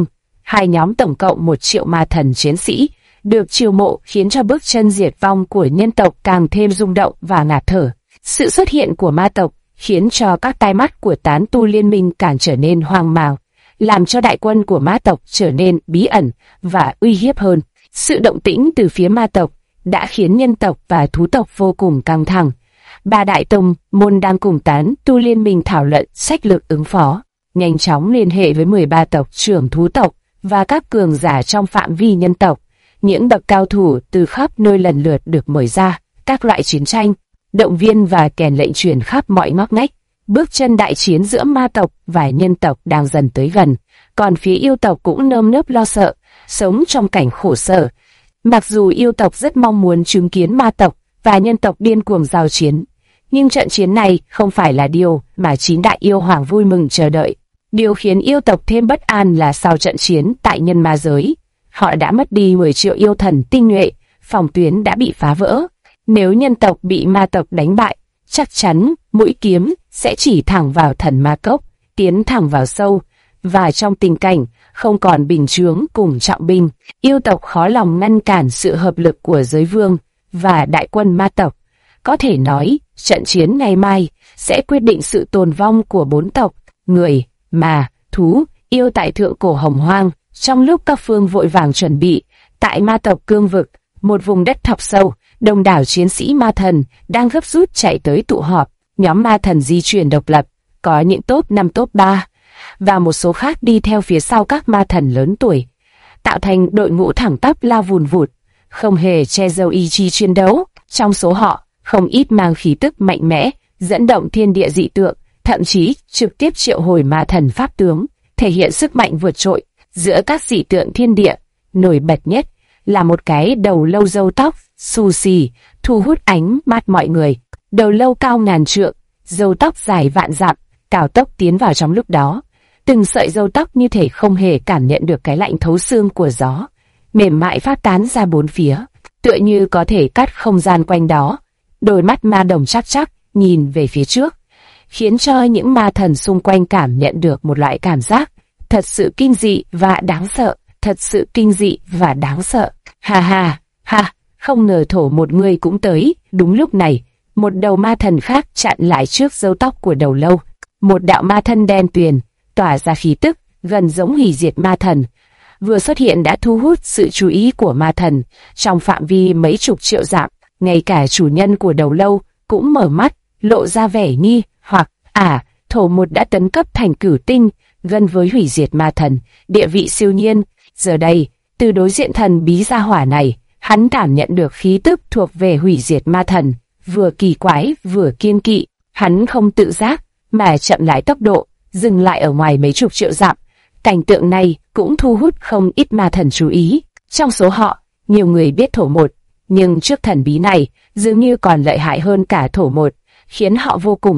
hai nhóm tổng cộng 1 triệu ma thần chiến sĩ được chiêu mộ, khiến cho bước chân diệt vong của nhân tộc càng thêm rung động và ngạt thở. Sự xuất hiện của ma tộc khiến cho các tai mắt của tán tu liên minh càng trở nên hoang mang, làm cho đại quân của ma tộc trở nên bí ẩn và uy hiếp hơn. Sự động tĩnh từ phía ma tộc đã khiến nhân tộc và thú tộc vô cùng căng thẳng. 3 đại tông môn đang cùng tán tu liên minh thảo luận sách lược ứng phó, nhanh chóng liên hệ với 13 tộc trưởng thú tộc và các cường giả trong phạm vi nhân tộc. Những bậc cao thủ từ khắp nơi lần lượt được mời ra. Các loại chiến tranh, động viên và kèn lệnh truyền khắp mọi ngóc ngách. Bước chân đại chiến giữa ma tộc và nhân tộc đang dần tới gần, còn phía yêu tộc cũng nơm nớp lo sợ, sống trong cảnh khổ sở. Mặc dù yêu tộc rất mong muốn chứng kiến ma tộc và nhân tộc điên cuồng giao chiến, nhưng trận chiến này không phải là điều mà 9 đại yêu hoàng vui mừng chờ đợi. Điều khiến yêu tộc thêm bất an là sau trận chiến tại nhân ma giới, họ đã mất đi 10 triệu yêu thần tinh nhuệ, phòng tuyến đã bị phá vỡ. Nếu nhân tộc bị ma tộc đánh bại, chắc chắn mũi kiếm sẽ chỉ thẳng vào thần ma cốc, tiến thẳng vào sâu, và trong tình cảnh không còn bình chướng cùng trọng binh, yêu tộc khó lòng ngăn cản sự hợp lực của giới vương và đại quân ma tộc. Có thể nói, trận chiến ngày mai sẽ quyết định sự tồn vong của 4 tộc, người, ma, thú, yêu tại thượng cổ hồng hoang. Trong lúc các phương vội vàng chuẩn bị, tại ma tộc cương vực, một vùng đất thọc sâu, đông đảo chiến sĩ ma thần đang gấp rút chạy tới tụ họp. Nhóm ma thần di chuyển độc lập, có những top 5 top 3, và một số khác đi theo phía sau các ma thần lớn tuổi, tạo thành đội ngũ thẳng tắp lao vùn vụt, không hề che giấu ý chí chiến đấu. Trong số họ, không ít mang khí tức mạnh mẽ, dẫn động thiên địa dị tượng, thậm chí trực tiếp triệu hồi ma thần pháp tướng, thể hiện sức mạnh vượt trội. Giữa các dị tượng thiên địa, nổi bật nhất là một cái đầu lâu râu tóc xù xì, thu hút ánh mắt mọi người. Đầu lâu cao ngàn trượng, râu tóc dài vạn dặm, cao tốc tiến vào trong lúc đó. Từng sợi râu tóc như thể không hề cảm nhận được cái lạnh thấu xương của gió, mềm mại phát tán ra bốn phía, tựa như có thể cắt không gian quanh đó. Đôi mắt ma đồng chắc chắc nhìn về phía trước, khiến cho những ma thần xung quanh cảm nhận được một loại cảm giác thật sự kinh dị và đáng sợ, thật sự kinh dị và đáng sợ. Ha ha, ha, không ngờ thổ một người cũng tới. Đúng lúc này, một đầu ma thần khác chặn lại trước râu tóc của đầu lâu. Một đạo ma thân đen tuyền, tỏa ra khí tức gần giống hủy diệt ma thần, vừa xuất hiện đã thu hút sự chú ý của ma thần. Trong phạm vi mấy chục triệu dặm, ngay cả chủ nhân của đầu lâu cũng mở mắt, lộ ra vẻ nghi hoặc thổ một đã tấn cấp thành cửu tinh, gần với hủy diệt ma thần, địa vị siêu nhiên. Giờ đây, từ đối diện thần bí gia hỏa này, hắn cảm nhận được khí tức thuộc về hủy diệt ma thần, vừa kỳ quái vừa kiên kỵ. Hắn không tự giác mà chậm lại tốc độ, dừng lại ở ngoài mấy chục triệu dặm. Cảnh tượng này cũng thu hút không ít ma thần chú ý. Trong số họ, nhiều người biết thổ một, nhưng trước thần bí này, dường như còn lợi hại hơn cả thổ một, khiến họ vô cùng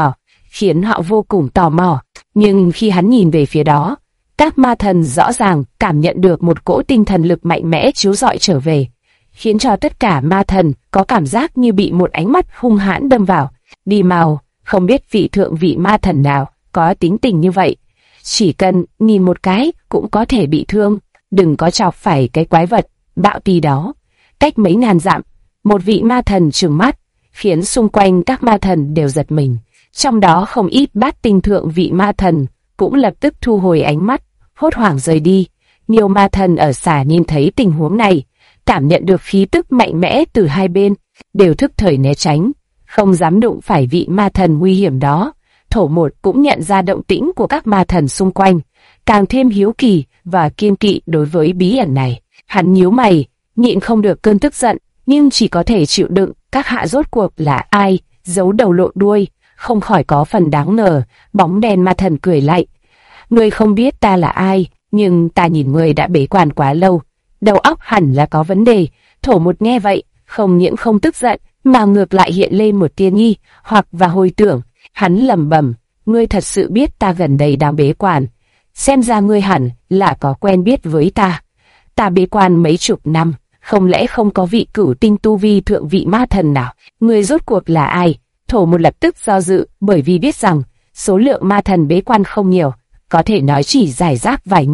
tò mò. Nhưng khi hắn nhìn về phía đó, các ma thần rõ ràng cảm nhận được một cỗ tinh thần lực mạnh mẽ chiếu rọi trở về, khiến cho tất cả ma thần có cảm giác như bị một ánh mắt hung hãn đâm vào. Đi mau, không biết vị thượng vị ma thần nào có tính tình như vậy, chỉ cần nhìn một cái cũng có thể bị thương, đừng có chọc phải cái quái vật bạo tì đó. Cách mấy ngàn dặm, một vị ma thần trừng mắt, khiến xung quanh các ma thần đều giật mình. Trong đó không ít bát tinh thượng vị ma thần cũng lập tức thu hồi ánh mắt, hốt hoảng rời đi. Nhiều ma thần ở xa nhìn thấy tình huống này, cảm nhận được khí tức mạnh mẽ từ hai bên, đều thức thời né tránh, không dám đụng phải vị ma thần nguy hiểm đó. Thổ một cũng nhận ra động tĩnh của các ma thần xung quanh, càng thêm hiếu kỳ và kiên kỵ đối với bí ẩn này. Hắn nhíu mày, nhịn không được cơn tức giận, nhưng chỉ có thể chịu đựng. Các hạ rốt cuộc là ai, giấu đầu lộ đuôi, không khỏi có phần đáng ngờ. Bóng đèn ma thần cười lạnh. Ngươi không biết ta là ai, nhưng ta nhìn ngươi đã bế quan quá lâu, đầu óc hẳn là có vấn đề. Thổ một nghe vậy, không những không tức giận, mà ngược lại hiện lên một tia nghi hoặc và hồi tưởng. Hắn lẩm bẩm, ngươi thật sự biết ta gần đây đang bế quan, xem ra ngươi hẳn là có quen biết với ta. Ta bế quan mấy chục năm, không lẽ không có vị cửu tinh tu vi thượng vị ma thần nào? Ngươi rốt cuộc là ai? Thổ một lập tức do dự, bởi vì biết rằng số lượng ma thần bế quan không nhiều, có thể nói chỉ giải rác vài người.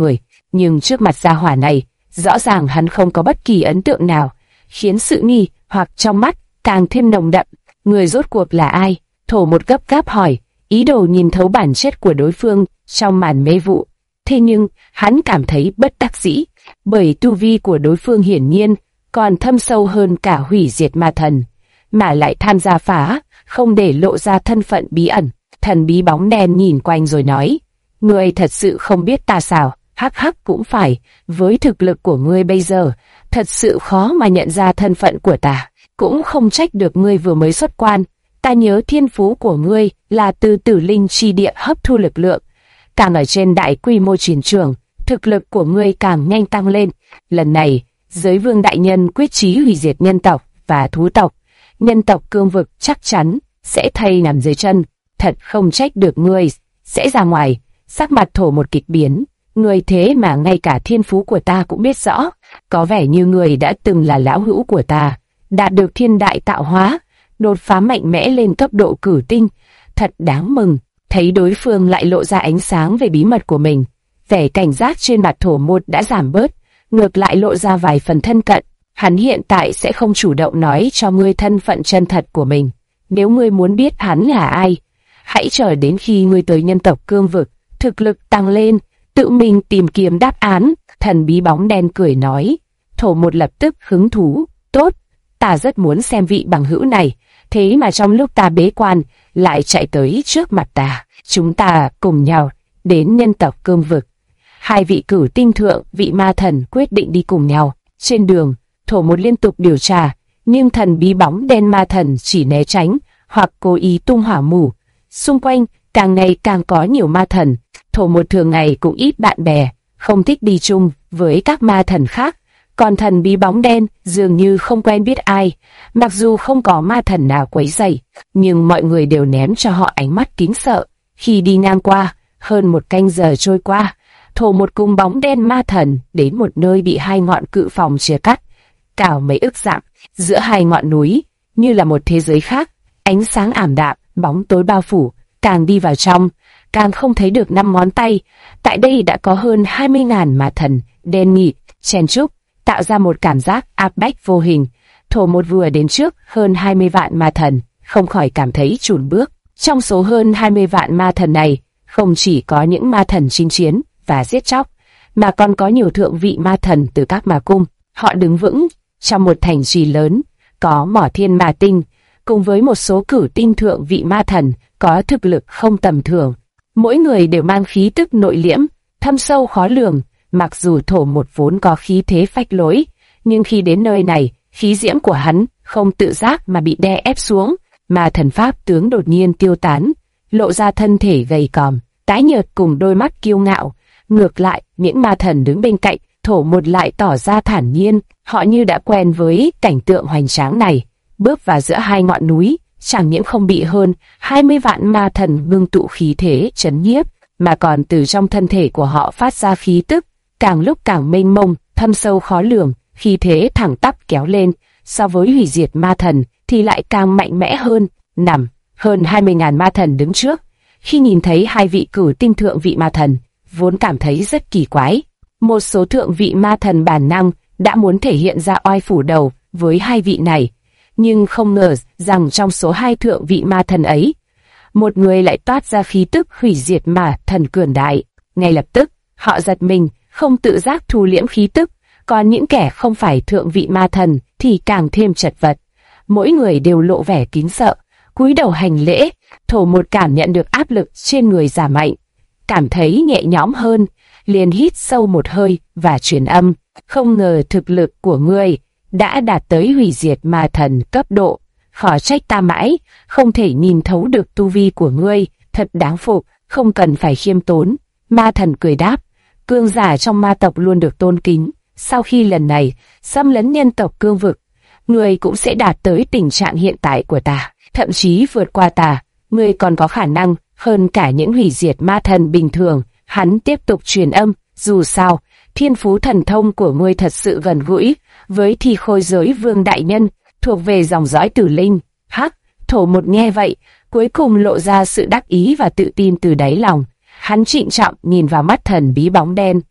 nhưng trước mặt gia hỏa này, rõ ràng hắn không có bất kỳ ấn tượng nào, khiến sự nghi hoặc trong mắt càng thêm nồng đậm. Người rốt cuộc là ai? Thổ một gấp gáp hỏi, ý đồ nhìn thấu bản chất của đối phương trong màn mê vụ. Thế nhưng, hắn cảm thấy bất đắc dĩ, bởi tu vi của đối phương hiển nhiên còn thâm sâu hơn cả hủy diệt ma thần, mà lại tham gia phá, không để lộ ra thân phận bí ẩn. Thần bí bóng đen nhìn quanh rồi nói, ngươi thật sự không biết ta sao? Hắc hắc, cũng phải, với thực lực của ngươi bây giờ, thật sự khó mà nhận ra thân phận của ta. Cũng không trách được ngươi vừa mới xuất quan, ta nhớ thiên phú của ngươi là từ tử linh chi địa hấp thu lực lượng. Càng ở trên đại quy mô chiến trường, thực lực của ngươi càng nhanh tăng lên. Lần này, giới vương đại nhân quyết chí hủy diệt nhân tộc và thú tộc. Nhân tộc cương vực chắc chắn sẽ thay nằm dưới chân. Thật không trách được ngươi sẽ ra ngoài. Sắc mặt Thổ một kịch biến. Ngươi thế mà ngay cả thiên phú của ta cũng biết rõ. Có vẻ như ngươi đã từng là lão hữu của ta, đạt được thiên đại tạo hóa, đột phá mạnh mẽ lên cấp độ cửu tinh. Thật đáng mừng. Thấy đối phương lại lộ ra ánh sáng về bí mật của mình, vẻ cảnh giác trên mặt Thổ một đã giảm bớt, ngược lại lộ ra vài phần thân cận. Hắn hiện tại sẽ không chủ động nói cho ngươi thân phận chân thật của mình. Nếu ngươi muốn biết hắn là ai, hãy chờ đến khi ngươi tới nhân tộc cương vực, thực lực tăng lên, tự mình tìm kiếm đáp án. Thần bí bóng đen cười nói. Thổ một lập tức hứng thú. Tốt, ta rất muốn xem vị bằng hữu này, thế mà trong lúc ta bế quan, lại chạy tới trước mặt ta. Chúng ta cùng nhau đến nhân tộc cương vực. Hai vị cửu tinh thượng, vị ma thần quyết định đi cùng nhau. Trên đường, Thổ một liên tục điều tra, nhưng thần bí bóng đen ma thần chỉ né tránh hoặc cố ý tung hỏa mù. Xung quanh càng ngày càng có nhiều ma thần. Thổ một thường ngày cũng ít bạn bè, không thích đi chung với các ma thần khác. Còn thần bí bóng đen dường như không quen biết ai. Mặc dù không có ma thần nào quấy rầy, nhưng mọi người đều ném cho họ ánh mắt kính sợ. Khi đi ngang qua, hơn một canh giờ trôi qua, Thổ một cùng bóng đen ma thần đến một nơi bị hai ngọn cự phòng chia cắt, cao mấy ức dặm. Giữa hai ngọn núi, như là một thế giới khác, ánh sáng ảm đạm, bóng tối bao phủ. Càng đi vào trong, càng không thấy được năm ngón tay. Tại đây đã có hơn 20.000 ma thần, đen nghịt, chen chúc, tạo ra một cảm giác áp bách vô hình. Thổ một vừa đến trước hơn 20 vạn ma thần, không khỏi cảm thấy chùn bước. Trong số hơn 20 vạn ma thần này, không chỉ có những ma thần chinh chiến và giết chóc, mà còn có nhiều thượng vị ma thần từ các ma cung. Họ đứng vững trong một thành trì lớn, có mỏ thiên ma tinh, cùng với một số cửu tinh thượng vị ma thần có thực lực không tầm thường. Mỗi người đều mang khí tức nội liễm, thâm sâu khó lường. Mặc dù Thổ một vốn có khí thế phách lối, nhưng khi đến nơi này, khí diễm của hắn không tự giác mà bị đè ép xuống. Ma thần pháp tướng đột nhiên tiêu tán, lộ ra thân thể gầy còm, tái nhợt cùng đôi mắt kiêu ngạo. Ngược lại, những ma thần đứng bên cạnh Thổ một lại tỏ ra thản nhiên, họ như đã quen với cảnh tượng hoành tráng này. Bước vào giữa hai ngọn núi, chẳng những không bị hơn 20 vạn ma thần ngưng tụ khí thế chấn nhiếp, mà còn từ trong thân thể của họ phát ra khí tức, càng lúc càng mênh mông, thâm sâu khó lường, khí thế thẳng tắp kéo lên. So với hủy diệt ma thần thì lại càng mạnh mẽ hơn. Nằm hơn 20.000 ma thần đứng trước, khi nhìn thấy hai vị cửu tinh thượng vị ma thần, vốn cảm thấy rất kỳ quái. Một số thượng vị ma thần bản năng đã muốn thể hiện ra oai phủ đầu với hai vị này, nhưng không ngờ rằng trong số hai thượng vị ma thần ấy, một người lại toát ra khí tức hủy diệt ma thần cường đại. Ngay lập tức, họ giật mình, không tự giác thu liễm khí tức, còn những kẻ không phải thượng vị ma thần thì càng thêm chật vật. Mỗi người đều lộ vẻ kính sợ, cúi đầu hành lễ. Thổ một cảm nhận được áp lực trên người giảm mạnh, cảm thấy nhẹ nhõm hơn, liền hít sâu một hơi và truyền âm. Không ngờ thực lực của ngươi đã đạt tới hủy diệt ma thần cấp độ, khó trách ta mãi không thể nhìn thấu được tu vi của ngươi, thật đáng phục, không cần phải khiêm tốn. Ma thần cười đáp, cương giả trong ma tộc luôn được tôn kính, sau khi lần này xâm lấn nhân tộc cương vực, ngươi cũng sẽ đạt tới tình trạng hiện tại của ta, thậm chí vượt qua ta, ngươi còn có khả năng hơn cả những hủy diệt ma thần bình thường. Hắn tiếp tục truyền âm, dù sao, thiên phú thần thông của ngươi thật sự gần gũi với Thi Khôi giới vương đại nhân, thuộc về dòng dõi Tử Linh. Hắc, Thổ một nghe vậy, cuối cùng lộ ra sự đắc ý và tự tin từ đáy lòng. Hắn trịnh trọng nhìn vào mắt thần bí bóng đen,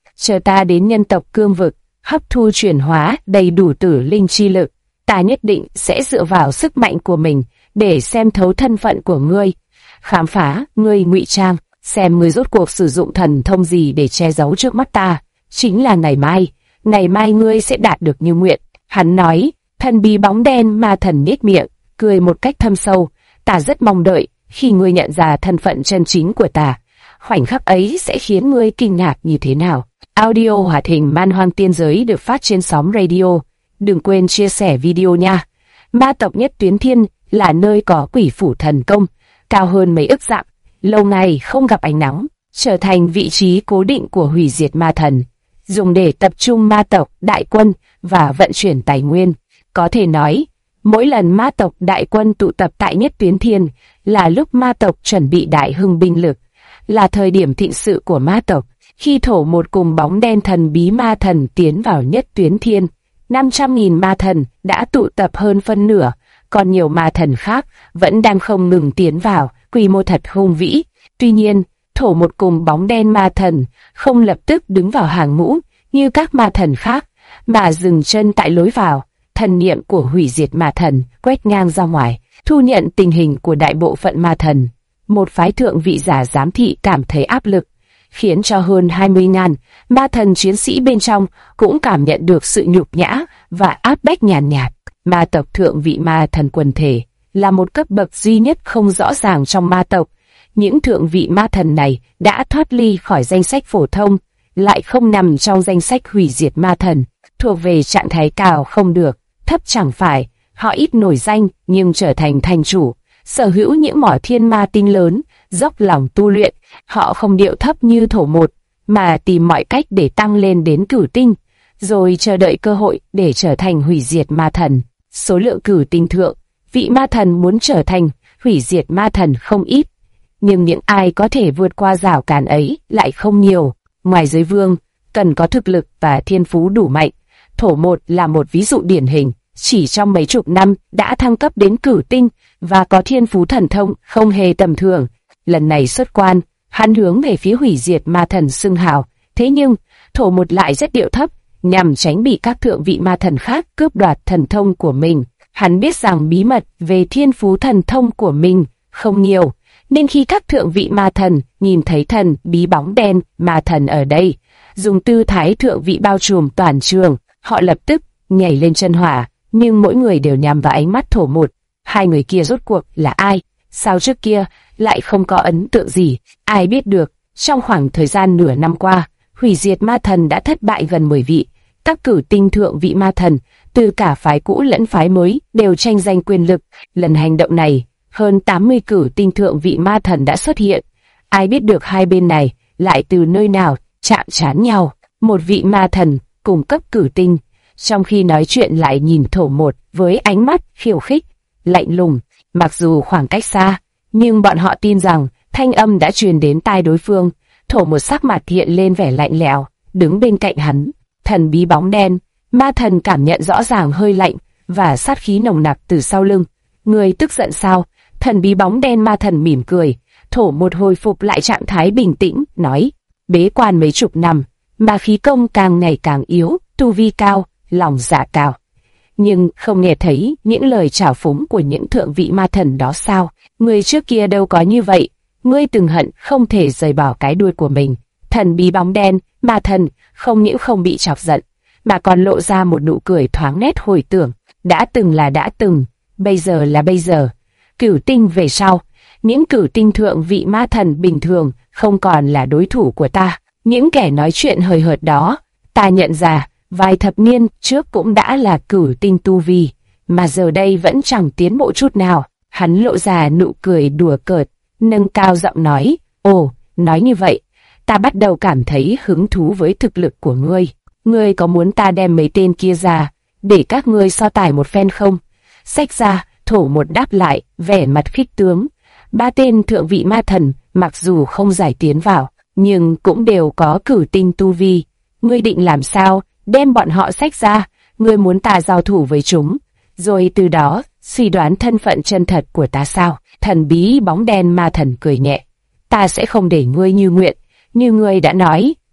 chờ ta đến nhân tộc cương vực, hấp thu chuyển hóa đầy đủ tử linh chi lực, ta nhất định sẽ dựa vào sức mạnh của mình để xem thấu thân phận của ngươi, khám phá ngươi ngụy trang, xem ngươi rốt cuộc sử dụng thần thông gì để che giấu trước mắt ta. Chính là ngày mai ngươi sẽ đạt được như nguyện. Hắn nói. Thần bí bóng đen ma thần nhếch miệng, cười một cách thâm sâu. Ta rất mong đợi khi ngươi nhận ra thân phận chân chính của ta. Khoảnh khắc ấy sẽ khiến ngươi kinh ngạc như thế nào. Audio hoạt hình Man Hoang Tiên Giới được phát trên sóng radio. Đừng quên chia sẻ video nha. Ma tộc Nhất Tuyến Thiên là nơi có quỷ phủ thần công, cao hơn mấy ức dặm, lâu ngày không gặp ánh nắng, trở thành vị trí cố định của hủy diệt ma thần, dùng để tập trung ma tộc đại quân và vận chuyển tài nguyên. Có thể nói, mỗi lần ma tộc đại quân tụ tập tại Nhất Tuyến Thiên là lúc ma tộc chuẩn bị đại hưng binh lực, là thời điểm thịnh sự của ma tộc. Khi Thổ Một cùng bóng đen thần bí ma thần tiến vào Nhất Tuyến Thiên, 500.000 ma thần đã tụ tập hơn phân nửa, còn nhiều ma thần khác vẫn đang không ngừng tiến vào, quy mô thật hùng vĩ. Tuy nhiên, Thổ Một cùng bóng đen ma thần không lập tức đứng vào hàng ngũ như các ma thần khác, mà dừng chân tại lối vào. Thần niệm của hủy diệt ma thần quét ngang ra ngoài, thu nhận tình hình của đại bộ phận ma thần. Một phái thượng vị giả giám thị cảm thấy áp lực, khiến cho hơn 20.000 ma thần chiến sĩ bên trong cũng cảm nhận được sự nhục nhã và áp bách nhàn nhạt. Ma tộc thượng vị ma thần quần thể là một cấp bậc duy nhất không rõ ràng trong ma tộc. Những thượng vị ma thần này đã thoát ly khỏi danh sách phổ thông, lại không nằm trong danh sách hủy diệt ma thần, thuộc về trạng thái cao không được, thấp chẳng phải. Họ ít nổi danh nhưng trở thành thành chủ, sở hữu những mỏ thiên ma tinh lớn, dốc lòng tu luyện. Họ không điệu thấp như Thổ Một, mà tìm mọi cách để tăng lên đến cửu tinh, rồi chờ đợi cơ hội để trở thành hủy diệt ma thần. Số lượng cửu tinh thượng vị ma thần muốn trở thành hủy diệt ma thần không ít, nhưng những ai có thể vượt qua rào cản ấy lại không nhiều. Ngoài giới vương, cần có thực lực và thiên phú đủ mạnh. Thổ Một là một ví dụ điển hình, chỉ trong mấy chục năm đã thăng cấp đến cửu tinh và có thiên phú thần thông không hề tầm thường. Lần này xuất quan, hắn hướng về phía hủy diệt ma thần xưng hào, thế nhưng Thổ Một lại rất điệu thấp, nhằm tránh bị các thượng vị ma thần khác cướp đoạt thần thông của mình. Hắn biết rằng bí mật về thiên phú thần thông của mình không nhiều, nên khi các thượng vị ma thần nhìn thấy thần bí bóng đen ma thần ở đây, dùng tư thái thượng vị bao trùm toàn trường, họ lập tức nhảy lên chân hỏa, nhưng mỗi người đều nhằm vào ánh mắt Thổ Một. Hai người kia rốt cuộc là ai? Sao trước kia lại không có ấn tượng gì? Ai biết được, trong khoảng thời gian nửa năm qua, hủy diệt ma thần đã thất bại gần 10 vị. Các cửu tinh thượng vị ma thần, từ cả phái cũ lẫn phái mới, đều tranh giành quyền lực. Lần hành động này, hơn 80 cửu tinh thượng vị ma thần đã xuất hiện. Ai biết được hai bên này lại từ nơi nào chạm trán nhau. Một vị ma thần cùng cấp cửu tinh, trong khi nói chuyện lại nhìn Thổ Một với ánh mắt khiêu khích, lạnh lùng. Mặc dù khoảng cách xa, nhưng bọn họ tin rằng thanh âm đã truyền đến tai đối phương. Thổ Một sắc mặt hiện lên vẻ lạnh lẽo, đứng bên cạnh hắn. Thần bí bóng đen, ma thần cảm nhận rõ ràng hơi lạnh và sát khí nồng nặc từ sau lưng. Người tức giận sao? Thần bí bóng đen ma thần mỉm cười. Thổ Một hồi phục lại trạng thái bình tĩnh, nói: bế quan mấy chục năm, mà khí công càng ngày càng yếu, tu vi cao, lòng dạ cao. Nhưng không nghe thấy những lời trào phúng của những thượng vị ma thần đó sao? Người trước kia đâu có như vậy. Ngươi từng hận không thể rời bỏ cái đuôi của mình. Thần bí bóng đen, ma thần, không những không bị chọc giận, mà còn lộ ra một nụ cười thoáng nét hồi tưởng. Đã từng là đã từng, bây giờ là bây giờ. Cửu tinh về sau, những cửu tinh thượng vị ma thần bình thường không còn là đối thủ của ta. Những kẻ nói chuyện hời hợt đó, ta nhận ra, vài thập niên trước cũng đã là cửu tinh tu vi, mà giờ đây vẫn chẳng tiến bộ chút nào. Hắn lộ ra nụ cười đùa cợt, nâng cao giọng nói: ồ, nói như vậy, ta bắt đầu cảm thấy hứng thú với thực lực của ngươi. Ngươi có muốn ta đem mấy tên kia ra, để các ngươi so tài một phen không? Xách ra, Thổ Một đáp lại, vẻ mặt khích tướng. Ba tên thượng vị ma thần, mặc dù không giải tiến vào, nhưng cũng đều có cửu tinh tu vi. Ngươi định làm sao? Đem bọn họ xách ra, ngươi muốn ta giao thủ với chúng, rồi từ đó suy đoán thân phận chân thật của ta sao? Thần bí bóng đen ma thần cười nhẹ. Ta sẽ không để ngươi như nguyện, như ngươi đã nói,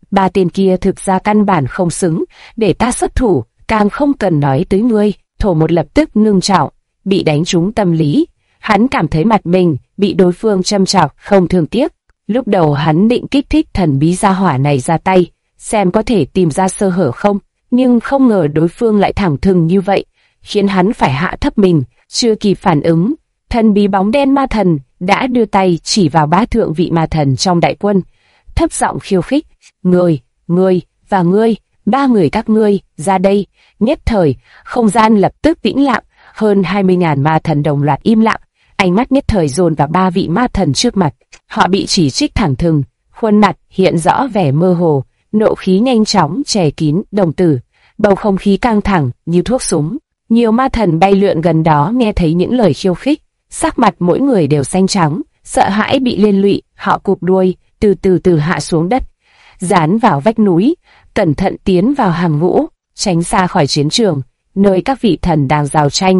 Ba tên kia thực ra căn bản không xứng để ta xuất thủ, càng không cần nói tới ngươi. Thổ một lập tức ngưng trọng, bị đánh trúng tâm lý. Hắn cảm thấy mặt mình bị đối phương châm chọc không thương tiếc. Lúc đầu hắn định kích thích thần bí gia hỏa này ra tay, xem có thể tìm ra sơ hở không, nhưng không ngờ đối phương lại thẳng thừng như vậy, khiến hắn phải hạ thấp mình. Chưa kịp phản ứng, thần bí bóng đen ma thần đã đưa tay chỉ vào bá thượng vị ma thần trong đại quân, thấp giọng khiêu khích: ngươi và ngươi, ba người các ngươi ra đây. Nhất thời không gian lập tức tĩnh lặng, hơn 20.000 ma thần đồng loạt im lặng, ánh mắt nhất thời dồn vào ba vị ma thần trước mặt. Họ bị chỉ trích thẳng thừng, khuôn mặt hiện rõ vẻ mơ hồ, nộ khí nhanh chóng che kín đồng tử, bầu không khí căng thẳng như thuốc súng. Nhiều ma thần bay lượn gần đó nghe thấy những lời khiêu khích, sắc mặt mỗi người đều xanh trắng, sợ hãi bị liên lụy, họ cụp đuôi, từ hạ xuống đất, dán vào vách núi, cẩn thận tiến vào hàng ngũ, tránh xa khỏi chiến trường, nơi các vị thần đang giao tranh.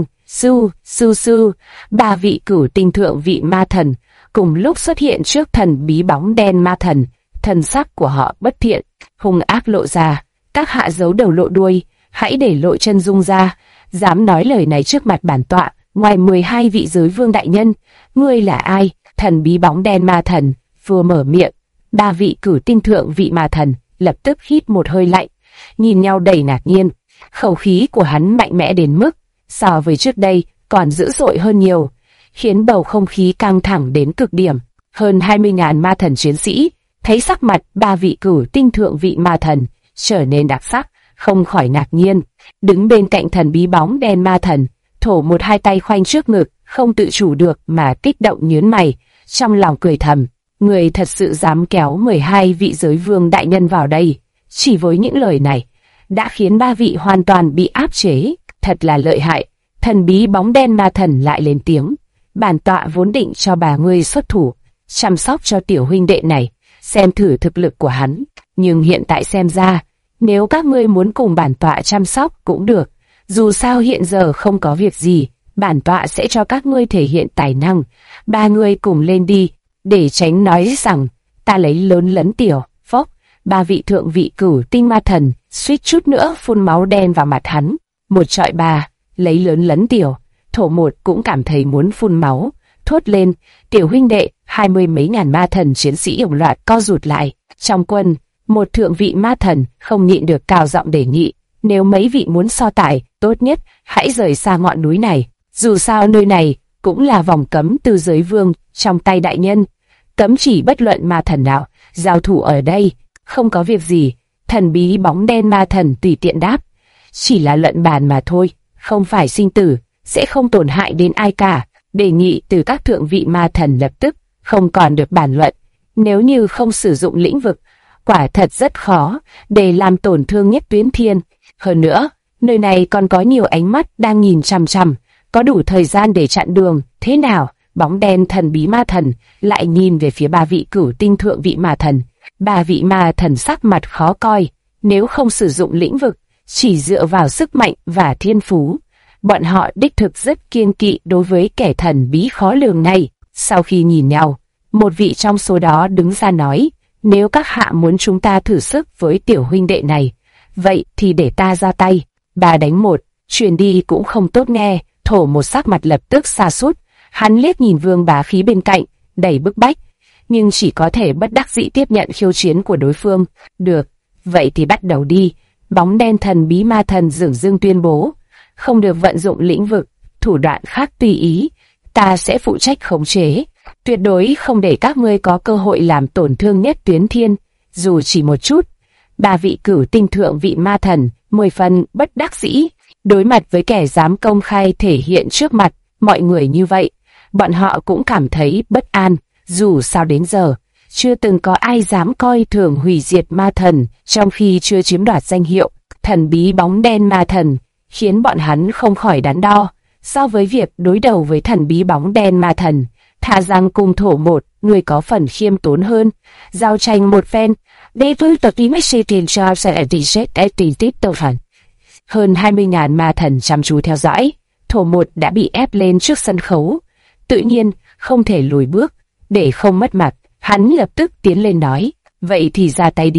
Su, ba vị cửu tinh thượng vị ma thần cùng lúc xuất hiện trước thần bí bóng đen ma thần, thần sắc của họ bất thiện, hung ác lộ ra. Các hạ giấu đầu lộ đuôi, hãy để lộ chân dung ra, dám nói lời này trước mặt bản tọa, ngoài 12 vị giới vương đại nhân, ngươi là ai? Thần bí bóng đen ma thần vừa mở miệng, ba vị cửu tinh thượng vị ma thần lập tức hít một hơi lạnh, nhìn nhau đầy ngạc nhiên. Khẩu khí của hắn mạnh mẽ đến mức so với trước đây còn dữ dội hơn nhiều, khiến bầu không khí căng thẳng đến cực điểm. Hơn 20.000 ma thần chiến sĩ thấy sắc mặt ba vị cửu tinh thượng vị ma thần trở nên đặc sắc, không khỏi ngạc nhiên. Đứng bên cạnh thần bí bóng đen ma thần, Thổ một hai tay khoanh trước ngực, không tự chủ được mà kích động nhướng mày, trong lòng cười thầm: người thật sự dám kéo 12 vị giới vương đại nhân vào đây? Chỉ với những lời này đã khiến ba vị hoàn toàn bị áp chế, thật là lợi hại. Thần bí bóng đen ma thần lại lên tiếng: bản tọa vốn định cho bà ngươi xuất thủ, chăm sóc cho tiểu huynh đệ này, xem thử thực lực của hắn, nhưng hiện tại xem ra, nếu các ngươi muốn cùng bản tọa chăm sóc cũng được, dù sao hiện giờ không có việc gì, bản tọa sẽ cho các ngươi thể hiện tài năng, ba người cùng lên đi, để tránh nói rằng ta lấy lớn lấn tiểu. Phốc, ba vị thượng vị cửu tinh ma thần suýt chút nữa phun máu đen vào mặt hắn. Một trọi ba, lấy lớn lấn tiểu. Thổ một cũng cảm thấy muốn phun máu, thốt lên: tiểu huynh đệ. 20 mấy ngàn ma thần chiến sĩ ủng loạt co rụt lại. Trong quân, một thượng vị ma thần không nhịn được cao giọng đề nghị: nếu mấy vị muốn so tài, tốt nhất hãy rời xa ngọn núi này, dù sao nơi này cũng là vòng cấm từ giới vương trong tay đại nhân, cấm chỉ bất luận ma thần nào giao thủ ở đây. Không có việc gì, thần bí bóng đen ma thần tùy tiện đáp: chỉ là luận bàn mà thôi, không phải sinh tử, sẽ không tổn hại đến ai cả. Đề nghị từ các thượng vị ma thần lập tức không còn được bàn luận. Nếu như không sử dụng lĩnh vực, quả thật rất khó để làm tổn thương Nhất Tuyến Thiên. Hơn nữa, nơi này còn có nhiều ánh mắt đang nhìn chằm chằm, có đủ thời gian để chặn đường. Thế nào? Bóng đen thần bí ma thần lại nhìn về phía ba vị cửu tinh thượng vị ma thần. Ba vị ma thần sắc mặt khó coi, nếu không sử dụng lĩnh vực, chỉ dựa vào sức mạnh và thiên phú, bọn họ đích thực rất kiêng kỵ đối với kẻ thần bí khó lường này. Sau khi nhìn nhau, một vị trong số đó đứng ra nói: nếu các hạ muốn chúng ta thử sức với tiểu huynh đệ này, vậy thì để ta ra tay. 3 đánh 1, truyền đi cũng không tốt nghe. Thổ một sắc mặt lập tức sa sút, hắn liếc nhìn vương bá khí bên cạnh, đầy bức bách, nhưng chỉ có thể bất đắc dĩ tiếp nhận khiêu chiến của đối phương. Được, vậy thì bắt đầu đi. Bóng đen thần bí ma thần dửng dưng tuyên bố: không được vận dụng lĩnh vực, thủ đoạn khác tùy ý, ta sẽ phụ trách khống chế, tuyệt đối không để các ngươi có cơ hội làm tổn thương Nhất Tuyến Thiên, dù chỉ một chút. Ba vị cửu tinh thượng vị ma thần 10 phần bất đắc dĩ, đối mặt với kẻ dám công khai thể hiện trước mặt mọi người như vậy, bọn họ cũng cảm thấy bất an. Dù sao đến giờ, chưa từng có ai dám coi thường hủy diệt ma thần trong khi chưa chiếm đoạt danh hiệu thần bí bóng đen ma thần, khiến bọn hắn không khỏi đắn đo. So với việc đối đầu với thần bí bóng đen ma thần, thà rằng cùng Thổ một người có phần khiêm tốn hơn, giao tranh một phen. Đây với tập ý mấy tiền cho sẽ tỷ xét để tỷ tiếp tàu phần. Hơn 20.000 ma thần chăm chú theo dõi, Thổ một đã bị ép lên trước sân khấu, tự nhiên không thể lùi bước. Để không mất mặt, hắn lập tức tiến lên nói: vậy thì ra tay đi.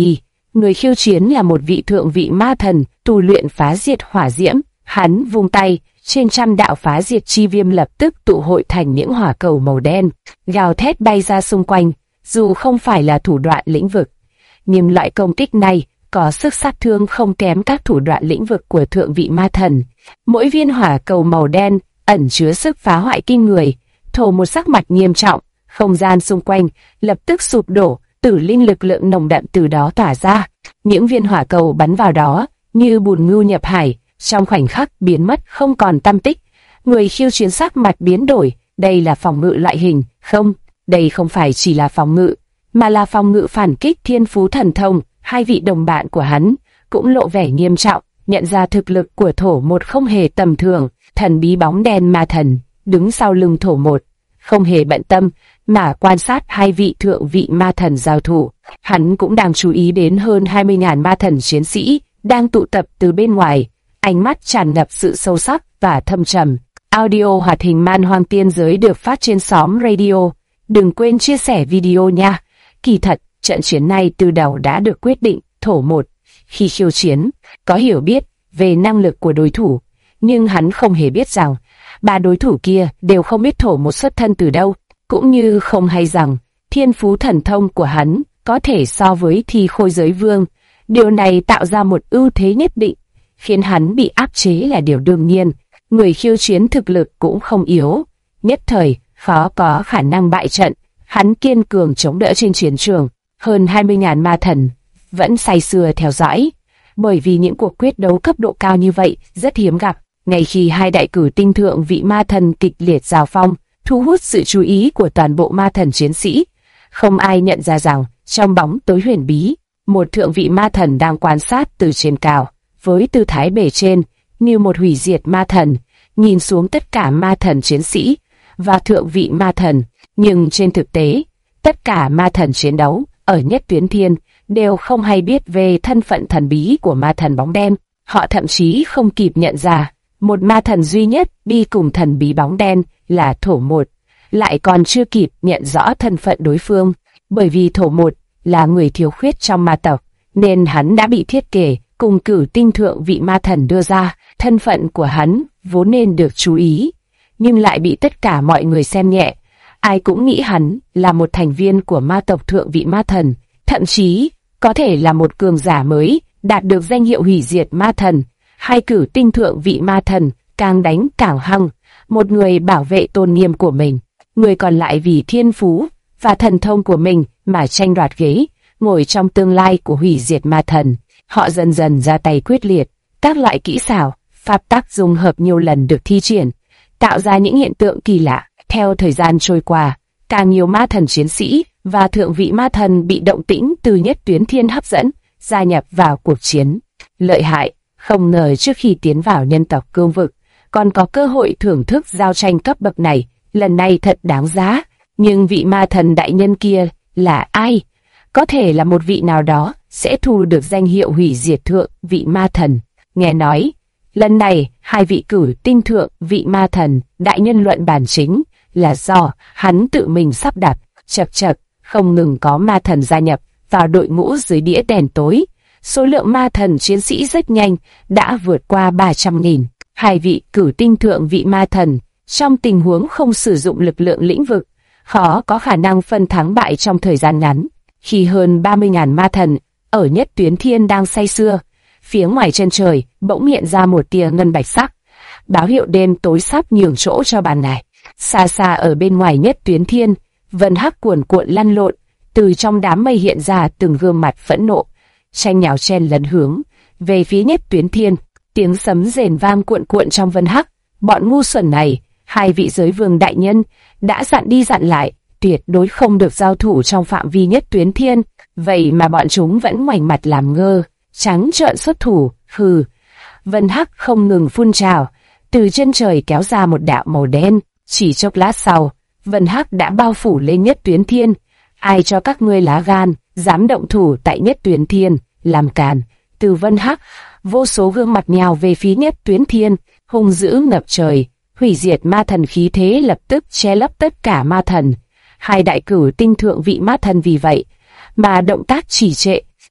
Người khiêu chiến là một vị thượng vị ma thần, tu luyện phá diệt hỏa diễm. Hắn vung tay, trên trăm đạo phá diệt chi viêm lập tức tụ hội thành những hỏa cầu màu đen, gào thét bay ra xung quanh. Dù không phải là thủ đoạn lĩnh vực, nhưng loại công kích này có sức sát thương không kém các thủ đoạn lĩnh vực của thượng vị ma thần. Mỗi viên hỏa cầu màu đen ẩn chứa sức phá hoại kinh người. Thổ một sắc mặt nghiêm trọng, không gian xung quanh lập tức sụp đổ, tử linh lực lượng nồng đậm từ đó tỏa ra. Những viên hỏa cầu bắn vào đó như bùn ngưu nhập hải, trong khoảnh khắc biến mất không còn tăm tích. Người khiêu chiến sắc mặt biến đổi, đây là phòng ngự loại hình, không, đây không phải chỉ là phòng ngự, mà là phòng ngự phản kích thiên phú thần thông. Hai vị đồng bạn của hắn cũng lộ vẻ nghiêm trọng, nhận ra thực lực của thổ một không hề tầm thường. Thần bí bóng đen ma thần đứng sau lưng thổ một, không hề bận tâm mà quan sát hai vị thượng vị ma thần giao thủ. Hắn cũng đang chú ý đến hơn 20.000 ma thần chiến sĩ đang tụ tập từ bên ngoài, ánh mắt tràn ngập sự sâu sắc và thâm trầm. Audio hoạt hình Man Hoang Tiên Giới được phát trên xóm radio. Đừng quên chia sẻ video nha. Kỳ thật, trận chiến này từ đầu đã được quyết định. Thổ một khi khiêu chiến có hiểu biết về năng lực của đối thủ, nhưng hắn không hề biết rằng ba đối thủ kia đều không biết thổ một xuất thân từ đâu, cũng như không hay rằng thiên phú thần thông của hắn có thể so với Thi Khôi Giới Vương. Điều này tạo ra một ưu thế nhất định, khiến hắn bị áp chế là điều đương nhiên. Người khiêu chiến thực lực cũng không yếu, nhất thời khó có khả năng bại trận. Hắn kiên cường chống đỡ trên chiến trường. Hơn 20.000 ma thần vẫn say sưa theo dõi, bởi vì những cuộc quyết đấu cấp độ cao như vậy rất hiếm gặp. Ngay khi hai đại cử tinh thượng vị ma thần kịch liệt giao phong, thu hút sự chú ý của toàn bộ ma thần chiến sĩ, không ai nhận ra rằng trong bóng tối huyền bí, một thượng vị ma thần đang quan sát từ trên cao, với tư thái bề trên như một hủy diệt ma thần, nhìn xuống tất cả ma thần chiến sĩ và thượng vị ma thần. Nhưng trên thực tế, tất cả ma thần chiến đấu ở Nhất Tuyến Thiên đều không hay biết về thân phận thần bí của ma thần bóng đen. Họ thậm chí không kịp nhận ra một ma thần duy nhất đi cùng thần bí bóng đen là thổ một, lại còn chưa kịp nhận rõ thân phận đối phương. Bởi vì thổ một là người thiếu khuyết trong ma tộc, nên hắn đã bị thiết kế cùng cử tinh thượng vị ma thần đưa ra. Thân phận của hắn vốn nên được chú ý, nhưng lại bị tất cả mọi người xem nhẹ. Ai cũng nghĩ hắn là một thành viên của ma tộc thượng vị ma thần, thậm chí có thể là một cường giả mới đạt được danh hiệu hủy diệt ma thần. Hai cử tinh thượng vị ma thần càng đánh càng hăng, một người bảo vệ tôn nghiêm của mình, người còn lại vì thiên phú và thần thông của mình mà tranh đoạt ghế ngồi trong tương lai của hủy diệt ma thần. Họ dần dần ra tay quyết liệt, các loại kỹ xảo, pháp tắc dung hợp nhiều lần được thi triển, tạo ra những hiện tượng kỳ lạ. Theo thời gian trôi qua, càng nhiều ma thần chiến sĩ và thượng vị ma thần bị động tĩnh từ Nhất Tuyến Thiên hấp dẫn, gia nhập vào cuộc chiến. Lợi hại, không ngờ trước khi tiến vào nhân tộc cương vực, còn có cơ hội thưởng thức giao tranh cấp bậc này, lần này thật đáng giá. Nhưng vị ma thần đại nhân kia là ai? Có thể là một vị nào đó sẽ thu được danh hiệu hủy diệt thượng vị ma thần. Nghe nói, lần này hai vị cử tinh thượng vị ma thần đại nhân luận bản chính là do hắn tự mình sắp đặt. Chật chật, không ngừng có ma thần gia nhập vào đội ngũ dưới đĩa đèn tối. Số lượng ma thần chiến sĩ rất nhanh đã vượt qua 300.000. Hai vị cử tinh thượng vị ma thần trong tình huống không sử dụng lực lượng lĩnh vực, khó có khả năng phân thắng bại trong thời gian ngắn. Khi hơn 30.000 ma thần ở Nhất Tuyến Thiên đang say sưa, phía ngoài chân trời bỗng hiện ra một tia ngân bạch sắc, báo hiệu đêm tối sắp nhường chỗ cho ban ngày. Xa xa ở bên ngoài Nhất Tuyến Thiên, vân hắc cuồn cuộn lăn lộn, từ trong đám mây hiện ra từng gương mặt phẫn nộ, tranh nhào chen lấn hướng về phía Nhất Tuyến Thiên. Tiếng sấm rền vang cuộn cuộn trong vân hắc. Bọn ngu xuẩn này, hai vị giới vương đại nhân đã dặn đi dặn lại, tuyệt đối không được giao thủ trong phạm vi Nhất Tuyến Thiên, vậy mà bọn chúng vẫn ngoảnh mặt làm ngơ, trắng trợn xuất thủ. Hừ. Vân hắc không ngừng phun trào, từ chân trời kéo ra một đạo màu đen. Chỉ chốc lát sau, vân hắc đã bao phủ lên Nhất Tuyến Thiên. Ai cho các ngươi lá gan, dám động thủ tại Nhất Tuyến Thiên, làm càn. Từ vân hắc, vô số gương mặt nhào về phía Nhất Tuyến Thiên, hung dữ ngập trời. Hủy diệt ma thần khí thế lập tức che lấp tất cả ma thần. Hai đại cử tinh thượng vị ma thần vì vậy mà động tác trì trệ,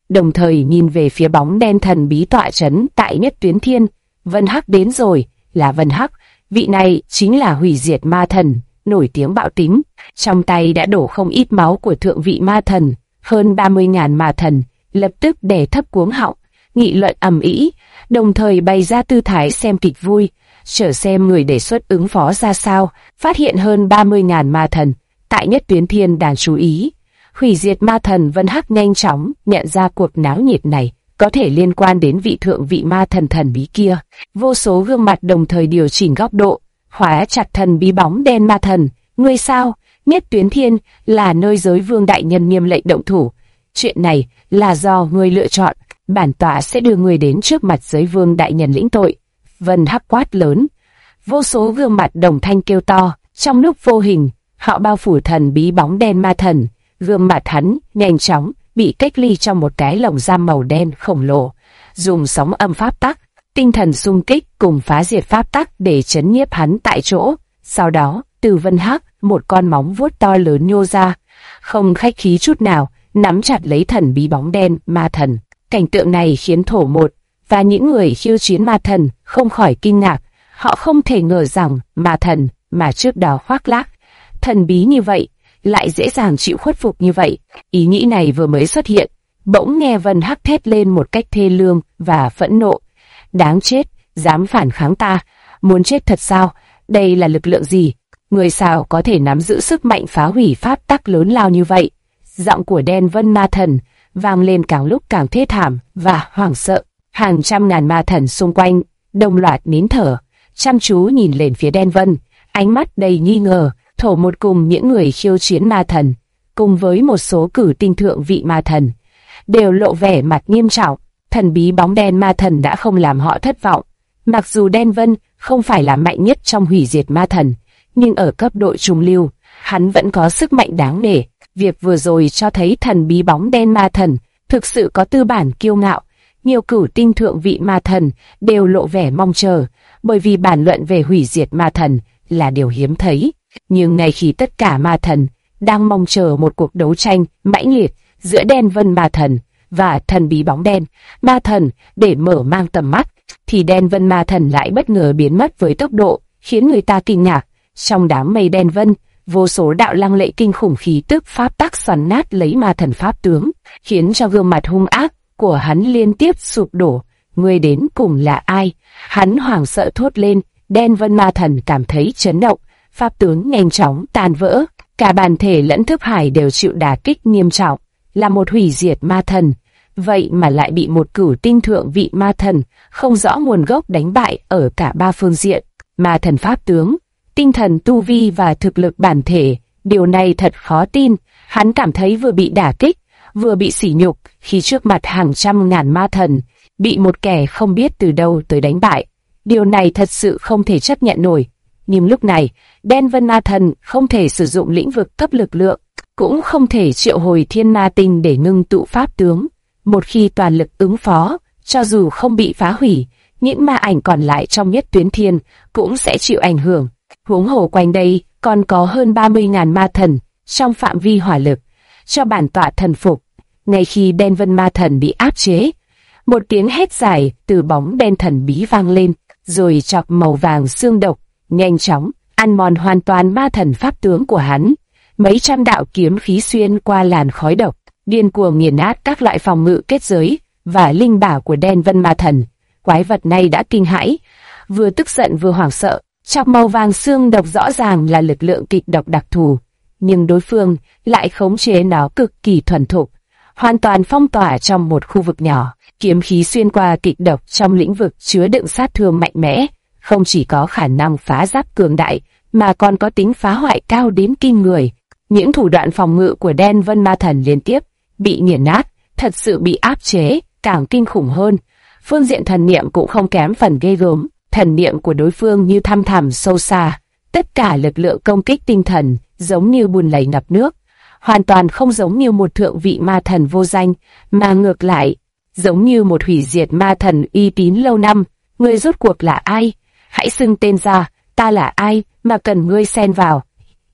đồng thời nhìn về phía bóng đen thần bí tọa trấn tại Nhất Tuyến Thiên. Vân Hắc đến rồi, là Vân Hắc, vị này chính là hủy diệt ma thần, nổi tiếng bạo tính, trong tay đã đổ không ít máu của thượng vị ma thần, hơn 30.000 ma thần, lập tức đè thấp cuống họng, nghị luận ầm ĩ, đồng thời bày ra tư thái xem kịch vui, chờ xem người đề xuất ứng phó ra sao. Phát hiện hơn 30.000 ma thần, tại Nhất Tuyến Thiên đang chú ý. Hủy diệt ma thần Vân Hắc nhanh chóng nhận ra cuộc náo nhiệt này có thể liên quan đến vị thượng vị ma thần thần bí kia. Vô số gương mặt đồng thời điều chỉnh góc độ, khóa chặt thần bí bóng đen ma thần. Ngươi sao? Nhất Tuyến Thiên là nơi giới vương đại nhân nghiêm lệnh động thủ. Chuyện này là do ngươi lựa chọn, bản tọa sẽ đưa ngươi đến trước mặt giới vương đại nhân lĩnh tội. Vân Hắc quát lớn. Vô số gương mặt đồng thanh kêu to, trong lúc vô hình, họ bao phủ thần bí bóng đen ma thần. Gương mặt hắn nhanh chóng bị cách ly trong một cái lồng giam màu đen khổng lồ, dùng sóng âm pháp tắc, tinh thần xung kích cùng phá diệt pháp tắc để chấn nhiếp hắn tại chỗ. Sau đó, từ Vân Hắc, một con móng vuốt to lớn nhô ra, không khách khí chút nào, nắm chặt lấy thần bí bóng đen ma thần. Cảnh tượng này khiến Thổ Một và những người khiêu chiến ma thần không khỏi kinh ngạc. Họ không thể ngờ rằng ma thần mà trước đó khoác lác thần bí như vậy lại dễ dàng chịu khuất phục như vậy. Ý nghĩ này vừa mới xuất hiện, bỗng nghe Vân Hắc thét lên một cách thê lương và phẫn nộ. Đáng chết, dám phản kháng ta, muốn chết thật sao? Đây là lực lượng gì? Người sao có thể nắm giữ sức mạnh phá hủy pháp tắc lớn lao như vậy? Giọng của Đen Vân ma thần vang lên càng lúc càng thê thảm và hoảng sợ. Hàng trăm ngàn ma thần xung quanh đồng loạt nín thở, chăm chú nhìn lên phía Đen Vân, ánh mắt đầy nghi ngờ. Thổ Một cùng những người khiêu chiến ma thần, cùng với một số cử tinh thượng vị ma thần, đều lộ vẻ mặt nghiêm trọng. Thần bí bóng đen ma thần đã không làm họ thất vọng. Mặc dù Đen Vân không phải là mạnh nhất trong hủy diệt ma thần, nhưng ở cấp độ trung lưu, hắn vẫn có sức mạnh đáng nể. Việc vừa rồi cho thấy thần bí bóng đen ma thần thực sự có tư bản kiêu ngạo. Nhiều cử tinh thượng vị ma thần đều lộ vẻ mong chờ, bởi vì bàn luận về hủy diệt ma thần là điều hiếm thấy. Nhưng ngay khi tất cả ma thần đang mong chờ một cuộc đấu tranh mãnh liệt giữa Đen Vân ma thần và thần bí bóng đen ma thần để mở mang tầm mắt, thì Đen Vân ma thần lại bất ngờ biến mất với tốc độ khiến người ta kinh ngạc. Trong đám mây đen vân, vô số đạo lăng lệ kinh khủng khí tức pháp tắc xoắn nát lấy ma thần pháp tướng, khiến cho gương mặt hung ác của hắn liên tiếp sụp đổ. Người đến cùng là ai? Hắn hoảng sợ thốt lên. Đen Vân ma thần cảm thấy chấn động, pháp tướng nhanh chóng tan vỡ, cả bản thể lẫn thức hải đều chịu đả kích nghiêm trọng. Là một hủy diệt ma thần, vậy mà lại bị một cửu tinh thượng vị ma thần không rõ nguồn gốc đánh bại ở cả ba phương diện: ma thần pháp tướng, tinh thần tu vi và thực lực bản thể. Điều này thật khó tin. Hắn cảm thấy vừa bị đả kích, vừa bị sỉ nhục khi trước mặt hàng trăm ngàn ma thần, bị một kẻ không biết từ đâu tới đánh bại. Điều này thật sự không thể chấp nhận nổi. Nhưng lúc này, Đen Vân ma thần không thể sử dụng lĩnh vực cấp lực lượng, cũng không thể triệu hồi thiên ma tinh để ngưng tụ pháp tướng. Một khi toàn lực ứng phó, cho dù không bị phá hủy, những ma ảnh còn lại trong Nhất Tuyến Thiên cũng sẽ chịu ảnh hưởng. Huống hồ quanh đây còn có hơn 30.000 ma thần trong phạm vi hỏa lực, cho bản tọa thần phục. Ngay khi Đen Vân ma thần bị áp chế, một tiếng hét dài từ bóng đen thần bí vang lên, rồi chọc màu vàng xương độc nhanh chóng ăn mòn hoàn toàn ma thần pháp tướng của hắn. Mấy trăm đạo kiếm khí xuyên qua làn khói độc, điên cuồng nghiền nát các loại phòng ngự kết giới và linh bảo của Đen Vân ma thần. Quái vật này đã kinh hãi, vừa tức giận vừa hoảng sợ. Chọc màu vàng xương độc rõ ràng là lực lượng kịch độc đặc thù, nhưng đối phương lại khống chế nó cực kỳ thuần thục, hoàn toàn phong tỏa trong một khu vực nhỏ. Kiếm khí xuyên qua kịch độc trong lĩnh vực chứa đựng sát thương mạnh mẽ, không chỉ có khả năng phá giáp cường đại, mà còn có tính phá hoại cao đến kinh người. Những thủ đoạn phòng ngự của Đen Vân ma thần liên tiếp bị nghiền nát, thật sự bị áp chế, càng kinh khủng hơn. Phương diện thần niệm cũng không kém phần ghê gớm. Thần niệm của đối phương như thăm thẳm sâu xa, tất cả lực lượng công kích tinh thần giống như bùn lầy ngập nước, hoàn toàn không giống như một thượng vị ma thần vô danh, mà ngược lại, giống như một hủy diệt ma thần uy tín lâu năm. Ngươi rốt cuộc là ai? Hãy xưng tên ra, ta là ai mà cần ngươi xen vào?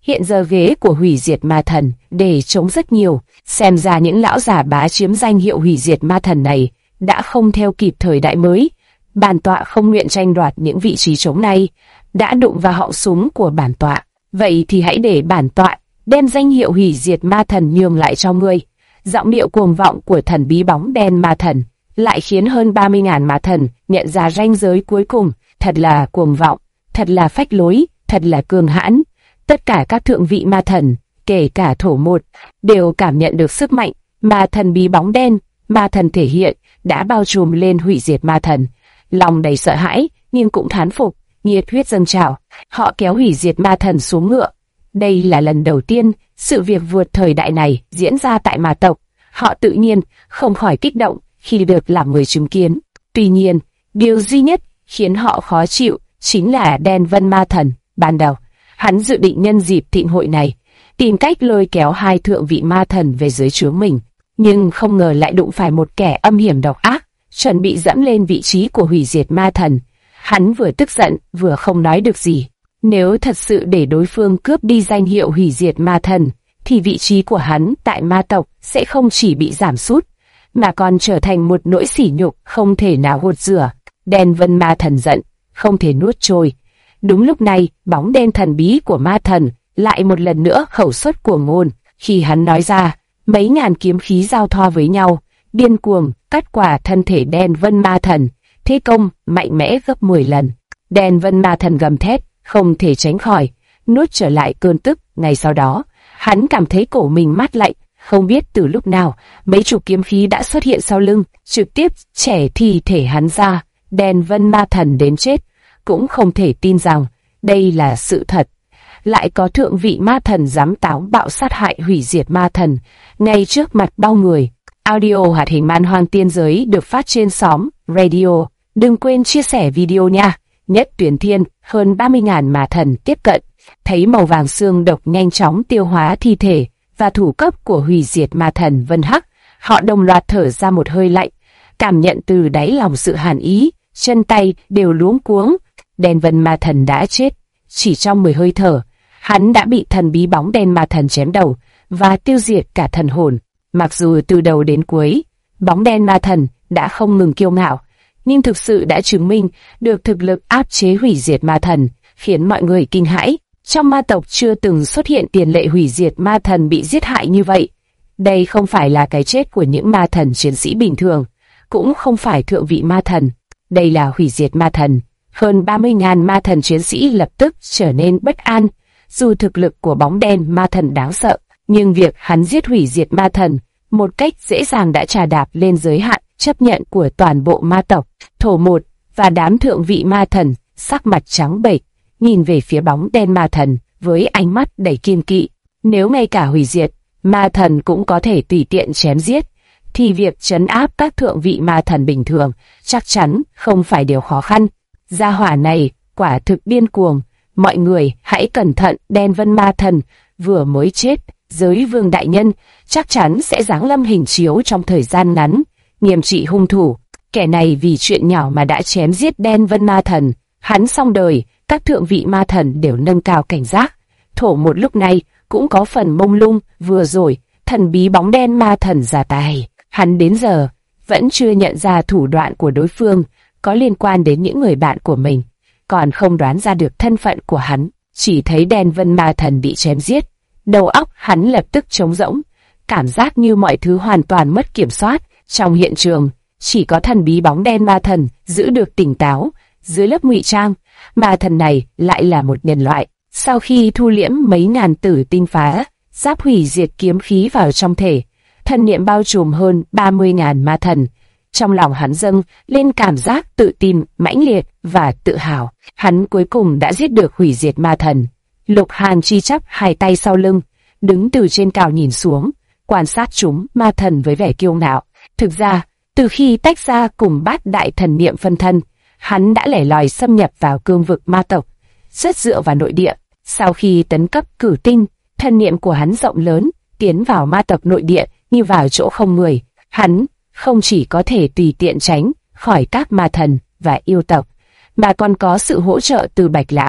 Hiện giờ ghế của hủy diệt ma thần để trống rất nhiều, xem ra những lão già bá chiếm danh hiệu hủy diệt ma thần này đã không theo kịp thời đại mới. Bản tọa không nguyện tranh đoạt những vị trí trống này, đã đụng vào họng súng của bản tọa. Vậy thì hãy để bản tọa đem danh hiệu hủy diệt ma thần nhường lại cho ngươi. Giọng điệu cuồng vọng của thần bí bóng đen ma thần lại khiến hơn 30.000 ma thần nhận ra ranh giới cuối cùng. Thật là cuồng vọng, thật là phách lối, thật là cường hãn. Tất cả các thượng vị ma thần, kể cả thổ một, đều cảm nhận được sức mạnh mà thần bí bóng đen ma thần thể hiện đã bao trùm lên hủy diệt ma thần. Lòng đầy sợ hãi nhưng cũng thán phục, nhiệt huyết dâng trào. Họ kéo hủy diệt ma thần xuống ngựa. Đây là lần đầu tiên sự việc vượt thời đại này diễn ra tại ma tộc. Họ tự nhiên không khỏi kích động khi được làm người chứng kiến. Tuy nhiên, điều duy nhất khiến họ khó chịu chính là Đen Vân Ma Thần. Ban đầu, hắn dự định nhân dịp thịnh hội này tìm cách lôi kéo hai thượng vị ma thần về dưới trướng mình, nhưng không ngờ lại đụng phải một kẻ âm hiểm độc ác, chuẩn bị dẫm lên vị trí của hủy diệt ma thần. Hắn vừa tức giận vừa không nói được gì. Nếu thật sự để đối phương cướp đi danh hiệu hủy diệt ma thần, thì vị trí của hắn tại ma tộc sẽ không chỉ bị giảm sút, mà còn trở thành một nỗi sỉ nhục không thể nào gột rửa. Đen Vân Ma Thần giận, không thể nuốt trôi. Đúng lúc này, bóng đen thần bí của ma thần lại một lần nữa khẩu xuất cuồng ngôn. Khi hắn nói ra, mấy ngàn kiếm khí giao thoa với nhau, điên cuồng cắt quả thân thể Đen Vân Ma Thần, thế công mạnh mẽ gấp 10 lần. Đen Vân Ma Thần gầm thét, không thể tránh khỏi, nuốt trở lại cơn tức. Ngay sau đó, hắn cảm thấy cổ mình mát lạnh, không biết từ lúc nào, mấy chục kiếm khí đã xuất hiện sau lưng, trực tiếp chẻ thi thể hắn ra. Đen Vân Ma Thần đến chết cũng không thể tin rằng đây là sự thật. Lại có thượng vị ma thần dám táo bạo sát hại hủy diệt ma thần ngay trước mặt bao người. Audio hoạt hình Man Hoang Tiên Giới được phát trên xóm Radio. Đừng quên chia sẻ video nha. Nhất Tuyển Thiên, hơn 30.000 ma thần tiếp cận, thấy màu vàng xương độc nhanh chóng tiêu hóa thi thể và thủ cấp của hủy diệt ma thần Vân Hắc. Họ đồng loạt thở ra một hơi lạnh, cảm nhận từ đáy lòng sự hàn ý, chân tay đều luống cuống. Đen Vân Ma Thần đã chết. Chỉ trong 10 hơi thở, hắn đã bị thần bí bóng đen ma thần chém đầu và tiêu diệt cả thần hồn. Mặc dù từ đầu đến cuối, bóng đen ma thần đã không ngừng kiêu ngạo, nhưng thực sự đã chứng minh được thực lực áp chế hủy diệt ma thần, khiến mọi người kinh hãi. Trong ma tộc chưa từng xuất hiện tiền lệ hủy diệt ma thần bị giết hại như vậy. Đây không phải là cái chết của những ma thần chiến sĩ bình thường, cũng không phải thượng vị ma thần. Đây là hủy diệt ma thần. Hơn 30.000 ma thần chiến sĩ lập tức trở nên bất an. Dù thực lực của bóng đen ma thần đáng sợ, nhưng việc hắn giết hủy diệt ma thần một cách dễ dàng đã trà đạp lên giới hạn chấp nhận của toàn bộ ma tộc. Thổ một và đám thượng vị ma thần sắc mặt trắng bệch, nhìn về phía bóng đen ma thần với ánh mắt đầy kiên kỵ. Nếu ngay cả hủy diệt ma thần cũng có thể tùy tiện chém giết, thì việc trấn áp các thượng vị ma thần bình thường chắc chắn không phải điều khó khăn. Gia hỏa này quả thực điên cuồng. Mọi người hãy cẩn thận, Đen Vân Ma Thần vừa mới chết, giới vương đại nhân chắc chắn sẽ giáng lâm hình chiếu trong thời gian ngắn, nghiêm trị hung thủ. Kẻ này vì chuyện nhỏ mà đã chém giết Đen Vân Ma Thần, hắn xong đời. Các thượng vị ma thần đều nâng cao cảnh giác. Thổ một lúc này cũng có phần mông lung. Vừa rồi thần bí bóng đen ma thần ra tay, hắn đến giờ vẫn chưa nhận ra thủ đoạn của đối phương có liên quan đến những người bạn của mình, còn không đoán ra được thân phận của hắn. Chỉ thấy Đen Vân Ma Thần bị chém giết, đầu óc hắn lập tức trống rỗng, cảm giác như mọi thứ hoàn toàn mất kiểm soát. Trong hiện trường chỉ có thần bí bóng đen ma thần giữ được tỉnh táo. Dưới lớp ngụy trang, ma thần này lại là một nhân loại. Sau khi thu liễm mấy ngàn tử tinh phá giáp hủy diệt kiếm khí vào trong thể, thần niệm bao trùm hơn 30.000 ma thần. Trong lòng hắn dâng lên cảm giác tự tin mãnh liệt và tự hào. Hắn cuối cùng đã giết được hủy diệt ma thần. Lục Hàn Chi chắp hai tay sau lưng, đứng từ trên cao nhìn xuống, quan sát chúng ma thần với vẻ kiêu ngạo. Thực ra, từ khi tách ra cùng Bát Đại Thần Niệm phân thân, hắn đã lẻ loi xâm nhập vào cương vực ma tộc, rất dựa vào nội địa. Sau khi tấn cấp cử tinh, thần niệm của hắn rộng lớn, tiến vào ma tộc nội địa như vào chỗ không người. Hắn không chỉ có thể tùy tiện tránh khỏi các ma thần và yêu tộc, mà còn có sự hỗ trợ từ Bạch Lão.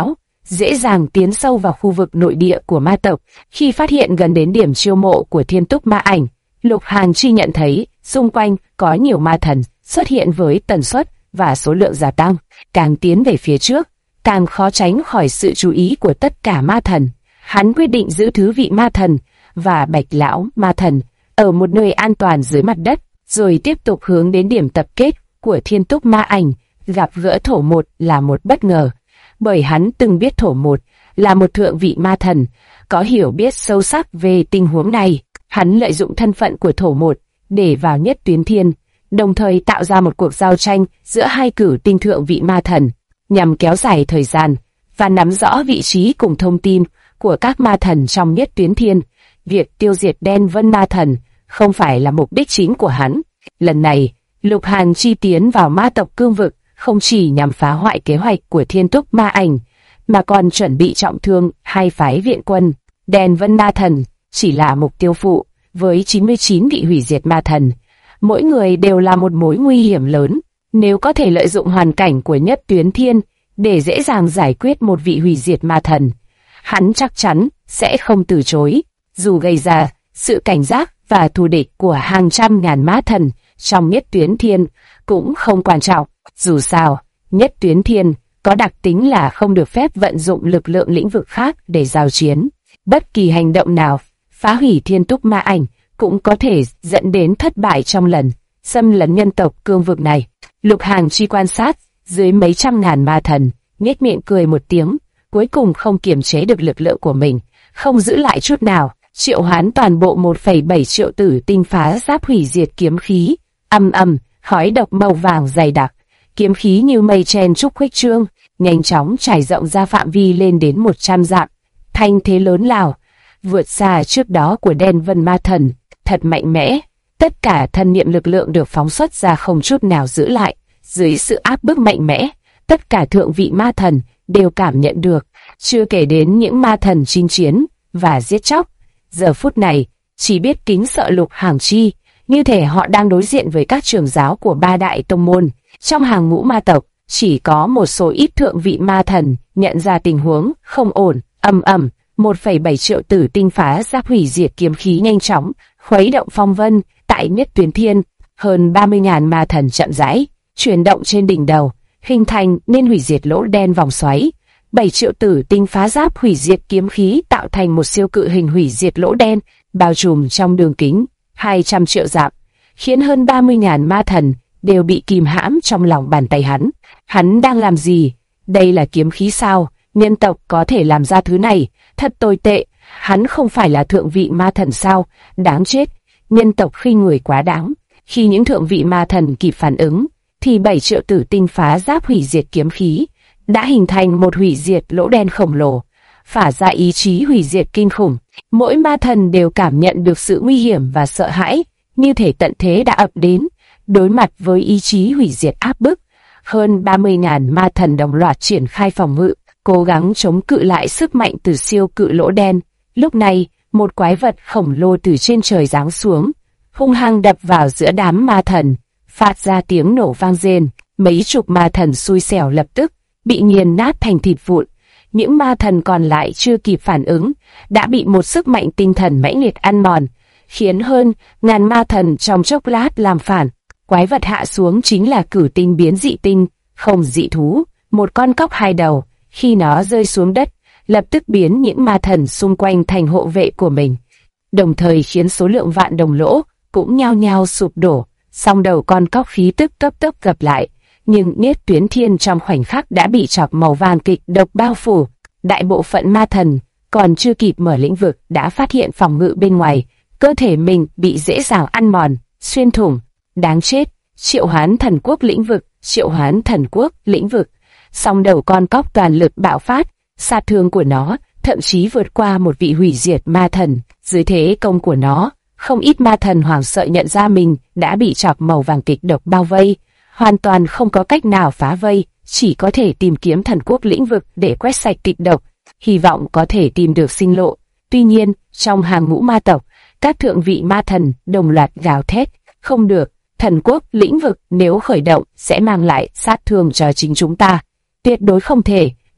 dễ dàng tiến sâu vào khu vực nội địa của ma tộc. Khi phát hiện gần đến điểm chiêu mộ của Thiên Túc Ma Ảnh, Lục Hàn Chi nhận thấy xung quanh có nhiều ma thần xuất hiện với tần suất và số lượng gia tăng. Càng tiến về phía trước, càng khó tránh khỏi sự chú ý của tất cả ma thần. Hắn quyết định giữ thứ vị ma thần và Bạch Lão ma thần ở một nơi an toàn dưới mặt đất, rồi tiếp tục hướng đến điểm tập kết của Thiên Túc Ma Ảnh. Gặp gỡ Thổ Một là một bất ngờ, bởi hắn từng biết Thổ Một là một thượng vị ma thần, có hiểu biết sâu sắc về tình huống này. Hắn lợi dụng thân phận của Thổ Một để vào Nhất Tuyến Thiên, đồng thời tạo ra một cuộc giao tranh giữa hai cửu tinh thượng vị ma thần, nhằm kéo dài thời gian và nắm rõ vị trí cùng thông tin của các ma thần trong Nhất Tuyến Thiên. Việc tiêu diệt Đen Vân Ma Thần không phải là mục đích chính của hắn. Lần này, Lục Hàn Chi tiến vào ma tộc cương vực không chỉ nhằm phá hoại kế hoạch của Thiên Túc Ma Ảnh, mà còn chuẩn bị trọng thương hai phái viện quân. Đen Vân Ma Thần chỉ là mục tiêu phụ, với 99 vị hủy diệt ma thần, mỗi người đều là một mối nguy hiểm lớn. Nếu có thể lợi dụng hoàn cảnh của Nhất Tuyến Thiên để dễ dàng giải quyết một vị hủy diệt ma thần, hắn chắc chắn sẽ không từ chối, dù gây ra sự cảnh giác và thù địch của hàng trăm ngàn ma thần trong Nhất Tuyến Thiên cũng không quan trọng. Dù sao, Nhất Tuyến Thiên có đặc tính là không được phép vận dụng lực lượng lĩnh vực khác để giao chiến. Bất kỳ hành động nào phá hủy Thiên Túc Ma Ảnh cũng có thể dẫn đến thất bại trong lần xâm lấn nhân tộc cương vực này. Lục Hàn Chi quan sát dưới mấy trăm ngàn ma thần, nhếch miệng cười một tiếng, cuối cùng không kiềm chế được lực lượng của mình, không giữ lại chút nào, triệu hoán toàn bộ 1,7 triệu tử tinh phá giáp hủy diệt kiếm khí. Ầm ầm, khói độc màu vàng dày đặc, kiếm khí như mây chen trúc khuếch trương, nhanh chóng trải rộng ra phạm vi lên đến 100 dặm. Thanh thế lớn lao, vượt xa trước đó của Đen Vân Ma Thần, thật mạnh mẽ. Tất cả thân niệm lực lượng được phóng xuất ra không chút nào giữ lại. Dưới sự áp bức mạnh mẽ, tất cả thượng vị ma thần đều cảm nhận được, chưa kể đến những ma thần chinh chiến và giết chóc. Giờ phút này, chỉ biết kính sợ Lục Hàn Chi, như thể họ đang đối diện với các trưởng giáo của ba đại tông môn. Trong hàng ngũ ma tộc, chỉ có một số ít thượng vị ma thần nhận ra tình huống không ổn. Ầm ầm, 1,7 triệu tử tinh phá giáp hủy diệt kiếm khí nhanh chóng khuấy động phong vân tại Nhất Tuyến Thiên. Hơn 30.000 ma thần chậm rãi chuyển động trên đỉnh đầu, hình thành nên hủy diệt lỗ đen vòng xoáy. 7 triệu tử tinh phá giáp hủy diệt kiếm khí tạo thành một siêu cự hình hủy diệt lỗ đen, bao trùm trong đường kính 200 triệu dặm, khiến hơn 30.000 ma thần đều bị kìm hãm trong lòng bàn tay hắn. Hắn đang làm gì? Đây là kiếm khí sao? Nhân tộc có thể làm ra thứ này? Thật tồi tệ. Hắn không phải là thượng vị ma thần sao? Đáng chết. Nhân tộc khinh người quá đáng. Khi những thượng vị ma thần kịp phản ứng, thì 7 triệu tử tinh phá giáp hủy diệt kiếm khí đã hình thành một hủy diệt lỗ đen khổng lồ, phả ra ý chí hủy diệt kinh khủng. Mỗi ma thần đều cảm nhận được sự nguy hiểm và sợ hãi, như thể tận thế đã ập đến. Đối mặt với ý chí hủy diệt áp bức, hơn 30.000 ma thần đồng loạt triển khai phòng ngự, cố gắng chống cự lại sức mạnh từ siêu cự lỗ đen. Lúc này, một quái vật khổng lồ từ trên trời giáng xuống, hung hăng đập vào giữa đám ma thần, phát ra tiếng nổ vang rền. Mấy chục ma thần xui xẻo lập tức bị nghiền nát thành thịt vụn. Những ma thần còn lại chưa kịp phản ứng, đã bị một sức mạnh tinh thần mãnh liệt ăn mòn, khiến hơn ngàn ma thần trong chốc lát làm phản. Quái vật hạ xuống chính là cửu tinh biến dị tinh, không dị thú, một con cóc hai đầu. Khi nó rơi xuống đất, lập tức biến những ma thần xung quanh thành hộ vệ của mình, đồng thời khiến số lượng vạn đồng lỗ cũng nhao nhao sụp đổ. Song đầu con cóc khí tức cấp tốc gập lại, nhưng Nhất Tuyến Thiên trong khoảnh khắc đã bị chọc màu vàng kịch độc bao phủ. Đại bộ phận ma thần còn chưa kịp mở lĩnh vực đã phát hiện phòng ngự bên ngoài, cơ thể mình bị dễ dàng ăn mòn, xuyên thủng. Đáng chết! Triệu hoán thần quốc lĩnh vực, triệu hoán thần quốc lĩnh vực. Song đầu con cóc toàn lực bạo phát, sát thương của nó thậm chí vượt qua một vị hủy diệt ma thần. Dưới thế công của nó, không ít ma thần hoảng sợ nhận ra mình đã bị chọc màu vàng kịch độc bao vây, hoàn toàn không có cách nào phá vây, chỉ có thể tìm kiếm thần quốc lĩnh vực để quét sạch kịch độc, hy vọng có thể tìm được sinh lộ. Tuy nhiên, trong hàng ngũ ma tộc, các thượng vị ma thần đồng loạt gào thét, không được, thần quốc lĩnh vực nếu khởi động sẽ mang lại sát thương cho chính chúng ta. Tuyệt đối không thể,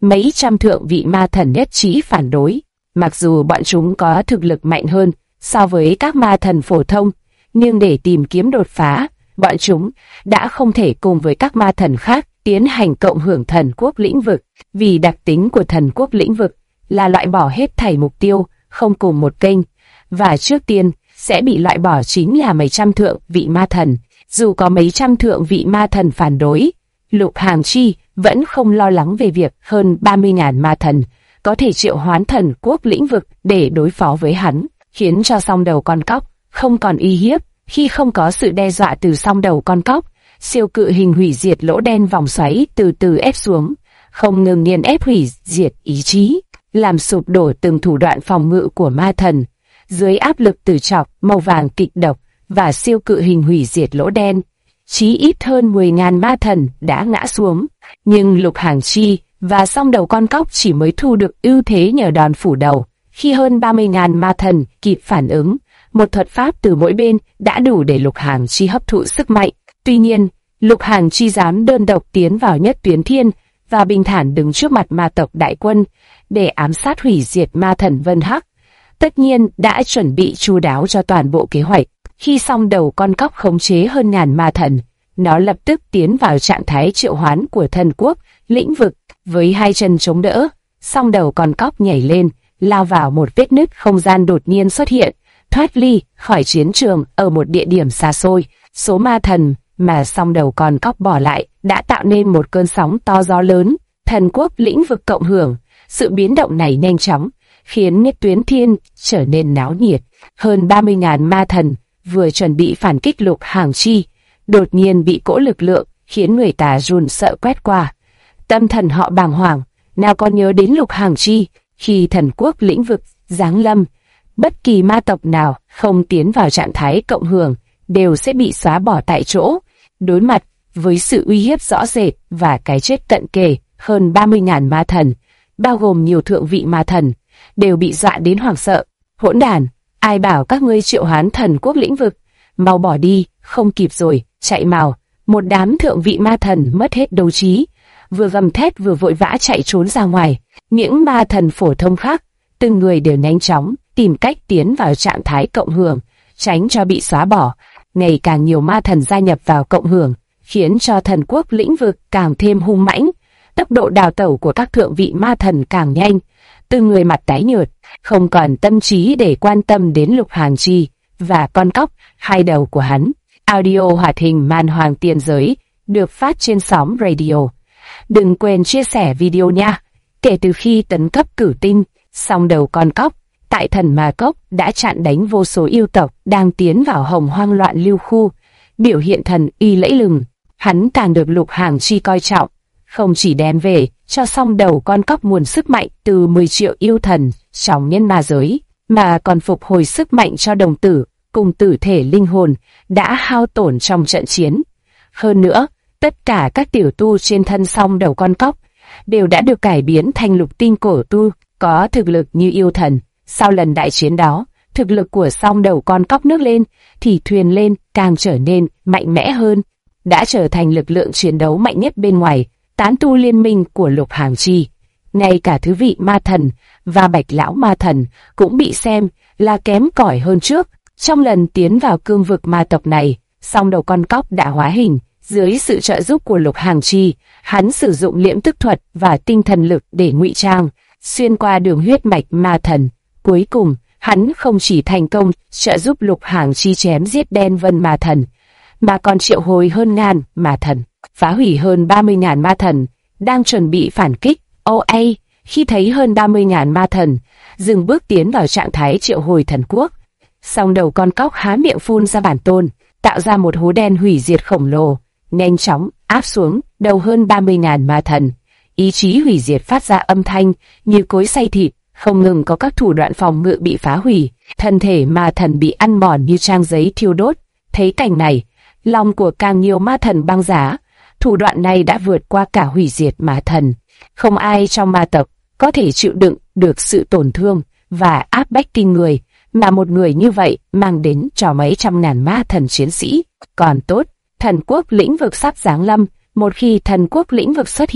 mấy trăm thượng vị ma thần nhất trí phản đối. Mặc dù bọn chúng có thực lực mạnh hơn so với các ma thần phổ thông, nhưng để tìm kiếm đột phá, bọn chúng đã không thể cùng với các ma thần khác tiến hành cộng hưởng thần quốc lĩnh vực, vì đặc tính của thần quốc lĩnh vực là loại bỏ hết thảy mục tiêu không cùng một kênh, và trước tiên sẽ bị loại bỏ chính là mấy trăm thượng vị ma thần. Dù có mấy trăm thượng vị ma thần phản đối, Lục Hàm Chi vẫn không lo lắng về việc hơn 30.000 ma thần có thể triệu hoán thần quốc lĩnh vực để đối phó với hắn, khiến cho song đầu con cóc không còn uy hiếp. Khi không có sự đe dọa từ song đầu con cóc, siêu cự hình hủy diệt lỗ đen vòng xoáy từ từ ép xuống, không ngừng nghiền ép hủy diệt ý chí, làm sụp đổ từng thủ đoạn phòng ngự của ma thần. Dưới áp lực từ chọc màu vàng kịch độc và siêu cự hình hủy diệt lỗ đen, chí ít hơn 10.000 ma thần đã ngã xuống. Nhưng Lục Hàm Chi và song đầu con cóc chỉ mới thu được ưu thế nhờ đòn phủ đầu. Khi hơn 30.000 ma thần kịp phản ứng, một thuật pháp từ mỗi bên đã đủ để Lục Hàm Chi hấp thụ sức mạnh. Tuy nhiên, Lục Hàm Chi dám đơn độc tiến vào Nhất Tuyến Thiên và bình thản đứng trước mặt ma tộc đại quân để ám sát hủy diệt ma thần Vân Hắc. Tất nhiên đã chuẩn bị chu đáo cho toàn bộ kế hoạch. Khi song đầu con cóc khống chế hơn ngàn ma thần, nó lập tức tiến vào trạng thái triệu hoán của thần quốc lĩnh vực. Với hai chân chống đỡ, song đầu con cóc nhảy lên, lao vào một vết nứt không gian đột nhiên xuất hiện, thoát ly khỏi chiến trường ở một địa điểm xa xôi. Số ma thần mà song đầu con cóc bỏ lại đã tạo nên một cơn sóng to gió lớn. Thần quốc lĩnh vực cộng hưởng, sự biến động này nhanh chóng khiến Nhất Tuyến Thiên trở nên náo nhiệt. Hơn 30.000 ma thần vừa chuẩn bị phản kích Lục Hàm Chi, đột nhiên bị cỗ lực lượng khiến người ta run sợ quét qua. Tâm thần họ bàng hoàng, nào còn nhớ đến Lục Hàm Chi. Khi thần quốc lĩnh vực giáng lâm, bất kỳ ma tộc nào không tiến vào trạng thái cộng hưởng đều sẽ bị xóa bỏ tại chỗ. Đối mặt với sự uy hiếp rõ rệt và cái chết cận kề, hơn 30.000 ma thần, bao gồm nhiều thượng vị ma thần, đều bị dọa đến hoảng sợ. Hỗn đản, ai bảo các ngươi triệu hoán thần quốc lĩnh vực? Mau bỏ đi, không kịp rồi, chạy mau. Một đám thượng vị ma thần mất hết đấu trí, vừa gầm thét vừa vội vã chạy trốn ra ngoài. Những ma thần phổ thông khác, từng người đều nhanh chóng tìm cách tiến vào trạng thái cộng hưởng, tránh cho bị xóa bỏ. Ngày càng nhiều ma thần gia nhập vào cộng hưởng, khiến cho thần quốc lĩnh vực càng thêm hung mãnh. Tốc độ đào tẩu của các thượng vị ma thần càng nhanh, từng người mặt tái nhợt, không còn tâm trí để quan tâm đến Lục Hàm Chi và con cóc hai đầu của hắn. Audio hoạt hình Man Hoàng Tiên Giới được phát trên sóng radio. Đừng quên chia sẻ video nha. Kể từ khi tấn cấp cửu tinh, song đầu con cóc tại Thần Ma Cốc đã chặn đánh vô số yêu tộc đang tiến vào Hồng Hoang Loạn Lưu khu, biểu hiện thần uy lẫy lừng. Hắn càng được Lục Hàm Chi coi trọng, không chỉ đem về cho song đầu con cóc nguồn sức mạnh từ 10 triệu yêu thần trong nhân ma giới, mà còn phục hồi sức mạnh cho đồng tử cùng tử thể linh hồn đã hao tổn trong trận chiến. Hơn nữa, tất cả các tiểu tu trên thân song đầu con cóc đều đã được cải biến thành lục tinh cổ tu, có thực lực như yêu thần. Sau lần đại chiến đó, thực lực của song đầu con cóc nước lên, thì thuyền lên càng trở nên mạnh mẽ hơn, đã trở thành lực lượng chiến đấu mạnh nhất bên ngoài tán tu liên minh của Lục Hàm Chi. Ngay cả thứ vị ma thần và Bạch lão ma thần cũng bị xem là kém cỏi hơn trước. Trong lần tiến vào cương vực ma tộc này, song đầu con cóc đã hóa hình. Dưới sự trợ giúp của Lục Hàm Chi, hắn sử dụng liễm tức thuật và tinh thần lực để ngụy trang, xuyên qua đường huyết mạch ma thần. Cuối cùng, hắn không chỉ thành công trợ giúp Lục Hàm Chi chém giết Đen Vân ma thần, mà còn triệu hồi hơn ngàn ma thần, phá hủy hơn 30.000 ma thần đang chuẩn bị phản kích. OA, khi thấy hơn 30.000 ma thần dừng bước tiến vào trạng thái triệu hồi thần quốc, song đầu con cóc há miệng phun ra bản tôn, tạo ra một hố đen hủy diệt khổng lồ, nhanh chóng áp xuống đầu hơn 30.000 ma thần. Ý chí hủy diệt phát ra âm thanh như cối xay thịt, không ngừng có các thủ đoạn phòng ngự bị phá hủy, thân thể ma thần bị ăn mòn như trang giấy thiêu đốt. Thấy cảnh này, lòng của càng nhiều ma thần băng giá. Thủ đoạn này đã vượt qua cả hủy diệt ma thần. Không ai trong ma tộc có thể chịu đựng được sự tổn thương và áp bách kinh người mà một người như vậy mang đến cho mấy trăm ngàn ma thần chiến sĩ. Còn tốt, thần quốc lĩnh vực sắp giáng lâm. Một khi thần quốc lĩnh vực xuất hiện,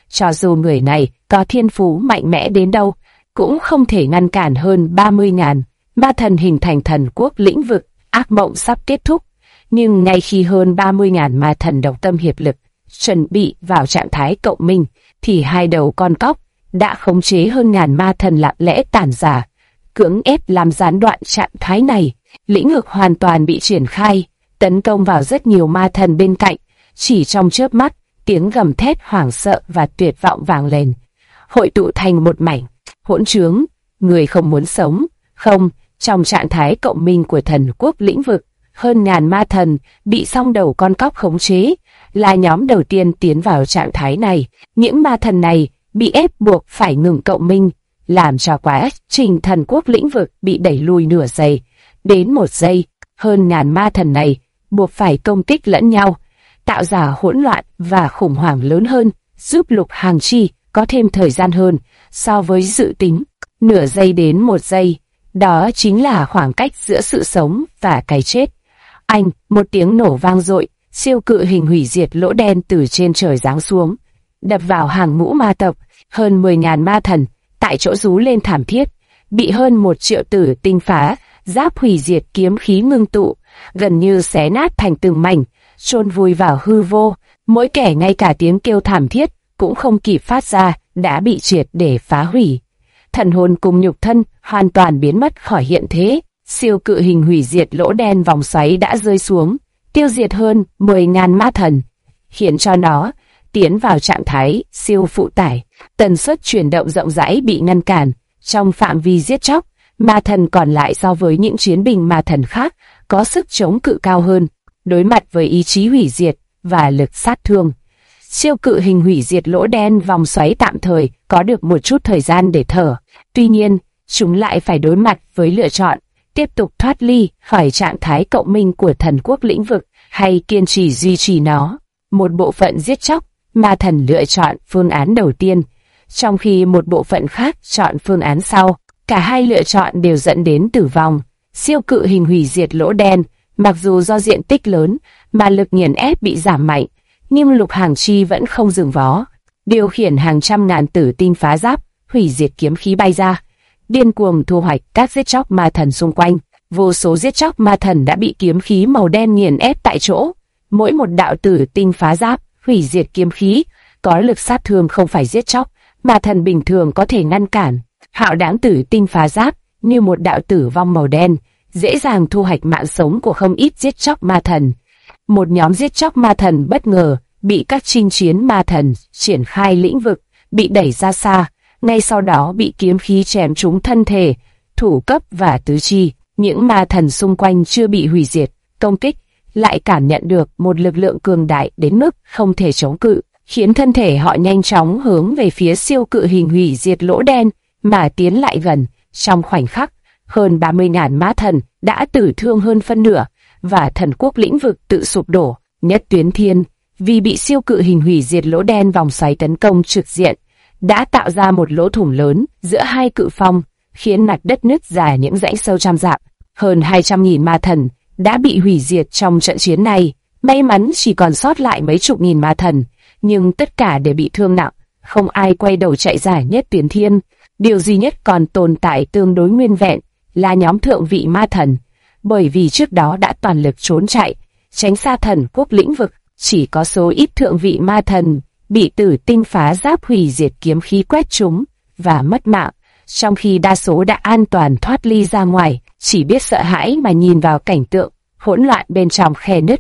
Cho dù người này có thiên phú mạnh mẽ đến đâu, cũng không thể ngăn cản hơn 30.000 ma thần hình thành thần quốc lĩnh vực. Ác mộng sắp kết thúc, nhưng ngay khi hơn 30.000 ma thần đồng tâm hiệp lực, chuẩn bị vào trạng thái cộng minh, thì hai đầu con cóc đã khống chế hơn ngàn ma thần lặng lẽ tản ra, cưỡng ép làm gián đoạn trạng thái này. Lĩnh vực hoàn toàn bị triển khai, tấn công vào rất nhiều ma thần bên cạnh. Chỉ trong chớp mắt, tiếng gầm thét hoảng sợ và tuyệt vọng vang lên, hội tụ thành một mảnh hỗn trướng. Người không muốn sống. Không, trong trạng thái cộng minh của thần quốc lĩnh vực, hơn ngàn ma thần bị song đầu con cóc khống chế, là nhóm đầu tiên tiến vào trạng thái này. Những ma thần này bị ép buộc phải ngừng cộng minh, làm cho quá trình thần quốc lĩnh vực bị đẩy lùi nửa giây đến 1 giây. Hơn ngàn ma thần này buộc phải công kích lẫn nhau, tạo ra hỗn loạn và khủng hoảng lớn hơn, giúp Lục Hàng Chi có thêm thời gian hơn so với dự tính. Nửa giây đến 1 giây, đó chính là khoảng cách giữa sự sống và cái chết. Anh, một tiếng nổ vang dội, siêu cự hình hủy diệt lỗ đen từ trên trời giáng xuống, đập vào hàng ngũ ma tộc. Hơn 10.000 ma thần tại chỗ rú lên thảm thiết, bị hơn 1 triệu tử tinh phá giáp hủy diệt kiếm khí ngưng tụ, gần như xé nát thành từng mảnh, chôn vùi vào hư vô. Mỗi kẻ ngay cả tiếng kêu thảm thiết cũng không kịp phát ra đã bị triệt để phá hủy. Thần hồn cùng nhục thân hoàn toàn biến mất khỏi hiện thế. Siêu cự hình hủy diệt lỗ đen vòng xoáy đã rơi xuống, tiêu diệt hơn 10.000 ma thần, khiến cho nó tiến vào trạng thái siêu phụ tải. Tần suất chuyển động rộng rãi bị ngăn cản. Trong phạm vi giết chóc, ma thần còn lại so với những chiến binh ma thần khác có sức chống cự cao hơn, đối mặt với ý chí hủy diệt và lực sát thương. Siêu cự hình hủy diệt lỗ đen vòng xoáy tạm thời có được một chút thời gian để thở. Tuy nhiên, chúng lại phải đối mặt với lựa chọn tiếp tục thoát ly khỏi trạng thái cộng minh của thần quốc lĩnh vực hay kiên trì duy trì nó. Một bộ phận giết chóc, ma thần lựa chọn phương án đầu tiên, trong khi một bộ phận khác chọn phương án sau. Cả hai lựa chọn đều dẫn đến tử vong. Siêu cự hình hủy diệt lỗ đen, mặc dù do diện tích lớn mà lực nghiền ép bị giảm mạnh, nhưng Lục Hàng Chi vẫn không dừng vó, điều khiển hàng trăm ngàn tử tinh phá giáp, hủy diệt kiếm khí bay ra, điên cuồng thu hoạch các giết chóc ma thần xung quanh. Vô số giết chóc ma thần đã bị kiếm khí màu đen nghiền ép tại chỗ. Mỗi một đạo tử tinh phá giáp, hủy diệt kiếm khí có lực sát thương không phải giết chóc ma thần bình thường có thể ngăn cản. Hạo đáng tử tinh phá giáp như một đạo tử vong màu đen, dễ dàng thu hoạch mạng sống của không ít giết chóc ma thần. Một nhóm giết chóc ma thần bất ngờ bị các chinh chiến ma thần triển khai lĩnh vực bị đẩy ra xa, ngay sau đó bị kiếm khí chém trúng thân thể, thủ cấp và tứ chi. Những ma thần xung quanh chưa bị hủy diệt, công kích lại cảm nhận được một lực lượng cường đại đến mức không thể chống cự, khiến thân thể họ nhanh chóng hướng về phía siêu cự hình hủy diệt lỗ đen mà tiến lại gần. Trong khoảnh khắc, hơn 30.000 ma thần đã tử thương hơn phân nửa, và thần quốc lĩnh vực tự sụp đổ. Nhất Tuyến Thiên, vì bị siêu cự hình hủy diệt lỗ đen vòng xoáy tấn công trực diện, đã tạo ra một lỗ thủng lớn giữa hai cự phong, khiến mặt đất nứt ra những rãnh sâu trăm dặm. Hơn 200.000 ma thần đã bị hủy diệt trong trận chiến này. May mắn chỉ còn sót lại mấy chục nghìn ma thần, nhưng tất cả đều bị thương nặng, không ai quay đầu chạy ra Nhất Tuyến Thiên. Điều duy nhất còn tồn tại tương đối nguyên vẹn là nhóm thượng vị ma thần, bởi vì trước đó đã toàn lực trốn chạy, tránh xa thần quốc lĩnh vực. Chỉ có số ít thượng vị ma thần bị tử tinh phá giáp hủy diệt kiếm khí quét trúng và mất mạng, trong khi đa số đã an toàn thoát ly ra ngoài, chỉ biết sợ hãi mà nhìn vào cảnh tượng hỗn loạn bên trong khe nứt.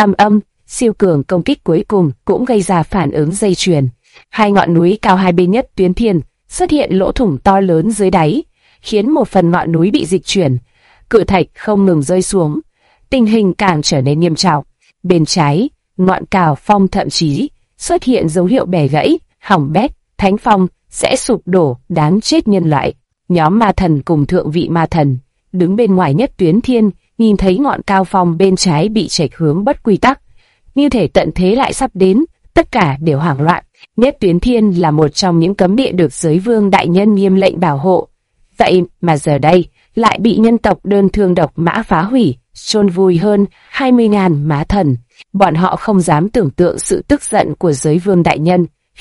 Siêu cường công kích cuối cùng cũng gây ra phản ứng dây chuyền. Hai ngọn núi cao hai bên Nhất Tuyến Thiên xuất hiện lỗ thủng to lớn dưới đáy, khiến một phần ngọn núi bị dịch chuyển, cự thạch không ngừng rơi xuống. Tình hình càng trở nên nghiêm trọng. Bên trái, ngọn Cào Phong thậm chí xuất hiện dấu hiệu bẻ gãy, hỏng bét, thánh phong sẽ sụp đổ, đáng chết nhân loại. Nhóm ma thần cùng thượng vị ma thần đứng bên ngoài Nhất Tuyến Thiên, nhìn thấy ngọn Cao Phong bên trái bị chệch hướng bất quy tắc, như thể tận thế lại sắp đến, tất cả đều hoảng loạn. Nhất Tuyến Thiên là một trong những cấm địa được giới vương đại nhân nghiêm lệnh bảo hộ, vậy mà giờ đây lại bị nhân tộc đơn thương độc mã phá hủy, chôn vùi hơn 20.000 ma thần. Bọn họ không dám tưởng tượng sự tức giận của giới vương đại nhân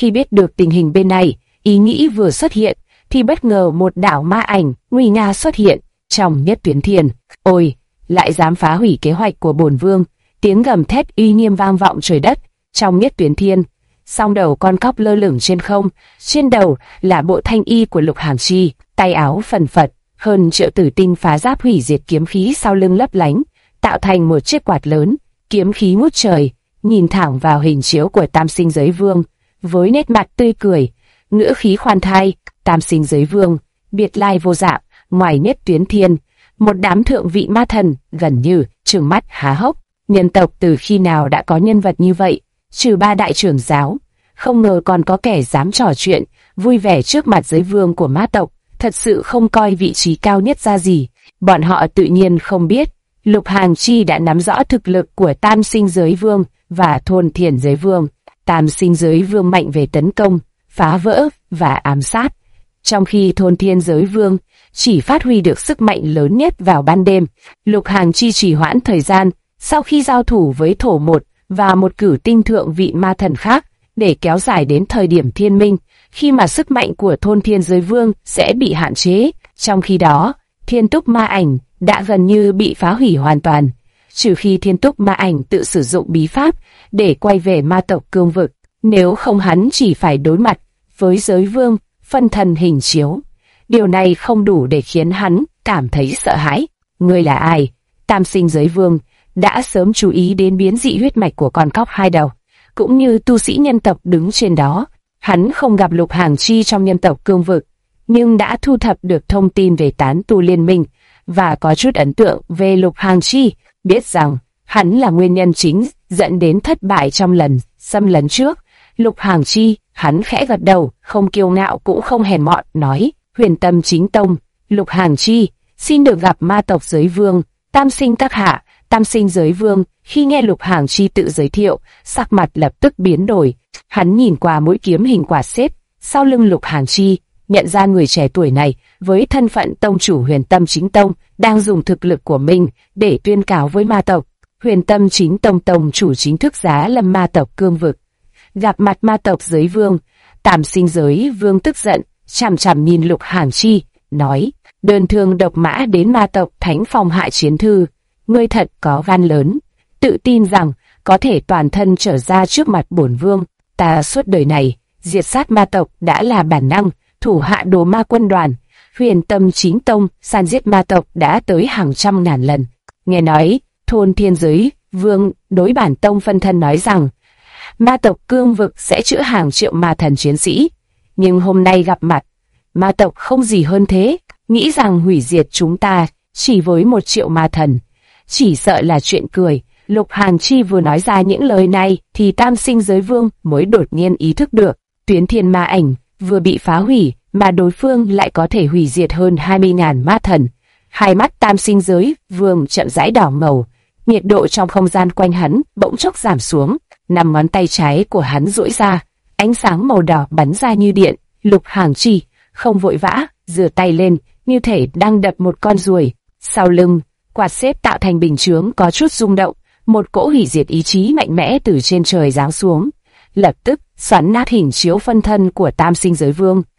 Khi biết được tình hình bên này, ý nghĩ vừa xuất hiện, thì bất ngờ một đạo ma ảnh nguy nga xuất hiện trong Nhất Tuyến Thiên. Ôi, lại dám phá hủy kế hoạch của bổn vương! Tiếng gầm thét uy nghiêm vang vọng trời đất. Trong Nhất Tuyến Thiên, song đầu con cóc lơ lửng trên không, trên đầu là bộ thanh y của Lục Hàm Chi, tay áo phần phật, hơn triệu tử tinh phá giáp hủy diệt kiếm khí sau lưng lấp lánh, tạo thành một chiếc quạt lớn, kiếm khí ngút trời, nhìn thẳng vào hình chiếu của Tam Sinh Giới Vương, với nét mặt tươi cười, ngữ khí khoan thai. Tam Sinh Giới Vương, biệt lai vô dạng, ngoài Nhất Tuyến Thiên, một đám thượng vị ma thần gần như trừng mắt há hốc. Nhân tộc từ khi nào đã có nhân vật như vậy? Trừ ba đại trưởng giáo, không ngờ còn có kẻ dám trò chuyện vui vẻ trước mặt giới vương của ma tộc, thật sự không coi vị trí cao nhất ra gì. Bọn họ tự nhiên không biết, Lục Hàm Chi đã nắm rõ thực lực của Tam Sinh Giới Vương và Thôn Thiên Giới Vương. Tam Sinh Giới Vương mạnh về tấn công, phá vỡ và ám sát, trong khi Thôn Thiên Giới Vương chỉ phát huy được sức mạnh lớn nhất vào ban đêm. Lục Hàm Chi trì hoãn thời gian sau khi giao thủ với Thổ Một và một cửu tinh thượng vị ma thần khác, để kéo dài đến thời điểm thiên minh, khi mà sức mạnh của Thôn Thiên Giới Vương sẽ bị hạn chế. Trong khi đó, Thiên Túc Ma Ảnh đã gần như bị phá hủy hoàn toàn, trừ khi Thiên Túc Ma Ảnh tự sử dụng bí pháp để quay về ma tộc cương vực, nếu không hắn chỉ phải đối mặt với Giới Vương phân thân hình chiếu. Điều này không đủ để khiến hắn cảm thấy sợ hãi. Ngươi là ai? Tam Sinh Giới Vương đã sớm chú ý đến biến dị huyết mạch của con cóc hai đầu, cũng như tu sĩ nhân tộc đứng trên đó. Hắn không gặp Lục Hàm Chi trong nhân tộc cương vực, nhưng đã thu thập được thông tin về tán tu liên minh và có chút ấn tượng về Lục Hàm Chi, biết rằng hắn là nguyên nhân chính dẫn đến thất bại trong lần xâm lấn trước. Lục Hàm Chi, hắn khẽ gật đầu, không kiêu ngạo cũng không hèn mọn, nói: Huyền Tâm Chính Tông, Lục Hàm Chi, xin được gặp ma tộc Giới Vương, Tam Sinh các hạ. Tam Sinh Giới Vương khi nghe Lục Hàm Chi tự giới thiệu, sắc mặt lập tức biến đổi. Hắn nhìn qua mũi kiếm hình quả xếp sau lưng Lục Hàm Chi, nhận ra người trẻ tuổi này với thân phận tông chủ Huyền Tâm Chính Tông đang dùng thực lực của mình để tuyên cáo với ma tộc. Huyền Tâm Chính Tông tông chủ chính thức giá lâm ma tộc cương vực. Gặp mặt ma tộc Giới Vương, Tam Sinh Giới Vương tức giận, chằm chằm nhìn Lục Hàm Chi, nói: Đơn thương độc mã đến ma tộc Thánh Phòng hại chiến thư, ngươi thật có gan lớn, tự tin rằng có thể toàn thân trở ra trước mặt bổn vương. Ta suốt đời này diệt sát ma tộc đã là bản năng, thủ hạ Đồ Ma quân đoàn, Huyền Tâm Chính Tông san giết ma tộc đã tới hàng trăm ngàn lần. Nghe nói Thôn Thiên Giới Vương đối bản tông phân thân nói rằng ma tộc cương vực sẽ chữa hàng triệu ma thần chiến sĩ, nhưng hôm nay gặp mặt, ma tộc không gì hơn thế, nghĩ rằng hủy diệt chúng ta chỉ với 1 triệu ma thần, chỉ sợ là chuyện cười. Lục Hàm Chi vừa nói ra những lời này thì Tam Sinh Giới Vương mới đột nhiên ý thức được, Tuyến Thiên Ma Ảnh vừa bị phá hủy mà đối phương lại có thể hủy diệt hơn 20.000 ma thần. Hai mắt Tam Sinh Giới Vương chậm rãi đỏ ngầu, nhiệt độ trong không gian quanh hắn bỗng chốc giảm xuống. 5 ngón tay trái của hắn duỗi ra, ánh sáng màu đỏ bắn ra như điện. Lục Hàm Chi không vội vã, giơ tay lên như thể đang đập một con ruồi. Sau lưng, quạt xếp tạo thành bình chướng có chút rung động, một cỗ hủy diệt ý chí mạnh mẽ từ trên trời giáng xuống, lập tức xoắn nát hình chiếu phân thân của Tam Sinh Giới Vương.